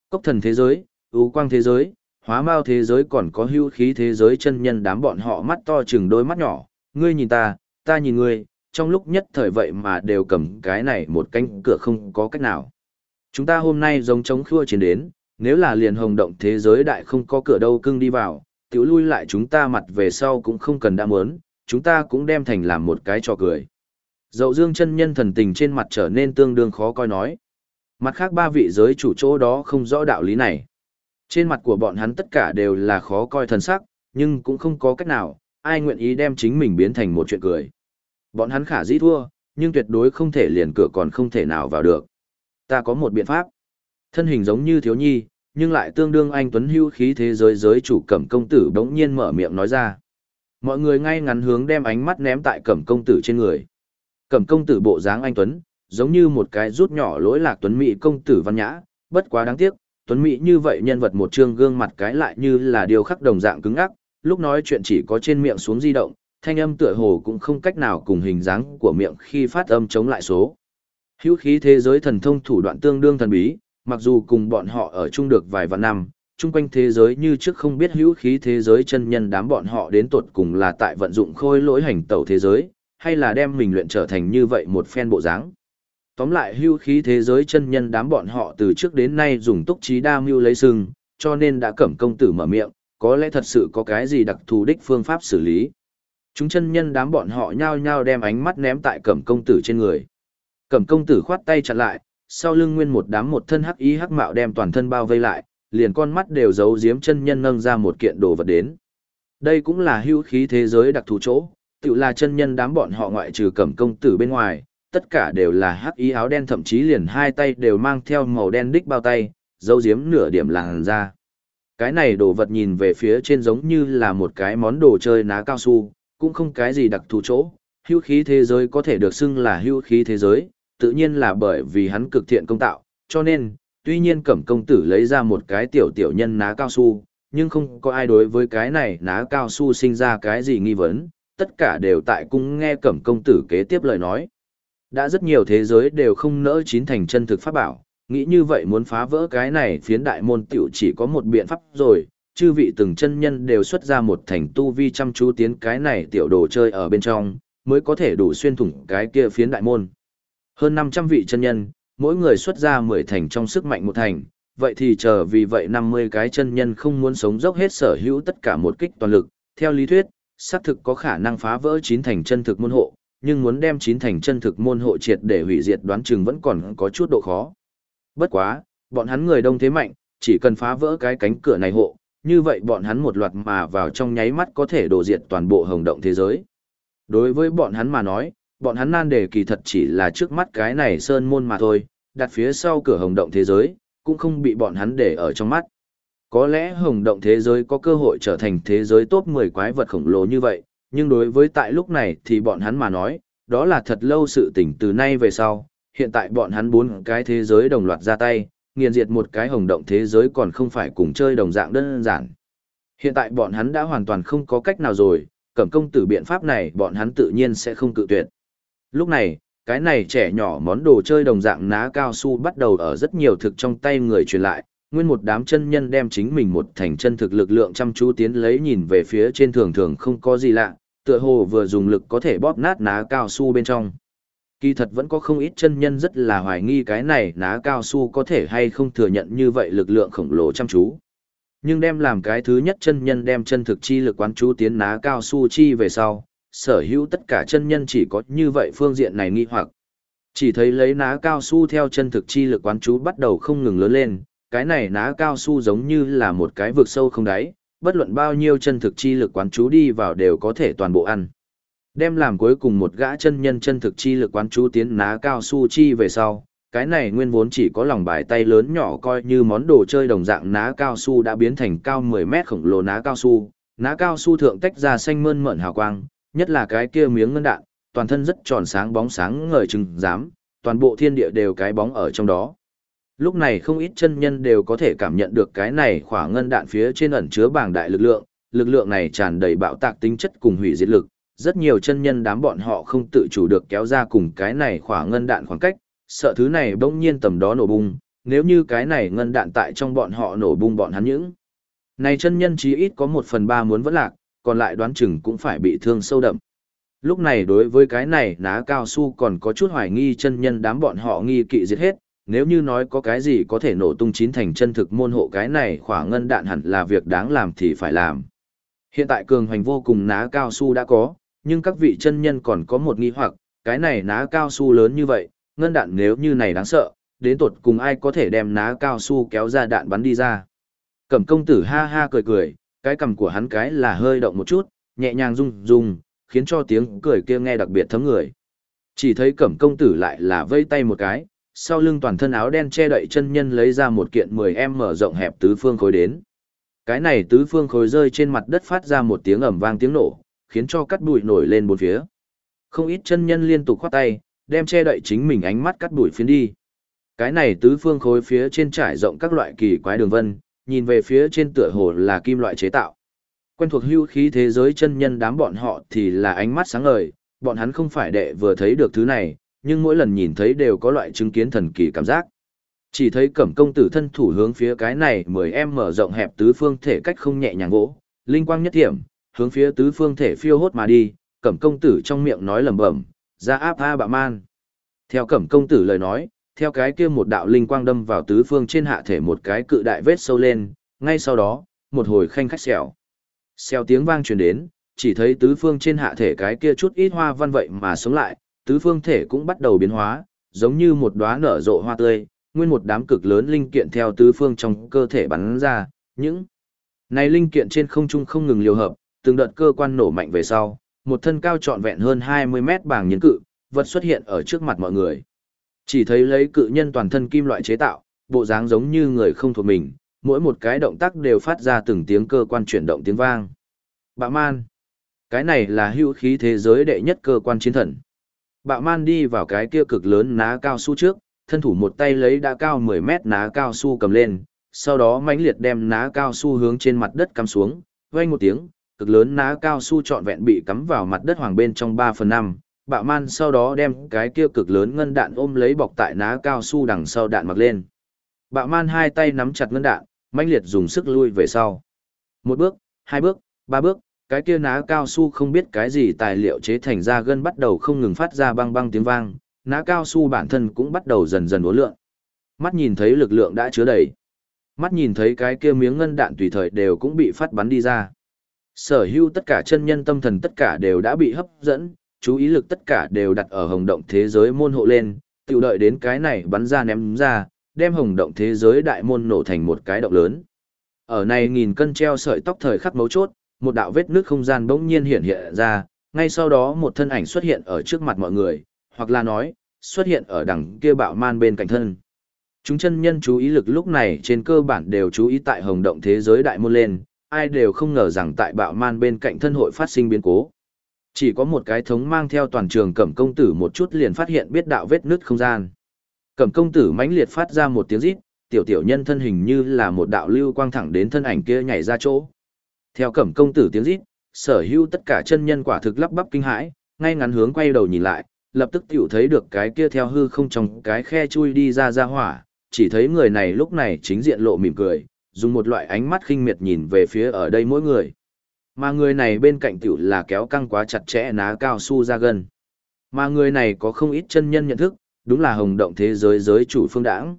Cốc thần thế giới, ưu quang thế giới, hóa mao thế giới còn có hưu khí thế giới chân nhân đám bọn họ mắt to chừng đôi mắt nhỏ, ngươi nhìn ta nhìn ngươi, trong lúc nhất thời vậy mà đều cầm cái này một cánh cửa không có cách nào. Chúng ta hôm nay giống chống khua chiến đến, nếu là liền hồng động thế giới đại không có cửa đâu cưng đi vào, tiểu lui lại chúng ta mặt về sau cũng không cần đã muốn, chúng ta cũng đem thành làm một cái trò cười. Dậu Dương chân nhân thần tình trên mặt trở nên tương đương khó coi nói. Mặt khác ba vị giới chủ chỗ đó không rõ đạo lý này. Trên mặt của bọn hắn tất cả đều là khó coi thần sắc, nhưng cũng không có cách nào, ai nguyện ý đem chính mình biến thành một chuyện cười. Bọn hắn khả dĩ thua, nhưng tuyệt đối không thể liền cửa còn không thể nào vào được. Ta có một biện pháp. Thân hình giống như thiếu nhi, nhưng lại tương đương anh tuấn hưu khí thế giới giới chủ Cẩm công tử bỗng nhiên mở miệng nói ra. Mọi người ngay ngắn hướng đem ánh mắt ném tại Cẩm công tử trên người. Cẩm công tử bộ dáng anh tuấn, giống như một cái rút nhỏ lỗi lạc tuấn mỹ công tử văn nhã, bất quá đáng tiếc, tuấn mỹ như vậy nhân vật một trương gương mặt cái lại như là điều khắc đồng dạng cứng ngắc, lúc nói chuyện chỉ có trên miệng xuống di động, thanh âm tựa hồ cũng không cách nào cùng hình dáng của miệng khi phát âm chống lại số. Hữu khí thế giới thần thông thủ đoạn tương đương thần bí, mặc dù cùng bọn họ ở chung được vài vạn năm, chung quanh thế giới như trước không biết hữu khí thế giới chân nhân đám bọn họ đến tột cùng là tại vận dụng khôi lỗi hành tẩu thế giới, hay là đem mình luyện trở thành như vậy một phen bộ dáng. Tóm lại hưu khí thế giới chân nhân đám bọn họ từ trước đến nay dùng túc trí đa mưu lấy sừng, cho nên đã Cẩm công tử mở miệng, có lẽ thật sự có cái gì đặc thù đích phương pháp xử lý. Chúng chân nhân đám bọn họ nhao nhao đem ánh mắt ném tại Cẩm công tử trên người. Cẩm công tử khoát tay chặn lại, sau lưng nguyên một đám một thân hắc ý hắc mạo đem toàn thân bao vây lại, liền con mắt đều giấu giếm chân nhân nâng ra một kiện đồ vật đến. Đây cũng là hưu khí thế giới đặc thù chỗ, tự là chân nhân đám bọn họ ngoại trừ Cẩm công tử bên ngoài, tất cả đều là hắc ý áo đen, thậm chí liền hai tay đều mang theo màu đen đích bao tay, giấu giếm nửa điểm làn da. Cái này đồ vật nhìn về phía trên giống như là một cái món đồ chơi ná cao su, cũng không cái gì đặc thù chỗ. Hưu khí thế giới có thể được xưng là hưu khí thế giới, tự nhiên là bởi vì hắn cực thiện công tạo, cho nên, tuy nhiên Cẩm công tử lấy ra một cái tiểu tiểu nhân ná cao su, nhưng không có ai đối với cái này ná cao su sinh ra cái gì nghi vấn, tất cả đều tại cung nghe Cẩm công tử kế tiếp lời nói. Đã rất nhiều thế giới đều không nỡ chín thành chân thực pháp bảo, nghĩ như vậy muốn phá vỡ cái này phiến đại môn tiểu chỉ có một biện pháp rồi, chư vị từng chân nhân đều xuất ra một thành tu vi chăm chú tiến cái này tiểu đồ chơi ở bên trong, mới có thể đủ xuyên thủng cái kia phiến đại môn. Hơn 500 vị chân nhân, mỗi người xuất ra 10 thành trong sức mạnh một thành, vậy thì chờ vì vậy 50 cái chân nhân không muốn sống dốc hết sở hữu tất cả một kích toàn lực, theo lý thuyết, xác thực có khả năng phá vỡ 9 thành chân thực môn hộ, nhưng muốn đem 9 thành chân thực môn hộ triệt để hủy diệt đoán chừng vẫn còn có chút độ khó. Bất quá, bọn hắn người đông thế mạnh, chỉ cần phá vỡ cái cánh cửa này hộ, như vậy bọn hắn một loạt mà vào trong nháy mắt có thể đổ diệt toàn bộ hồng động thế giới. Đối với bọn hắn mà nói, bọn hắn nan đề kỳ thật chỉ là trước mắt cái này sơn môn mà thôi, đặt phía sau cửa hồng động thế giới, cũng không bị bọn hắn để ở trong mắt. Có lẽ hồng động thế giới có cơ hội trở thành thế giới top 10 quái vật khổng lồ như vậy, nhưng đối với tại lúc này thì bọn hắn mà nói, đó là thật lâu sự tỉnh từ nay về sau, hiện tại bọn hắn 4 cái thế giới đồng loạt ra tay, nghiền diệt một cái hồng động thế giới còn không phải cùng chơi đồng dạng đơn giản. Hiện tại bọn hắn đã hoàn toàn không có cách nào rồi, Cẩm công tử biện pháp này bọn hắn tự nhiên sẽ không cự tuyệt. Lúc này, cái này trẻ nhỏ món đồ chơi đồng dạng ná cao su bắt đầu ở rất nhiều thực trong tay người truyền lại, nguyên một đám chân nhân đem chính mình một thành chân thực lực lượng chăm chú tiến lấy nhìn về phía trên thường thường không có gì lạ, tựa hồ vừa dùng lực có thể bóp nát ná cao su bên trong. Kỳ thật vẫn có không ít chân nhân rất là hoài nghi cái này ná cao su có thể hay không thừa nhận như vậy lực lượng khổng lồ chăm chú. Nhưng đem làm cái thứ nhất chân nhân đem chân thực chi lực quán chú tiến ná cao su chi về sau, sở hữu tất cả chân nhân chỉ có như vậy phương diện này nghi hoặc. Chỉ thấy lấy ná cao su theo chân thực chi lực quán chú bắt đầu không ngừng lớn lên, cái này ná cao su giống như là một cái vực sâu không đáy, bất luận bao nhiêu chân thực chi lực quán chú đi vào đều có thể toàn bộ ăn. Đem làm cuối cùng một gã chân nhân chân thực chi lực quán chú tiến ná cao su chi về sau, cái này nguyên vốn chỉ có lòng bài tay lớn nhỏ coi như món đồ chơi đồng dạng ná cao su đã biến thành cao 10 mét khổng lồ ná cao su thượng tách ra xanh mơn mởn hào quang, nhất là cái kia miếng ngân đạn, toàn thân rất tròn sáng bóng sáng ngời chừng dám, toàn bộ thiên địa đều cái bóng ở trong đó. Lúc này không ít chân nhân đều có thể cảm nhận được cái này khỏa ngân đạn phía trên ẩn chứa bàng đại lực lượng này tràn đầy bạo tạc tính chất cùng hủy diệt lực, rất nhiều chân nhân đám bọn họ không tự chủ được kéo ra cùng cái này khỏa ngân đạn khoảng cách, sợ thứ này bỗng nhiên tầm đó nổ bung, nếu như cái này ngân đạn tại trong bọn họ nổ bung bọn hắn những. Này chân nhân chí ít có 1/3 muốn vẫn lạc, còn lại đoán chừng cũng phải bị thương sâu đậm. Lúc này đối với cái này ná cao su còn có chút hoài nghi chân nhân đám bọn họ nghi kỵ giết hết, nếu như nói có cái gì có thể nổ tung chín thành chân thực môn hộ cái này khỏa ngân đạn hẳn là việc đáng làm thì phải làm. Hiện tại cường hoành vô cùng ná cao su đã có, nhưng các vị chân nhân còn có một nghi hoặc, cái này ná cao su lớn như vậy, ngân đạn nếu như này đáng sợ, đến tột cùng ai có thể đem ná cao su kéo ra đạn bắn đi ra. Cẩm công tử ha ha cười cười, cái cằm của hắn cái là hơi động một chút, nhẹ nhàng rung rung, khiến cho tiếng cười kia nghe đặc biệt thấm người. Chỉ thấy Cẩm công tử lại là vây tay một cái, sau lưng toàn thân áo đen che đậy chân nhân lấy ra một kiện 10m rộng hẹp tứ phương khối đến. Cái này tứ phương khối rơi trên mặt đất phát ra một tiếng ầm vang tiếng nổ, khiến cho cát bụi nổi lên bốn phía. Không ít chân nhân liên tục khoát tay, đem che đậy chính mình ánh mắt cát bụi phiến đi. Cái này tứ phương khối phía trên trải rộng các loại kỳ quái đường vân, nhìn về phía trên tựa hồ là kim loại chế tạo. Quen thuộc hưu khí thế giới chân nhân đám bọn họ thì là ánh mắt sáng ngời, bọn hắn không phải đệ vừa thấy được thứ này, nhưng mỗi lần nhìn thấy đều có loại chứng kiến thần kỳ cảm giác. Chỉ thấy Cẩm công tử thân thủ hướng phía cái này 10m rộng hẹp tứ phương thể cách không nhẹ nhàng vỗ, linh quang nhất điểm, hướng phía tứ phương thể phiêu hốt mà đi, Cẩm công tử trong miệng nói lẩm bẩm, ra áp a bạ man. Theo Cẩm công tử lời nói, theo cái kia một đạo linh quang đâm vào tứ phương trên hạ thể một cái cự đại vết sâu lên, ngay sau đó, một hồi khanh khách xèo. Xèo tiếng vang truyền đến, chỉ thấy tứ phương trên hạ thể cái kia chút ít hoa văn vậy mà sống lại, tứ phương thể cũng bắt đầu biến hóa, giống như một đóa nở rộ hoa tươi, nguyên một đám cực lớn linh kiện theo tứ phương trong cơ thể bắn ra, những này linh kiện trên không trung không ngừng liều hợp, từng đợt cơ quan nổ mạnh về sau, một thân cao trọn vẹn hơn 20 mét bảng nhân cự, vật xuất hiện ở trước mặt mọi người. Chỉ thấy lấy cự nhân toàn thân kim loại chế tạo, bộ dáng giống như người không thuộc mình, mỗi một cái động tác đều phát ra từng tiếng cơ quan chuyển động tiếng vang. Bạo man. Cái này là hữu khí thế giới đệ nhất cơ quan chiến thần. Bạo man đi vào cái kia cực lớn ná cao su trước, thân thủ một tay lấy đã cao 10 mét ná cao su cầm lên, sau đó mãnh liệt đem ná cao su hướng trên mặt đất cắm xuống, vang một tiếng, cực lớn ná cao su trọn vẹn bị cắm vào mặt đất hoàng bên trong 3/5. Bạo man sau đó đem cái kia cực lớn ngân đạn ôm lấy bọc tại ná cao su đằng sau đạn mặc lên. Bạo man hai tay nắm chặt ngân đạn, mãnh liệt dùng sức lui về sau. Một bước, hai bước, ba bước, cái kia ná cao su không biết cái gì tài liệu chế thành ra gân bắt đầu không ngừng phát ra băng băng tiếng vang, ná cao su bản thân cũng bắt đầu dần dần uốn lượn. Mắt nhìn thấy lực lượng đã chứa đầy. Mắt nhìn thấy cái kia miếng ngân đạn tùy thời đều cũng bị phát bắn đi ra. Sở hữu tất cả chân nhân tâm thần tất cả đều đã bị hấp dẫn, chú ý lực tất cả đều đặt ở hồng động thế giới môn hộ lên, tự đợi đến cái này bắn ra ném ra, đem hồng động thế giới đại môn nổ thành một cái động lớn. Ở này nghìn cân treo sợi tóc thời khắc mấu chốt, một đạo vết nước không gian bỗng nhiên hiện hiện ra, ngay sau đó một thân ảnh xuất hiện ở trước mặt mọi người, hoặc là nói, xuất hiện ở đằng kia bạo man bên cạnh thân. Chúng chân nhân chú ý lực lúc này trên cơ bản đều chú ý tại hồng động thế giới đại môn lên, ai đều không ngờ rằng tại bạo man bên cạnh thân hội phát sinh biến cố. Chỉ có một cái thống mang theo toàn trường Cẩm công tử một chút liền phát hiện biết đạo vết nứt không gian. Cẩm công tử mãnh liệt phát ra một tiếng rít, tiểu nhân thân hình như là một đạo lưu quang thẳng đến thân ảnh kia nhảy ra chỗ. Theo Cẩm công tử tiếng rít, sở hữu tất cả chân nhân quả thực lắp bắp kinh hãi, ngay ngắn hướng quay đầu nhìn lại, lập tức tiểu thấy được cái kia theo hư không trong cái khe chui đi ra hỏa, chỉ thấy người này lúc này chính diện lộ mỉm cười, dùng một loại ánh mắt khinh miệt nhìn về phía ở đây mỗi người. Mà người này bên cạnh tiểu là kéo căng quá chặt chẽ ná cao su ra gần. Mà người này có không ít chân nhân nhận thức, đúng là hồng động thế giới giới chủ Phương Đãng.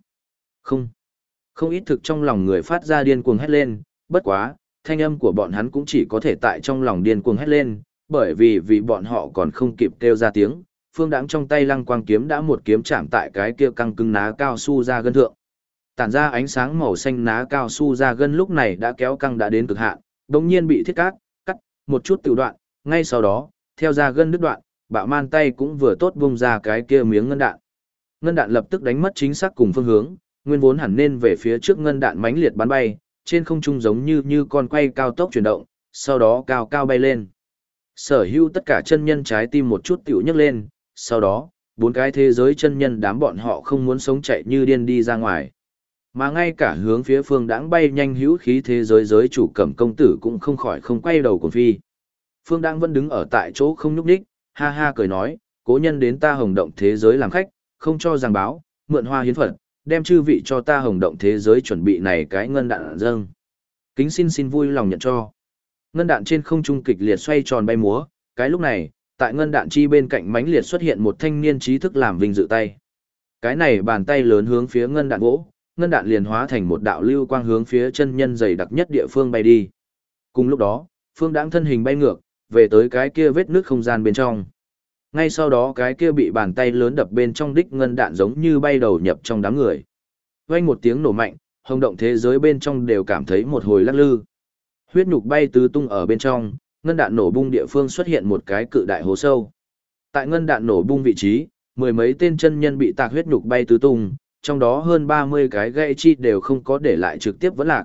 Không ít thực trong lòng người phát ra điên cuồng hét lên, bất quá, thanh âm của bọn hắn cũng chỉ có thể tại trong lòng điên cuồng hét lên, bởi vì bọn họ còn không kịp kêu ra tiếng, Phương Đãng trong tay lăng quang kiếm đã một kiếm chạm tại cái kia căng cứng ná cao su ra gân thượng. Tản ra ánh sáng màu xanh ná cao su ra gân lúc này đã kéo căng đã đến cực hạn, đột nhiên bị thiết cắt một chút tự đoạn, ngay sau đó, theo ra gân đứt đoạn, bạo man tay cũng vừa tốt vung ra cái kia miếng ngân đạn. Ngân đạn lập tức đánh mất chính xác cùng phương hướng, nguyên vốn hẳn nên về phía trước ngân đạn mãnh liệt bắn bay, trên không trung giống như con quay cao tốc chuyển động, sau đó cao cao bay lên. Sở hữu tất cả chân nhân trái tim một chút tiểu nhấc lên, sau đó, bốn cái thế giới chân nhân đám bọn họ không muốn sống chạy như điên đi ra ngoài. Mà ngay cả hướng phía Phương Đãng bay nhanh hữu khí thế giới giới chủ Cẩm công tử cũng không khỏi không quay đầu cuồng phi. Phương Đãng vẫn đứng ở tại chỗ không nhúc nhích, ha ha cười nói, cố nhân đến ta hồng động thế giới làm khách, không cho giảng báo, mượn hoa hiến phật, đem chư vị cho ta hồng động thế giới chuẩn bị này cái ngân đạn dâng. Kính xin vui lòng nhận cho. Ngân đạn trên không trung kịch liệt xoay tròn bay múa, cái lúc này, tại ngân đạn chi bên cạnh mãnh liệt xuất hiện một thanh niên trí thức làm vinh dự tay. Cái này bàn tay lớn hướng phía ngân đạn vỗ, ngân đạn liền hóa thành một đạo lưu quang hướng phía chân nhân dày đặc nhất địa phương bay đi. Cùng lúc đó, Phương Đãng thân hình bay ngược, về tới cái kia vết nước không gian bên trong. Ngay sau đó cái kia bị bàn tay lớn đập bên trong đích ngân đạn giống như bay đầu nhập trong đám người. Vang một tiếng nổ mạnh, hồng động thế giới bên trong đều cảm thấy một hồi lắc lư. Huyết nhục bay tứ tung ở bên trong, ngân đạn nổ bung địa phương xuất hiện một cái cự đại hố sâu. Tại ngân đạn nổ bung vị trí, mười mấy tên chân nhân bị tạc huyết nhục bay tứ tung, trong đó hơn 30 cái gãy chi đều không có để lại trực tiếp vẫn lạc,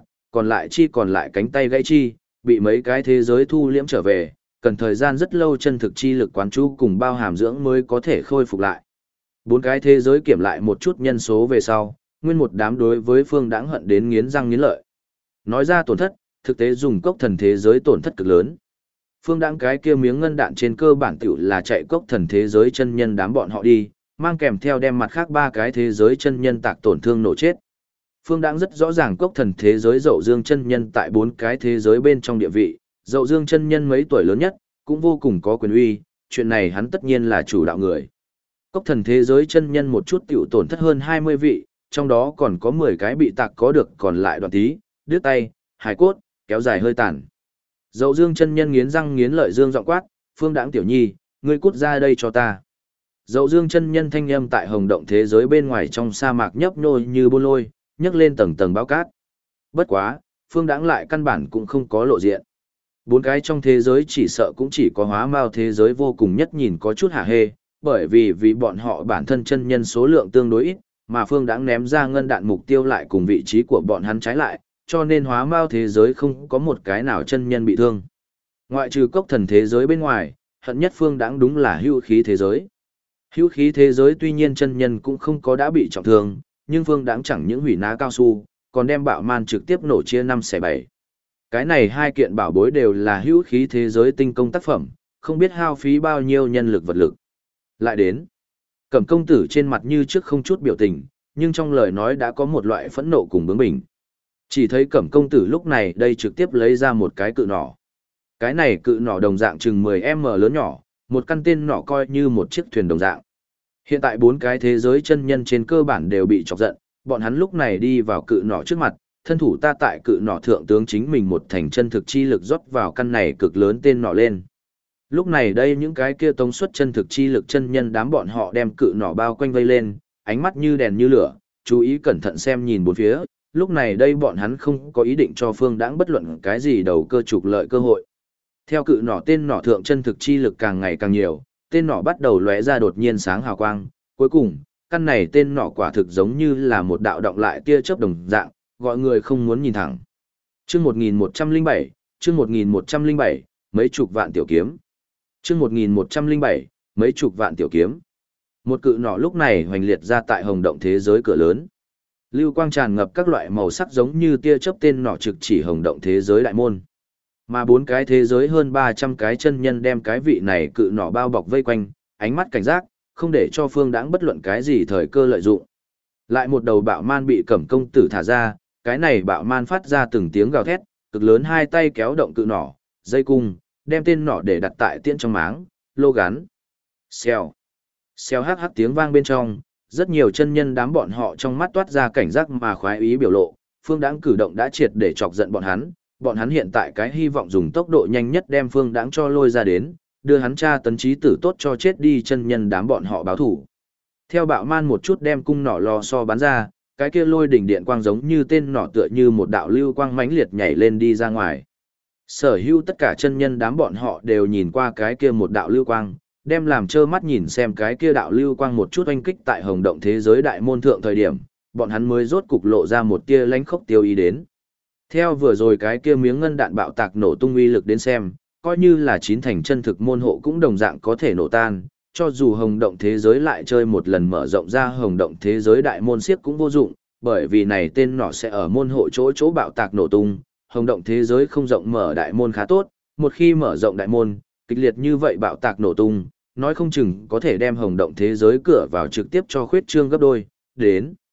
còn lại cánh tay gãy chi, bị mấy cái thế giới thu liễm trở về, cần thời gian rất lâu chân thực chi lực quán chú cùng bao hàm dưỡng mới có thể khôi phục lại. Bốn cái thế giới kiểm lại một chút nhân số về sau, nguyên một đám đối với Phương Đãng hận đến nghiến răng nghiến lợi. Nói ra tổn thất, thực tế dùng cốc thần thế giới tổn thất cực lớn. Phương Đãng cái kia miếng ngân đạn trên cơ bản tiểu là chạy cốc thần thế giới chân nhân đám bọn họ đi, mang kèm theo đem mặt khác ba cái thế giới chân nhân tạc tổn thương nổ chết. Phương Đãng rất rõ ràng cốc thần thế giới Dậu Dương chân nhân tại bốn cái thế giới bên trong địa vị, Dậu Dương chân nhân mấy tuổi lớn nhất, cũng vô cùng có quyền uy, chuyện này hắn tất nhiên là chủ đạo người. Cốc thần thế giới chân nhân một chút tiểu tổn thất hơn 20 vị, trong đó còn có 10 cái bị tạc có được còn lại đoạn tí, đứt tay, hài cốt, kéo dài hơi tàn. Dậu Dương chân nhân nghiến răng nghiến lợi dương giọng quát, Phương Đãng tiểu nhi, ngươi cút ra đây cho ta. Dậu Dương chân nhân thanh âm tại hồng động thế giới bên ngoài trong sa mạc nhấp nhô như bôn lôi, nhấc lên tầng tầng báo cát. Bất quá, Phương Đãng lại căn bản cũng không có lộ diện. Bốn cái trong thế giới chỉ sợ cũng chỉ có Hóa Mao thế giới vô cùng nhất nhìn có chút hả hê, bởi vì bọn họ bản thân chân nhân số lượng tương đối ít, mà Phương Đãng ném ra ngân đạn mục tiêu lại cùng vị trí của bọn hắn trái lại, cho nên Hóa Mao thế giới không có một cái nào chân nhân bị thương. Ngoại trừ cốc thần thế giới bên ngoài, hận nhất Phương Đãng đúng là hữu khí thế giới. Hữu khí thế giới tuy nhiên chân nhân cũng không có đã bị trọng thương, nhưng Phương Đãng chẳng những hủy ná cao su, còn đem bạo man trực tiếp nổ chia 5/7. Cái này hai kiện bảo bối đều là hữu khí thế giới tinh công tác phẩm, không biết hao phí bao nhiêu nhân lực vật lực. Lại đến, Cẩm công tử trên mặt như trước không chút biểu tình, nhưng trong lời nói đã có một loại phẫn nộ cùng bướng bỉnh. Chỉ thấy Cẩm công tử lúc này đây trực tiếp lấy ra một cái cự nỏ. Cái này cự nỏ đồng dạng chừng 10m lớn nhỏ, một căn tên nỏ coi như một chiếc thuyền đồng dạng. Hiện tại bốn cái thế giới chân nhân trên cơ bản đều bị chọc giận, bọn hắn lúc này đi vào cự nỏ trước mặt, thân thủ ta tại cự nỏ thượng tướng chính mình một thành chân thực chi lực rót vào căn này cực lớn tên nỏ lên. Lúc này đây những cái kia tống xuất chân thực chi lực chân nhân đám bọn họ đem cự nỏ bao quanh vây lên, ánh mắt như đèn như lửa, chú ý cẩn thận xem nhìn bốn phía, lúc này đây bọn hắn không có ý định cho Phương Đãng bất luận cái gì đầu cơ trục lợi cơ hội. Theo cự nỏ tên nỏ thượng chân thực chi lực càng ngày càng nhiều, tên nỏ bắt đầu lóe ra đột nhiên sáng hào quang, cuối cùng, căn này tên nỏ quả thực giống như là một đạo động lại tia chớp đồng dạng, gọi người không muốn nhìn thẳng. Chương 1107, chương 1107, mấy chục vạn tiểu kiếm. Chương 1107, mấy chục vạn tiểu kiếm. Một cự nỏ lúc này hoành liệt ra tại hồng động thế giới cửa lớn. Lưu quang tràn ngập các loại màu sắc giống như tia chớp tên nỏ trực chỉ hồng động thế giới đại môn. Mà bốn cái thế giới hơn 300 cái chân nhân đem cái vị này cự nỏ bao bọc vây quanh, ánh mắt cảnh giác, không để cho Phương Đãng bất luận cái gì thời cơ lợi dụng. Lại một đầu bạo man bị Cẩm công tử thả ra, cái này bạo man phát ra từng tiếng gào thét, cực lớn hai tay kéo động cự nỏ, dây cung, đem tên nỏ để đặt tại tiễn trong máng, lô gắn. Xèo. Xèo hắc hắc tiếng vang bên trong, rất nhiều chân nhân đám bọn họ trong mắt toát ra cảnh giác mà khoái ý biểu lộ, Phương Đãng cử động đã triệt để chọc giận bọn hắn hiện tại cái hy vọng dùng tốc độ nhanh nhất đem Phương Đãng cho lôi ra đến, đưa hắn tra tấn trí tử tốt cho chết đi chân nhân đám bọn họ báo thủ. Theo bạo man một chút đem cung nỏ lò xo bắn ra, cái kia lôi đỉnh điện quang giống như tên nỏ tựa như một đạo lưu quang mãnh liệt nhảy lên đi ra ngoài. Sở hữu tất cả chân nhân đám bọn họ đều nhìn qua cái kia một đạo lưu quang, đem làm trơ mắt nhìn xem cái kia đạo lưu quang một chút oanh kích tại hồng động thế giới đại môn thượng thời điểm, bọn hắn mới rốt cục lộ ra một tia lánh khốc tiêu ý đến. Theo vừa rồi cái kia miếng ngân đạn bạo tạc nổ tung uy lực đến xem, coi như là chín thành chân thực môn hộ cũng đồng dạng có thể nổ tan, cho dù hồng động thế giới lại chơi một lần mở rộng ra hồng động thế giới đại môn siếc cũng vô dụng, bởi vì này tên nỏ sẽ ở môn hộ chỗ bạo tạc nổ tung, hồng động thế giới không rộng mở đại môn khá tốt, một khi mở rộng đại môn, kịch liệt như vậy bạo tạc nổ tung, nói không chừng có thể đem hồng động thế giới cửa vào trực tiếp cho khuyết trương gấp đôi, đến.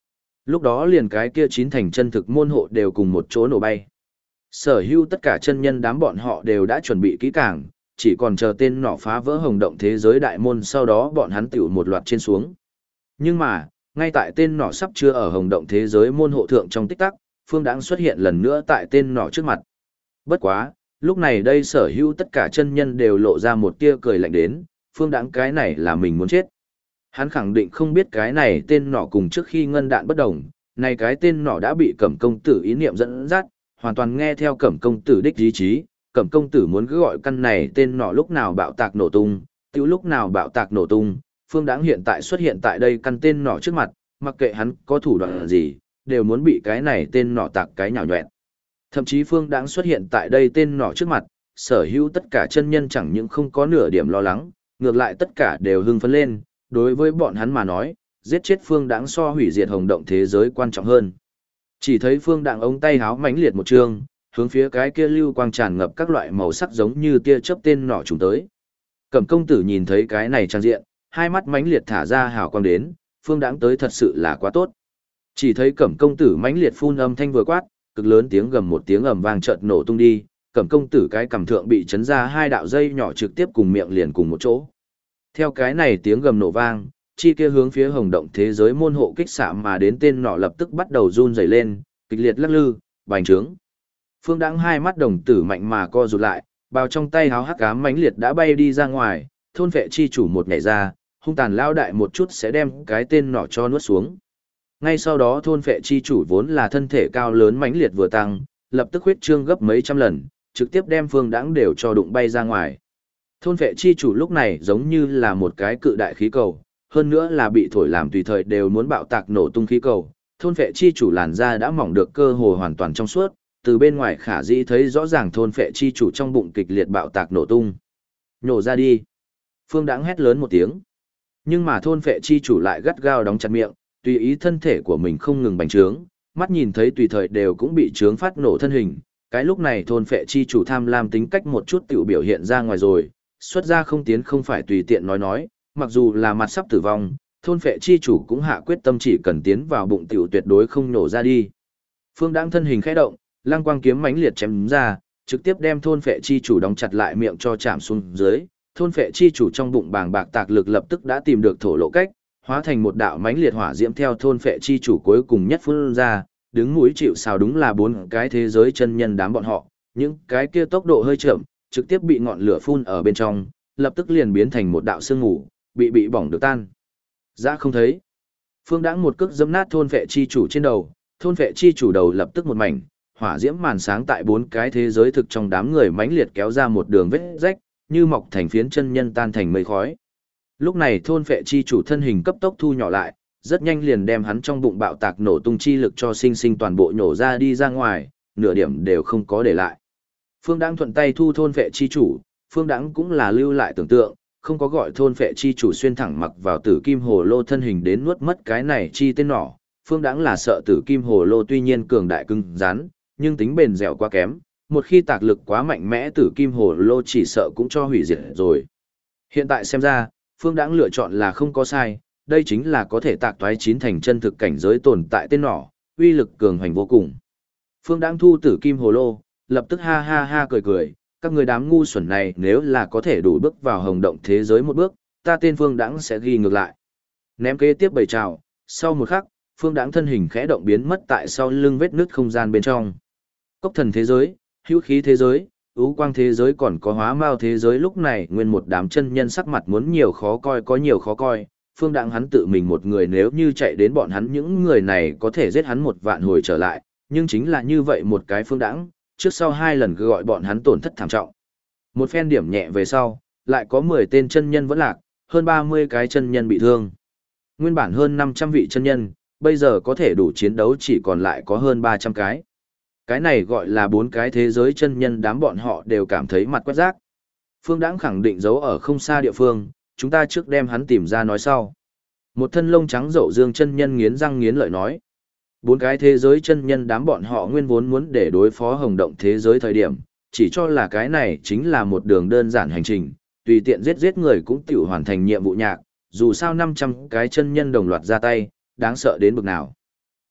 Lúc đó liền cái kia 9 thành chân thực môn hộ đều cùng một chỗ nổ bay. Sở hữu tất cả chân nhân đám bọn họ đều đã chuẩn bị kỹ càng, chỉ còn chờ tên nỏ phá vỡ hồng động thế giới đại môn, sau đó bọn hắn tiểu một loạt trên xuống. Nhưng mà, ngay tại tên nỏ sắp chưa ở hồng động thế giới môn hộ thượng trong tích tắc, Phương Đãng xuất hiện lần nữa tại tên nỏ trước mặt. Bất quá, lúc này đây sở hữu tất cả chân nhân đều lộ ra một tia cười lạnh đến, Phương Đãng cái này là mình muốn chết. Hắn khẳng định không biết cái này tên nỏ cùng trước khi ngân đạn bất đồng, này cái tên nỏ đã bị Cẩm công tử ý niệm dẫn dắt, hoàn toàn nghe theo Cẩm công tử đích ý chí. Cẩm công tử muốn cứ gọi căn này tên nỏ lúc nào bạo tạc nổ tung, tiêu lúc nào bạo tạc nổ tung. Phương Đãng hiện tại xuất hiện tại đây căn tên nỏ trước mặt, mặc kệ hắn có thủ đoạn gì, đều muốn bị cái này tên nỏ tạc cái nhào nhọẹn. Thậm chí Phương Đãng xuất hiện tại đây tên nỏ trước mặt, sở hữu tất cả chân nhân chẳng những không có nửa điểm lo lắng, ngược lại tất cả đều hưng phấn lên, đối với bọn hắn mà nói, giết chết Phương Đãng so hủy diệt hồng động thế giới quan trọng hơn. Chỉ thấy Phương Đãng ống tay háo mãnh liệt một trường, hướng phía cái kia lưu quang tràn ngập các loại màu sắc giống như tia chớp tên nỏ trùng tới. Cẩm công tử nhìn thấy cái này trang diện, hai mắt mãnh liệt thả ra hào quang đến, Phương Đãng tới thật sự là quá tốt. Chỉ thấy Cẩm công tử mãnh liệt phun âm thanh vừa quát, cực lớn tiếng gầm một tiếng ầm vang chợt nổ tung đi, Cẩm công tử cái cằm thượng bị chấn ra hai đạo dây nhỏ trực tiếp cùng miệng liền cùng một chỗ. Theo cái này tiếng gầm nổ vang, chi kia hướng phía hồng động thế giới môn hộ kích xạ mà đến tên nỏ lập tức bắt đầu run rẩy lên, kịch liệt lắc lư, bành trướng. Phương Đãng hai mắt đồng tử mạnh mà co rụt lại, bao trong tay háo hắc ám mãnh liệt đã bay đi ra ngoài, thôn vệ chi chủ một nhảy ra, hung tàn lao đại một chút sẽ đem cái tên nỏ cho nuốt xuống. Ngay sau đó thôn vệ chi chủ vốn là thân thể cao lớn mãnh liệt vừa tăng, lập tức huyết trương gấp mấy trăm lần, trực tiếp đem Phương Đãng đều cho đụng bay ra ngoài. Thôn vệ chi chủ lúc này giống như là một cái cự đại khí cầu, hơn nữa là bị thổi làm tùy thời đều muốn bạo tạc nổ tung khí cầu. Thôn vệ chi chủ làn da đã mỏng được cơ hồ hoàn toàn trong suốt, từ bên ngoài khả dĩ thấy rõ ràng thôn vệ chi chủ trong bụng kịch liệt bạo tạc nổ tung. Nhổ ra đi. Phương Đãng hét lớn một tiếng. Nhưng mà thôn vệ chi chủ lại gắt gao đóng chặt miệng, tùy ý thân thể của mình không ngừng bành trướng, mắt nhìn thấy tùy thời đều cũng bị trướng phát nổ thân hình. Cái lúc này thôn vệ chi chủ tham lam tính cách một chút tiểu biểu hiện ra ngoài rồi, xuất ra không tiến không phải tùy tiện nói, mặc dù là mặt sắp tử vong, thôn phệ chi chủ cũng hạ quyết tâm chỉ cần tiến vào bụng tiểu tuyệt đối không nổ ra đi. Phương Đãng thân hình khẽ động, lăng quang kiếm mãnh liệt chém ra, trực tiếp đem thôn phệ chi chủ đóng chặt lại miệng cho chạm xuống dưới. Thôn phệ chi chủ trong bụng bàng bạc tạc lực lập tức đã tìm được thổ lộ cách, hóa thành một đạo mãnh liệt hỏa diễm theo thôn phệ chi chủ cuối cùng nhất phun ra, đứng mũi chịu sào đúng là bốn cái thế giới chân nhân đám bọn họ, những cái kia tốc độ hơi chậm, trực tiếp bị ngọn lửa phun ở bên trong, lập tức liền biến thành một đạo sương mù, bị bỏng được tan. Ra không thấy. Phương Đãng một cước giẫm nát thôn vệ chi chủ trên đầu, thôn vệ chi chủ đầu lập tức một mảnh, hỏa diễm màn sáng tại bốn cái thế giới thực trong đám người mãnh liệt kéo ra một đường vết rách, như mọc thành phiến chân nhân tan thành mây khói. Lúc này thôn vệ chi chủ thân hình cấp tốc thu nhỏ lại, rất nhanh liền đem hắn trong bụng bạo tạc nổ tung chi lực cho sinh toàn bộ nhổ ra đi ra ngoài, nửa điểm đều không có để lại. Phương Đãng thuận tay thu thôn vệ chi chủ, Phương Đãng cũng là lưu lại tưởng tượng, không có gọi thôn vệ chi chủ xuyên thẳng mặc vào tử kim hồ lô thân hình đến nuốt mất cái này chi tên nỏ. Phương Đãng là sợ tử kim hồ lô tuy nhiên cường đại cứng rắn, nhưng tính bền dẻo quá kém, một khi tạc lực quá mạnh mẽ tử kim hồ lô chỉ sợ cũng cho hủy diệt rồi. Hiện tại xem ra, Phương Đãng lựa chọn là không có sai, đây chính là có thể tạc toái 9 thành chân thực cảnh giới tồn tại tên nỏ, uy lực cường hoành vô cùng. Phương Đãng thu tử kim hồ lô, lập tức ha ha ha cười, các người đám ngu xuẩn này nếu là có thể đủ bước vào hồng động thế giới một bước, ta tên Phương Đãng sẽ ghi ngược lại. Ném kế tiếp bầy trào, sau một khắc, Phương Đãng thân hình khẽ động biến mất tại sau lưng vết nứt không gian bên trong. Cốc thần thế giới, hữu khí thế giới, ưu quang thế giới còn có hóa mao thế giới lúc này nguyên một đám chân nhân sắc mặt muốn nhiều khó coi có nhiều khó coi. Phương Đãng hắn tự mình một người nếu như chạy đến bọn hắn những người này có thể giết hắn một vạn hồi trở lại, nhưng chính là như vậy một cái Phương Đãng, trước sau hai lần gọi bọn hắn tổn thất thảm trọng. Một phen điểm nhẹ về sau, lại có 10 tên chân nhân vẫn lạc, hơn 30 cái chân nhân bị thương. Nguyên bản hơn 500 vị chân nhân, bây giờ có thể đủ chiến đấu chỉ còn lại có hơn 300 cái. Cái này gọi là 4 cái thế giới chân nhân đám bọn họ đều cảm thấy mặt quét rác. Phương Đãng khẳng định giấu ở không xa địa phương, chúng ta trước đem hắn tìm ra nói sau. Một thân lông trắng rậu dương chân nhân nghiến răng nghiến lợi nói. 4 cái thế giới chân nhân đám bọn họ nguyên vốn muốn để đối phó hồng động thế giới thời điểm, chỉ cho là cái này chính là một đường đơn giản hành trình, tùy tiện giết người cũng tiểu hoàn thành nhiệm vụ nhạc, dù sao 500 cái chân nhân đồng loạt ra tay, đáng sợ đến bực nào.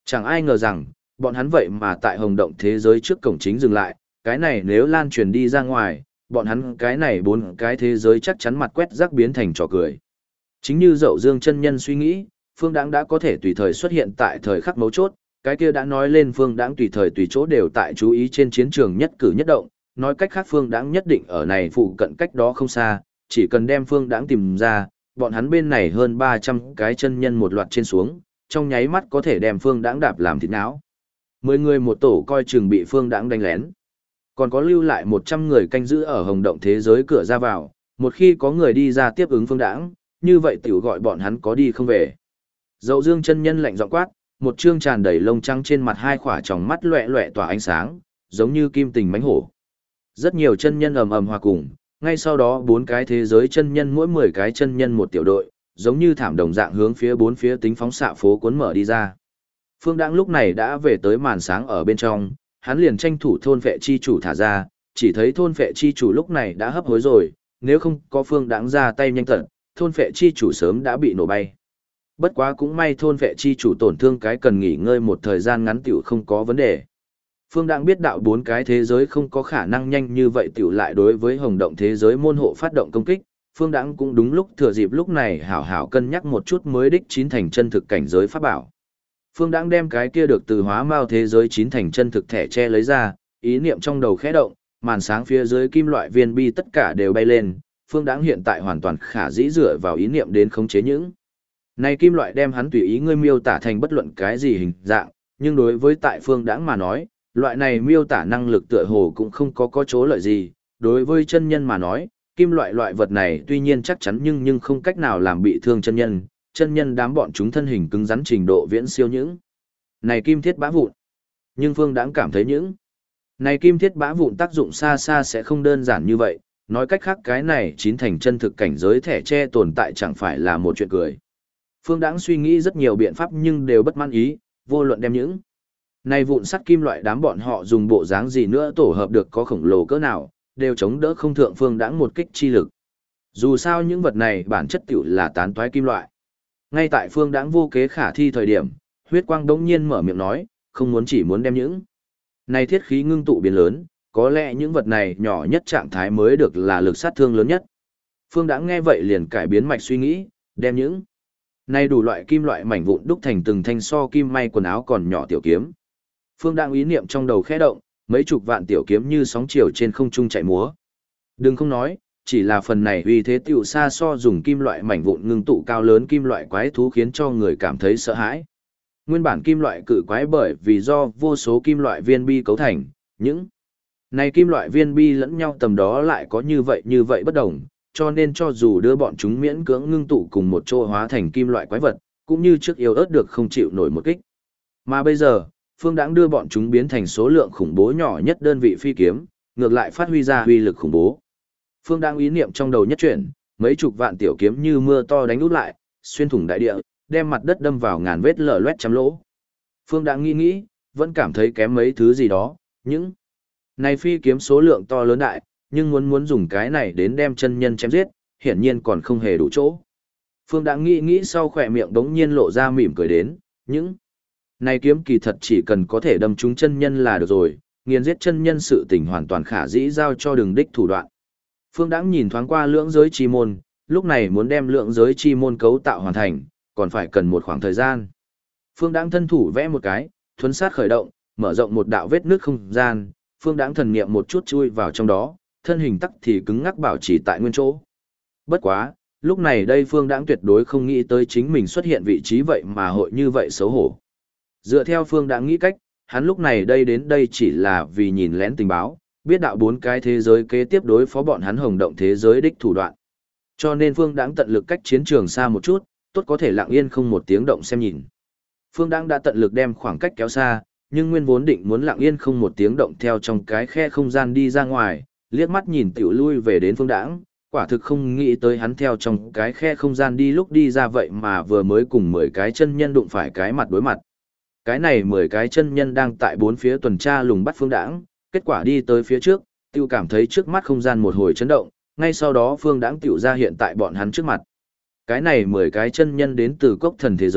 Chẳng ai ngờ rằng, bọn hắn vậy mà tại hồng động thế giới trước cổng chính dừng lại, cái này nếu lan truyền đi ra ngoài, bọn hắn cái này 4 cái thế giới chắc chắn mặt quét rác biến thành trò cười. Chính như Dậu Dương chân nhân suy nghĩ, Phương Đãng đã có thể tùy thời xuất hiện tại thời khắc mấu chốt, cái kia đã nói lên Phương Đãng tùy thời tùy chỗ đều tại chú ý trên chiến trường nhất cử nhất động, nói cách khác Phương Đãng nhất định ở này phụ cận cách đó không xa, chỉ cần đem Phương Đãng tìm ra, bọn hắn bên này hơn 300 cái chân nhân một loạt trên xuống, trong nháy mắt có thể đem Phương Đãng đạp làm thịt não. 10 người một tổ coi chừng bị Phương Đãng đánh lén. Còn có lưu lại 100 người canh giữ ở hồng động thế giới cửa ra vào, một khi có người đi ra tiếp ứng Phương Đãng, như vậy tiểu gọi bọn hắn có đi không về. Dậu Dương chân nhân lạnh giọng quát, một trương tràn đầy lông trắng trên mặt hai khỏa tròng mắt loẹt loẹt tỏa ánh sáng, giống như kim tình mãnh hổ. Rất nhiều chân nhân ầm ầm hòa cùng, ngay sau đó 4 cái thế giới chân nhân mỗi 10 cái chân nhân một tiểu đội, giống như thảm đồng dạng hướng phía 4 phía tính phóng xạ phố cuốn mở đi ra. Phương Đãng lúc này đã về tới màn sáng ở bên trong, hắn liền tranh thủ thôn vệ chi chủ thả ra, chỉ thấy thôn vệ chi chủ lúc này đã hấp hối rồi, nếu không có Phương Đãng ra tay nhanh tận, thôn vệ chi chủ sớm đã bị nổ bay. Bất quá cũng may thôn vệ chi chủ tổn thương cái cần nghỉ ngơi một thời gian ngắn tiểu không có vấn đề. Phương Đãng biết đạo 4 cái thế giới không có khả năng nhanh như vậy tiểu lại đối với hồng động thế giới môn hộ phát động công kích. Phương Đãng cũng đúng lúc thừa dịp lúc này hảo hảo cân nhắc một chút mới đích chín thành chân thực cảnh giới pháp bảo. Phương Đãng đem cái kia được từ hóa mao thế giới chín thành chân thực thẻ che lấy ra, ý niệm trong đầu khẽ động, màn sáng phía dưới kim loại viên bi tất cả đều bay lên. Phương Đãng hiện tại hoàn toàn khả dĩ dựa vào ý niệm đến khống chế những này kim loại, đem hắn tùy ý ngươi miêu tả thành bất luận cái gì hình dạng, nhưng đối với tại Phương Đãng mà nói, loại này miêu tả năng lực tựa hồ cũng không có chỗ lợi gì. Đối với chân nhân mà nói, kim loại vật này tuy nhiên chắc chắn nhưng không cách nào làm bị thương chân nhân đám bọn chúng thân hình cứng rắn trình độ viễn siêu những này kim thiết bã vụn. Nhưng Phương Đãng cảm thấy những này kim thiết bã vụn tác dụng xa xa sẽ không đơn giản như vậy, nói cách khác cái này chín thành chân thực cảnh giới thẻ che tồn tại chẳng phải là một chuyện cười. Phương Đãng suy nghĩ rất nhiều biện pháp nhưng đều bất mãn ý, vô luận đem những này vụn sắt kim loại đám bọn họ dùng bộ dáng gì nữa tổ hợp được có khổng lồ cỡ nào, đều chống đỡ không thượng Phương Đãng một kích chi lực. Dù sao những vật này bản chất tiểu là tán toái kim loại. Ngay tại Phương Đãng vô kế khả thi thời điểm, huyết quang đống nhiên mở miệng nói, không muốn chỉ muốn đem những này thiết khí ngưng tụ biến lớn, có lẽ những vật này nhỏ nhất trạng thái mới được là lực sát thương lớn nhất. Phương Đãng nghe vậy liền cải biến mạch suy nghĩ, đem những này đủ loại kim loại mảnh vụn đúc thành từng thanh so kim may quần áo còn nhỏ tiểu kiếm. Phương Đãng ý niệm trong đầu khẽ động, mấy chục vạn tiểu kiếm như sóng chiều trên không trung chạy múa. Đừng không nói, chỉ là phần này uy thế tiểu xa so dùng kim loại mảnh vụn ngưng tụ cao lớn kim loại quái thú khiến cho người cảm thấy sợ hãi. Nguyên bản kim loại cự quái bởi vì do vô số kim loại viên bi cấu thành, những này kim loại viên bi lẫn nhau tầm đó lại có như vậy bất đồng, cho nên cho dù đưa bọn chúng miễn cưỡng ngưng tụ cùng một chỗ hóa thành kim loại quái vật, cũng như trước yếu ớt được không chịu nổi một kích. Mà bây giờ, Phương Đãng đưa bọn chúng biến thành số lượng khủng bố nhỏ nhất đơn vị phi kiếm, ngược lại phát huy ra uy lực khủng bố. Phương Đãng ý niệm trong đầu nhất chuyển, mấy chục vạn tiểu kiếm như mưa to đánh út lại, xuyên thủng đại địa, đem mặt đất đâm vào ngàn vết lở loét trăm lỗ. Phương Đãng nghĩ, vẫn cảm thấy kém mấy thứ gì đó, những này phi kiếm số lượng to lớn đại, nhưng muốn dùng cái này đến đem chân nhân chém giết, hiển nhiên còn không hề đủ chỗ. Phương Đãng nghĩ sau khỏe miệng đống nhiên lộ ra mỉm cười đến, những này kiếm kỳ thật chỉ cần có thể đâm trúng chân nhân là được rồi, nghiền giết chân nhân sự tình hoàn toàn khả dĩ giao cho đường đích thủ đoạn. Phương Đãng nhìn thoáng qua lưỡng giới chi môn, lúc này muốn đem lượng giới chi môn cấu tạo hoàn thành, còn phải cần một khoảng thời gian. Phương Đãng thân thủ vẽ một cái, thuấn sát khởi động, mở rộng một đạo vết nước không gian, Phương Đãng thần niệm một chút chui vào trong đó, thân hình tắc thì cứng ngắc bảo trì tại nguyên chỗ. Bất quá, lúc này đây Phương Đãng tuyệt đối không nghĩ tới chính mình xuất hiện vị trí vậy mà hội như vậy xấu hổ. Dựa theo Phương Đãng nghĩ cách, hắn lúc này đến đây chỉ là vì nhìn lén tình báo, biết đạo 4 cái thế giới kế tiếp đối phó bọn hắn hồng động thế giới đích thủ đoạn. Cho nên Phương Đãng tận lực cách chiến trường xa một chút, tốt có thể lặng yên không một tiếng động xem nhìn. Phương Đãng đã tận lực đem khoảng cách kéo xa, nhưng nguyên vốn định muốn lặng yên không một tiếng động theo trong cái khe không gian đi ra ngoài, liếc mắt nhìn tiểu lui về đến Phương Đãng, quả thực không nghĩ tới hắn theo trong cái khe không gian đi lúc đi ra vậy mà vừa mới cùng 10 cái chân nhân đụng phải cái mặt đối mặt. Cái này 10 cái chân nhân đang tại 4 phía tuần tra lùng bắt Phương Đãng, kết quả đi tới phía trước, tiêu cảm thấy trước mắt không gian một hồi chấn động, ngay sau đó Phương Đãng tiểu ra hiện tại bọn hắn trước mặt. Cái này 10 cái chân nhân đến từ cốc thần thế giới,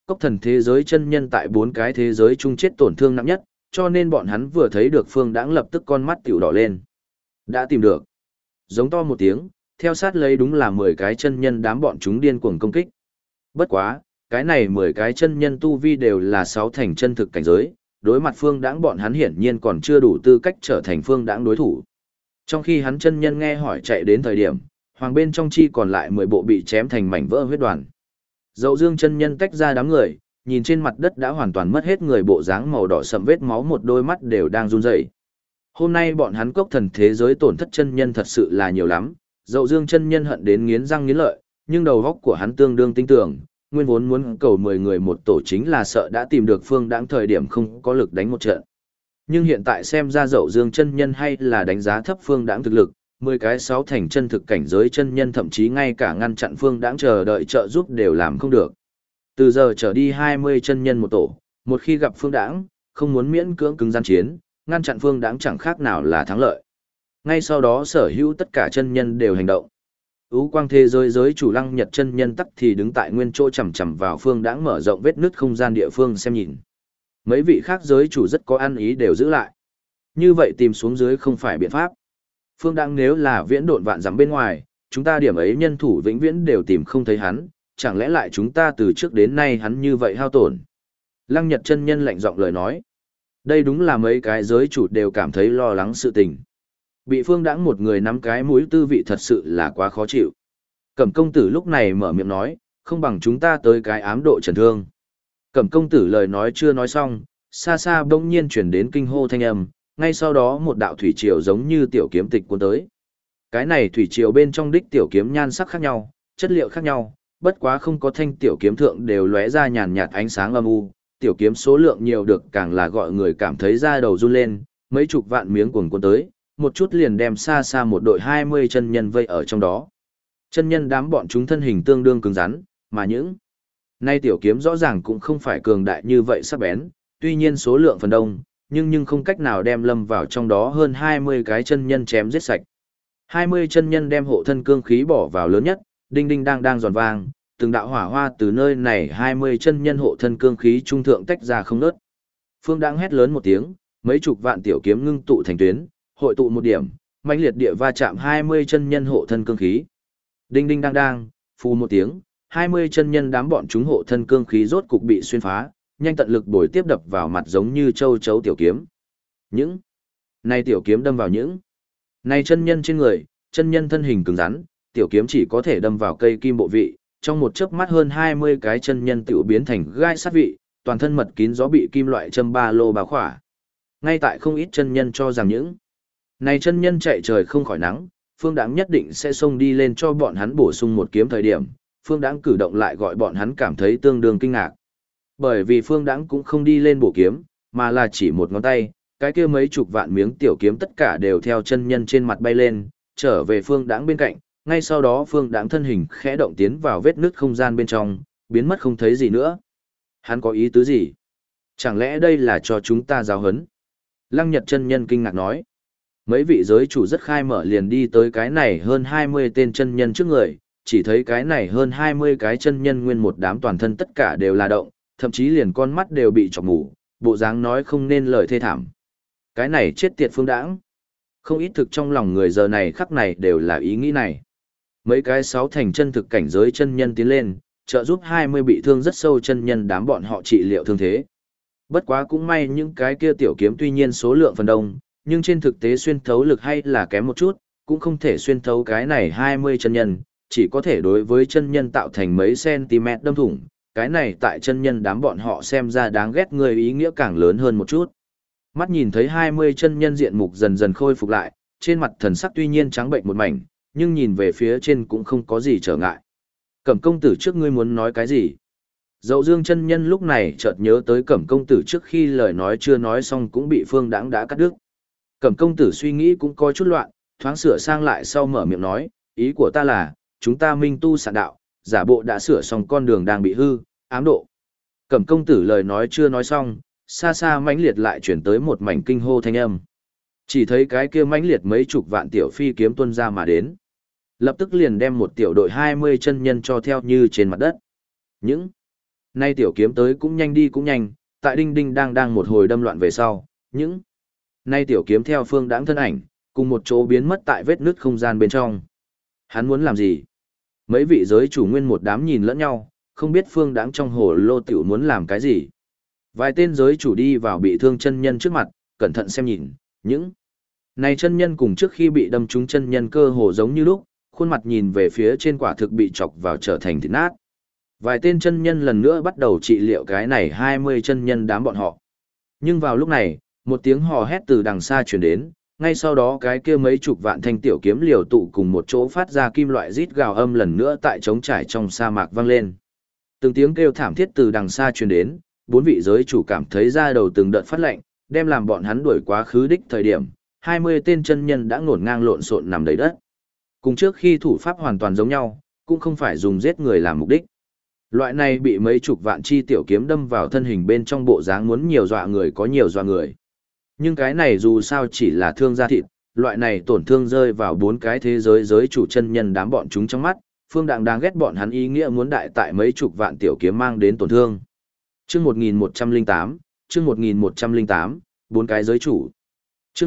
cốc thần thế giới chân nhân tại 4 cái thế giới chung chết tổn thương nặng nhất, cho nên bọn hắn vừa thấy được Phương Đãng lập tức con mắt tiểu đỏ lên. Đã tìm được. Giống to một tiếng, theo sát lấy đúng là 10 cái chân nhân đám bọn chúng điên cuồng công kích. Bất quá, cái này 10 cái chân nhân tu vi đều là 6 thành chân thực cảnh giới, đối mặt Phương Đãng bọn hắn hiển nhiên còn chưa đủ tư cách trở thành Phương Đãng đối thủ. Trong khi hắn chân nhân nghe hỏi chạy đến thời điểm, hoàng bên trong chi còn lại 10 bộ bị chém thành mảnh vỡ huyết đoàn. Dậu Dương chân nhân tách ra đám người, nhìn trên mặt đất đã hoàn toàn mất hết người bộ dáng màu đỏ sậm vết máu, một đôi mắt đều đang run rẩy. Hôm nay bọn hắn cốc thần thế giới tổn thất chân nhân thật sự là nhiều lắm, Dậu Dương chân nhân hận đến nghiến răng nghiến lợi, nhưng đầu óc của hắn tương đương tinh tưởng, nguyên vốn muốn cầu 10 người một tổ chính là sợ đã tìm được Phương Đãng thời điểm không có lực đánh một trận. Nhưng hiện tại xem ra Dậu Dương chân nhân hay là đánh giá thấp Phương Đãng thực lực, 10 cái 6 thành chân thực cảnh giới chân nhân thậm chí ngay cả ngăn chặn Phương Đãng chờ đợi trợ giúp đều làm không được. Từ giờ trở đi 20 chân nhân một tổ, một khi gặp Phương Đãng, không muốn miễn cưỡng cứng gian chiến, ngăn chặn Phương Đãng chẳng khác nào là thắng lợi. Ngay sau đó sở hữu tất cả chân nhân đều hành động. Ú quang thế giới giới chủ Lăng Nhật chân nhân tắc thì đứng tại nguyên chỗ chằm chằm vào Phương Đãng mở rộng vết nứt không gian địa phương xem nhìn. Mấy vị khác giới chủ rất có ăn ý đều giữ lại. Như vậy tìm xuống dưới không phải biện pháp. Phương Đãng nếu là viễn độn vạn dặm bên ngoài, chúng ta điểm ấy nhân thủ vĩnh viễn đều tìm không thấy hắn, chẳng lẽ lại chúng ta từ trước đến nay hắn như vậy hao tổn. Lăng Nhật chân nhân lạnh giọng lời nói. Đây đúng là mấy cái giới chủ đều cảm thấy lo lắng sự tình. Bị Phương Đãng một người nắm cái mũi tư vị thật sự là quá khó chịu. Cẩm công tử lúc này mở miệng nói, không bằng chúng ta tới cái ám độ trần thương. Cẩm công tử lời nói chưa nói xong, xa xa bỗng nhiên chuyển đến kinh hô thanh âm, ngay sau đó một đạo thủy triều giống như tiểu kiếm tịch cuốn tới. Cái này thủy triều bên trong đích tiểu kiếm nhan sắc khác nhau, chất liệu khác nhau, bất quá không có thanh tiểu kiếm thượng đều lóe ra nhàn nhạt ánh sáng âm u, tiểu kiếm số lượng nhiều được càng là gọi người cảm thấy da đầu run lên, mấy chục vạn miếng cuồng cuốn tới, một chút liền đem xa xa một đội 20 chân nhân vây ở trong đó. Chân nhân đám bọn chúng thân hình tương đương cứng rắn, mà những nay tiểu kiếm rõ ràng cũng không phải cường đại như vậy sắc bén, tuy nhiên số lượng phần đông, nhưng không cách nào đem lâm vào trong đó hơn 20 cái chân nhân chém giết sạch. 20 chân nhân đem hộ thân cương khí bỏ vào lớn nhất, đinh đinh đang giòn vang, từng đạo hỏa hoa từ nơi này 20 chân nhân hộ thân cương khí trung thượng tách ra không ngớt. Phương Đãng hét lớn một tiếng, mấy chục vạn tiểu kiếm ngưng tụ thành tuyến, hội tụ một điểm, mãnh liệt địa va chạm 20 chân nhân hộ thân cương khí. Đinh đinh đang, phù một tiếng, 20 chân nhân đám bọn chúng hộ thân cương khí rốt cục bị xuyên phá, nhanh tận lực bồi tiếp đập vào mặt giống như châu chấu tiểu kiếm. Những này tiểu kiếm đâm vào những này chân nhân trên người, chân nhân thân hình cứng rắn, tiểu kiếm chỉ có thể đâm vào cây kim bộ vị, trong một chớp mắt hơn 20 cái chân nhân tiểu biến thành gai sát vị, toàn thân mật kín gió bị kim loại châm ba lô bao khỏa. Ngay tại không ít chân nhân cho rằng những này chân nhân chạy trời không khỏi nắng, Phương Đãng nhất định sẽ xông đi lên cho bọn hắn bổ sung một kiếm thời điểm, Phương Đãng cử động lại gọi bọn hắn cảm thấy tương đương kinh ngạc. Bởi vì Phương Đãng cũng không đi lên bổ kiếm, mà là chỉ một ngón tay, cái kia mấy chục vạn miếng tiểu kiếm tất cả đều theo chân nhân trên mặt bay lên, trở về Phương Đãng bên cạnh, ngay sau đó Phương Đãng thân hình khẽ động tiến vào vết nứt không gian bên trong, biến mất không thấy gì nữa. Hắn có ý tứ gì? Chẳng lẽ đây là cho chúng ta giáo huấn? Lăng Nhật chân nhân kinh ngạc nói. Mấy vị giới chủ rất khai mở liền đi tới cái này hơn 20 tên chân nhân trước người, chỉ thấy cái này hơn 20 cái chân nhân nguyên một đám toàn thân tất cả đều là động, thậm chí liền con mắt đều bị chọc mù, bộ dáng nói không nên lời thê thảm. Cái này chết tiệt Phương Đãng. Không ít thực trong lòng người giờ này khắc này đều là ý nghĩ này. Mấy cái 6 thành chân thực cảnh giới chân nhân tiến lên, trợ giúp 20 bị thương rất sâu chân nhân đám bọn họ trị liệu thương thế. Bất quá cũng may những cái kia tiểu kiếm tuy nhiên số lượng phần đông, nhưng trên thực tế xuyên thấu lực hay là kém một chút, cũng không thể xuyên thấu cái này 20 chân nhân, chỉ có thể đối với chân nhân tạo thành mấy cm đâm thủng, cái này tại chân nhân đám bọn họ xem ra đáng ghét người ý nghĩa càng lớn hơn một chút. Mắt nhìn thấy 20 chân nhân diện mục dần dần khôi phục lại, trên mặt thần sắc tuy nhiên trắng bệnh một mảnh, nhưng nhìn về phía trên cũng không có gì trở ngại. Cẩm công tử trước ngươi muốn nói cái gì? Dậu Dương chân nhân lúc này chợt nhớ tới Cẩm công tử trước khi lời nói chưa nói xong cũng bị Phương Đãng đã cắt đứt. Cẩm công tử suy nghĩ cũng có chút loạn, thoáng sửa sang lại sau mở miệng nói, ý của ta là, chúng ta minh tu sạn đạo, giả bộ đã sửa xong con đường đang bị hư, ám độ. Cẩm công tử lời nói chưa nói xong, xa xa mãnh liệt lại chuyển tới một mảnh kinh hô thanh âm. Chỉ thấy cái kia mãnh liệt mấy chục vạn tiểu phi kiếm tuân ra mà đến. Lập tức liền đem một tiểu đội 20 chân nhân cho theo như trên mặt đất. Những Nay tiểu kiếm tới cũng nhanh đi cũng nhanh, tại đinh đinh đang một hồi đâm loạn về sau, nay tiểu kiếm theo Phương Đãng thân ảnh, cùng một chỗ biến mất tại vết nứt không gian bên trong. Hắn muốn làm gì? Mấy vị giới chủ nguyên một đám nhìn lẫn nhau, không biết Phương Đãng trong hồ lô tiểu muốn làm cái gì. Vài tên giới chủ đi vào bị thương chân nhân trước mặt, cẩn thận xem nhìn, này chân nhân cùng trước khi bị đâm trúng chân nhân cơ hồ giống như lúc, khuôn mặt nhìn về phía trên quả thực bị chọc vào trở thành thịt nát. Vài tên chân nhân lần nữa bắt đầu trị liệu cái này 20 chân nhân đám bọn họ. Nhưng vào lúc này, một tiếng hò hét từ đằng xa truyền đến, ngay sau đó cái kia mấy chục vạn thanh tiểu kiếm liều tụ cùng một chỗ phát ra kim loại rít gào âm lần nữa tại trống trải trong sa mạc vang lên. Từng tiếng kêu thảm thiết từ đằng xa truyền đến, bốn vị giới chủ cảm thấy da đầu từng đợt phát lạnh, đem làm bọn hắn đuổi quá khứ đích thời điểm, 20 tên chân nhân đã ngổn ngang lộn xộn nằm đầy đất. Cùng trước khi thủ pháp hoàn toàn giống nhau, cũng không phải dùng giết người làm mục đích. Loại này bị mấy chục vạn chi tiểu kiếm đâm vào thân hình bên trong bộ dáng muốn nhiều dọa người có nhiều dọa người. Nhưng cái này dù sao chỉ là thương da thịt, loại này tổn thương rơi vào bốn cái thế giới giới chủ chân nhân đám bọn chúng trong mắt, Phương Đãng đáng ghét bọn hắn ý nghĩa muốn đại tại mấy chục vạn tiểu kiếm mang đến tổn thương. Chương 1108, chương 1108, bốn cái giới chủ. Chương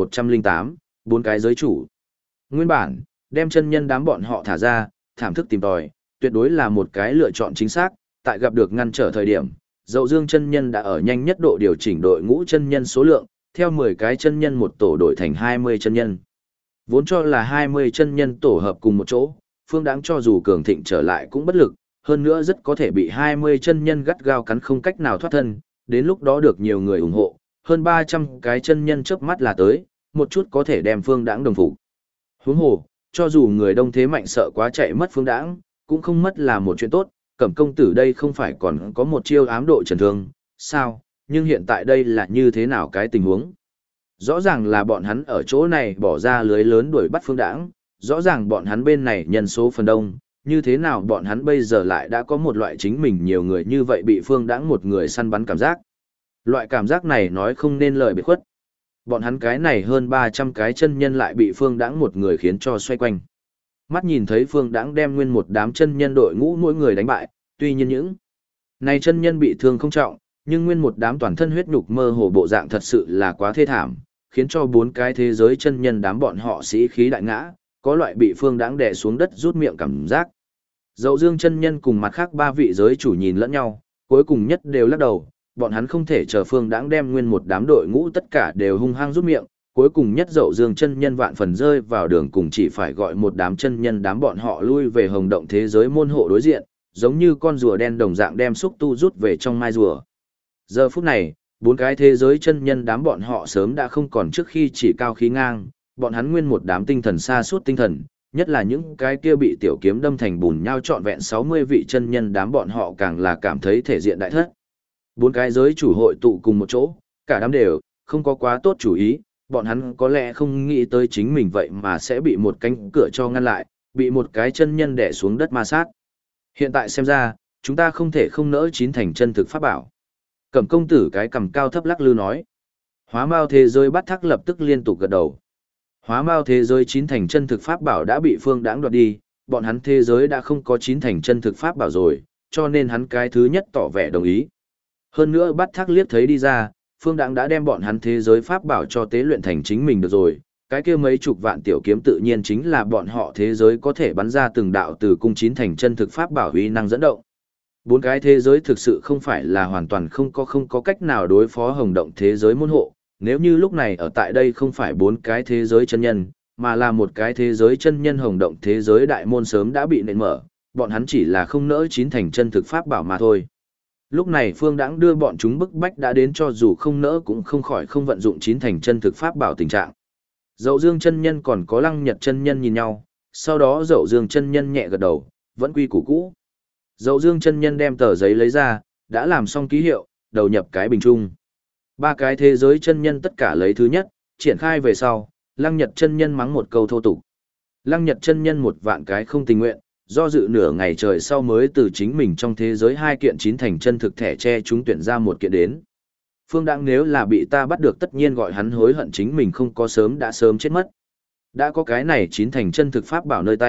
1108, bốn cái giới chủ. Nguyên bản, đem chân nhân đám bọn họ thả ra, thảm thức tìm tòi, tuyệt đối là một cái lựa chọn chính xác, tại gặp được ngăn trở thời điểm, Dậu Dương chân nhân đã ở nhanh nhất độ điều chỉnh đội ngũ chân nhân số lượng, theo 10 cái chân nhân một tổ đổi thành 20 chân nhân. Vốn cho là 20 chân nhân tổ hợp cùng một chỗ, Phương Đãng cho dù cường thịnh trở lại cũng bất lực, hơn nữa rất có thể bị 20 chân nhân gắt gao cắn không cách nào thoát thân, đến lúc đó được nhiều người ủng hộ, hơn 300 cái chân nhân chớp mắt là tới, một chút có thể đem Phương Đãng đồng phục. Huống hồ, cho dù người đông thế mạnh sợ quá chạy mất Phương Đãng, cũng không mất là một chuyện tốt, Cẩm công tử đây không phải còn có một chiêu ám độ trần thương, sao, nhưng hiện tại đây là như thế nào cái tình huống? Rõ ràng là bọn hắn ở chỗ này bỏ ra lưới lớn đuổi bắt Phương Đãng, rõ ràng bọn hắn bên này nhân số phần đông, như thế nào bọn hắn bây giờ lại đã có một loại chính mình nhiều người như vậy bị Phương Đãng một người săn bắn cảm giác. Loại cảm giác này nói không nên lời biệt khuất. Bọn hắn cái này hơn 300 cái chân nhân lại bị Phương Đãng một người khiến cho xoay quanh. Mắt nhìn thấy Phương Đãng đem nguyên một đám chân nhân đội ngũ mỗi người đánh bại, tuy nhiên những này chân nhân bị thương không trọng, nhưng nguyên một đám toàn thân huyết nhục mơ hồ bộ dạng thật sự là quá thê thảm, khiến cho bốn cái thế giới chân nhân đám bọn họ sĩ khí đại ngã, có loại bị Phương Đãng đè xuống đất rút miệng cảm giác. Dậu Dương chân nhân cùng mặt khác ba vị giới chủ nhìn lẫn nhau, cuối cùng nhất đều lắc đầu, bọn hắn không thể chờ Phương Đãng đem nguyên một đám đội ngũ tất cả đều hung hăng rút miệng, cuối cùng nhất Dậu Dương chân nhân vạn phần rơi vào đường cùng chỉ phải gọi một đám chân nhân đám bọn họ lui về hồng động thế giới môn hộ đối diện, giống như con rùa đen đồng dạng đem xúc tu rút về trong mai rùa. Giờ phút này, bốn cái thế giới chân nhân đám bọn họ sớm đã không còn trước khi chỉ cao khí ngang, bọn hắn nguyên một đám tinh thần xa suốt tinh thần, nhất là những cái kia bị tiểu kiếm đâm thành bùn nhau trọn vẹn 60 vị chân nhân đám bọn họ càng là cảm thấy thể diện đại thất. Bốn cái giới chủ hội tụ cùng một chỗ, cả đám đều không có quá tốt chủ ý, bọn hắn có lẽ không nghĩ tới chính mình vậy mà sẽ bị một cánh cửa cho ngăn lại, bị một cái chân nhân đè xuống đất ma sát. Hiện tại xem ra, chúng ta không thể không nỡ chín thành chân thực pháp bảo. Cẩm công tử cái cầm cao thấp lắc lư nói. Hóa mao thế giới bắt thắc lập tức liên tục gật đầu. Hóa mao thế giới chín thành chân thực pháp bảo đã bị Phương Đãng đoạt đi, bọn hắn thế giới đã không có chín thành chân thực pháp bảo rồi, cho nên hắn cái thứ nhất tỏ vẻ đồng ý. Hơn nữa bắt thắc liếc thấy đi ra, Phương Đãng đã đem bọn hắn thế giới pháp bảo cho tế luyện thành chính mình được rồi, cái kia mấy chục vạn tiểu kiếm tự nhiên chính là bọn họ thế giới có thể bắn ra từng đạo từ cung chín thành chân thực pháp bảo uy năng dẫn động. Bốn cái thế giới thực sự không phải là hoàn toàn không có cách nào đối phó hồng động thế giới môn hộ, nếu như lúc này ở tại đây không phải bốn cái thế giới chân nhân, mà là một cái thế giới chân nhân hồng động thế giới đại môn sớm đã bị nện mở, bọn hắn chỉ là không nỡ chín thành chân thực pháp bảo mà thôi. Lúc này Phương Đãng đưa bọn chúng bức bách đã đến cho dù không nỡ cũng không khỏi không vận dụng chín thành chân thực pháp bảo tình trạng. Dậu Dương chân nhân còn có Lăng Nhật chân nhân nhìn nhau, sau đó Dậu Dương chân nhân nhẹ gật đầu, vẫn quy củ cũ. Dậu Dương chân nhân đem tờ giấy lấy ra, đã làm xong ký hiệu, đầu nhập cái bình chung. Ba cái thế giới chân nhân tất cả lấy thứ nhất, triển khai về sau, Lăng Nhật chân nhân mắng một câu thô tục. Lăng Nhật chân nhân một vạn cái không tình nguyện, do dự nửa ngày trời sau mới từ chính mình trong thế giới hai kiện chín thành chân thực thẻ che chúng tuyển ra một kiện đến. Phương Đãng nếu là bị ta bắt được tất nhiên gọi hắn hối hận chính mình không có sớm đã sớm chết mất. Đã có cái này chín thành chân thực pháp bảo nơi tay,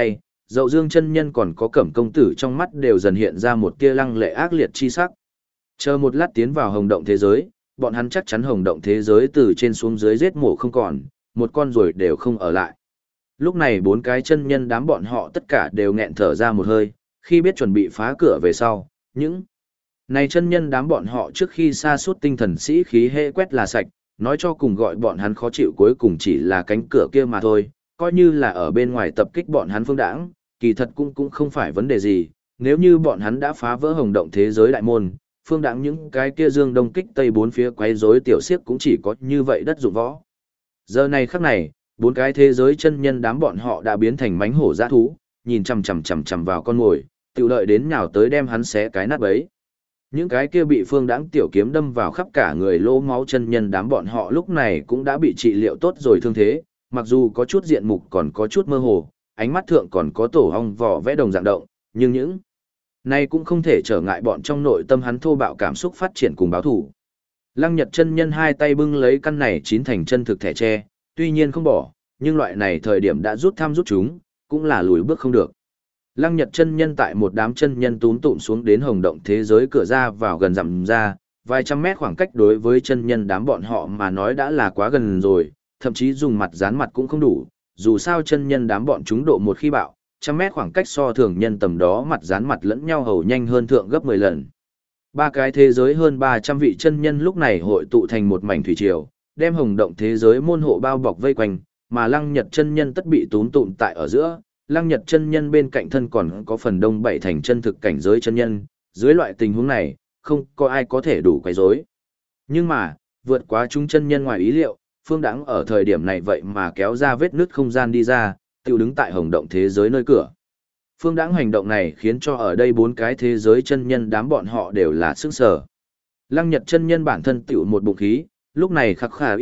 Dậu Dương chân nhân còn có Cẩm công tử trong mắt đều dần hiện ra một tia lăng lệ ác liệt chi sắc. Chờ một lát tiến vào hồng động thế giới, bọn hắn chắc chắn hồng động thế giới từ trên xuống dưới giết mổ không còn, một con ruồi đều không ở lại. Lúc này bốn cái chân nhân đám bọn họ tất cả đều nghẹn thở ra một hơi, khi biết chuẩn bị phá cửa về sau, những này chân nhân đám bọn họ trước khi sa sút tinh thần sĩ khí hệ quét là sạch, nói cho cùng gọi bọn hắn khó chịu cuối cùng chỉ là cánh cửa kia mà thôi, coi như là ở bên ngoài tập kích bọn hắn Phương Đãng, kỳ thật cũng không phải vấn đề gì, nếu như bọn hắn đã phá vỡ hồng động thế giới đại môn, Phương Đãng những cái kia dương đông kích tây bốn phía quấy rối tiểu xiếc cũng chỉ có như vậy đất dụng võ. Giờ này khắc này, bốn cái thế giới chân nhân đám bọn họ đã biến thành mánh hổ dã thú, nhìn chằm vào con mồi, tiểu đợi đến nhào tới đem hắn xé cái nát bấy. Những cái kia bị Phương Đãng tiểu kiếm đâm vào khắp cả người lỗ máu chân nhân đám bọn họ lúc này cũng đã bị trị liệu tốt rồi thương thế, mặc dù có chút diện mục còn có chút mơ hồ, ánh mắt thượng còn có tổ hong vỏ vẽ đồng dạng động, nhưng những này cũng không thể trở ngại bọn trong nội tâm hắn thô bạo cảm xúc phát triển cùng báo thủ. Lăng Nhật chân nhân hai tay bưng lấy căn này chín thành chân thực thẻ tre, tuy nhiên không bỏ, nhưng loại này thời điểm đã rút thăm rút chúng, cũng là lùi bước không được. Lăng Nhật chân nhân tại một đám chân nhân túm tụm xuống đến hồng động thế giới cửa ra vào gần dặm ra, vài trăm mét khoảng cách đối với chân nhân đám bọn họ mà nói đã là quá gần rồi, thậm chí dùng mặt dán mặt cũng không đủ, dù sao chân nhân đám bọn chúng độ một khi bạo, trăm mét khoảng cách so thường nhân tầm đó mặt dán mặt lẫn nhau hầu nhanh hơn thượng gấp 10 lần. Ba cái thế giới hơn 300 vị chân nhân lúc này hội tụ thành một mảnh thủy triều, đem hồng động thế giới môn hộ bao bọc vây quanh, mà Lăng Nhật chân nhân tất bị túm tụm tại ở giữa. Lăng Nhật chân nhân bên cạnh thân còn có phần đông bảy thành chân thực cảnh giới chân nhân, dưới loại tình huống này, không có ai có thể đủ quấy rối. Nhưng mà, vượt quá chúng chân nhân ngoài ý liệu, Phương Đãng ở thời điểm này vậy mà kéo ra vết nứt không gian đi ra, tiêu đứng tại hồng động thế giới nơi cửa. Phương Đãng hành động này khiến cho ở đây bốn cái thế giới chân nhân đám bọn họ đều là sững sờ. Lăng Nhật chân nhân bản thân tiểu một bụng khí, lúc này khắc khà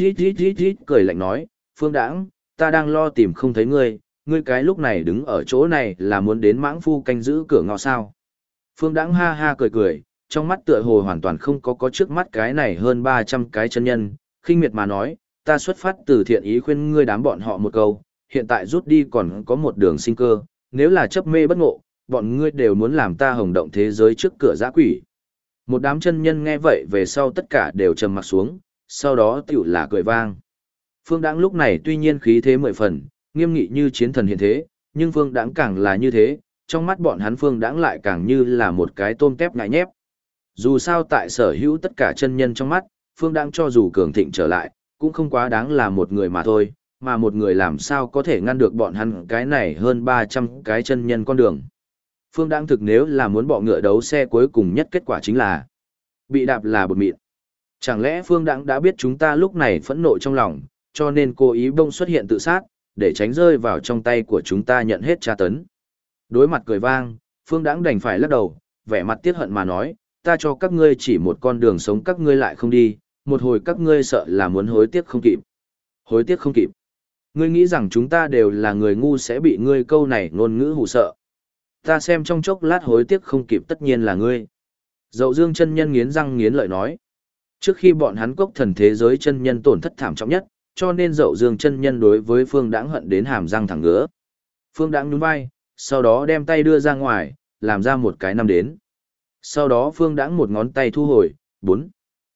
ít cười lạnh nói, Phương Đãng, ta đang lo tìm không thấy ngươi, ngươi cái lúc này đứng ở chỗ này là muốn đến mãng phu canh giữ cửa ngõ sao. Phương Đãng ha ha cười, trong mắt tựa hồ hoàn toàn không có trước mắt cái này hơn 300 cái chân nhân, khinh miệt mà nói, ta xuất phát từ thiện ý khuyên ngươi đám bọn họ một câu, hiện tại rút đi còn có một đường sinh cơ, nếu là chấp mê bất ngộ, bọn ngươi đều muốn làm ta hồng động thế giới trước cửa dã quỷ. Một đám chân nhân nghe vậy về sau tất cả đều trầm mặt xuống, sau đó tiểu là cười vang. Phương Đãng lúc này tuy nhiên khí thế 10 phần, nghiêm nghị như chiến thần hiện thế, nhưng Phương Đãng càng là như thế, trong mắt bọn hắn Phương Đãng lại càng như là một cái tôm tép ngại nhép. Dù sao tại sở hữu tất cả chân nhân trong mắt, Phương Đãng cho dù cường thịnh trở lại, cũng không quá đáng là một người mà thôi, mà một người làm sao có thể ngăn được bọn hắn cái này hơn 300 cái chân nhân con đường. Phương Đãng thực nếu là muốn bọ ngựa đấu xe cuối cùng nhất kết quả chính là bị đạp là bột mịn. Chẳng lẽ Phương Đãng đã biết chúng ta lúc này phẫn nộ trong lòng, cho nên cố ý bông xuất hiện tự sát, để tránh rơi vào trong tay của chúng ta nhận hết tra tấn. Đối mặt cười vang, Phương Đãng đành phải lắc đầu, vẻ mặt tiếc hận mà nói, ta cho các ngươi chỉ một con đường sống các ngươi lại không đi, một hồi các ngươi sợ là muốn hối tiếc không kịp. Hối tiếc không kịp. Ngươi nghĩ rằng chúng ta đều là người ngu sẽ bị ngươi câu này ngôn ngữ hù sợ. Ta xem trong chốc lát hối tiếc không kịp tất nhiên là ngươi. Dậu Dương chân nhân nghiến răng nghiến lợi nói. Trước khi bọn hắn cốc thần thế giới chân nhân tổn thất thảm trọng nhất, cho nên Dậu Dương chân nhân đối với Phương Đãng hận đến hàm răng thẳng ngứa. Phương Đãng nhún vai, sau đó đem tay đưa ra ngoài, làm ra một cái năm đến. Sau đó Phương Đãng một ngón tay thu hồi, 4,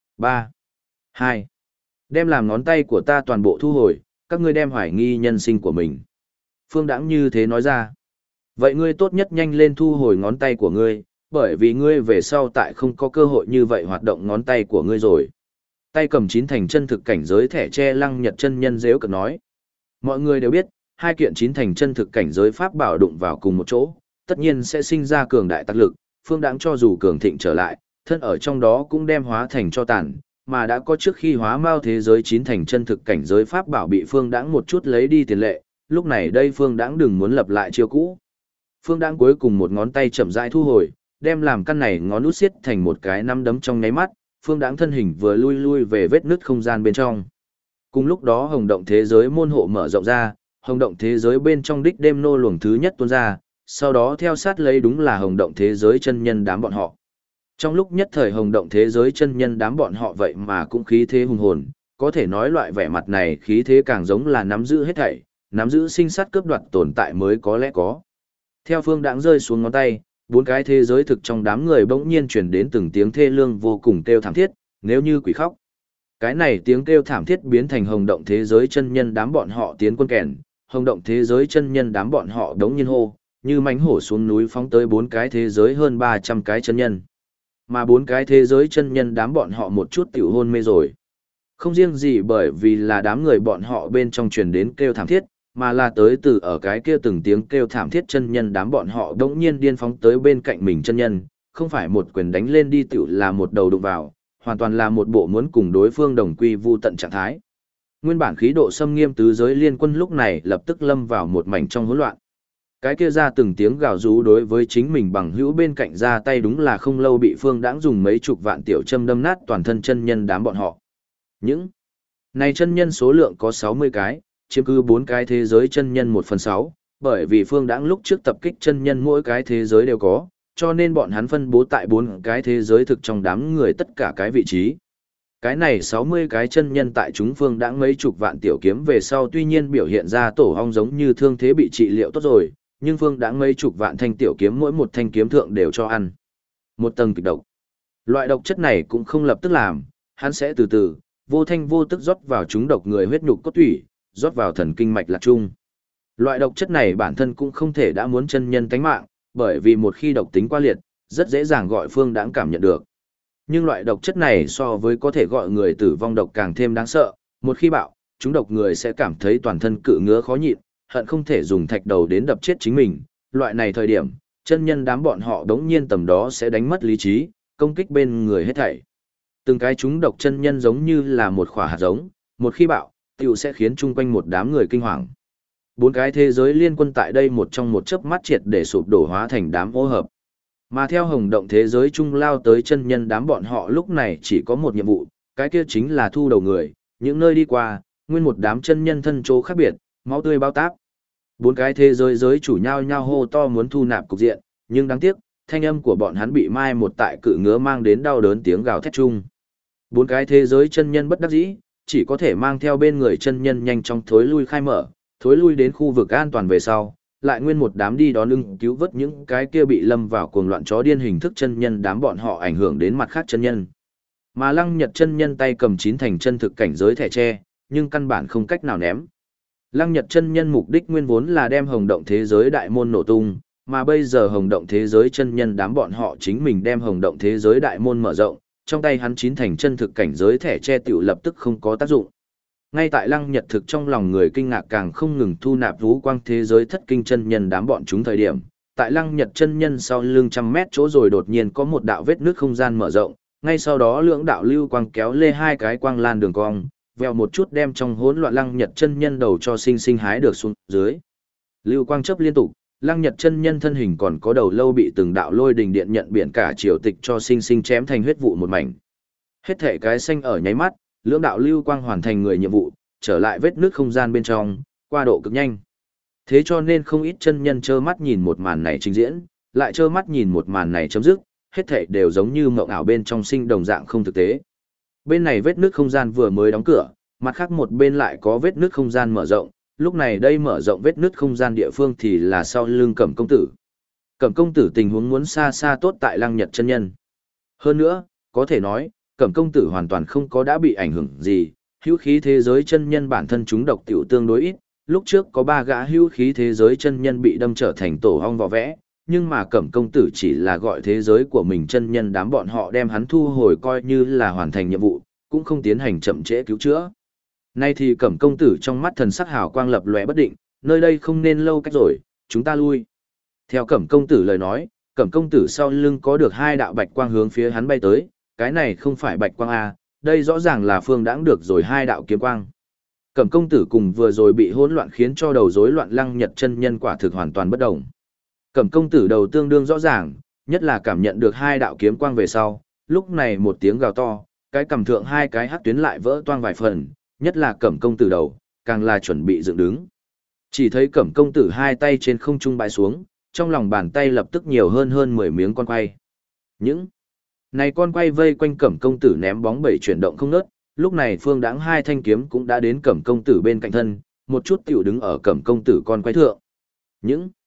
3, 2. Đem làm ngón tay của ta toàn bộ thu hồi, các ngươi đem hoài nghi nhân sinh của mình. Phương Đãng như thế nói ra. Vậy ngươi tốt nhất nhanh lên thu hồi ngón tay của ngươi, bởi vì ngươi về sau tại không có cơ hội như vậy hoạt động ngón tay của ngươi rồi. Tay cầm chín thành chân thực cảnh giới thẻ tre Lăng Nhật chân nhân dễu cợt nói. Mọi người đều biết, hai kiện chín thành chân thực cảnh giới pháp bảo đụng vào cùng một chỗ, tất nhiên sẽ sinh ra cường đại tác lực, Phương Đãng cho dù cường thịnh trở lại, thân ở trong đó cũng đem hóa thành cho tàn, mà đã có trước khi hóa mao thế giới chín thành chân thực cảnh giới pháp bảo bị Phương Đãng một chút lấy đi tiền lệ, lúc này đây Phương Đãng đừng muốn lập lại chiêu cũ. Phương Đãng cuối cùng một ngón tay chậm rãi thu hồi, đem làm căn này ngón út xiết thành một cái nắm đấm trong nháy mắt, Phương Đãng thân hình vừa lui về vết nứt không gian bên trong. Cùng lúc đó hồng động thế giới môn hộ mở rộng ra, hồng động thế giới bên trong đích đêm nô luồng thứ nhất tuôn ra, sau đó theo sát lấy đúng là hồng động thế giới chân nhân đám bọn họ. Trong lúc nhất thời hồng động thế giới chân nhân đám bọn họ vậy mà cũng khí thế hùng hồn, có thể nói loại vẻ mặt này khí thế càng giống là nắm giữ hết thảy, nắm giữ sinh sát cướp đoạt tồn tại mới có lẽ có. Theo Phương Đãng rơi xuống ngón tay, bốn cái thế giới thực trong đám người bỗng nhiên chuyển đến từng tiếng thê lương vô cùng kêu thảm thiết, nếu như quỷ khóc. Cái này tiếng kêu thảm thiết biến thành hồng động thế giới chân nhân đám bọn họ tiến quân kèn, hồng động thế giới chân nhân đám bọn họ đống nhiên hô, như mãnh hổ xuống núi phóng tới bốn cái thế giới hơn 300 cái chân nhân. Mà bốn cái thế giới chân nhân đám bọn họ một chút tiểu hôn mê rồi. Không riêng gì bởi vì là đám người bọn họ bên trong truyền đến kêu thảm thiết, mà là tới từ ở cái kia từng tiếng kêu thảm thiết chân nhân đám bọn họ đống nhiên điên phóng tới bên cạnh mình chân nhân, không phải một quyền đánh lên đi tiểu là một đầu đụng vào, hoàn toàn là một bộ muốn cùng đối phương đồng quy vu tận trạng thái. Nguyên bản khí độ xâm nghiêm tứ giới liên quân lúc này lập tức lâm vào một mảnh trong hỗn loạn. Cái kia ra từng tiếng gào rú đối với chính mình bằng hữu bên cạnh ra tay đúng là không lâu bị Phương Đãng dùng mấy chục vạn tiểu châm đâm nát toàn thân chân nhân đám bọn họ. Những này chân nhân số lượng có 60 cái, chiếm cứ 4 cái thế giới chân nhân 1/6, bởi vì Phương Đãng lúc trước tập kích chân nhân mỗi cái thế giới đều có, cho nên bọn hắn phân bố tại 4 cái thế giới thực trong đám người tất cả cái vị trí. Cái này 60 cái chân nhân tại chúng Phương Đãng mấy chục vạn tiểu kiếm về sau tuy nhiên biểu hiện ra tổ ong giống như thương thế bị trị liệu tốt rồi, nhưng Phương Đãng mấy chục vạn thanh tiểu kiếm mỗi một thanh kiếm thượng đều cho ăn một tầng kịch độc. Loại độc chất này cũng không lập tức làm, hắn sẽ từ từ, vô thanh vô tức rót vào chúng độc người huyết nhục cốt tủy, rót vào thần kinh mạch lạc trung. Loại độc chất này bản thân cũng không thể đã muốn chân nhân tánh mạng, bởi vì một khi độc tính quá liệt, rất dễ dàng gọi Phương Đãng cảm nhận được. Nhưng loại độc chất này so với có thể gọi người tử vong độc càng thêm đáng sợ, một khi bạo, chúng độc người sẽ cảm thấy toàn thân cự ngứa khó nhịn, hận không thể dùng thạch đầu đến đập chết chính mình. Loại này thời điểm, chân nhân đám bọn họ đống nhiên tầm đó sẽ đánh mất lý trí, công kích bên người hết thảy. Từng cái chúng độc chân nhân giống như là một quả hạt giống, một khi bạo, tiểu sẽ khiến chung quanh một đám người kinh hoàng. 4 cái thế giới liên quân tại đây một trong một chớp mắt triệt để sụp đổ hóa thành đám ô hợp. Mà theo hồng động thế giới trung lao tới chân nhân đám bọn họ lúc này chỉ có một nhiệm vụ, cái kia chính là thu đầu người, những nơi đi qua, nguyên một đám chân nhân thân chỗ khác biệt, máu tươi bao táp. 4 cái thế giới giới chủ nhau nhau hô to muốn thu nạp cục diện, nhưng đáng tiếc, thanh âm của bọn hắn bị mai một tại cự ngứa mang đến đau đớn tiếng gào thét chung. 4 cái thế giới chân nhân bất đắc dĩ, chỉ có thể mang theo bên người chân nhân nhanh chóng thối lui khai mở, thối lui đến khu vực an toàn về sau, lại nguyên một đám đi đón lưng cứu vớt những cái kia bị lâm vào cuồng loạn chó điên hình thức chân nhân đám bọn họ ảnh hưởng đến mặt khác chân nhân. Mà Lăng Nhật chân nhân tay cầm 9 thành chân thực cảnh giới thẻ tre, nhưng căn bản không cách nào ném. Lăng Nhật chân nhân mục đích nguyên vốn là đem hồng động thế giới đại môn nổ tung, mà bây giờ hồng động thế giới chân nhân đám bọn họ chính mình đem hồng động thế giới đại môn mở rộng, trong tay hắn 9 thành chân thực cảnh giới thẻ tre tiểu lập tức không có tác dụng. Ngay tại Lăng Nhật thực trong lòng người kinh ngạc càng không ngừng thu nạp vũ quang thế giới thất kinh chân nhân đám bọn chúng thời điểm, tại Lăng Nhật chân nhân sau lưng trăm mét chỗ rồi đột nhiên có một đạo vết nước không gian mở rộng, ngay sau đó lưỡng đạo lưu quang kéo lê hai cái quang lan đường cong, vèo một chút đem trong hỗn loạn Lăng Nhật chân nhân đầu cho sinh sinh hái được xuống dưới. Lưu quang chớp liên tục, Lăng Nhật chân nhân thân hình còn có đầu lâu bị từng đạo lôi đình điện nhận biển cả triều tịch cho sinh sinh chém thành huyết vụ một mảnh. Hết thể cái xanh ở nháy mắt, lưỡng đạo lưu quang hoàn thành người nhiệm vụ, trở lại vết nước không gian bên trong, qua độ cực nhanh. Thế cho nên không ít chân nhân trơ mắt nhìn một màn này trình diễn, lại trơ mắt nhìn một màn này chấm dứt, hết thảy đều giống như mộng ảo bên trong sinh đồng dạng không thực tế. Bên này vết nước không gian vừa mới đóng cửa, mặt khác một bên lại có vết nước không gian mở rộng, lúc này đây mở rộng vết nước không gian địa phương thì là sau lưng Cẩm công tử. Cẩm công tử tình huống muốn xa xa tốt tại Lăng Nhật chân nhân. Hơn nữa, có thể nói, Cẩm công tử hoàn toàn không có đã bị ảnh hưởng gì, hữu khí thế giới chân nhân bản thân chúng độc tiểu tương đối ít, lúc trước có 3 gã hữu khí thế giới chân nhân bị đâm trở thành tổ ong vỏ vẽ, nhưng mà Cẩm công tử chỉ là gọi thế giới của mình chân nhân đám bọn họ đem hắn thu hồi coi như là hoàn thành nhiệm vụ, cũng không tiến hành chậm trễ cứu chữa. Nay thì Cẩm công tử trong mắt thần sắc hào quang lập lòe bất định, nơi đây không nên lâu cách rồi, chúng ta lui. Theo Cẩm công tử lời nói, Cẩm công tử sau lưng có được 2 đạo bạch quang hướng phía hắn bay tới, cái này không phải bạch quang A, đây rõ ràng là Phương Đãng được rồi 2 đạo kiếm quang. Cẩm công tử cùng vừa rồi bị hỗn loạn khiến cho đầu rối loạn Lăng Nhật chân nhân quả thực hoàn toàn bất động. Cẩm công tử đầu tương đương rõ ràng, nhất là cảm nhận được 2 đạo kiếm quang về sau, lúc này một tiếng gào to, cái cầm thượng 2 cái hắc tuyến lại vỡ toang vài phần, nhất là Cẩm công tử đầu, càng là chuẩn bị dựng đứng. Chỉ thấy Cẩm công tử 2 tay trên không trung bãi xuống, trong lòng bàn tay lập tức nhiều hơn 10 miếng con quay. Những này con quay vây quanh Cẩm công tử ném bóng bẩy chuyển động không ngớt, lúc này Phương Đãng 2 thanh kiếm cũng đã đến Cẩm công tử bên cạnh thân, một chút tiểu đứng ở Cẩm công tử con quay thượng. Những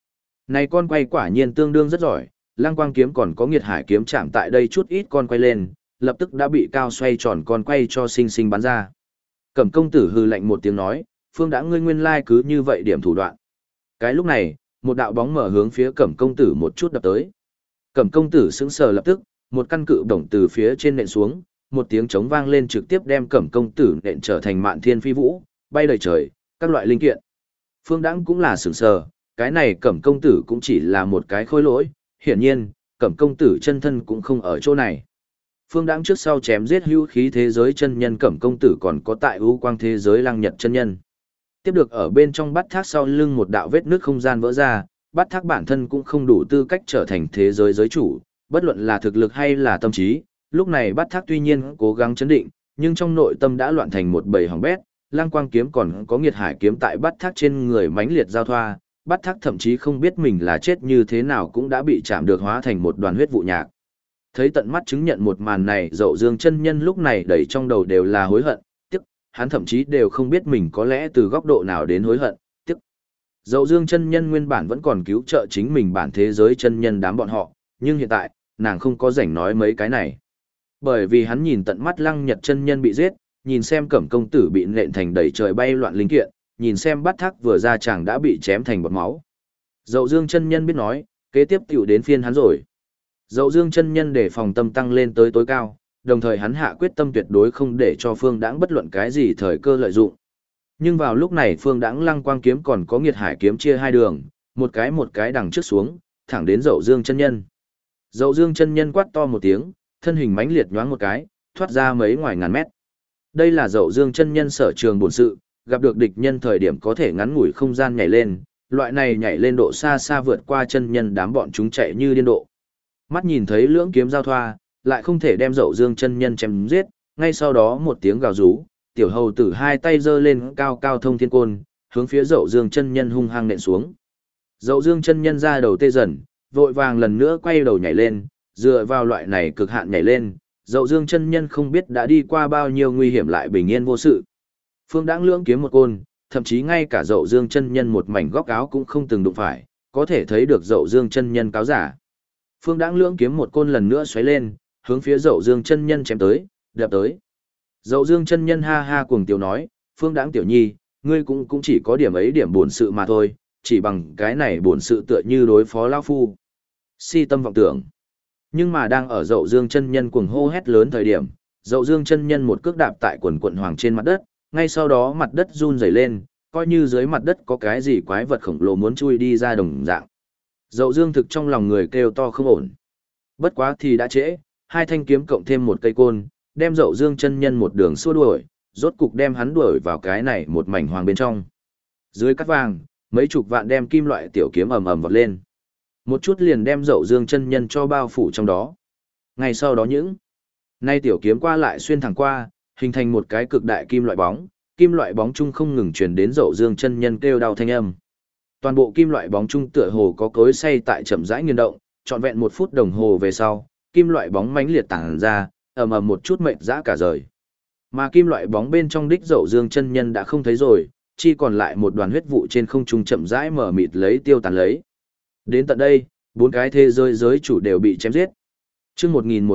Này con quay quả nhiên tương đương rất giỏi, Lăng Quang kiếm còn có Nghiệt Hải kiếm chạm tại đây chút ít con quay lên, lập tức đã bị cao xoay tròn con quay cho sinh sinh bắn ra. Cẩm công tử hừ lạnh một tiếng nói, Phương đã ngươi nguyên lai cứ như vậy điểm thủ đoạn. Cái lúc này, một đạo bóng mở hướng phía Cẩm công tử một chút đập tới. Cẩm công tử sững sờ lập tức, một căn cự đồng từ phía trên nện xuống, một tiếng trống vang lên trực tiếp đem Cẩm công tử nện trở thành mạn thiên phi vũ, bay đầy trời, các loại linh kiện. Phương Đãng cũng là sững sờ, cái này Cẩm công tử cũng chỉ là một cái khôi lỗi, hiển nhiên, Cẩm công tử chân thân cũng không ở chỗ này. Phương Đãng trước sau chém giết hữu khí thế giới chân nhân Cẩm công tử còn có tại ưu quang thế giới Lăng Nhật chân nhân. Tiếp được ở bên trong bát thác sau lưng một đạo vết nước không gian vỡ ra, bát thác bản thân cũng không đủ tư cách trở thành thế giới giới chủ, bất luận là thực lực hay là tâm trí, lúc này bát thác tuy nhiên cố gắng chấn định, nhưng trong nội tâm đã loạn thành một bầy hỏng bét, Lăng Quang kiếm còn có Nghiệt Hải kiếm tại bát thác trên người mãnh liệt giao thoa, bát thác thậm chí không biết mình là chết như thế nào cũng đã bị chạm được hóa thành một đoàn huyết vụ nhạc. Thấy tận mắt chứng nhận một màn này, Dậu Dương chân nhân lúc này đầy trong đầu đều là hối hận, tiếc, hắn thậm chí đều không biết mình có lẽ từ góc độ nào đến hối hận, tiếc. Dậu Dương chân nhân nguyên bản vẫn còn cứu trợ chính mình bản thế giới chân nhân đám bọn họ, nhưng hiện tại, nàng không có rảnh nói mấy cái này. Bởi vì hắn nhìn tận mắt Lăng Nhật chân nhân bị giết, nhìn xem Cẩm công tử bị nện thành đầy trời bay loạn linh kiện, nhìn xem bát thác vừa ra chàng đã bị chém thành bọt máu. Dậu Dương chân nhân biết nói, kế tiếp tiểu đến phiên hắn rồi. Dậu Dương chân nhân để phòng tâm tăng lên tới tối cao, đồng thời hắn hạ quyết tâm tuyệt đối không để cho Phương Đãng bất luận cái gì thời cơ lợi dụng. Nhưng vào lúc này Phương Đãng Lăng Quang kiếm còn có Nghiệt Hải kiếm chia hai đường, một cái đằng trước xuống, thẳng đến Dậu Dương chân nhân. Dậu Dương chân nhân quát to một tiếng, thân hình mãnh liệt nhoáng một cái, thoát ra mấy ngoài ngàn mét. Đây là Dậu Dương chân nhân sở trường bổn sự, gặp được địch nhân thời điểm có thể ngắn ngủi không gian nhảy lên, loại này nhảy lên độ xa xa vượt qua chân nhân đám bọn chúng chạy như điên độ. Mắt nhìn thấy lưỡng kiếm giao thoa, lại không thể đem Dậu Dương chân nhân chém giết, ngay sau đó một tiếng gào rú, tiểu hầu tử hai tay giơ lên cao cao thông thiên côn, hướng phía Dậu Dương chân nhân hung hăng nện xuống. Dậu Dương chân nhân ra đầu tê dần, vội vàng lần nữa quay đầu nhảy lên, dựa vào loại này cực hạn nhảy lên, Dậu Dương chân nhân không biết đã đi qua bao nhiêu nguy hiểm lại bình yên vô sự. Phương Đãng lưỡng kiếm một côn, thậm chí ngay cả Dậu Dương chân nhân một mảnh góc áo cũng không từng đụng phải, có thể thấy được Dậu Dương chân nhân cáo giả. Phương Đãng lưỡng kiếm một côn lần nữa xoáy lên, hướng phía Dậu Dương chân nhân chém tới, đập tới. Dậu Dương chân nhân ha ha cuồng tiểu nói, Phương Đãng tiểu nhi, ngươi cũng chỉ có điểm ấy điểm buồn sự mà thôi, chỉ bằng cái này buồn sự tựa như đối phó lão phu. Si tâm vọng tưởng. Nhưng mà đang ở Dậu Dương chân nhân cuồng hô hét lớn thời điểm, Dậu Dương chân nhân một cước đạp tại quần quận hoàng trên mặt đất, ngay sau đó mặt đất run rẩy lên, coi như dưới mặt đất có cái gì quái vật khổng lồ muốn chui đi ra đồng dạng. Dậu Dương thực trong lòng người kêu to không ổn. Bất quá thì đã trễ, hai thanh kiếm cộng thêm một cây côn, đem Dậu Dương chân nhân một đường xua đuổi, rốt cục đem hắn đuổi vào cái này một mảnh hoàng bên trong. Dưới cắt vàng, mấy chục vạn đem kim loại tiểu kiếm ầm ầm vọt lên. Một chút liền đem Dậu Dương chân nhân cho bao phủ trong đó. Ngay sau đó nay tiểu kiếm qua lại xuyên thẳng qua, hình thành một cái cực đại kim loại bóng chung không ngừng truyền đến Dậu Dương chân nhân kêu đau thanh âm. Toàn bộ kim loại bóng chung tựa hồ có cối xay tại chậm rãi nghiền động, trọn vẹn 1 phút đồng hồ về sau, kim loại bóng mãnh liệt tản ra, ầm ầm một chút mệt dã cả rời. Mà kim loại bóng bên trong đích Dậu Dương chân nhân đã không thấy rồi, chỉ còn lại một đoàn huyết vụ trên không trung chậm rãi mở mịt lấy tiêu tán lấy. Đến tận đây, 4 cái thế giới giới chủ đều bị chém giết. Chương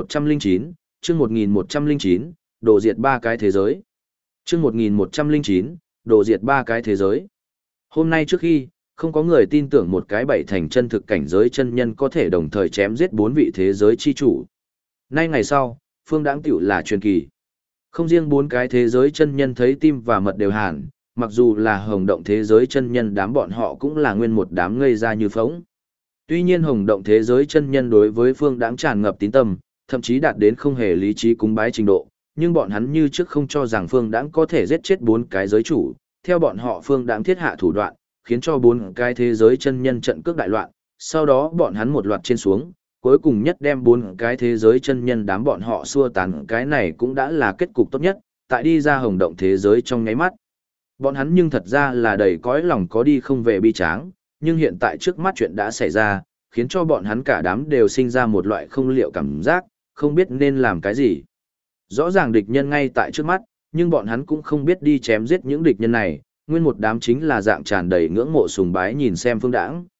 1109, chương 1109, đổ diệt 3 cái thế giới. Chương 1109, đổ diệt 3 cái thế giới. Hôm nay trước khi, không có người tin tưởng một cái 7 thành chân thực cảnh giới chân nhân có thể đồng thời chém giết 4 vị thế giới chi chủ. Nay ngày sau, Phương Đãng tiểu là truyền kỳ. Không riêng 4 cái thế giới chân nhân thấy tim và mật đều hàn, mặc dù là Hồng Động thế giới chân nhân đám bọn họ cũng là nguyên một đám ngây ra như phỗng. Tuy nhiên Hồng Động thế giới chân nhân đối với Phương Đãng tràn ngập tín tâm, thậm chí đạt đến không hề lý trí cúng bái trình độ, nhưng bọn hắn như trước không cho rằng Phương Đãng có thể giết chết 4 cái giới chủ, theo bọn họ Phương Đãng thiết hạ thủ đoạn, khiến cho 4 cái thế giới chân nhân trận cước đại loạn, sau đó bọn hắn một loạt trên xuống, cuối cùng nhất đem 4 cái thế giới chân nhân đám bọn họ xua tán, cái này cũng đã là kết cục tốt nhất, tại đi ra Hồng Động thế giới trong nháy mắt. Bọn hắn nhưng thật ra là đầy cõi lòng có đi không về bi tráng, nhưng hiện tại trước mắt chuyện đã xảy ra, khiến cho bọn hắn cả đám đều sinh ra một loại không liệu cảm giác, không biết nên làm cái gì. Rõ ràng địch nhân ngay tại trước mắt, nhưng bọn hắn cũng không biết đi chém giết những địch nhân này, nguyên một đám chính là dạng tràn đầy ngưỡng mộ sùng bái nhìn xem Phương Đãng,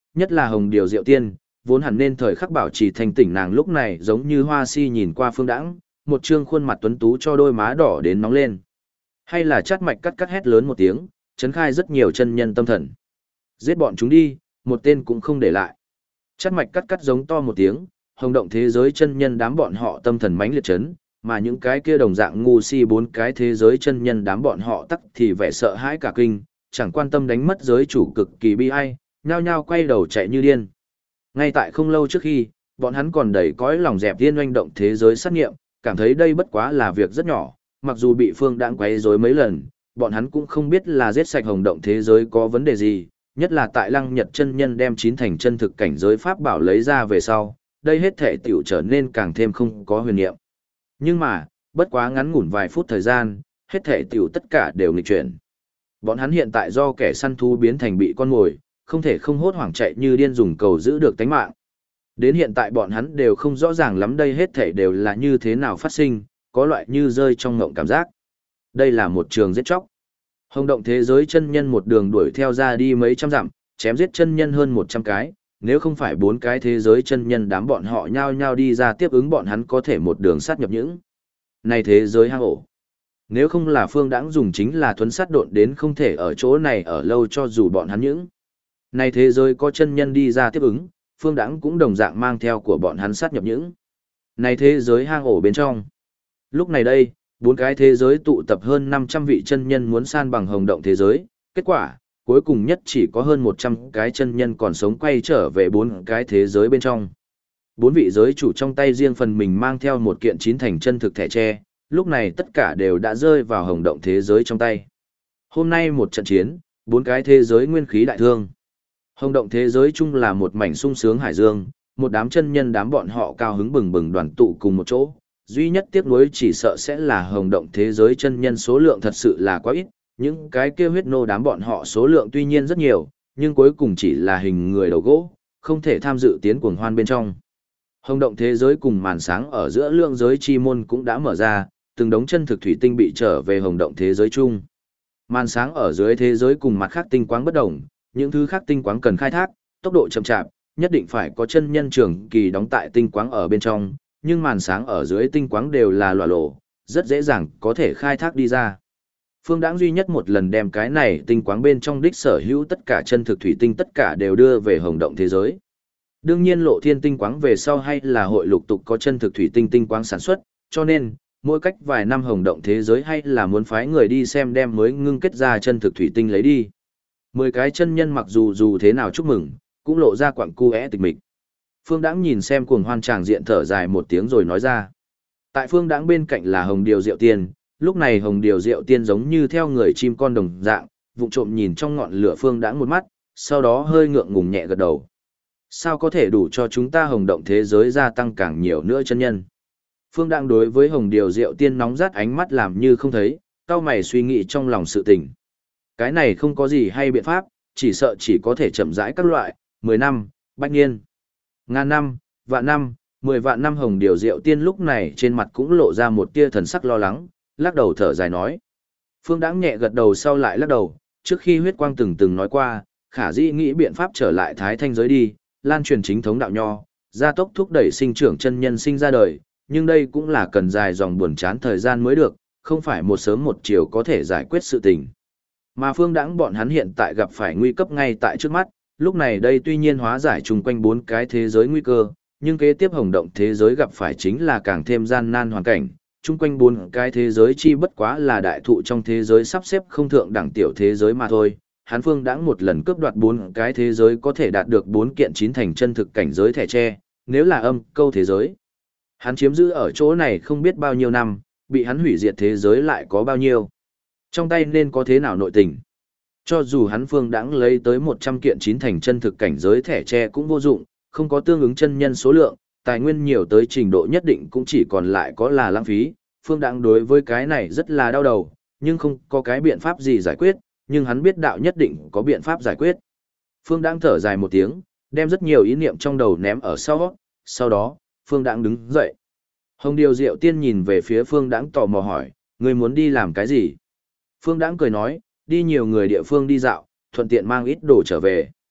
nhất là Hồng Điều Diệu Tiên, vốn hẳn nên thời khắc bảo trì thanh tỉnh nàng lúc này giống như hoa si nhìn qua Phương Đãng, một trương khuôn mặt tuấn tú cho đôi má đỏ đến nóng lên. Hay là Chát Mạch cắt hét lớn một tiếng, chấn khai rất nhiều chân nhân tâm thần. Giết bọn chúng đi, một tên cũng không để lại. Chát Mạch cắt giống to một tiếng, Hồng Động thế giới chân nhân đám bọn họ tâm thần mãnh liệt chấn, mà những cái kia đồng dạng ngu si bốn cái thế giới chân nhân đám bọn họ tắc thì vẻ sợ hãi cả kinh, chẳng quan tâm đánh mất giới chủ cực kỳ bi ai, nhao nhao quay đầu chạy như điên. Ngay tại không lâu trước khi, bọn hắn còn đầy cõi lòng dẹp tiên oanh động thế giới sát nghiệm, cảm thấy đây bất quá là việc rất nhỏ, mặc dù bị Phương Đãng quấy rối mấy lần, bọn hắn cũng không biết là giết sạch Hồng Động thế giới có vấn đề gì, nhất là tại Lăng Nhật chân nhân đem chín thành chân thực cảnh giới pháp bảo lấy ra về sau, đây hết thể tiểu trở nên càng thêm không có huyền niệm. Nhưng mà, bất quá ngắn ngủn vài phút thời gian, hết thể tiểu tất cả đều nghịch chuyển. Bọn hắn hiện tại do kẻ săn thú biến thành bị con mồi, không thể không hốt hoảng chạy như điên dùng cầu giữ được tánh mạng. Đến hiện tại bọn hắn đều không rõ ràng lắm đây hết thể đều là như thế nào phát sinh, có loại như rơi trong ngộng cảm giác. Đây là một trường giết chóc. Hồng Động thế giới chân nhân một đường đuổi theo ra đi mấy trăm dặm, chém giết chân nhân hơn 100 cái, nếu không phải bốn cái thế giới chân nhân đám bọn họ nhao nhao đi ra tiếp ứng bọn hắn có thể một đường sát nhập những. Này thế giới hang ổ. Nếu không là Phương Đãng dùng chính là thuấn sát độn đến không thể ở chỗ này ở lâu cho dù bọn hắn những. Này thế giới có chân nhân đi ra tiếp ứng, Phương Đãng cũng đồng dạng mang theo của bọn hắn sát nhập những. Này thế giới hang ổ bên trong. Lúc này đây, bốn cái thế giới tụ tập hơn 500 vị chân nhân muốn san bằng Hồng Động thế giới, kết quả, cuối cùng nhất chỉ có hơn 100 cái chân nhân còn sống quay trở về bốn cái thế giới bên trong. Bốn vị giới chủ trong tay riêng phần mình mang theo một kiện chín thành chân thực thẻ tre, lúc này tất cả đều đã rơi vào Hồng Động thế giới trong tay. Hôm nay một trận chiến, bốn cái thế giới nguyên khí đại thương. Hồng Động thế giới chung là một mảnh sung sướng hải dương, một đám chân nhân đám bọn họ cao hứng bừng bừng đoàn tụ cùng một chỗ. Duy nhất tiếc nuối chỉ sợ sẽ là Hồng Động thế giới chân nhân số lượng thật sự là quá ít, những cái kia huyết nô đám bọn họ số lượng tuy nhiên rất nhiều, nhưng cuối cùng chỉ là hình người đầu gỗ, không thể tham dự tiến cuồng hoan bên trong. Hồng Động thế giới cùng màn sáng ở giữa lượng giới chi môn cũng đã mở ra, từng đống chân thực thủy tinh bị trở về Hồng Động thế giới chung. Màn sáng ở dưới thế giới cùng mặt khác tinh quáng bất đồng, những thứ khác tinh quáng cần khai thác, tốc độ chậm chạp, nhất định phải có chân nhân trường kỳ đóng tại tinh quáng ở bên trong, nhưng màn sáng ở dưới tinh quáng đều là lòa lộ, rất dễ dàng có thể khai thác đi ra. Phương Đãng duy nhất một lần đem cái này tinh quáng bên trong đích sở hữu tất cả chân thực thủy tinh tất cả đều đưa về Hồng Động thế giới. Đương nhiên Lộ Thiên tinh quáng về sau hay là hội lục tục có chân thực thủy tinh tinh quáng sản xuất, cho nên mỗi cách vài năm Hồng Động thế giới hay là muốn phái người đi xem đem mới ngưng kết ra chân thực thủy tinh lấy đi. 10 cái chân nhân mặc dù thế nào chúc mừng, cũng lộ ra quặng cu tịch mịch. Phương Đãng nhìn xem cuồng hoan tràng diện thở dài một tiếng rồi nói ra. Tại Phương Đãng bên cạnh là Hồng Điều Diệu Tiên, lúc này Hồng Điều Diệu Tiên giống như theo người chim con đồng dạng, vụng trộm nhìn trong ngọn lửa Phương Đãng một mắt, sau đó hơi ngượng ngùng nhẹ gật đầu. Sao có thể đủ cho chúng ta Hồng Động thế giới gia tăng càng nhiều nữa chân nhân? Phương Đãng đối với Hồng Điều Diệu Tiên nóng rát ánh mắt làm như không thấy, cau mày suy nghĩ trong lòng sự tình. Cái này không có gì hay biện pháp, chỉ sợ chỉ có thể chậm rãi các loại, 10 năm, bách niên, ngàn năm, vạn năm, 10 vạn năm. Hồng Điều Diệu Tiên lúc này trên mặt cũng lộ ra một tia thần sắc lo lắng, lắc đầu thở dài nói. Phương Đãng nhẹ gật đầu sau lại lắc đầu, trước khi huyết quang từng nói qua, khả dĩ nghĩ biện pháp trở lại thái thanh giới đi, lan truyền chính thống đạo nho, gia tốc thúc đẩy sinh trưởng chân nhân sinh ra đời, nhưng đây cũng là cần dài dòng buồn chán thời gian mới được, không phải một sớm một chiều có thể giải quyết sự tình. Mà Phương Đãng bọn hắn hiện tại gặp phải nguy cấp ngay tại trước mắt, lúc này đây tuy nhiên hóa giải chung quanh bốn cái thế giới nguy cơ, nhưng kế tiếp Hồng Động thế giới gặp phải chính là càng thêm gian nan hoàn cảnh, chung quanh bốn cái thế giới chi bất quá là đại thụ trong thế giới sắp xếp không thượng đẳng tiểu thế giới mà thôi. Hán Phương Đãng một lần cướp đoạt bốn cái thế giới có thể đạt được 4 kiện chín thành chân thực cảnh giới thẻ tre, nếu là âm câu thế giới. Hắn chiếm giữ ở chỗ này không biết bao nhiêu năm, bị hắn hủy diệt thế giới lại có bao nhiêu. Trong tay nên có thế nào nội tình. Cho dù hắn Phương Đãng lấy tới 100 kiện chín thành chân thực cảnh giới thẻ tre cũng vô dụng, không có tương ứng chân nhân số lượng, tài nguyên nhiều tới trình độ nhất định cũng chỉ còn lại có là lãng phí. Phương Đãng đối với cái này rất là đau đầu, nhưng không có cái biện pháp gì giải quyết, nhưng hắn biết đạo nhất định có biện pháp giải quyết. Phương Đãng thở dài một tiếng, đem rất nhiều ý niệm trong đầu ném ở sau đó, Phương Đãng đứng dậy. Hồng Điều Diệu Tiên nhìn về phía Phương Đãng tò mò hỏi, người muốn đi làm cái gì? Phương Đãng cười nói, đi nhiều người địa phương đi dạo, thuận tiện mang ít đồ trở về.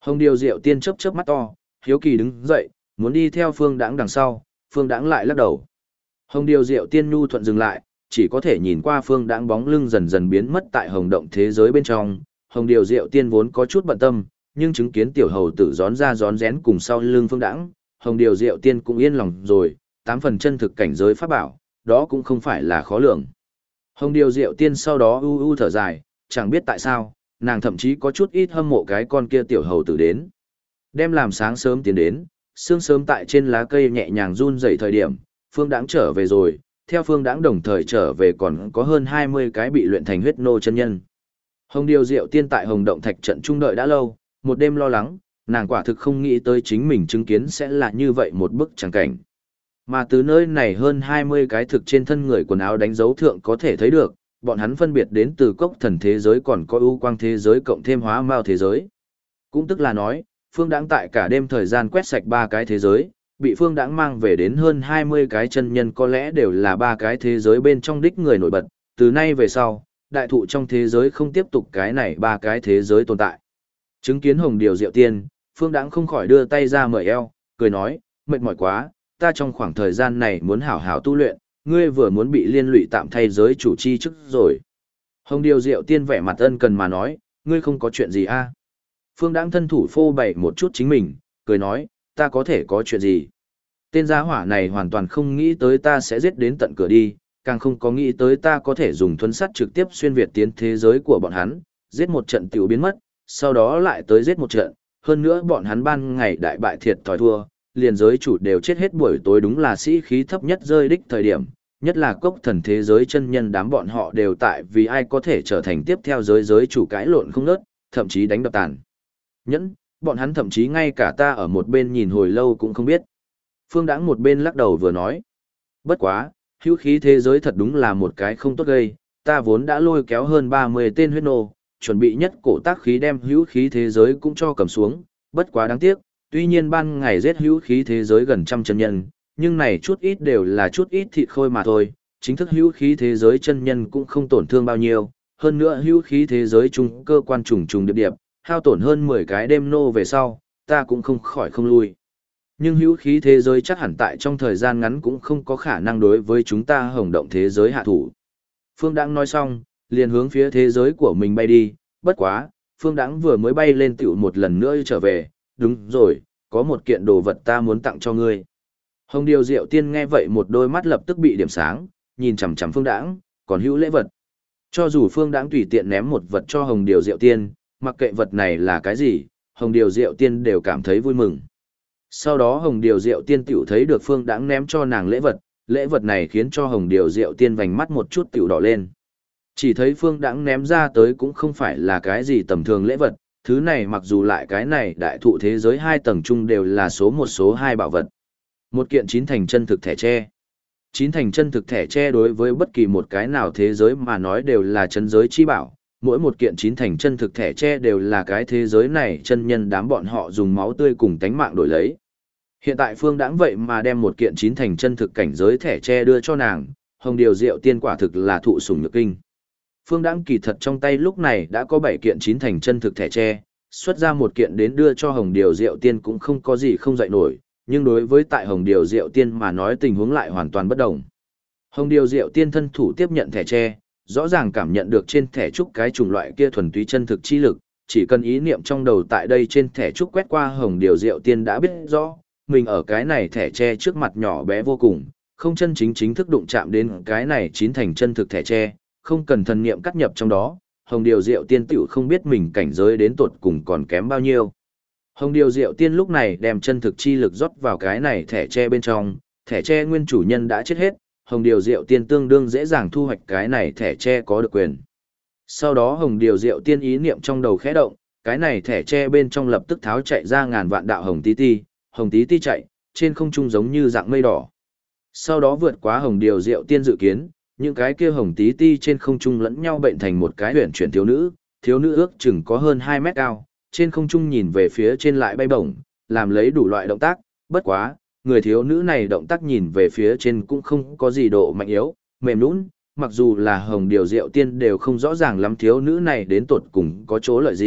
Hồng Điều Diệu Tiên chớp chớp mắt to, hiếu kỳ đứng dậy, muốn đi theo Phương Đãng đằng sau, Phương Đãng lại lắc đầu. Hồng Điều Diệu Tiên nhu thuận dừng lại, chỉ có thể nhìn qua Phương Đãng bóng lưng dần dần biến mất tại hồng động thế giới bên trong. Hồng Điều Diệu Tiên vốn có chút bận tâm, nhưng chứng kiến tiểu hầu tử rón ra rón rén cùng sau lưng Phương Đãng, Hồng Điều Diệu Tiên cũng yên lòng rồi, 8 phần chân thực cảnh giới pháp bảo, đó cũng không phải là khó lường. Hồng Điều Diệu Tiên sau đó u u thở dài, chẳng biết tại sao, nàng thậm chí có chút ít hâm mộ cái con kia tiểu hầu tử đến. Đem làm sáng sớm tiến đến, sương sớm tại trên lá cây nhẹ nhàng run rẩy thời điểm, Phương Đãng trở về rồi, theo Phương Đãng đồng thời trở về còn có hơn 20 cái bị luyện thành huyết nô chân nhân. Hồng Điều Diệu Tiên tại Hồng Động Thạch trận trung đợi đã lâu, một đêm lo lắng, nàng quả thực không nghĩ tới chính mình chứng kiến sẽ là như vậy một bức tràng cảnh. Mà từ nơi này hơn 20 cái thực trên thân người quần áo đánh dấu thượng có thể thấy được, bọn hắn phân biệt đến từ cốc thần thế giới còn có ưu quang thế giới cộng thêm hóa mao thế giới. Cũng tức là nói, Phương Đãng tại cả đêm thời gian quét sạch 3 cái thế giới, bị Phương Đãng mang về đến hơn 20 cái chân nhân có lẽ đều là 3 cái thế giới bên trong đích người nổi bật, từ nay về sau, đại thụ trong thế giới không tiếp tục cái này 3 cái thế giới tồn tại. Chứng kiến Hồng Điều Diệu Tiên, Phương Đãng không khỏi đưa tay ra mời eo, cười nói, mệt mỏi quá, ta trong khoảng thời gian này muốn hảo hảo tu luyện, ngươi vừa muốn bị liên lụy tạm thay giới chủ chi chức rồi. Hồng Điều Diệu Tiên vẻ mặt ân cần mà nói, ngươi không có chuyện gì a? Phương Đãng thân thủ phô bày một chút chính mình, cười nói, ta có thể có chuyện gì? Tên gia hỏa này hoàn toàn không nghĩ tới ta sẽ giết đến tận cửa đi, càng không có nghĩ tới ta có thể dùng thuấn sắt trực tiếp xuyên việt tiến thế giới của bọn hắn, giết một trận tiểu biến mất, sau đó lại tới giết một trận, hơn nữa bọn hắn ban ngày đại bại thiệt thòi thua, liền giới chủ đều chết hết buổi tối đúng là sĩ khí thấp nhất rơi đích thời điểm, nhất là cốc thần thế giới chân nhân đám bọn họ đều tại vì ai có thể trở thành tiếp theo giới chủ cãi lộn không ngớt, thậm chí đánh đập tàn. Nhẫn, bọn hắn thậm chí ngay cả ta ở một bên nhìn hồi lâu cũng không biết. Phương Đãng một bên lắc đầu vừa nói. Bất quá, hữu khí thế giới thật đúng là một cái không tốt gây, ta vốn đã lôi kéo hơn 30 tên huyết nô, chuẩn bị nhất cổ tác khí đem hữu khí thế giới cũng cho cầm xuống, bất quá đáng tiếc, tuy nhiên ban ngày giết hữu khí thế giới gần trăm chân nhân, nhưng này chút ít đều là chút ít thịt khôi mà thôi, chính thức hữu khí thế giới chân nhân cũng không tổn thương bao nhiêu, hơn nữa hữu khí thế giới chung cơ quan trùng điệp điệp, hao tổn hơn 10 cái đêm nô về sau, ta cũng không khỏi không lui. Nhưng hữu khí thế giới chắc hẳn tại trong thời gian ngắn cũng không có khả năng đối với chúng ta hồng động thế giới hạ thủ. Phương Đãng nói xong, liền hướng phía thế giới của mình bay đi, bất quá, Phương Đãng vừa mới bay lên tiểu một lần nữa trở về, đúng rồi, có một kiện đồ vật ta muốn tặng cho ngươi. Hồng Điều Diệu Tiên nghe vậy một đôi mắt lập tức bị điểm sáng, nhìn chằm chằm Phương Đãng, còn hữu lễ vật. Cho dù Phương Đãng tùy tiện ném một vật cho Hồng Điều Diệu Tiên, mặc kệ vật này là cái gì, Hồng Điều Diệu Tiên đều cảm thấy vui mừng. Sau đó Hồng Điều Diệu Tiên tiểu thấy được Phương Đãng ném cho nàng lễ vật này khiến cho Hồng Điều Diệu Tiên vành mắt một chút tiểu đỏ lên. Chỉ thấy Phương Đãng ném ra tới cũng không phải là cái gì tầm thường lễ vật, thứ này mặc dù lại cái này đại thụ thế giới 2 tầng chung đều là số 1 số 2 bảo vật. Một kiện 9 thành chân thực thẻ tre. 9 thành chân thực thẻ tre đối với bất kỳ một cái nào thế giới mà nói đều là chân giới chi bảo, mỗi một kiện 9 thành chân thực thẻ tre đều là cái thế giới này chân nhân đám bọn họ dùng máu tươi cùng tánh mạng đổi lấy. Hiện tại Phương Đãng vậy mà đem một kiện 9 thành chân thực cảnh giới thẻ tre đưa cho nàng, Hồng Điều Diệu Tiên quả thực là thụ sủng nhược kinh. Phương Đãng kỳ thật trong tay lúc này đã có 7 kiện 9 thành chân thực thẻ tre, xuất ra một kiện đến đưa cho Hồng Điều Diệu Tiên cũng không có gì không dậy nổi, nhưng đối với tại Hồng Điều Diệu Tiên mà nói tình huống lại hoàn toàn bất đồng. Hồng Điều Diệu Tiên thân thủ tiếp nhận thẻ tre, rõ ràng cảm nhận được trên thẻ trúc cái chủng loại kia thuần túy chân thực chi lực, chỉ cần ý niệm trong đầu tại đây trên thẻ trúc quét qua Hồng Điều Diệu Tiên đã biết rõ, mình ở cái này thẻ tre trước mặt nhỏ bé vô cùng, không chân chính thức đụng chạm đến cái này 9 thành chân thực thẻ tre, không cần thần niệm cắt nhập trong đó, Hồng Điều Diệu Tiên tiểu không biết mình cảnh giới đến tột cùng còn kém bao nhiêu. Hồng Điều Diệu Tiên lúc này đem chân thực chi lực rót vào cái này thẻ tre bên trong, thẻ tre nguyên chủ nhân đã chết hết, Hồng Điều Diệu Tiên tương đương dễ dàng thu hoạch cái này thẻ tre có được quyền. Sau đó Hồng Điều Diệu Tiên ý niệm trong đầu khẽ động, cái này thẻ tre bên trong lập tức tháo chạy ra ngàn vạn đạo hồng tí ti chạy, trên không trung giống như dạng mây đỏ. Sau đó vượt quá Hồng Điều Diệu Tiên dự kiến, những cái kia hồng tí ti trên không trung lẫn nhau bệnh thành một cái huyền chuyển thiếu nữ ước chừng có hơn 2 mét cao, trên không trung nhìn về phía trên lại bay bổng, làm lấy đủ loại động tác, bất quá, người thiếu nữ này động tác nhìn về phía trên cũng không có gì độ mạnh yếu, mềm nhũn, mặc dù là Hồng Điều Diệu Tiên đều không rõ ràng lắm thiếu nữ này đến tột cùng có chỗ lợi gì,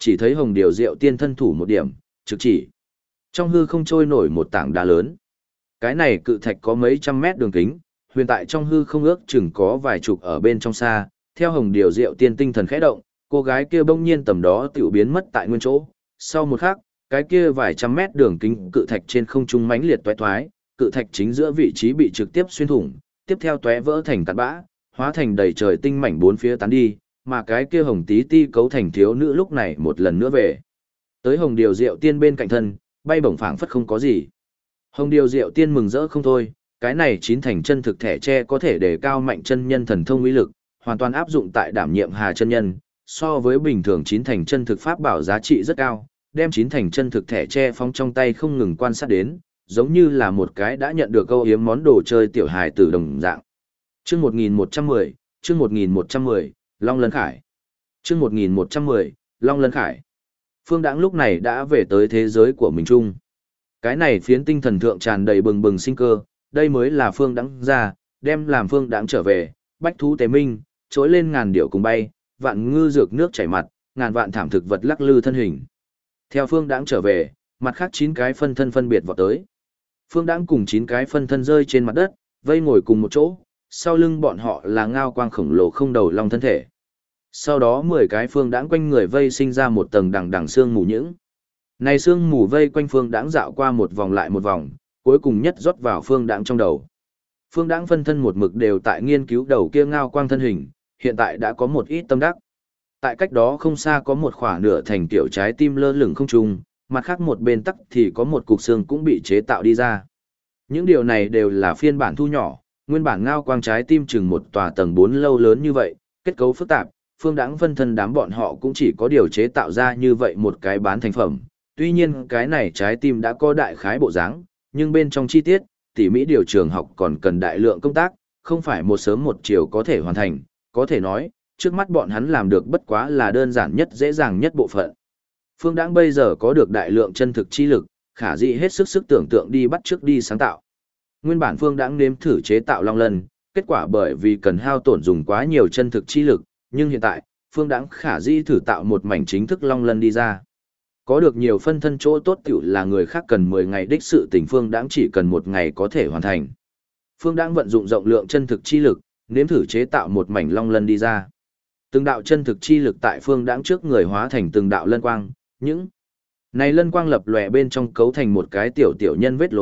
chỉ thấy Hồng Điều Diệu Tiên thân thủ một điểm, trực chỉ. Trong hư không trôi nổi một tảng đá lớn. Cái này cự thạch có mấy trăm mét đường kính, huyền tại trong hư không ước chừng có vài chục ở bên trong xa, theo Hồng Điều Diệu Tiên tinh thần khẽ động, cô gái kia bỗng nhiên tầm đó tiểu biến mất tại nguyên chỗ. Sau một khắc, cái kia vài trăm mét đường kính cự thạch trên không trung mãnh liệt toái thoái, cự thạch chính giữa vị trí bị trực tiếp xuyên thủng, tiếp theo tóe vỡ thành cát bã, hóa thành đầy trời tinh mảnh bốn phía tán đi, mà cái kia hồng tí ti cấu thành thiếu nữ lúc này một lần nữa về. Tới Hồng Điều Diệu Tiên bên cạnh thân, bay bổng phảng phất không có gì. Hồng Điều Diệu Tiên mừng rỡ không thôi, cái này chín thành chân thực thẻ tre có thể đề cao mạnh chân nhân thần thông uy lực, hoàn toàn áp dụng tại đảm nhiệm Hà chân nhân, so với bình thường chín thành chân thực pháp bảo giá trị rất cao, đem chín thành chân thực thẻ tre phóng trong tay không ngừng quan sát đến, giống như là một cái đã nhận được câu hiếm món đồ chơi tiểu hài từ đồng dạng. Chương 1110, chương 1110, Long Lân Khải. Chương 1110, Long Lân Khải. Phương Đãng lúc này đã về tới thế giới của mình chung. Cái này phiến tinh thần thượng tràn đầy bừng bừng sinh cơ, đây mới là Phương Đãng ra, đem làm Phương Đãng trở về, bách thú tế minh, trỗi lên ngàn điệu cùng bay, vạn ngư dược nước chảy mặt, ngàn vạn thảm thực vật lắc lư thân hình. Theo Phương Đãng trở về, mặt khác 9 cái phân thân phân biệt vọt tới. Phương Đãng cùng 9 cái phân thân rơi trên mặt đất, vây ngồi cùng một chỗ, sau lưng bọn họ là ngao quang khổng lồ không đầu long thân thể. Sau đó 10 cái Phương Đãng quanh người vây sinh ra một tầng đằng đằng xương mù những. Này xương mù vây quanh Phương Đãng dạo qua một vòng lại một vòng, cuối cùng nhất rót vào Phương Đãng trong đầu. Phương Đãng phân thân một mực đều tại nghiên cứu đầu kia ngao quang thân hình, hiện tại đã có một ít tâm đắc. Tại cách đó không xa có một khỏa nửa thành tiểu trái tim lơ lửng không trung, mặt khác một bên tắc thì có một cục xương cũng bị chế tạo đi ra. Những điều này đều là phiên bản thu nhỏ, nguyên bản ngao quang trái tim chừng một tòa tầng 4 lâu lớn như vậy, kết cấu phức tạp, Phương Đãng phân thân đám bọn họ cũng chỉ có điều chế tạo ra như vậy một cái bán thành phẩm. Tuy nhiên cái này trái tim đã có đại khái bộ dáng, nhưng bên trong chi tiết, tỉ mỹ điều trường học còn cần đại lượng công tác, không phải một sớm một chiều có thể hoàn thành, có thể nói, trước mắt bọn hắn làm được bất quá là đơn giản nhất dễ dàng nhất bộ phận. Phương Đãng bây giờ có được đại lượng chân thực chi lực, khả dĩ hết sức tưởng tượng đi bắt chước đi sáng tạo. Nguyên bản Phương Đãng nếm thử chế tạo long lân, kết quả bởi vì cần hao tổn dùng quá nhiều chân thực chi lực, nhưng hiện tại, Phương Đãng khả dĩ thử tạo một mảnh chính thức long lân đi ra. Có được nhiều phân thân chỗ tốt tiểu là người khác cần 10 ngày đích sự tình Phương Đãng chỉ cần 1 ngày có thể hoàn thành. Phương Đãng vận dụng rộng lượng chân thực chi lực, nếm thử chế tạo một mảnh long lân đi ra. Từng đạo chân thực chi lực tại Phương Đãng trước người hóa thành từng đạo lân quang, những này lân quang lập lòe bên trong cấu thành một cái tiểu tiểu nhân vết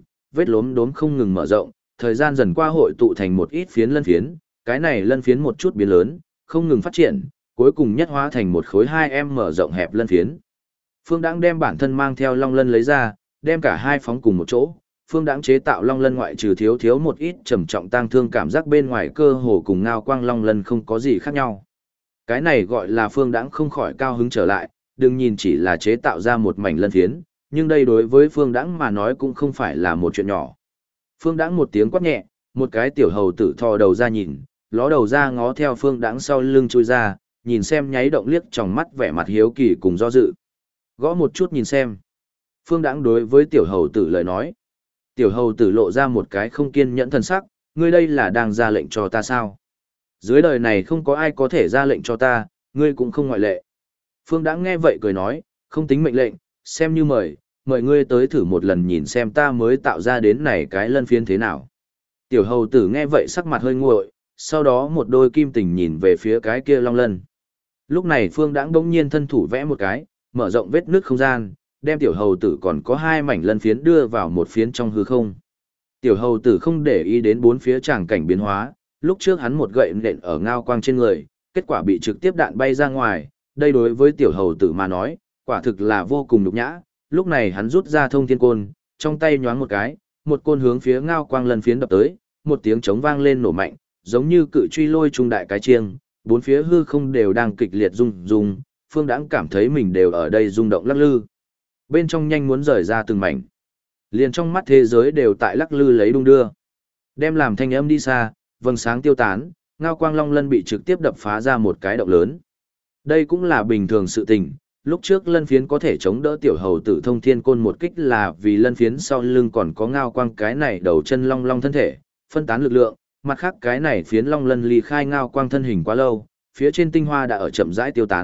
lốm đốm không ngừng mở rộng, thời gian dần qua hội tụ thành một ít phiến lân phiến, cái này lân phiến một chút biến lớn, không ngừng phát triển, cuối cùng nhất hóa thành một khối 2m mở rộng hẹp lân phiến. Phương Đãng đem bản thân mang theo long lân lấy ra, đem cả hai phóng cùng một chỗ. Phương Đãng chế tạo long lân ngoại trừ thiếu một ít trầm trọng tang thương cảm giác bên ngoài cơ hồ cùng ngao quang long lân không có gì khác nhau. Cái này gọi là Phương Đãng không khỏi cao hứng trở lại, đừng nhìn chỉ là chế tạo ra một mảnh lân phiến, nhưng đây đối với Phương Đãng mà nói cũng không phải là một chuyện nhỏ. Phương Đãng một tiếng quát nhẹ, một cái tiểu hầu tử thò đầu ra nhìn, ló đầu ra ngó theo Phương Đãng sau lưng chui ra, nhìn xem nháy động liếc trong mắt vẻ mặt hiếu kỳ cùng do dự. Gõ một chút nhìn xem. Phương Đãng đối với tiểu hầu tử lời nói. Tiểu hầu tử lộ ra một cái không kiên nhẫn thần sắc, ngươi đây là đang ra lệnh cho ta sao? Dưới đời này không có ai có thể ra lệnh cho ta, ngươi cũng không ngoại lệ. Phương Đãng nghe vậy cười nói, không tính mệnh lệnh, xem như mời ngươi tới thử một lần nhìn xem ta mới tạo ra đến này cái lân phiến thế nào. Tiểu hầu tử nghe vậy sắc mặt hơi nguội, sau đó một đôi kim tình nhìn về phía cái kia long lân. Lúc này Phương Đãng bỗng nhiên thân thủ vẽ một cái, mở rộng vết nước không gian, đem tiểu hầu tử còn có 2 mảnh lân phiến đưa vào một phiến trong hư không. Tiểu hầu tử không để ý đến bốn phía tràng cảnh biến hóa, lúc trước hắn một gậy nện ở ngao quang trên người, kết quả bị trực tiếp đạn bay ra ngoài, đây đối với tiểu hầu tử mà nói, quả thực là vô cùng nhục nhã. Lúc này hắn rút ra thông thiên côn, trong tay nhoáng một cái, một côn hướng phía ngao quang lân phiến đập tới, một tiếng trống vang lên nổ mạnh, giống như cự truy lôi trung đại cái chiêng, bốn phía hư không đều đang kịch liệt rung rung. Phương Đãng cảm thấy mình đều ở đây rung động lắc lư. Bên trong nhanh muốn rời ra từng mảnh. Liền trong mắt thế giới đều tại lắc lư lấy đung đưa. Đem làm thanh âm đi xa, vầng sáng tiêu tán, ngao quang long lân bị trực tiếp đập phá ra một cái động lớn. Đây cũng là bình thường sự tình, lúc trước lân phiến có thể chống đỡ tiểu hầu tử thông thiên côn một kích là vì lân phiến sau lưng còn có ngao quang cái này đầu chân long long thân thể, phân tán lực lượng, mặt khác cái này phiến long lân ly khai ngao quang thân hình quá lâu, phía trên tinh hoa đã ở chậm rãi tiêu tán,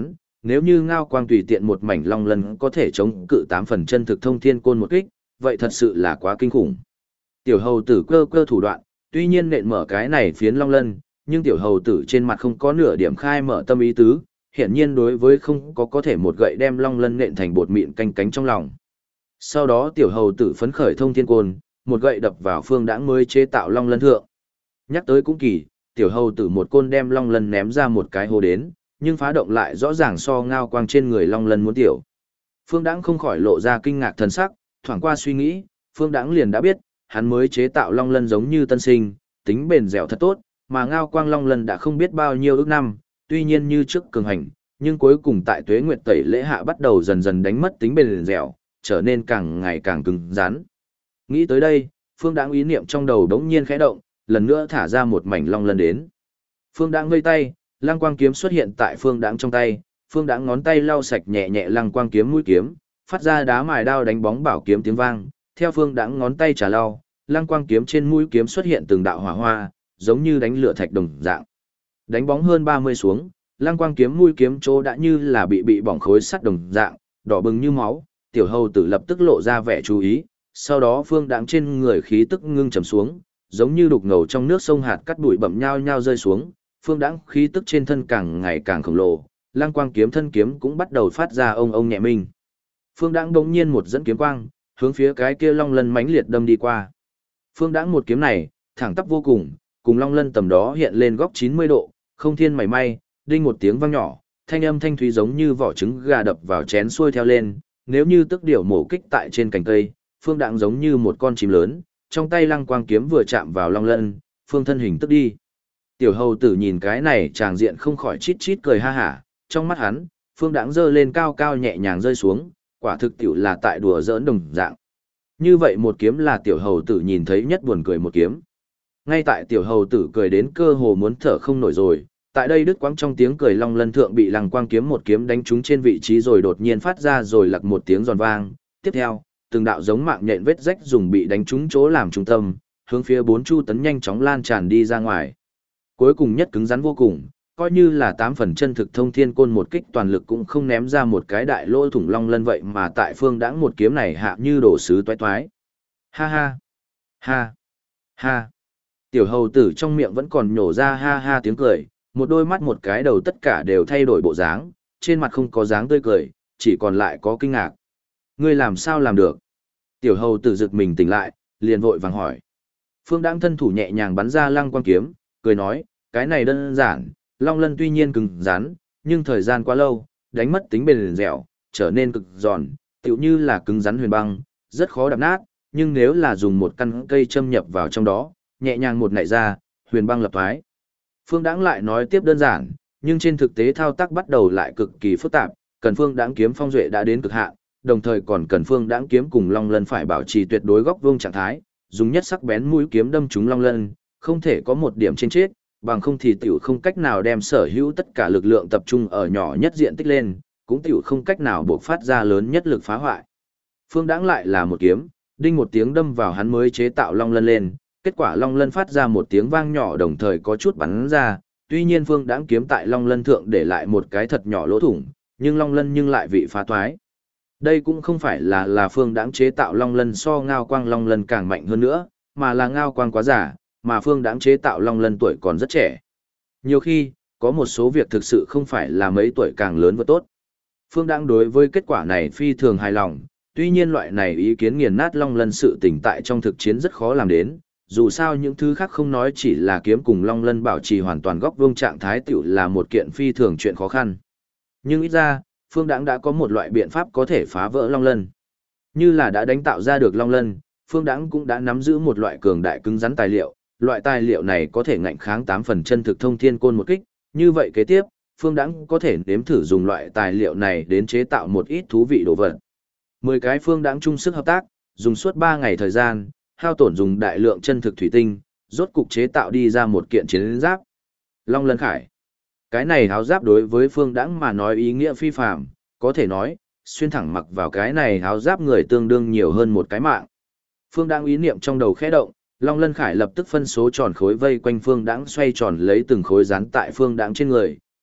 nếu như Ngao Quang tùy tiện một mảnh long lân có thể chống cự 8 phần chân thực thông thiên côn một kích, vậy thật sự là quá kinh khủng. Tiểu hầu tử cơ cơ thủ đoạn, tuy nhiên nện mở cái này phiến long lân, nhưng tiểu hầu tử trên mặt không có nửa điểm khai mở tâm ý tứ, hiển nhiên đối với không có thể một gậy đem long lân nện thành bột mịn canh cánh trong lòng. Sau đó tiểu hầu tử phấn khởi thông thiên côn, một gậy đập vào Phương Đãng mới chế tạo long lân thượng. Nhắc tới cũng kỳ, tiểu hầu tử một côn đem long lân ném ra một cái hồ đến, nhưng phá động lại rõ ràng so Ngao Quang trên người long lân muốn tiểu. Phương Đãng không khỏi lộ ra kinh ngạc thần sắc, thoảng qua suy nghĩ, Phương Đãng liền đã biết, hắn mới chế tạo long lân giống như tân sinh, tính bền dẻo thật tốt, mà Ngao Quang long lân đã không biết bao nhiêu ức năm, tuy nhiên như trước cường hành, nhưng cuối cùng tại Tuế Nguyệt tẩy lễ hạ bắt đầu dần dần đánh mất tính bền dẻo, trở nên càng ngày càng cứng rắn. Nghĩ tới đây, Phương Đãng ý niệm trong đầu đống nhiên khẽ động, lần nữa thả ra một mảnh long lân đến. Phương Đãng vây tay, lăng quang kiếm xuất hiện tại Phương Đãng trong tay, Phương Đãng ngón tay lau sạch nhẹ nhẹ lăng quang kiếm mũi kiếm, phát ra đá mài đao đánh bóng bảo kiếm tiếng vang, theo Phương Đãng ngón tay trà lau, lăng quang kiếm trên mũi kiếm xuất hiện từng đạo hỏa hoa, giống như đánh lửa thạch đồng dạng. Đánh bóng hơn 30 xuống, lăng quang kiếm mũi kiếm chỗ đã như là bị bỏng khối sắt đồng dạng, đỏ bừng như máu, tiểu hầu tử lập tức lộ ra vẻ chú ý, sau đó Phương Đãng trên người khí tức ngưng trầm xuống, giống như đục ngầu trong nước sông hạt cắt bụi bặm nhao nhao rơi xuống, Phương Đãng khí tức trên thân càng ngày càng khổng lồ, lăng quang kiếm thân kiếm cũng bắt đầu phát ra ông nhẹ minh. Phương Đãng bỗng nhiên một dẫn kiếm quang, hướng phía cái kia long lân mãnh liệt đâm đi qua. Phương Đãng một kiếm này, thẳng tắp vô cùng, cùng long lân tầm đó hiện lên góc 90 độ, không thiên mảy may, đinh một tiếng vang nhỏ, thanh âm thanh thúy giống như vỏ trứng gà đập vào chén xuôi theo lên, nếu như tức điểu mổ kích tại trên cành cây, Phương Đãng giống như một con chim lớn, trong tay lăng quang kiếm vừa chạm vào long lân, phương thân hình tức đi. Tiểu hầu tử nhìn cái này tràng diện không khỏi chít chít cười ha hả, trong mắt hắn, Phương Đãng giơ lên cao cao nhẹ nhàng rơi xuống, quả thực tiểu là tại đùa giỡn đồng dạng. Như vậy một kiếm là tiểu hầu tử nhìn thấy nhất buồn cười một kiếm. Ngay tại tiểu hầu tử cười đến cơ hồ muốn thở không nổi rồi, tại đây đứt quãng trong tiếng cười long lân thượng bị lăng quang kiếm một kiếm đánh trúng trên vị trí rồi đột nhiên phát ra rồi lặc một tiếng giòn vang. Tiếp theo, từng đạo giống mạng nhện vết rách dùng bị đánh trúng chỗ làm trung tâm, hướng phía 4 chu tấn nhanh chóng lan tràn đi ra ngoài. Cuối cùng nhất cứng rắn vô cùng, coi như là 8 phần chân thực thông thiên côn một kích toàn lực cũng không ném ra một cái đại lỗ thủng long lân vậy mà tại Phương Đãng một kiếm này hạ như đổ sứ toái toái. Ha ha, ha, ha. Tiểu hầu tử trong miệng vẫn còn nhổ ra ha ha tiếng cười, một đôi mắt một cái đầu tất cả đều thay đổi bộ dáng, trên mặt không có dáng tươi cười, chỉ còn lại có kinh ngạc. Ngươi làm sao làm được? Tiểu hầu tử giật mình tỉnh lại, liền vội vàng hỏi. Phương Đãng thân thủ nhẹ nhàng bắn ra lăng quang kiếm, cười nói, cái này đơn giản, long lân tuy nhiên cứng rắn, nhưng thời gian quá lâu, đánh mất tính bền dẻo, trở nên cực giòn, tựu như là cứng rắn huyền băng, rất khó đập nát, nhưng nếu là dùng một căn cây châm nhập vào trong đó, nhẹ nhàng một nạy ra, huyền băng lập thoái. Phương Đãng lại nói tiếp đơn giản, nhưng trên thực tế thao tác bắt đầu lại cực kỳ phức tạp, cần Phương Đãng kiếm phong duệ đã đến cực hạn, đồng thời còn cần Phương Đãng kiếm cùng long lân phải bảo trì tuyệt đối góc vuông trạng thái, dùng nhất sắc bén mũi kiếm đâm trúng long lân, không thể có một điểm trên chết, bằng không thì tiểu không cách nào đem sở hữu tất cả lực lượng tập trung ở nhỏ nhất diện tích lên, cũng tiểu không cách nào buộc phát ra lớn nhất lực phá hoại. Phương Đãng lại là một kiếm, đinh một tiếng đâm vào hắn mới chế tạo long lân lên, kết quả long lân phát ra một tiếng vang nhỏ đồng thời có chút bắn ra, tuy nhiên Phương Đãng kiếm tại long lân thượng để lại một cái thật nhỏ lỗ thủng, nhưng long lân nhưng lại bị phá toái. Đây cũng không phải là Phương Đãng chế tạo long lân so Ngao Quang long lân càng mạnh hơn nữa, mà là Ngao Quang quá giả, mà Phương Đãng chế tạo long lân tuổi còn rất trẻ. Nhiều khi, có một số việc thực sự không phải là mấy tuổi càng lớn vừa tốt. Phương Đãng đối với kết quả này phi thường hài lòng, tuy nhiên loại này ý kiến nghiền nát long lân sự tình tại trong thực chiến rất khó làm đến, dù sao những thứ khác không nói chỉ là kiếm cùng long lân bảo trì hoàn toàn góc vuông trạng thái tiểu là một kiện phi thường chuyện khó khăn. Nhưng ít ra, Phương Đãng đã có một loại biện pháp có thể phá vỡ long lân. Như là đã đánh tạo ra được long lân, Phương Đãng cũng đã nắm giữ một loại cường đại cứng rắn tài liệu, loại tài liệu này có thể ngạnh kháng 8 phần chân thực thông thiên côn một kích, như vậy kế tiếp, Phương Đãng có thể nếm thử dùng loại tài liệu này đến chế tạo một ít thú vị đồ vật. 10 cái Phương Đãng chung sức hợp tác, dùng suốt 3 ngày thời gian, hao tổn dùng đại lượng chân thực thủy tinh, rốt cục chế tạo đi ra một kiện chiến giáp. Long Lân Khải. Cái này áo giáp đối với Phương Đãng mà nói ý nghĩa phi phàm, có thể nói, xuyên thẳng mặc vào cái này áo giáp người tương đương nhiều hơn một cái mạng. Phương Đãng ý niệm trong đầu khẽ động, Long Lân Khải lập tức phân số tròn khối vây quanh Phương Đãng xoay tròn lấy từng khối dán tại Phương Đãng trên người,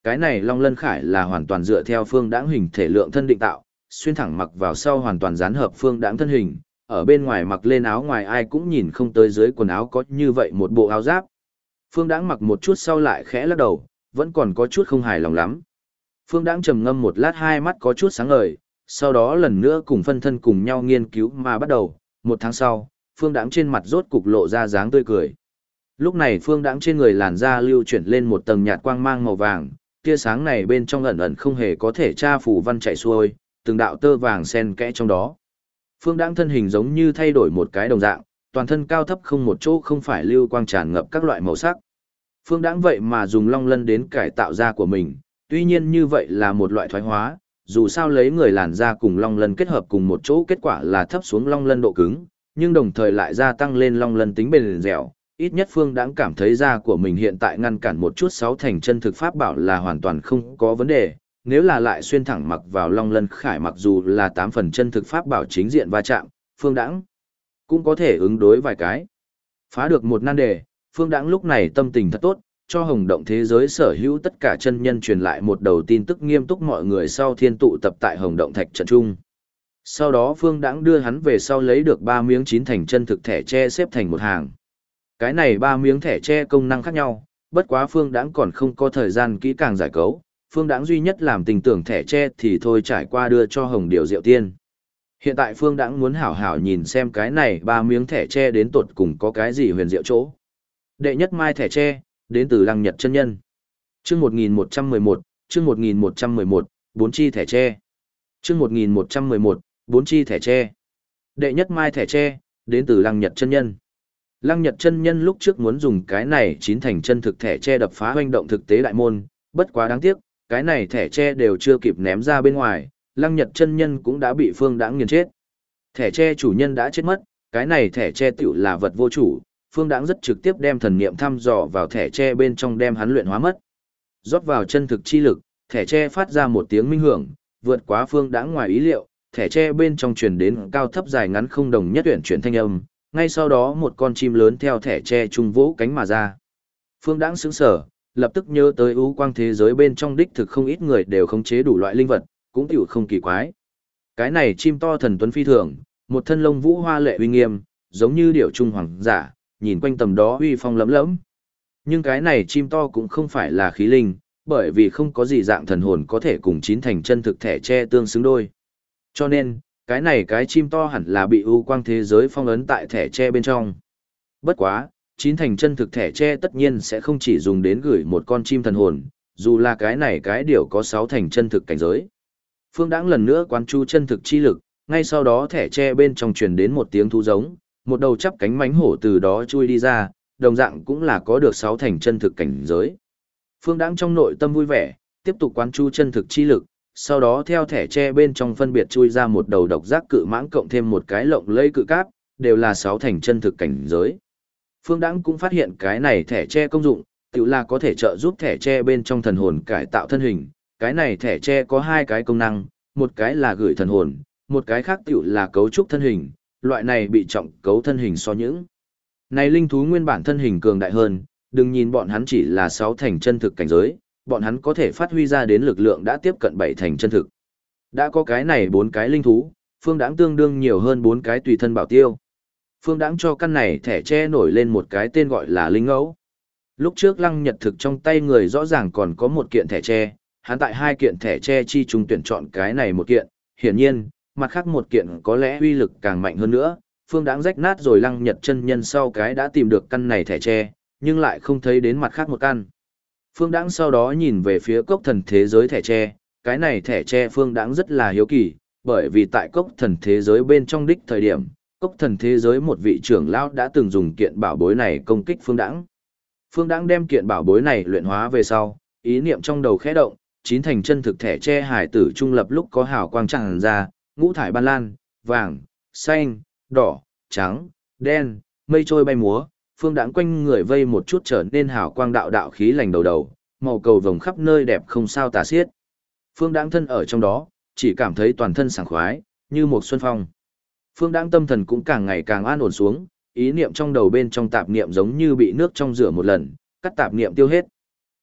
cái này Long Lân Khải là hoàn toàn dựa theo Phương Đãng hình thể lượng thân định tạo, xuyên thẳng mặc vào sau hoàn toàn dán hợp Phương Đãng thân hình, ở bên ngoài mặc lên áo ngoài ai cũng nhìn không tới dưới quần áo có như vậy một bộ áo giáp. Phương Đãng mặc một chút sau lại khẽ lắc đầu, vẫn còn có chút không hài lòng lắm. Phương Đãng trầm ngâm một lát, hai mắt có chút sáng ngời, sau đó lần nữa cùng phân thân cùng nhau nghiên cứu mà bắt đầu. Một tháng sau, Phương Đãng trên mặt rốt cục lộ ra dáng tươi cười. Lúc này Phương Đãng trên người làn da lưu chuyển lên một tầng nhạt quang mang màu vàng, tia sáng này bên trong ẩn ẩn không hề có thể tra phù văn chạy xuôi, từng đạo tơ vàng xen kẽ trong đó. Phương Đãng thân hình giống như thay đổi một cái đồng dạng, toàn thân cao thấp không một chỗ không phải lưu quang tràn ngập các loại màu sắc. Phương Đãng vậy mà dùng long lân đến cải tạo da của mình, tuy nhiên như vậy là một loại thoái hóa, dù sao lấy người làn da cùng long lân kết hợp cùng một chỗ kết quả là thấp xuống long lân độ cứng, nhưng đồng thời lại gia tăng lên long lân tính bền dẻo. Ít nhất Phương Đãng cảm thấy da của mình hiện tại ngăn cản một chút sáu thành chân thực pháp bảo là hoàn toàn không có vấn đề, nếu là lại xuyên thẳng mặc vào Long Lân Khải mặc dù là 8 phần chân thực pháp bảo chính diện va chạm, Phương Đãng cũng có thể ứng đối vài cái. Phá được một nan đề, Phương Đãng lúc này tâm tình thật tốt, cho Hồng Động thế giới sở hữu tất cả chân nhân truyền lại một đầu tin tức nghiêm túc mọi người sau thiên tụ tập tại Hồng Động Thạch trận trung. Sau đó Phương Đãng đưa hắn về sau lấy được 3 miếng chín thành chân thực thẻ tre xếp thành một hàng. Cái này 3 miếng thẻ tre công năng khác nhau, bất quá Phương Đãng còn không có thời gian kỹ càng giải cấu, Phương Đãng duy nhất làm tình tưởng thẻ tre thì thôi trải qua đưa cho Hồng Điệu Diệu Tiên. Hiện tại Phương Đãng muốn hảo hảo nhìn xem cái này 3 miếng thẻ tre đến tột cùng có cái gì huyền diệu chỗ. Đệ nhất mai thẻ tre, đến từ Lăng Nhật chân nhân. Chương 1111, chương 1111, 4 chi thẻ tre. Chương 1111, 4 chi thẻ tre. Đệ nhất mai thẻ tre, đến từ Lăng Nhật chân nhân. Lăng Nhật chân nhân lúc trước muốn dùng cái này chín thành chân thực thẻ tre đập phá hoành động thực tế đại môn, bất quá đáng tiếc, cái này thẻ tre đều chưa kịp ném ra bên ngoài, Lăng Nhật chân nhân cũng đã bị Phương Đãng nghiền chết. Thẻ tre chủ nhân đã chết mất, cái này thẻ tre tựu là vật vô chủ, Phương Đãng rất trực tiếp đem thần niệm thăm dò vào thẻ tre bên trong đem hắn luyện hóa mất. Rót vào chân thực chi lực, thẻ tre phát ra một tiếng minh hưởng, vượt quá Phương Đãng ngoài ý liệu, thẻ tre bên trong truyền đến cao thấp dài ngắn không đồng nhất uyển chuyển thanh âm, ngay sau đó một con chim lớn theo thẻ tre trung vỗ cánh mà ra. Phương Đãng sững sờ, lập tức nhớ tới ưu quang thế giới bên trong đích thực không ít người đều khống chế đủ loại linh vật, cũng tiểu không kỳ quái. Cái này chim to thần tuấn phi thường, một thân lông vũ hoa lệ uy nghiêm, giống như điểu trung hoàng giả, nhìn quanh tầm đó uy phong lẫm lẫm. Nhưng cái này chim to cũng không phải là khí linh, bởi vì không có gì dạng thần hồn có thể cùng chín thành chân thực thẻ tre tương xứng đôi. Cho nên, cái này cái chim to hẳn là bị ưu quang thế giới phong ấn tại thẻ tre bên trong. Bất quá, chín thành chân thực thẻ tre tất nhiên sẽ không chỉ dùng đến gửi một con chim thần hồn, dù là cái này cái điều có 6 thành chân thực cảnh giới. Phương Đãng lần nữa quán chú chân thực chi lực, ngay sau đó thẻ tre bên trong truyền đến một tiếng thú giống, một đầu chắp cánh mánh hổ từ đó chui đi ra, đồng dạng cũng là có được 6 thành chân thực cảnh giới. Phương Đãng trong nội tâm vui vẻ, tiếp tục quán chú chân thực chi lực, sau đó theo thẻ tre bên trong phân biệt chui ra một đầu độc giác cự mãng cộng thêm một cái lộng lẫy cự cáp, đều là 6 thành chân thực cảnh giới. Phương Đãng cũng phát hiện cái này thẻ tre công dụng, tự là có thể trợ giúp thẻ tre bên trong thần hồn cải tạo thân hình. Cái này thẻ tre có 2 cái công năng, một cái là gửi thần hồn, một cái khác tự là cấu trúc thân hình, loại này bị trọng cấu thân hình so những. Này linh thú nguyên bản thân hình cường đại hơn, đừng nhìn bọn hắn chỉ là 6 thành chân thực cảnh giới, bọn hắn có thể phát huy ra đến lực lượng đã tiếp cận 7 thành chân thực. Đã có cái này 4 cái linh thú, Phương Đãng tương đương nhiều hơn 4 cái tùy thân bảo tiêu. Phương Đãng cho căn này thẻ tre nổi lên một cái tên gọi là linh ngẫu. Lúc trước Lăng Nhật thực trong tay người rõ ràng còn có một kiện thẻ tre, hắn tại 2 kiện thẻ tre chi trùng tuyển chọn cái này một kiện, hiển nhiên, mặt khác một kiện có lẽ uy lực càng mạnh hơn nữa. Phương Đãng rách nát rồi Lăng Nhật chân nhân sau cái đã tìm được căn này thẻ tre, nhưng lại không thấy đến mặt khác một căn. Phương Đãng sau đó nhìn về phía cốc thần thế giới thẻ tre, cái này thẻ tre Phương Đãng rất là hiếu kỳ, bởi vì tại cốc thần thế giới bên trong đích thời điểm, cốc thần thế giới một vị trưởng lão đã từng dùng kiện bảo bối này công kích Phương Đãng. Phương Đãng đem kiện bảo bối này luyện hóa về sau, ý niệm trong đầu khẽ động, chín thành chân thực thẻ tre hải tử trung lập lúc có hào quang tràn ra, ngũ thải ban lan, vàng, xanh, đỏ, trắng, đen, mây trôi bay múa, Phương Đãng quanh người vây một chút trở nên hào quang đạo đạo khí lành đầu đầu, màu cầu vồng khắp nơi đẹp không sao tả xiết. Phương Đãng thân ở trong đó, chỉ cảm thấy toàn thân sảng khoái, như một xuân phong. Phương Đãng tâm thần cũng càng ngày càng an ổn xuống, ý niệm trong đầu bên trong tạp niệm giống như bị nước trong rửa một lần, cắt tạp niệm tiêu hết.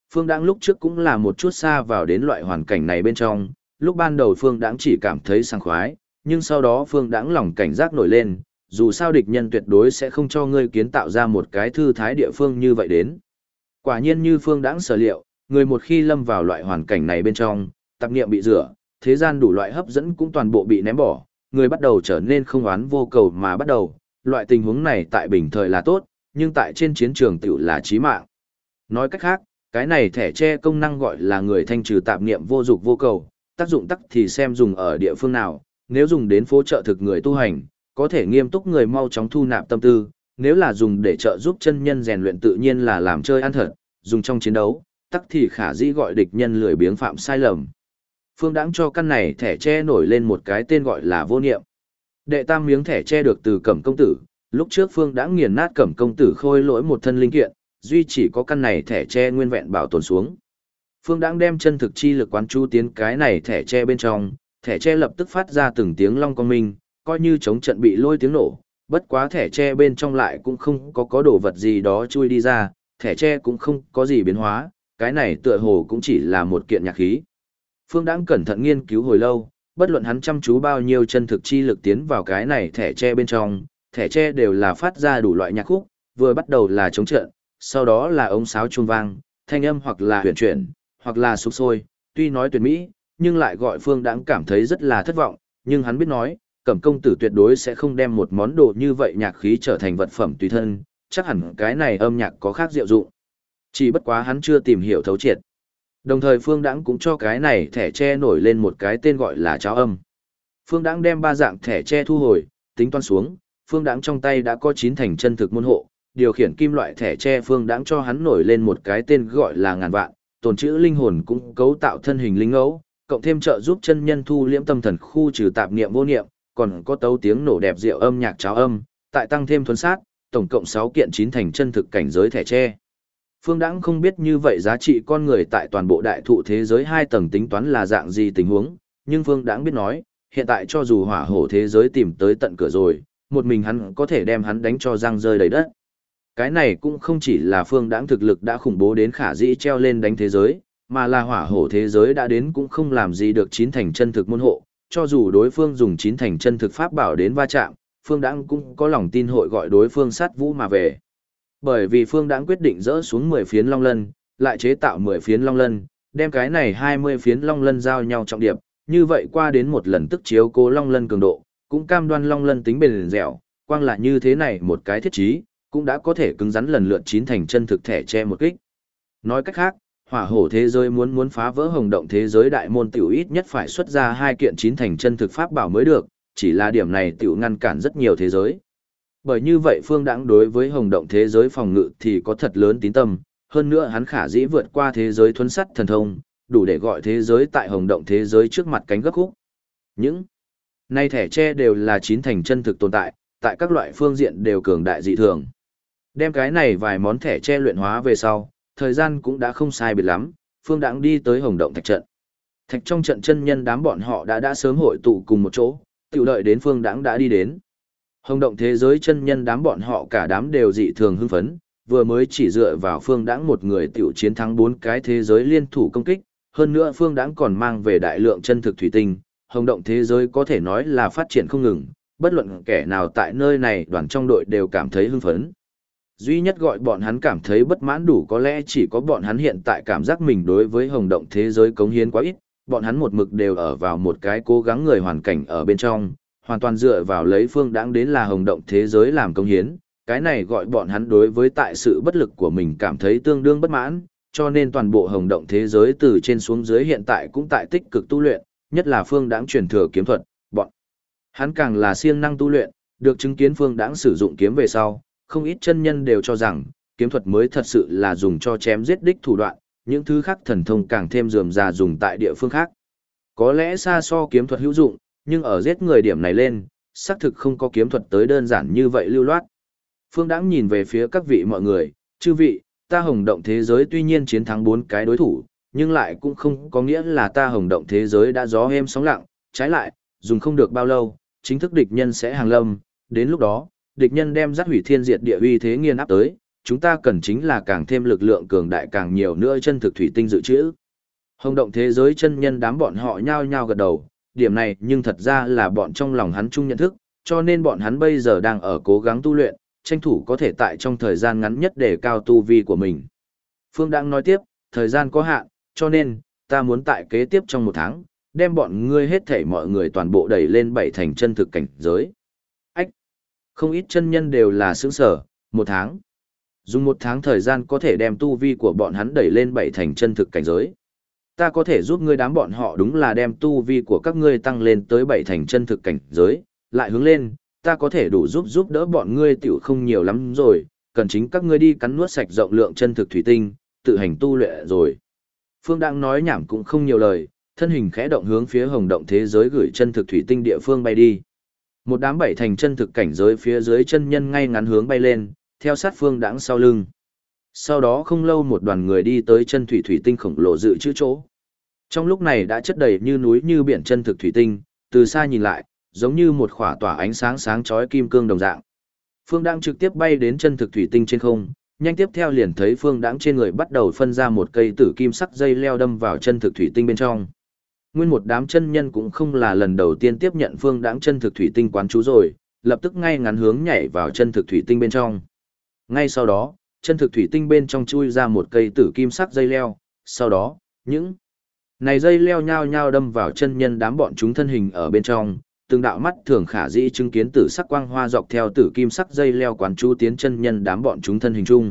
Phương Đãng lúc trước cũng là một chút xa vào đến loại hoàn cảnh này bên trong, lúc ban đầu Phương Đãng chỉ cảm thấy sảng khoái, nhưng sau đó Phương Đãng lòng cảnh giác nổi lên, dù sao địch nhân tuyệt đối sẽ không cho ngươi kiến tạo ra một cái thư thái địa phương như vậy đến. Quả nhiên như Phương Đãng sở liệu, người một khi lâm vào loại hoàn cảnh này bên trong, tạp niệm bị rửa, thế gian đủ loại hấp dẫn cũng toàn bộ bị ném bỏ, người bắt đầu trở nên không oán vô cầu mà bắt đầu, loại tình huống này tại bình thời là tốt, nhưng tại trên chiến trường tiểu là chí mạng. Nói cách khác, cái này thẻ che công năng gọi là người thanh trừ tạp niệm vô dục vô cầu, tác dụng tắc thì xem dùng ở địa phương nào, nếu dùng đến phố trợ thực người tu hành, có thể nghiêm túc người mau chóng thu nạp tâm tư, nếu là dùng để trợ giúp chân nhân rèn luyện tự nhiên là làm chơi ăn thật, dùng trong chiến đấu, tắc thì khả dĩ gọi địch nhân lười biếng phạm sai lầm. Phương Đãng cho căn này thẻ che nổi lên một cái tên gọi là vô niệm. Đệ tam miếng thẻ che được từ Cẩm công tử, lúc trước Phương Đãng nghiền nát Cẩm công tử khôi lỗi một thân linh kiện, duy chỉ có căn này thẻ che nguyên vẹn bảo tồn xuống. Phương Đãng đem chân thực chi lực quán chú tiến cái này thẻ che bên trong, thẻ che lập tức phát ra từng tiếng long con minh, coi như chống trận bị lôi tiếng nổ, bất quá thẻ che bên trong lại cũng không có đồ vật gì đó chui đi ra, thẻ che cũng không có gì biến hóa, cái này tựa hồ cũng chỉ là một kiện nhạc khí. Phương Đãng cẩn thận nghiên cứu hồi lâu, bất luận hắn chăm chú bao nhiêu chân thực chi lực tiến vào cái này thẻ che bên trong, thẻ che đều là phát ra đủ loại nhạc khúc, vừa bắt đầu là chống trận, sau đó là ống sáo chuông vang, thanh âm hoặc là huyền chuyển, hoặc là sục sôi, tuy nói tuyệt mỹ, nhưng lại gọi Phương Đãng cảm thấy rất là thất vọng, nhưng hắn biết nói, Cẩm công tử tuyệt đối sẽ không đem một món đồ như vậy nhạc khí trở thành vật phẩm tùy thân, chắc hẳn cái này âm nhạc có khác diệu dụng. Chỉ bất quá hắn chưa tìm hiểu thấu triệt. Đồng thời Phương Đãng cũng cho cái này thẻ che nổi lên một cái tên gọi là cháo âm. Phương Đãng đem ba dạng thẻ che thu hồi, tính toán xuống, Phương Đãng trong tay đã có 9 thành chân thực môn hộ, điều khiển kim loại thẻ che Phương Đãng cho hắn nổi lên một cái tên gọi là ngàn vạn, tồn trữ linh hồn cũng cấu tạo thân hình linh ngẫu, cộng thêm trợ giúp chân nhân thu liễm tâm thần khu trừ tạp niệm vô niệm, còn có tấu tiếng nổ đẹp diệu âm nhạc cháo âm, tại tăng thêm thuần sát, tổng cộng 6 kiện 9 thành chân thực cảnh giới thẻ che. Phương Đãng không biết như vậy giá trị con người tại toàn bộ đại thụ thế giới 2 tầng tính toán là dạng gì tình huống, nhưng Phương Đãng biết nói, hiện tại cho dù hỏa hổ thế giới tìm tới tận cửa rồi, một mình hắn có thể đem hắn đánh cho răng rơi đầy đất. Cái này cũng không chỉ là Phương Đãng thực lực đã khủng bố đến khả dĩ treo lên đánh thế giới, mà là hỏa hổ thế giới đã đến cũng không làm gì được 9 thành chân thực môn hộ, cho dù đối phương dùng 9 thành chân thực pháp bảo đến va chạm, Phương Đãng cũng có lòng tin hội gọi đối phương sát vũ mà về. Bởi vì Phương Đãng quyết định dỡ xuống 10 phiến long lân, lại chế tạo 10 phiến long lân, đem cái này 20 phiến long lân giao nhau trọng điệp, như vậy qua đến một lần tức chiếu cố long lân cường độ, cũng cam đoan long lân tính bền dẻo, quang là như thế này một cái thiết trí, cũng đã có thể cứng rắn lần lượt 9 thành chân thực thẻ che một kích. Nói cách khác, hỏa hổ thế giới muốn phá vỡ hồng động thế giới đại môn tiểu ít nhất phải xuất ra 2 kiện 9 thành chân thực pháp bảo mới được, chỉ là điểm này tiểu ngăn cản rất nhiều thế giới. Bởi như vậy Phương Đãng đối với hồng động thế giới phòng ngự thì có thật lớn tín tâm, hơn nữa hắn khả dĩ vượt qua thế giới thuấn sắt thần thông, đủ để gọi thế giới tại hồng động thế giới trước mặt cánh gấp khúc. Những nay thẻ che đều là 9 thành chân thực tồn tại, tại các loại phương diện đều cường đại dị thường. Đem cái này vài món thẻ che luyện hóa về sau, thời gian cũng đã không sai biệt lắm, Phương Đãng đi tới hồng động thạch trận. Thạch trong trận chân nhân đám bọn họ đã sớm hội tụ cùng một chỗ, tiểu đợi đến Phương Đãng đã đi đến. Hồng động thế giới chân nhân đám bọn họ cả đám đều dị thường hưng phấn, vừa mới chỉ dựa vào Phương Đãng một người tiểu chiến thắng 4 cái thế giới liên thủ công kích, hơn nữa Phương Đãng còn mang về đại lượng chân thực thủy tinh, hồng động thế giới có thể nói là phát triển không ngừng, bất luận kẻ nào tại nơi này đoàn trong đội đều cảm thấy hưng phấn. Duy nhất gọi bọn hắn cảm thấy bất mãn đủ có lẽ chỉ có bọn hắn hiện tại cảm giác mình đối với hồng động thế giới cống hiến quá ít, bọn hắn một mực đều ở vào một cái cố gắng người hoàn cảnh ở bên trong, hoàn toàn dựa vào lấy Phương Đãng đến là hồng động thế giới làm cống hiến, cái này gọi bọn hắn đối với tại sự bất lực của mình cảm thấy tương đương bất mãn, cho nên toàn bộ hồng động thế giới từ trên xuống dưới hiện tại cũng tại tích cực tu luyện, nhất là Phương Đãng truyền thừa kiếm thuật, bọn hắn càng là siêng năng tu luyện, được chứng kiến Phương Đãng sử dụng kiếm về sau, không ít chân nhân đều cho rằng, kiếm thuật mới thật sự là dùng cho chém giết đích thủ đoạn, những thứ khác thần thông càng thêm rườm rà dùng tại địa phương khác. Có lẽ xa so kiếm thuật hữu dụng, nhưng ở giết người điểm này lên, xác thực không có kiếm thuật tới đơn giản như vậy lưu loát. Phương Đãng nhìn về phía các vị mọi người, chư vị, ta hồng động thế giới tuy nhiên chiến thắng 4 cái đối thủ, nhưng lại cũng không có nghĩa là ta hồng động thế giới đã gió êm sóng lặng, trái lại, dùng không được bao lâu, chính thức địch nhân sẽ hàng lâm, đến lúc đó, địch nhân đem dắt hủy thiên diệt địa uy thế nghiền áp tới, chúng ta cần chính là càng thêm lực lượng cường đại càng nhiều nữa chân thực thủy tinh dự trữ. Hồng động thế giới chân nhân đám bọn họ nhao nhao gật đầu, điểm này nhưng thật ra là bọn trong lòng hắn chung nhận thức, cho nên bọn hắn bây giờ đang ở cố gắng tu luyện, tranh thủ có thể tại trong thời gian ngắn nhất để cao tu vi của mình. Phương đang nói tiếp, thời gian có hạn, cho nên, ta muốn tại kế tiếp trong 1 tháng, đem bọn ngươi hết thảy mọi người toàn bộ đẩy lên 7 thành chân thực cảnh giới. Ách! Không ít chân nhân đều là sướng sở, 1 tháng. Dùng 1 tháng thời gian có thể đem tu vi của bọn hắn đẩy lên 7 thành chân thực cảnh giới. Ta có thể giúp ngươi đám bọn họ đúng là đem tu vi của các ngươi tăng lên tới 7 thành chân thực cảnh giới, lại hướng lên, ta có thể đủ giúp đỡ bọn ngươi tiểu không nhiều lắm rồi, cần chính các ngươi đi cắn nuốt sạch rộng lượng chân thực thủy tinh, tự hành tu luyện rồi. Phương đang nói nhảm cũng không nhiều lời, thân hình khẽ động hướng phía hồng động thế giới gửi chân thực thủy tinh địa phương bay đi. Một đám 7 thành chân thực cảnh giới phía dưới chân nhân ngay ngắn hướng bay lên, theo sát Phương đãng sau lưng. Sau đó không lâu một đoàn người đi tới chân thủy tinh khổng lồ dự trữ chỗ. Trong lúc này đã chất đầy như núi như biển chân thực thủy tinh, từ xa nhìn lại, giống như một khỏa tỏa ánh sáng sáng chói kim cương đồng dạng. Phương đãng trực tiếp bay đến chân thực thủy tinh trên không, nhanh tiếp theo liền thấy Phương đãng trên người bắt đầu phân ra một cây tử kim sắc dây leo đâm vào chân thực thủy tinh bên trong. Nguyên một đám chân nhân cũng không là lần đầu tiên tiếp nhận Phương đãng chân thực thủy tinh quán chú rồi, lập tức ngay ngắn hướng nhảy vào chân thực thủy tinh bên trong. Ngay sau đó, chân thực thủy tinh bên trong chui ra một cây tử kim sắc dây leo, sau đó, những này dây leo nhao nhao đâm vào chân nhân đám bọn chúng thân hình ở bên trong, từng đạo mắt thường khả dĩ chứng kiến tử sắc quang hoa dọc theo tử kim sắc dây leo quán chú tiến chân nhân đám bọn chúng thân hình chung.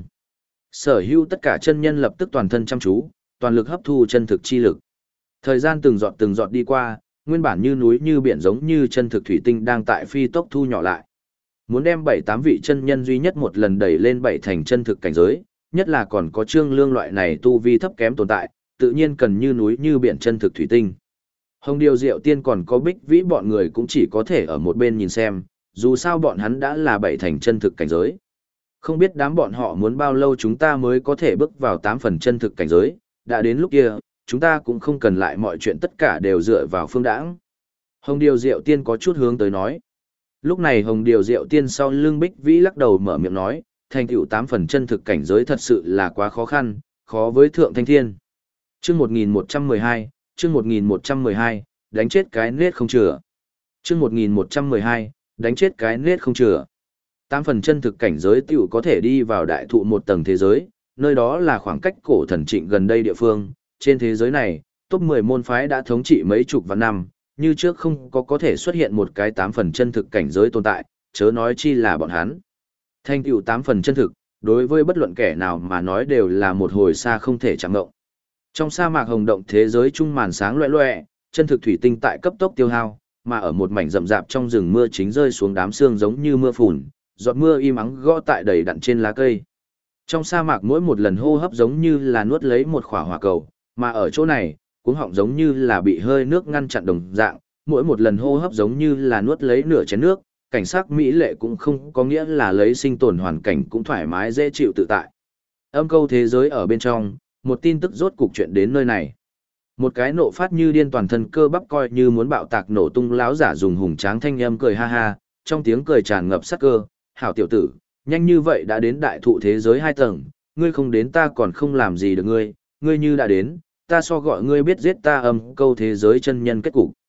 Sở hữu tất cả chân nhân lập tức toàn thân chăm chú, toàn lực hấp thu chân thực chi lực. Thời gian từng giọt đi qua, nguyên bản như núi như biển giống như chân thực thủy tinh đang tại phi tốc thu nhỏ lại. Muốn đem 7-8 vị chân nhân duy nhất một lần đẩy lên 7 thành chân thực cảnh giới, nhất là còn có Trương Lương loại này tu vi thấp kém tồn tại, tự nhiên cần như núi như biển chân thực thủy tinh. Hồng Điều Diệu Tiên còn có Bích Vĩ bọn người cũng chỉ có thể ở một bên nhìn xem, dù sao bọn hắn đã là 7 thành chân thực cảnh giới. Không biết đám bọn họ muốn bao lâu chúng ta mới có thể bước vào 8 phần chân thực cảnh giới, đã đến lúc kia, chúng ta cũng không cần lại mọi chuyện tất cả đều dựa vào Phương đãng. Hồng Điều Diệu Tiên có chút hướng tới nói. Lúc này Hồng Điều Diệu Tiên sau lưng Bích Vĩ lắc đầu mở miệng nói, thành tựu 8 phần chân thực cảnh giới thật sự là quá khó khăn, khó với Thượng Thanh Thiên. Chương 1112, chương 1112, đánh chết cái nết không chừa. Chương 1112, đánh chết cái nết không chừa. 8 phần chân thực cảnh giới tiểu có thể đi vào đại thụ một tầng thế giới, nơi đó là khoảng cách cổ thần trịnh gần đây địa phương. Trên thế giới này, top 10 môn phái đã thống trị mấy chục vạn năm, như trước không có thể xuất hiện một cái 8 phần chân thực cảnh giới tồn tại, chớ nói chi là bọn hắn. Thành tựu 8 phần chân thực, đối với bất luận kẻ nào mà nói đều là một hồi xa không thể chạm ngộng. Trong sa mạc hồng động thế giới trung màn sáng loẹ loẹ, chân thực thủy tinh tại cấp tốc tiêu hao, mà ở một mảnh rậm rạp trong rừng mưa chính rơi xuống đám sương giống như mưa phùn, giọt mưa im ắng gõ tại đầy đặn trên lá cây. Trong sa mạc mỗi một lần hô hấp giống như là nuốt lấy một khỏa hỏa cầu, mà ở chỗ này, cuống họng giống như là bị hơi nước ngăn chặn đồng dạng, mỗi một lần hô hấp giống như là nuốt lấy nửa chén nước, cảnh sắc mỹ lệ cũng không có nghĩa là lấy sinh tồn hoàn cảnh cũng thoải mái dễ chịu tự tại. Âm câu thế giới ở bên trong, một tin tức rốt cục chuyện đến nơi này. Một cái nộ phát như điên toàn thân cơ bắp coi như muốn bạo tạc nổ tung láo giả dùng hùng tráng thanh âm cười ha ha, trong tiếng cười tràn ngập sắc cơ, hảo tiểu tử, nhanh như vậy đã đến đại thụ thế giới 2 tầng, ngươi không đến ta còn không làm gì được ngươi như đã đến, ta so gọi ngươi biết giết ta âm câu thế giới chân nhân kết cục.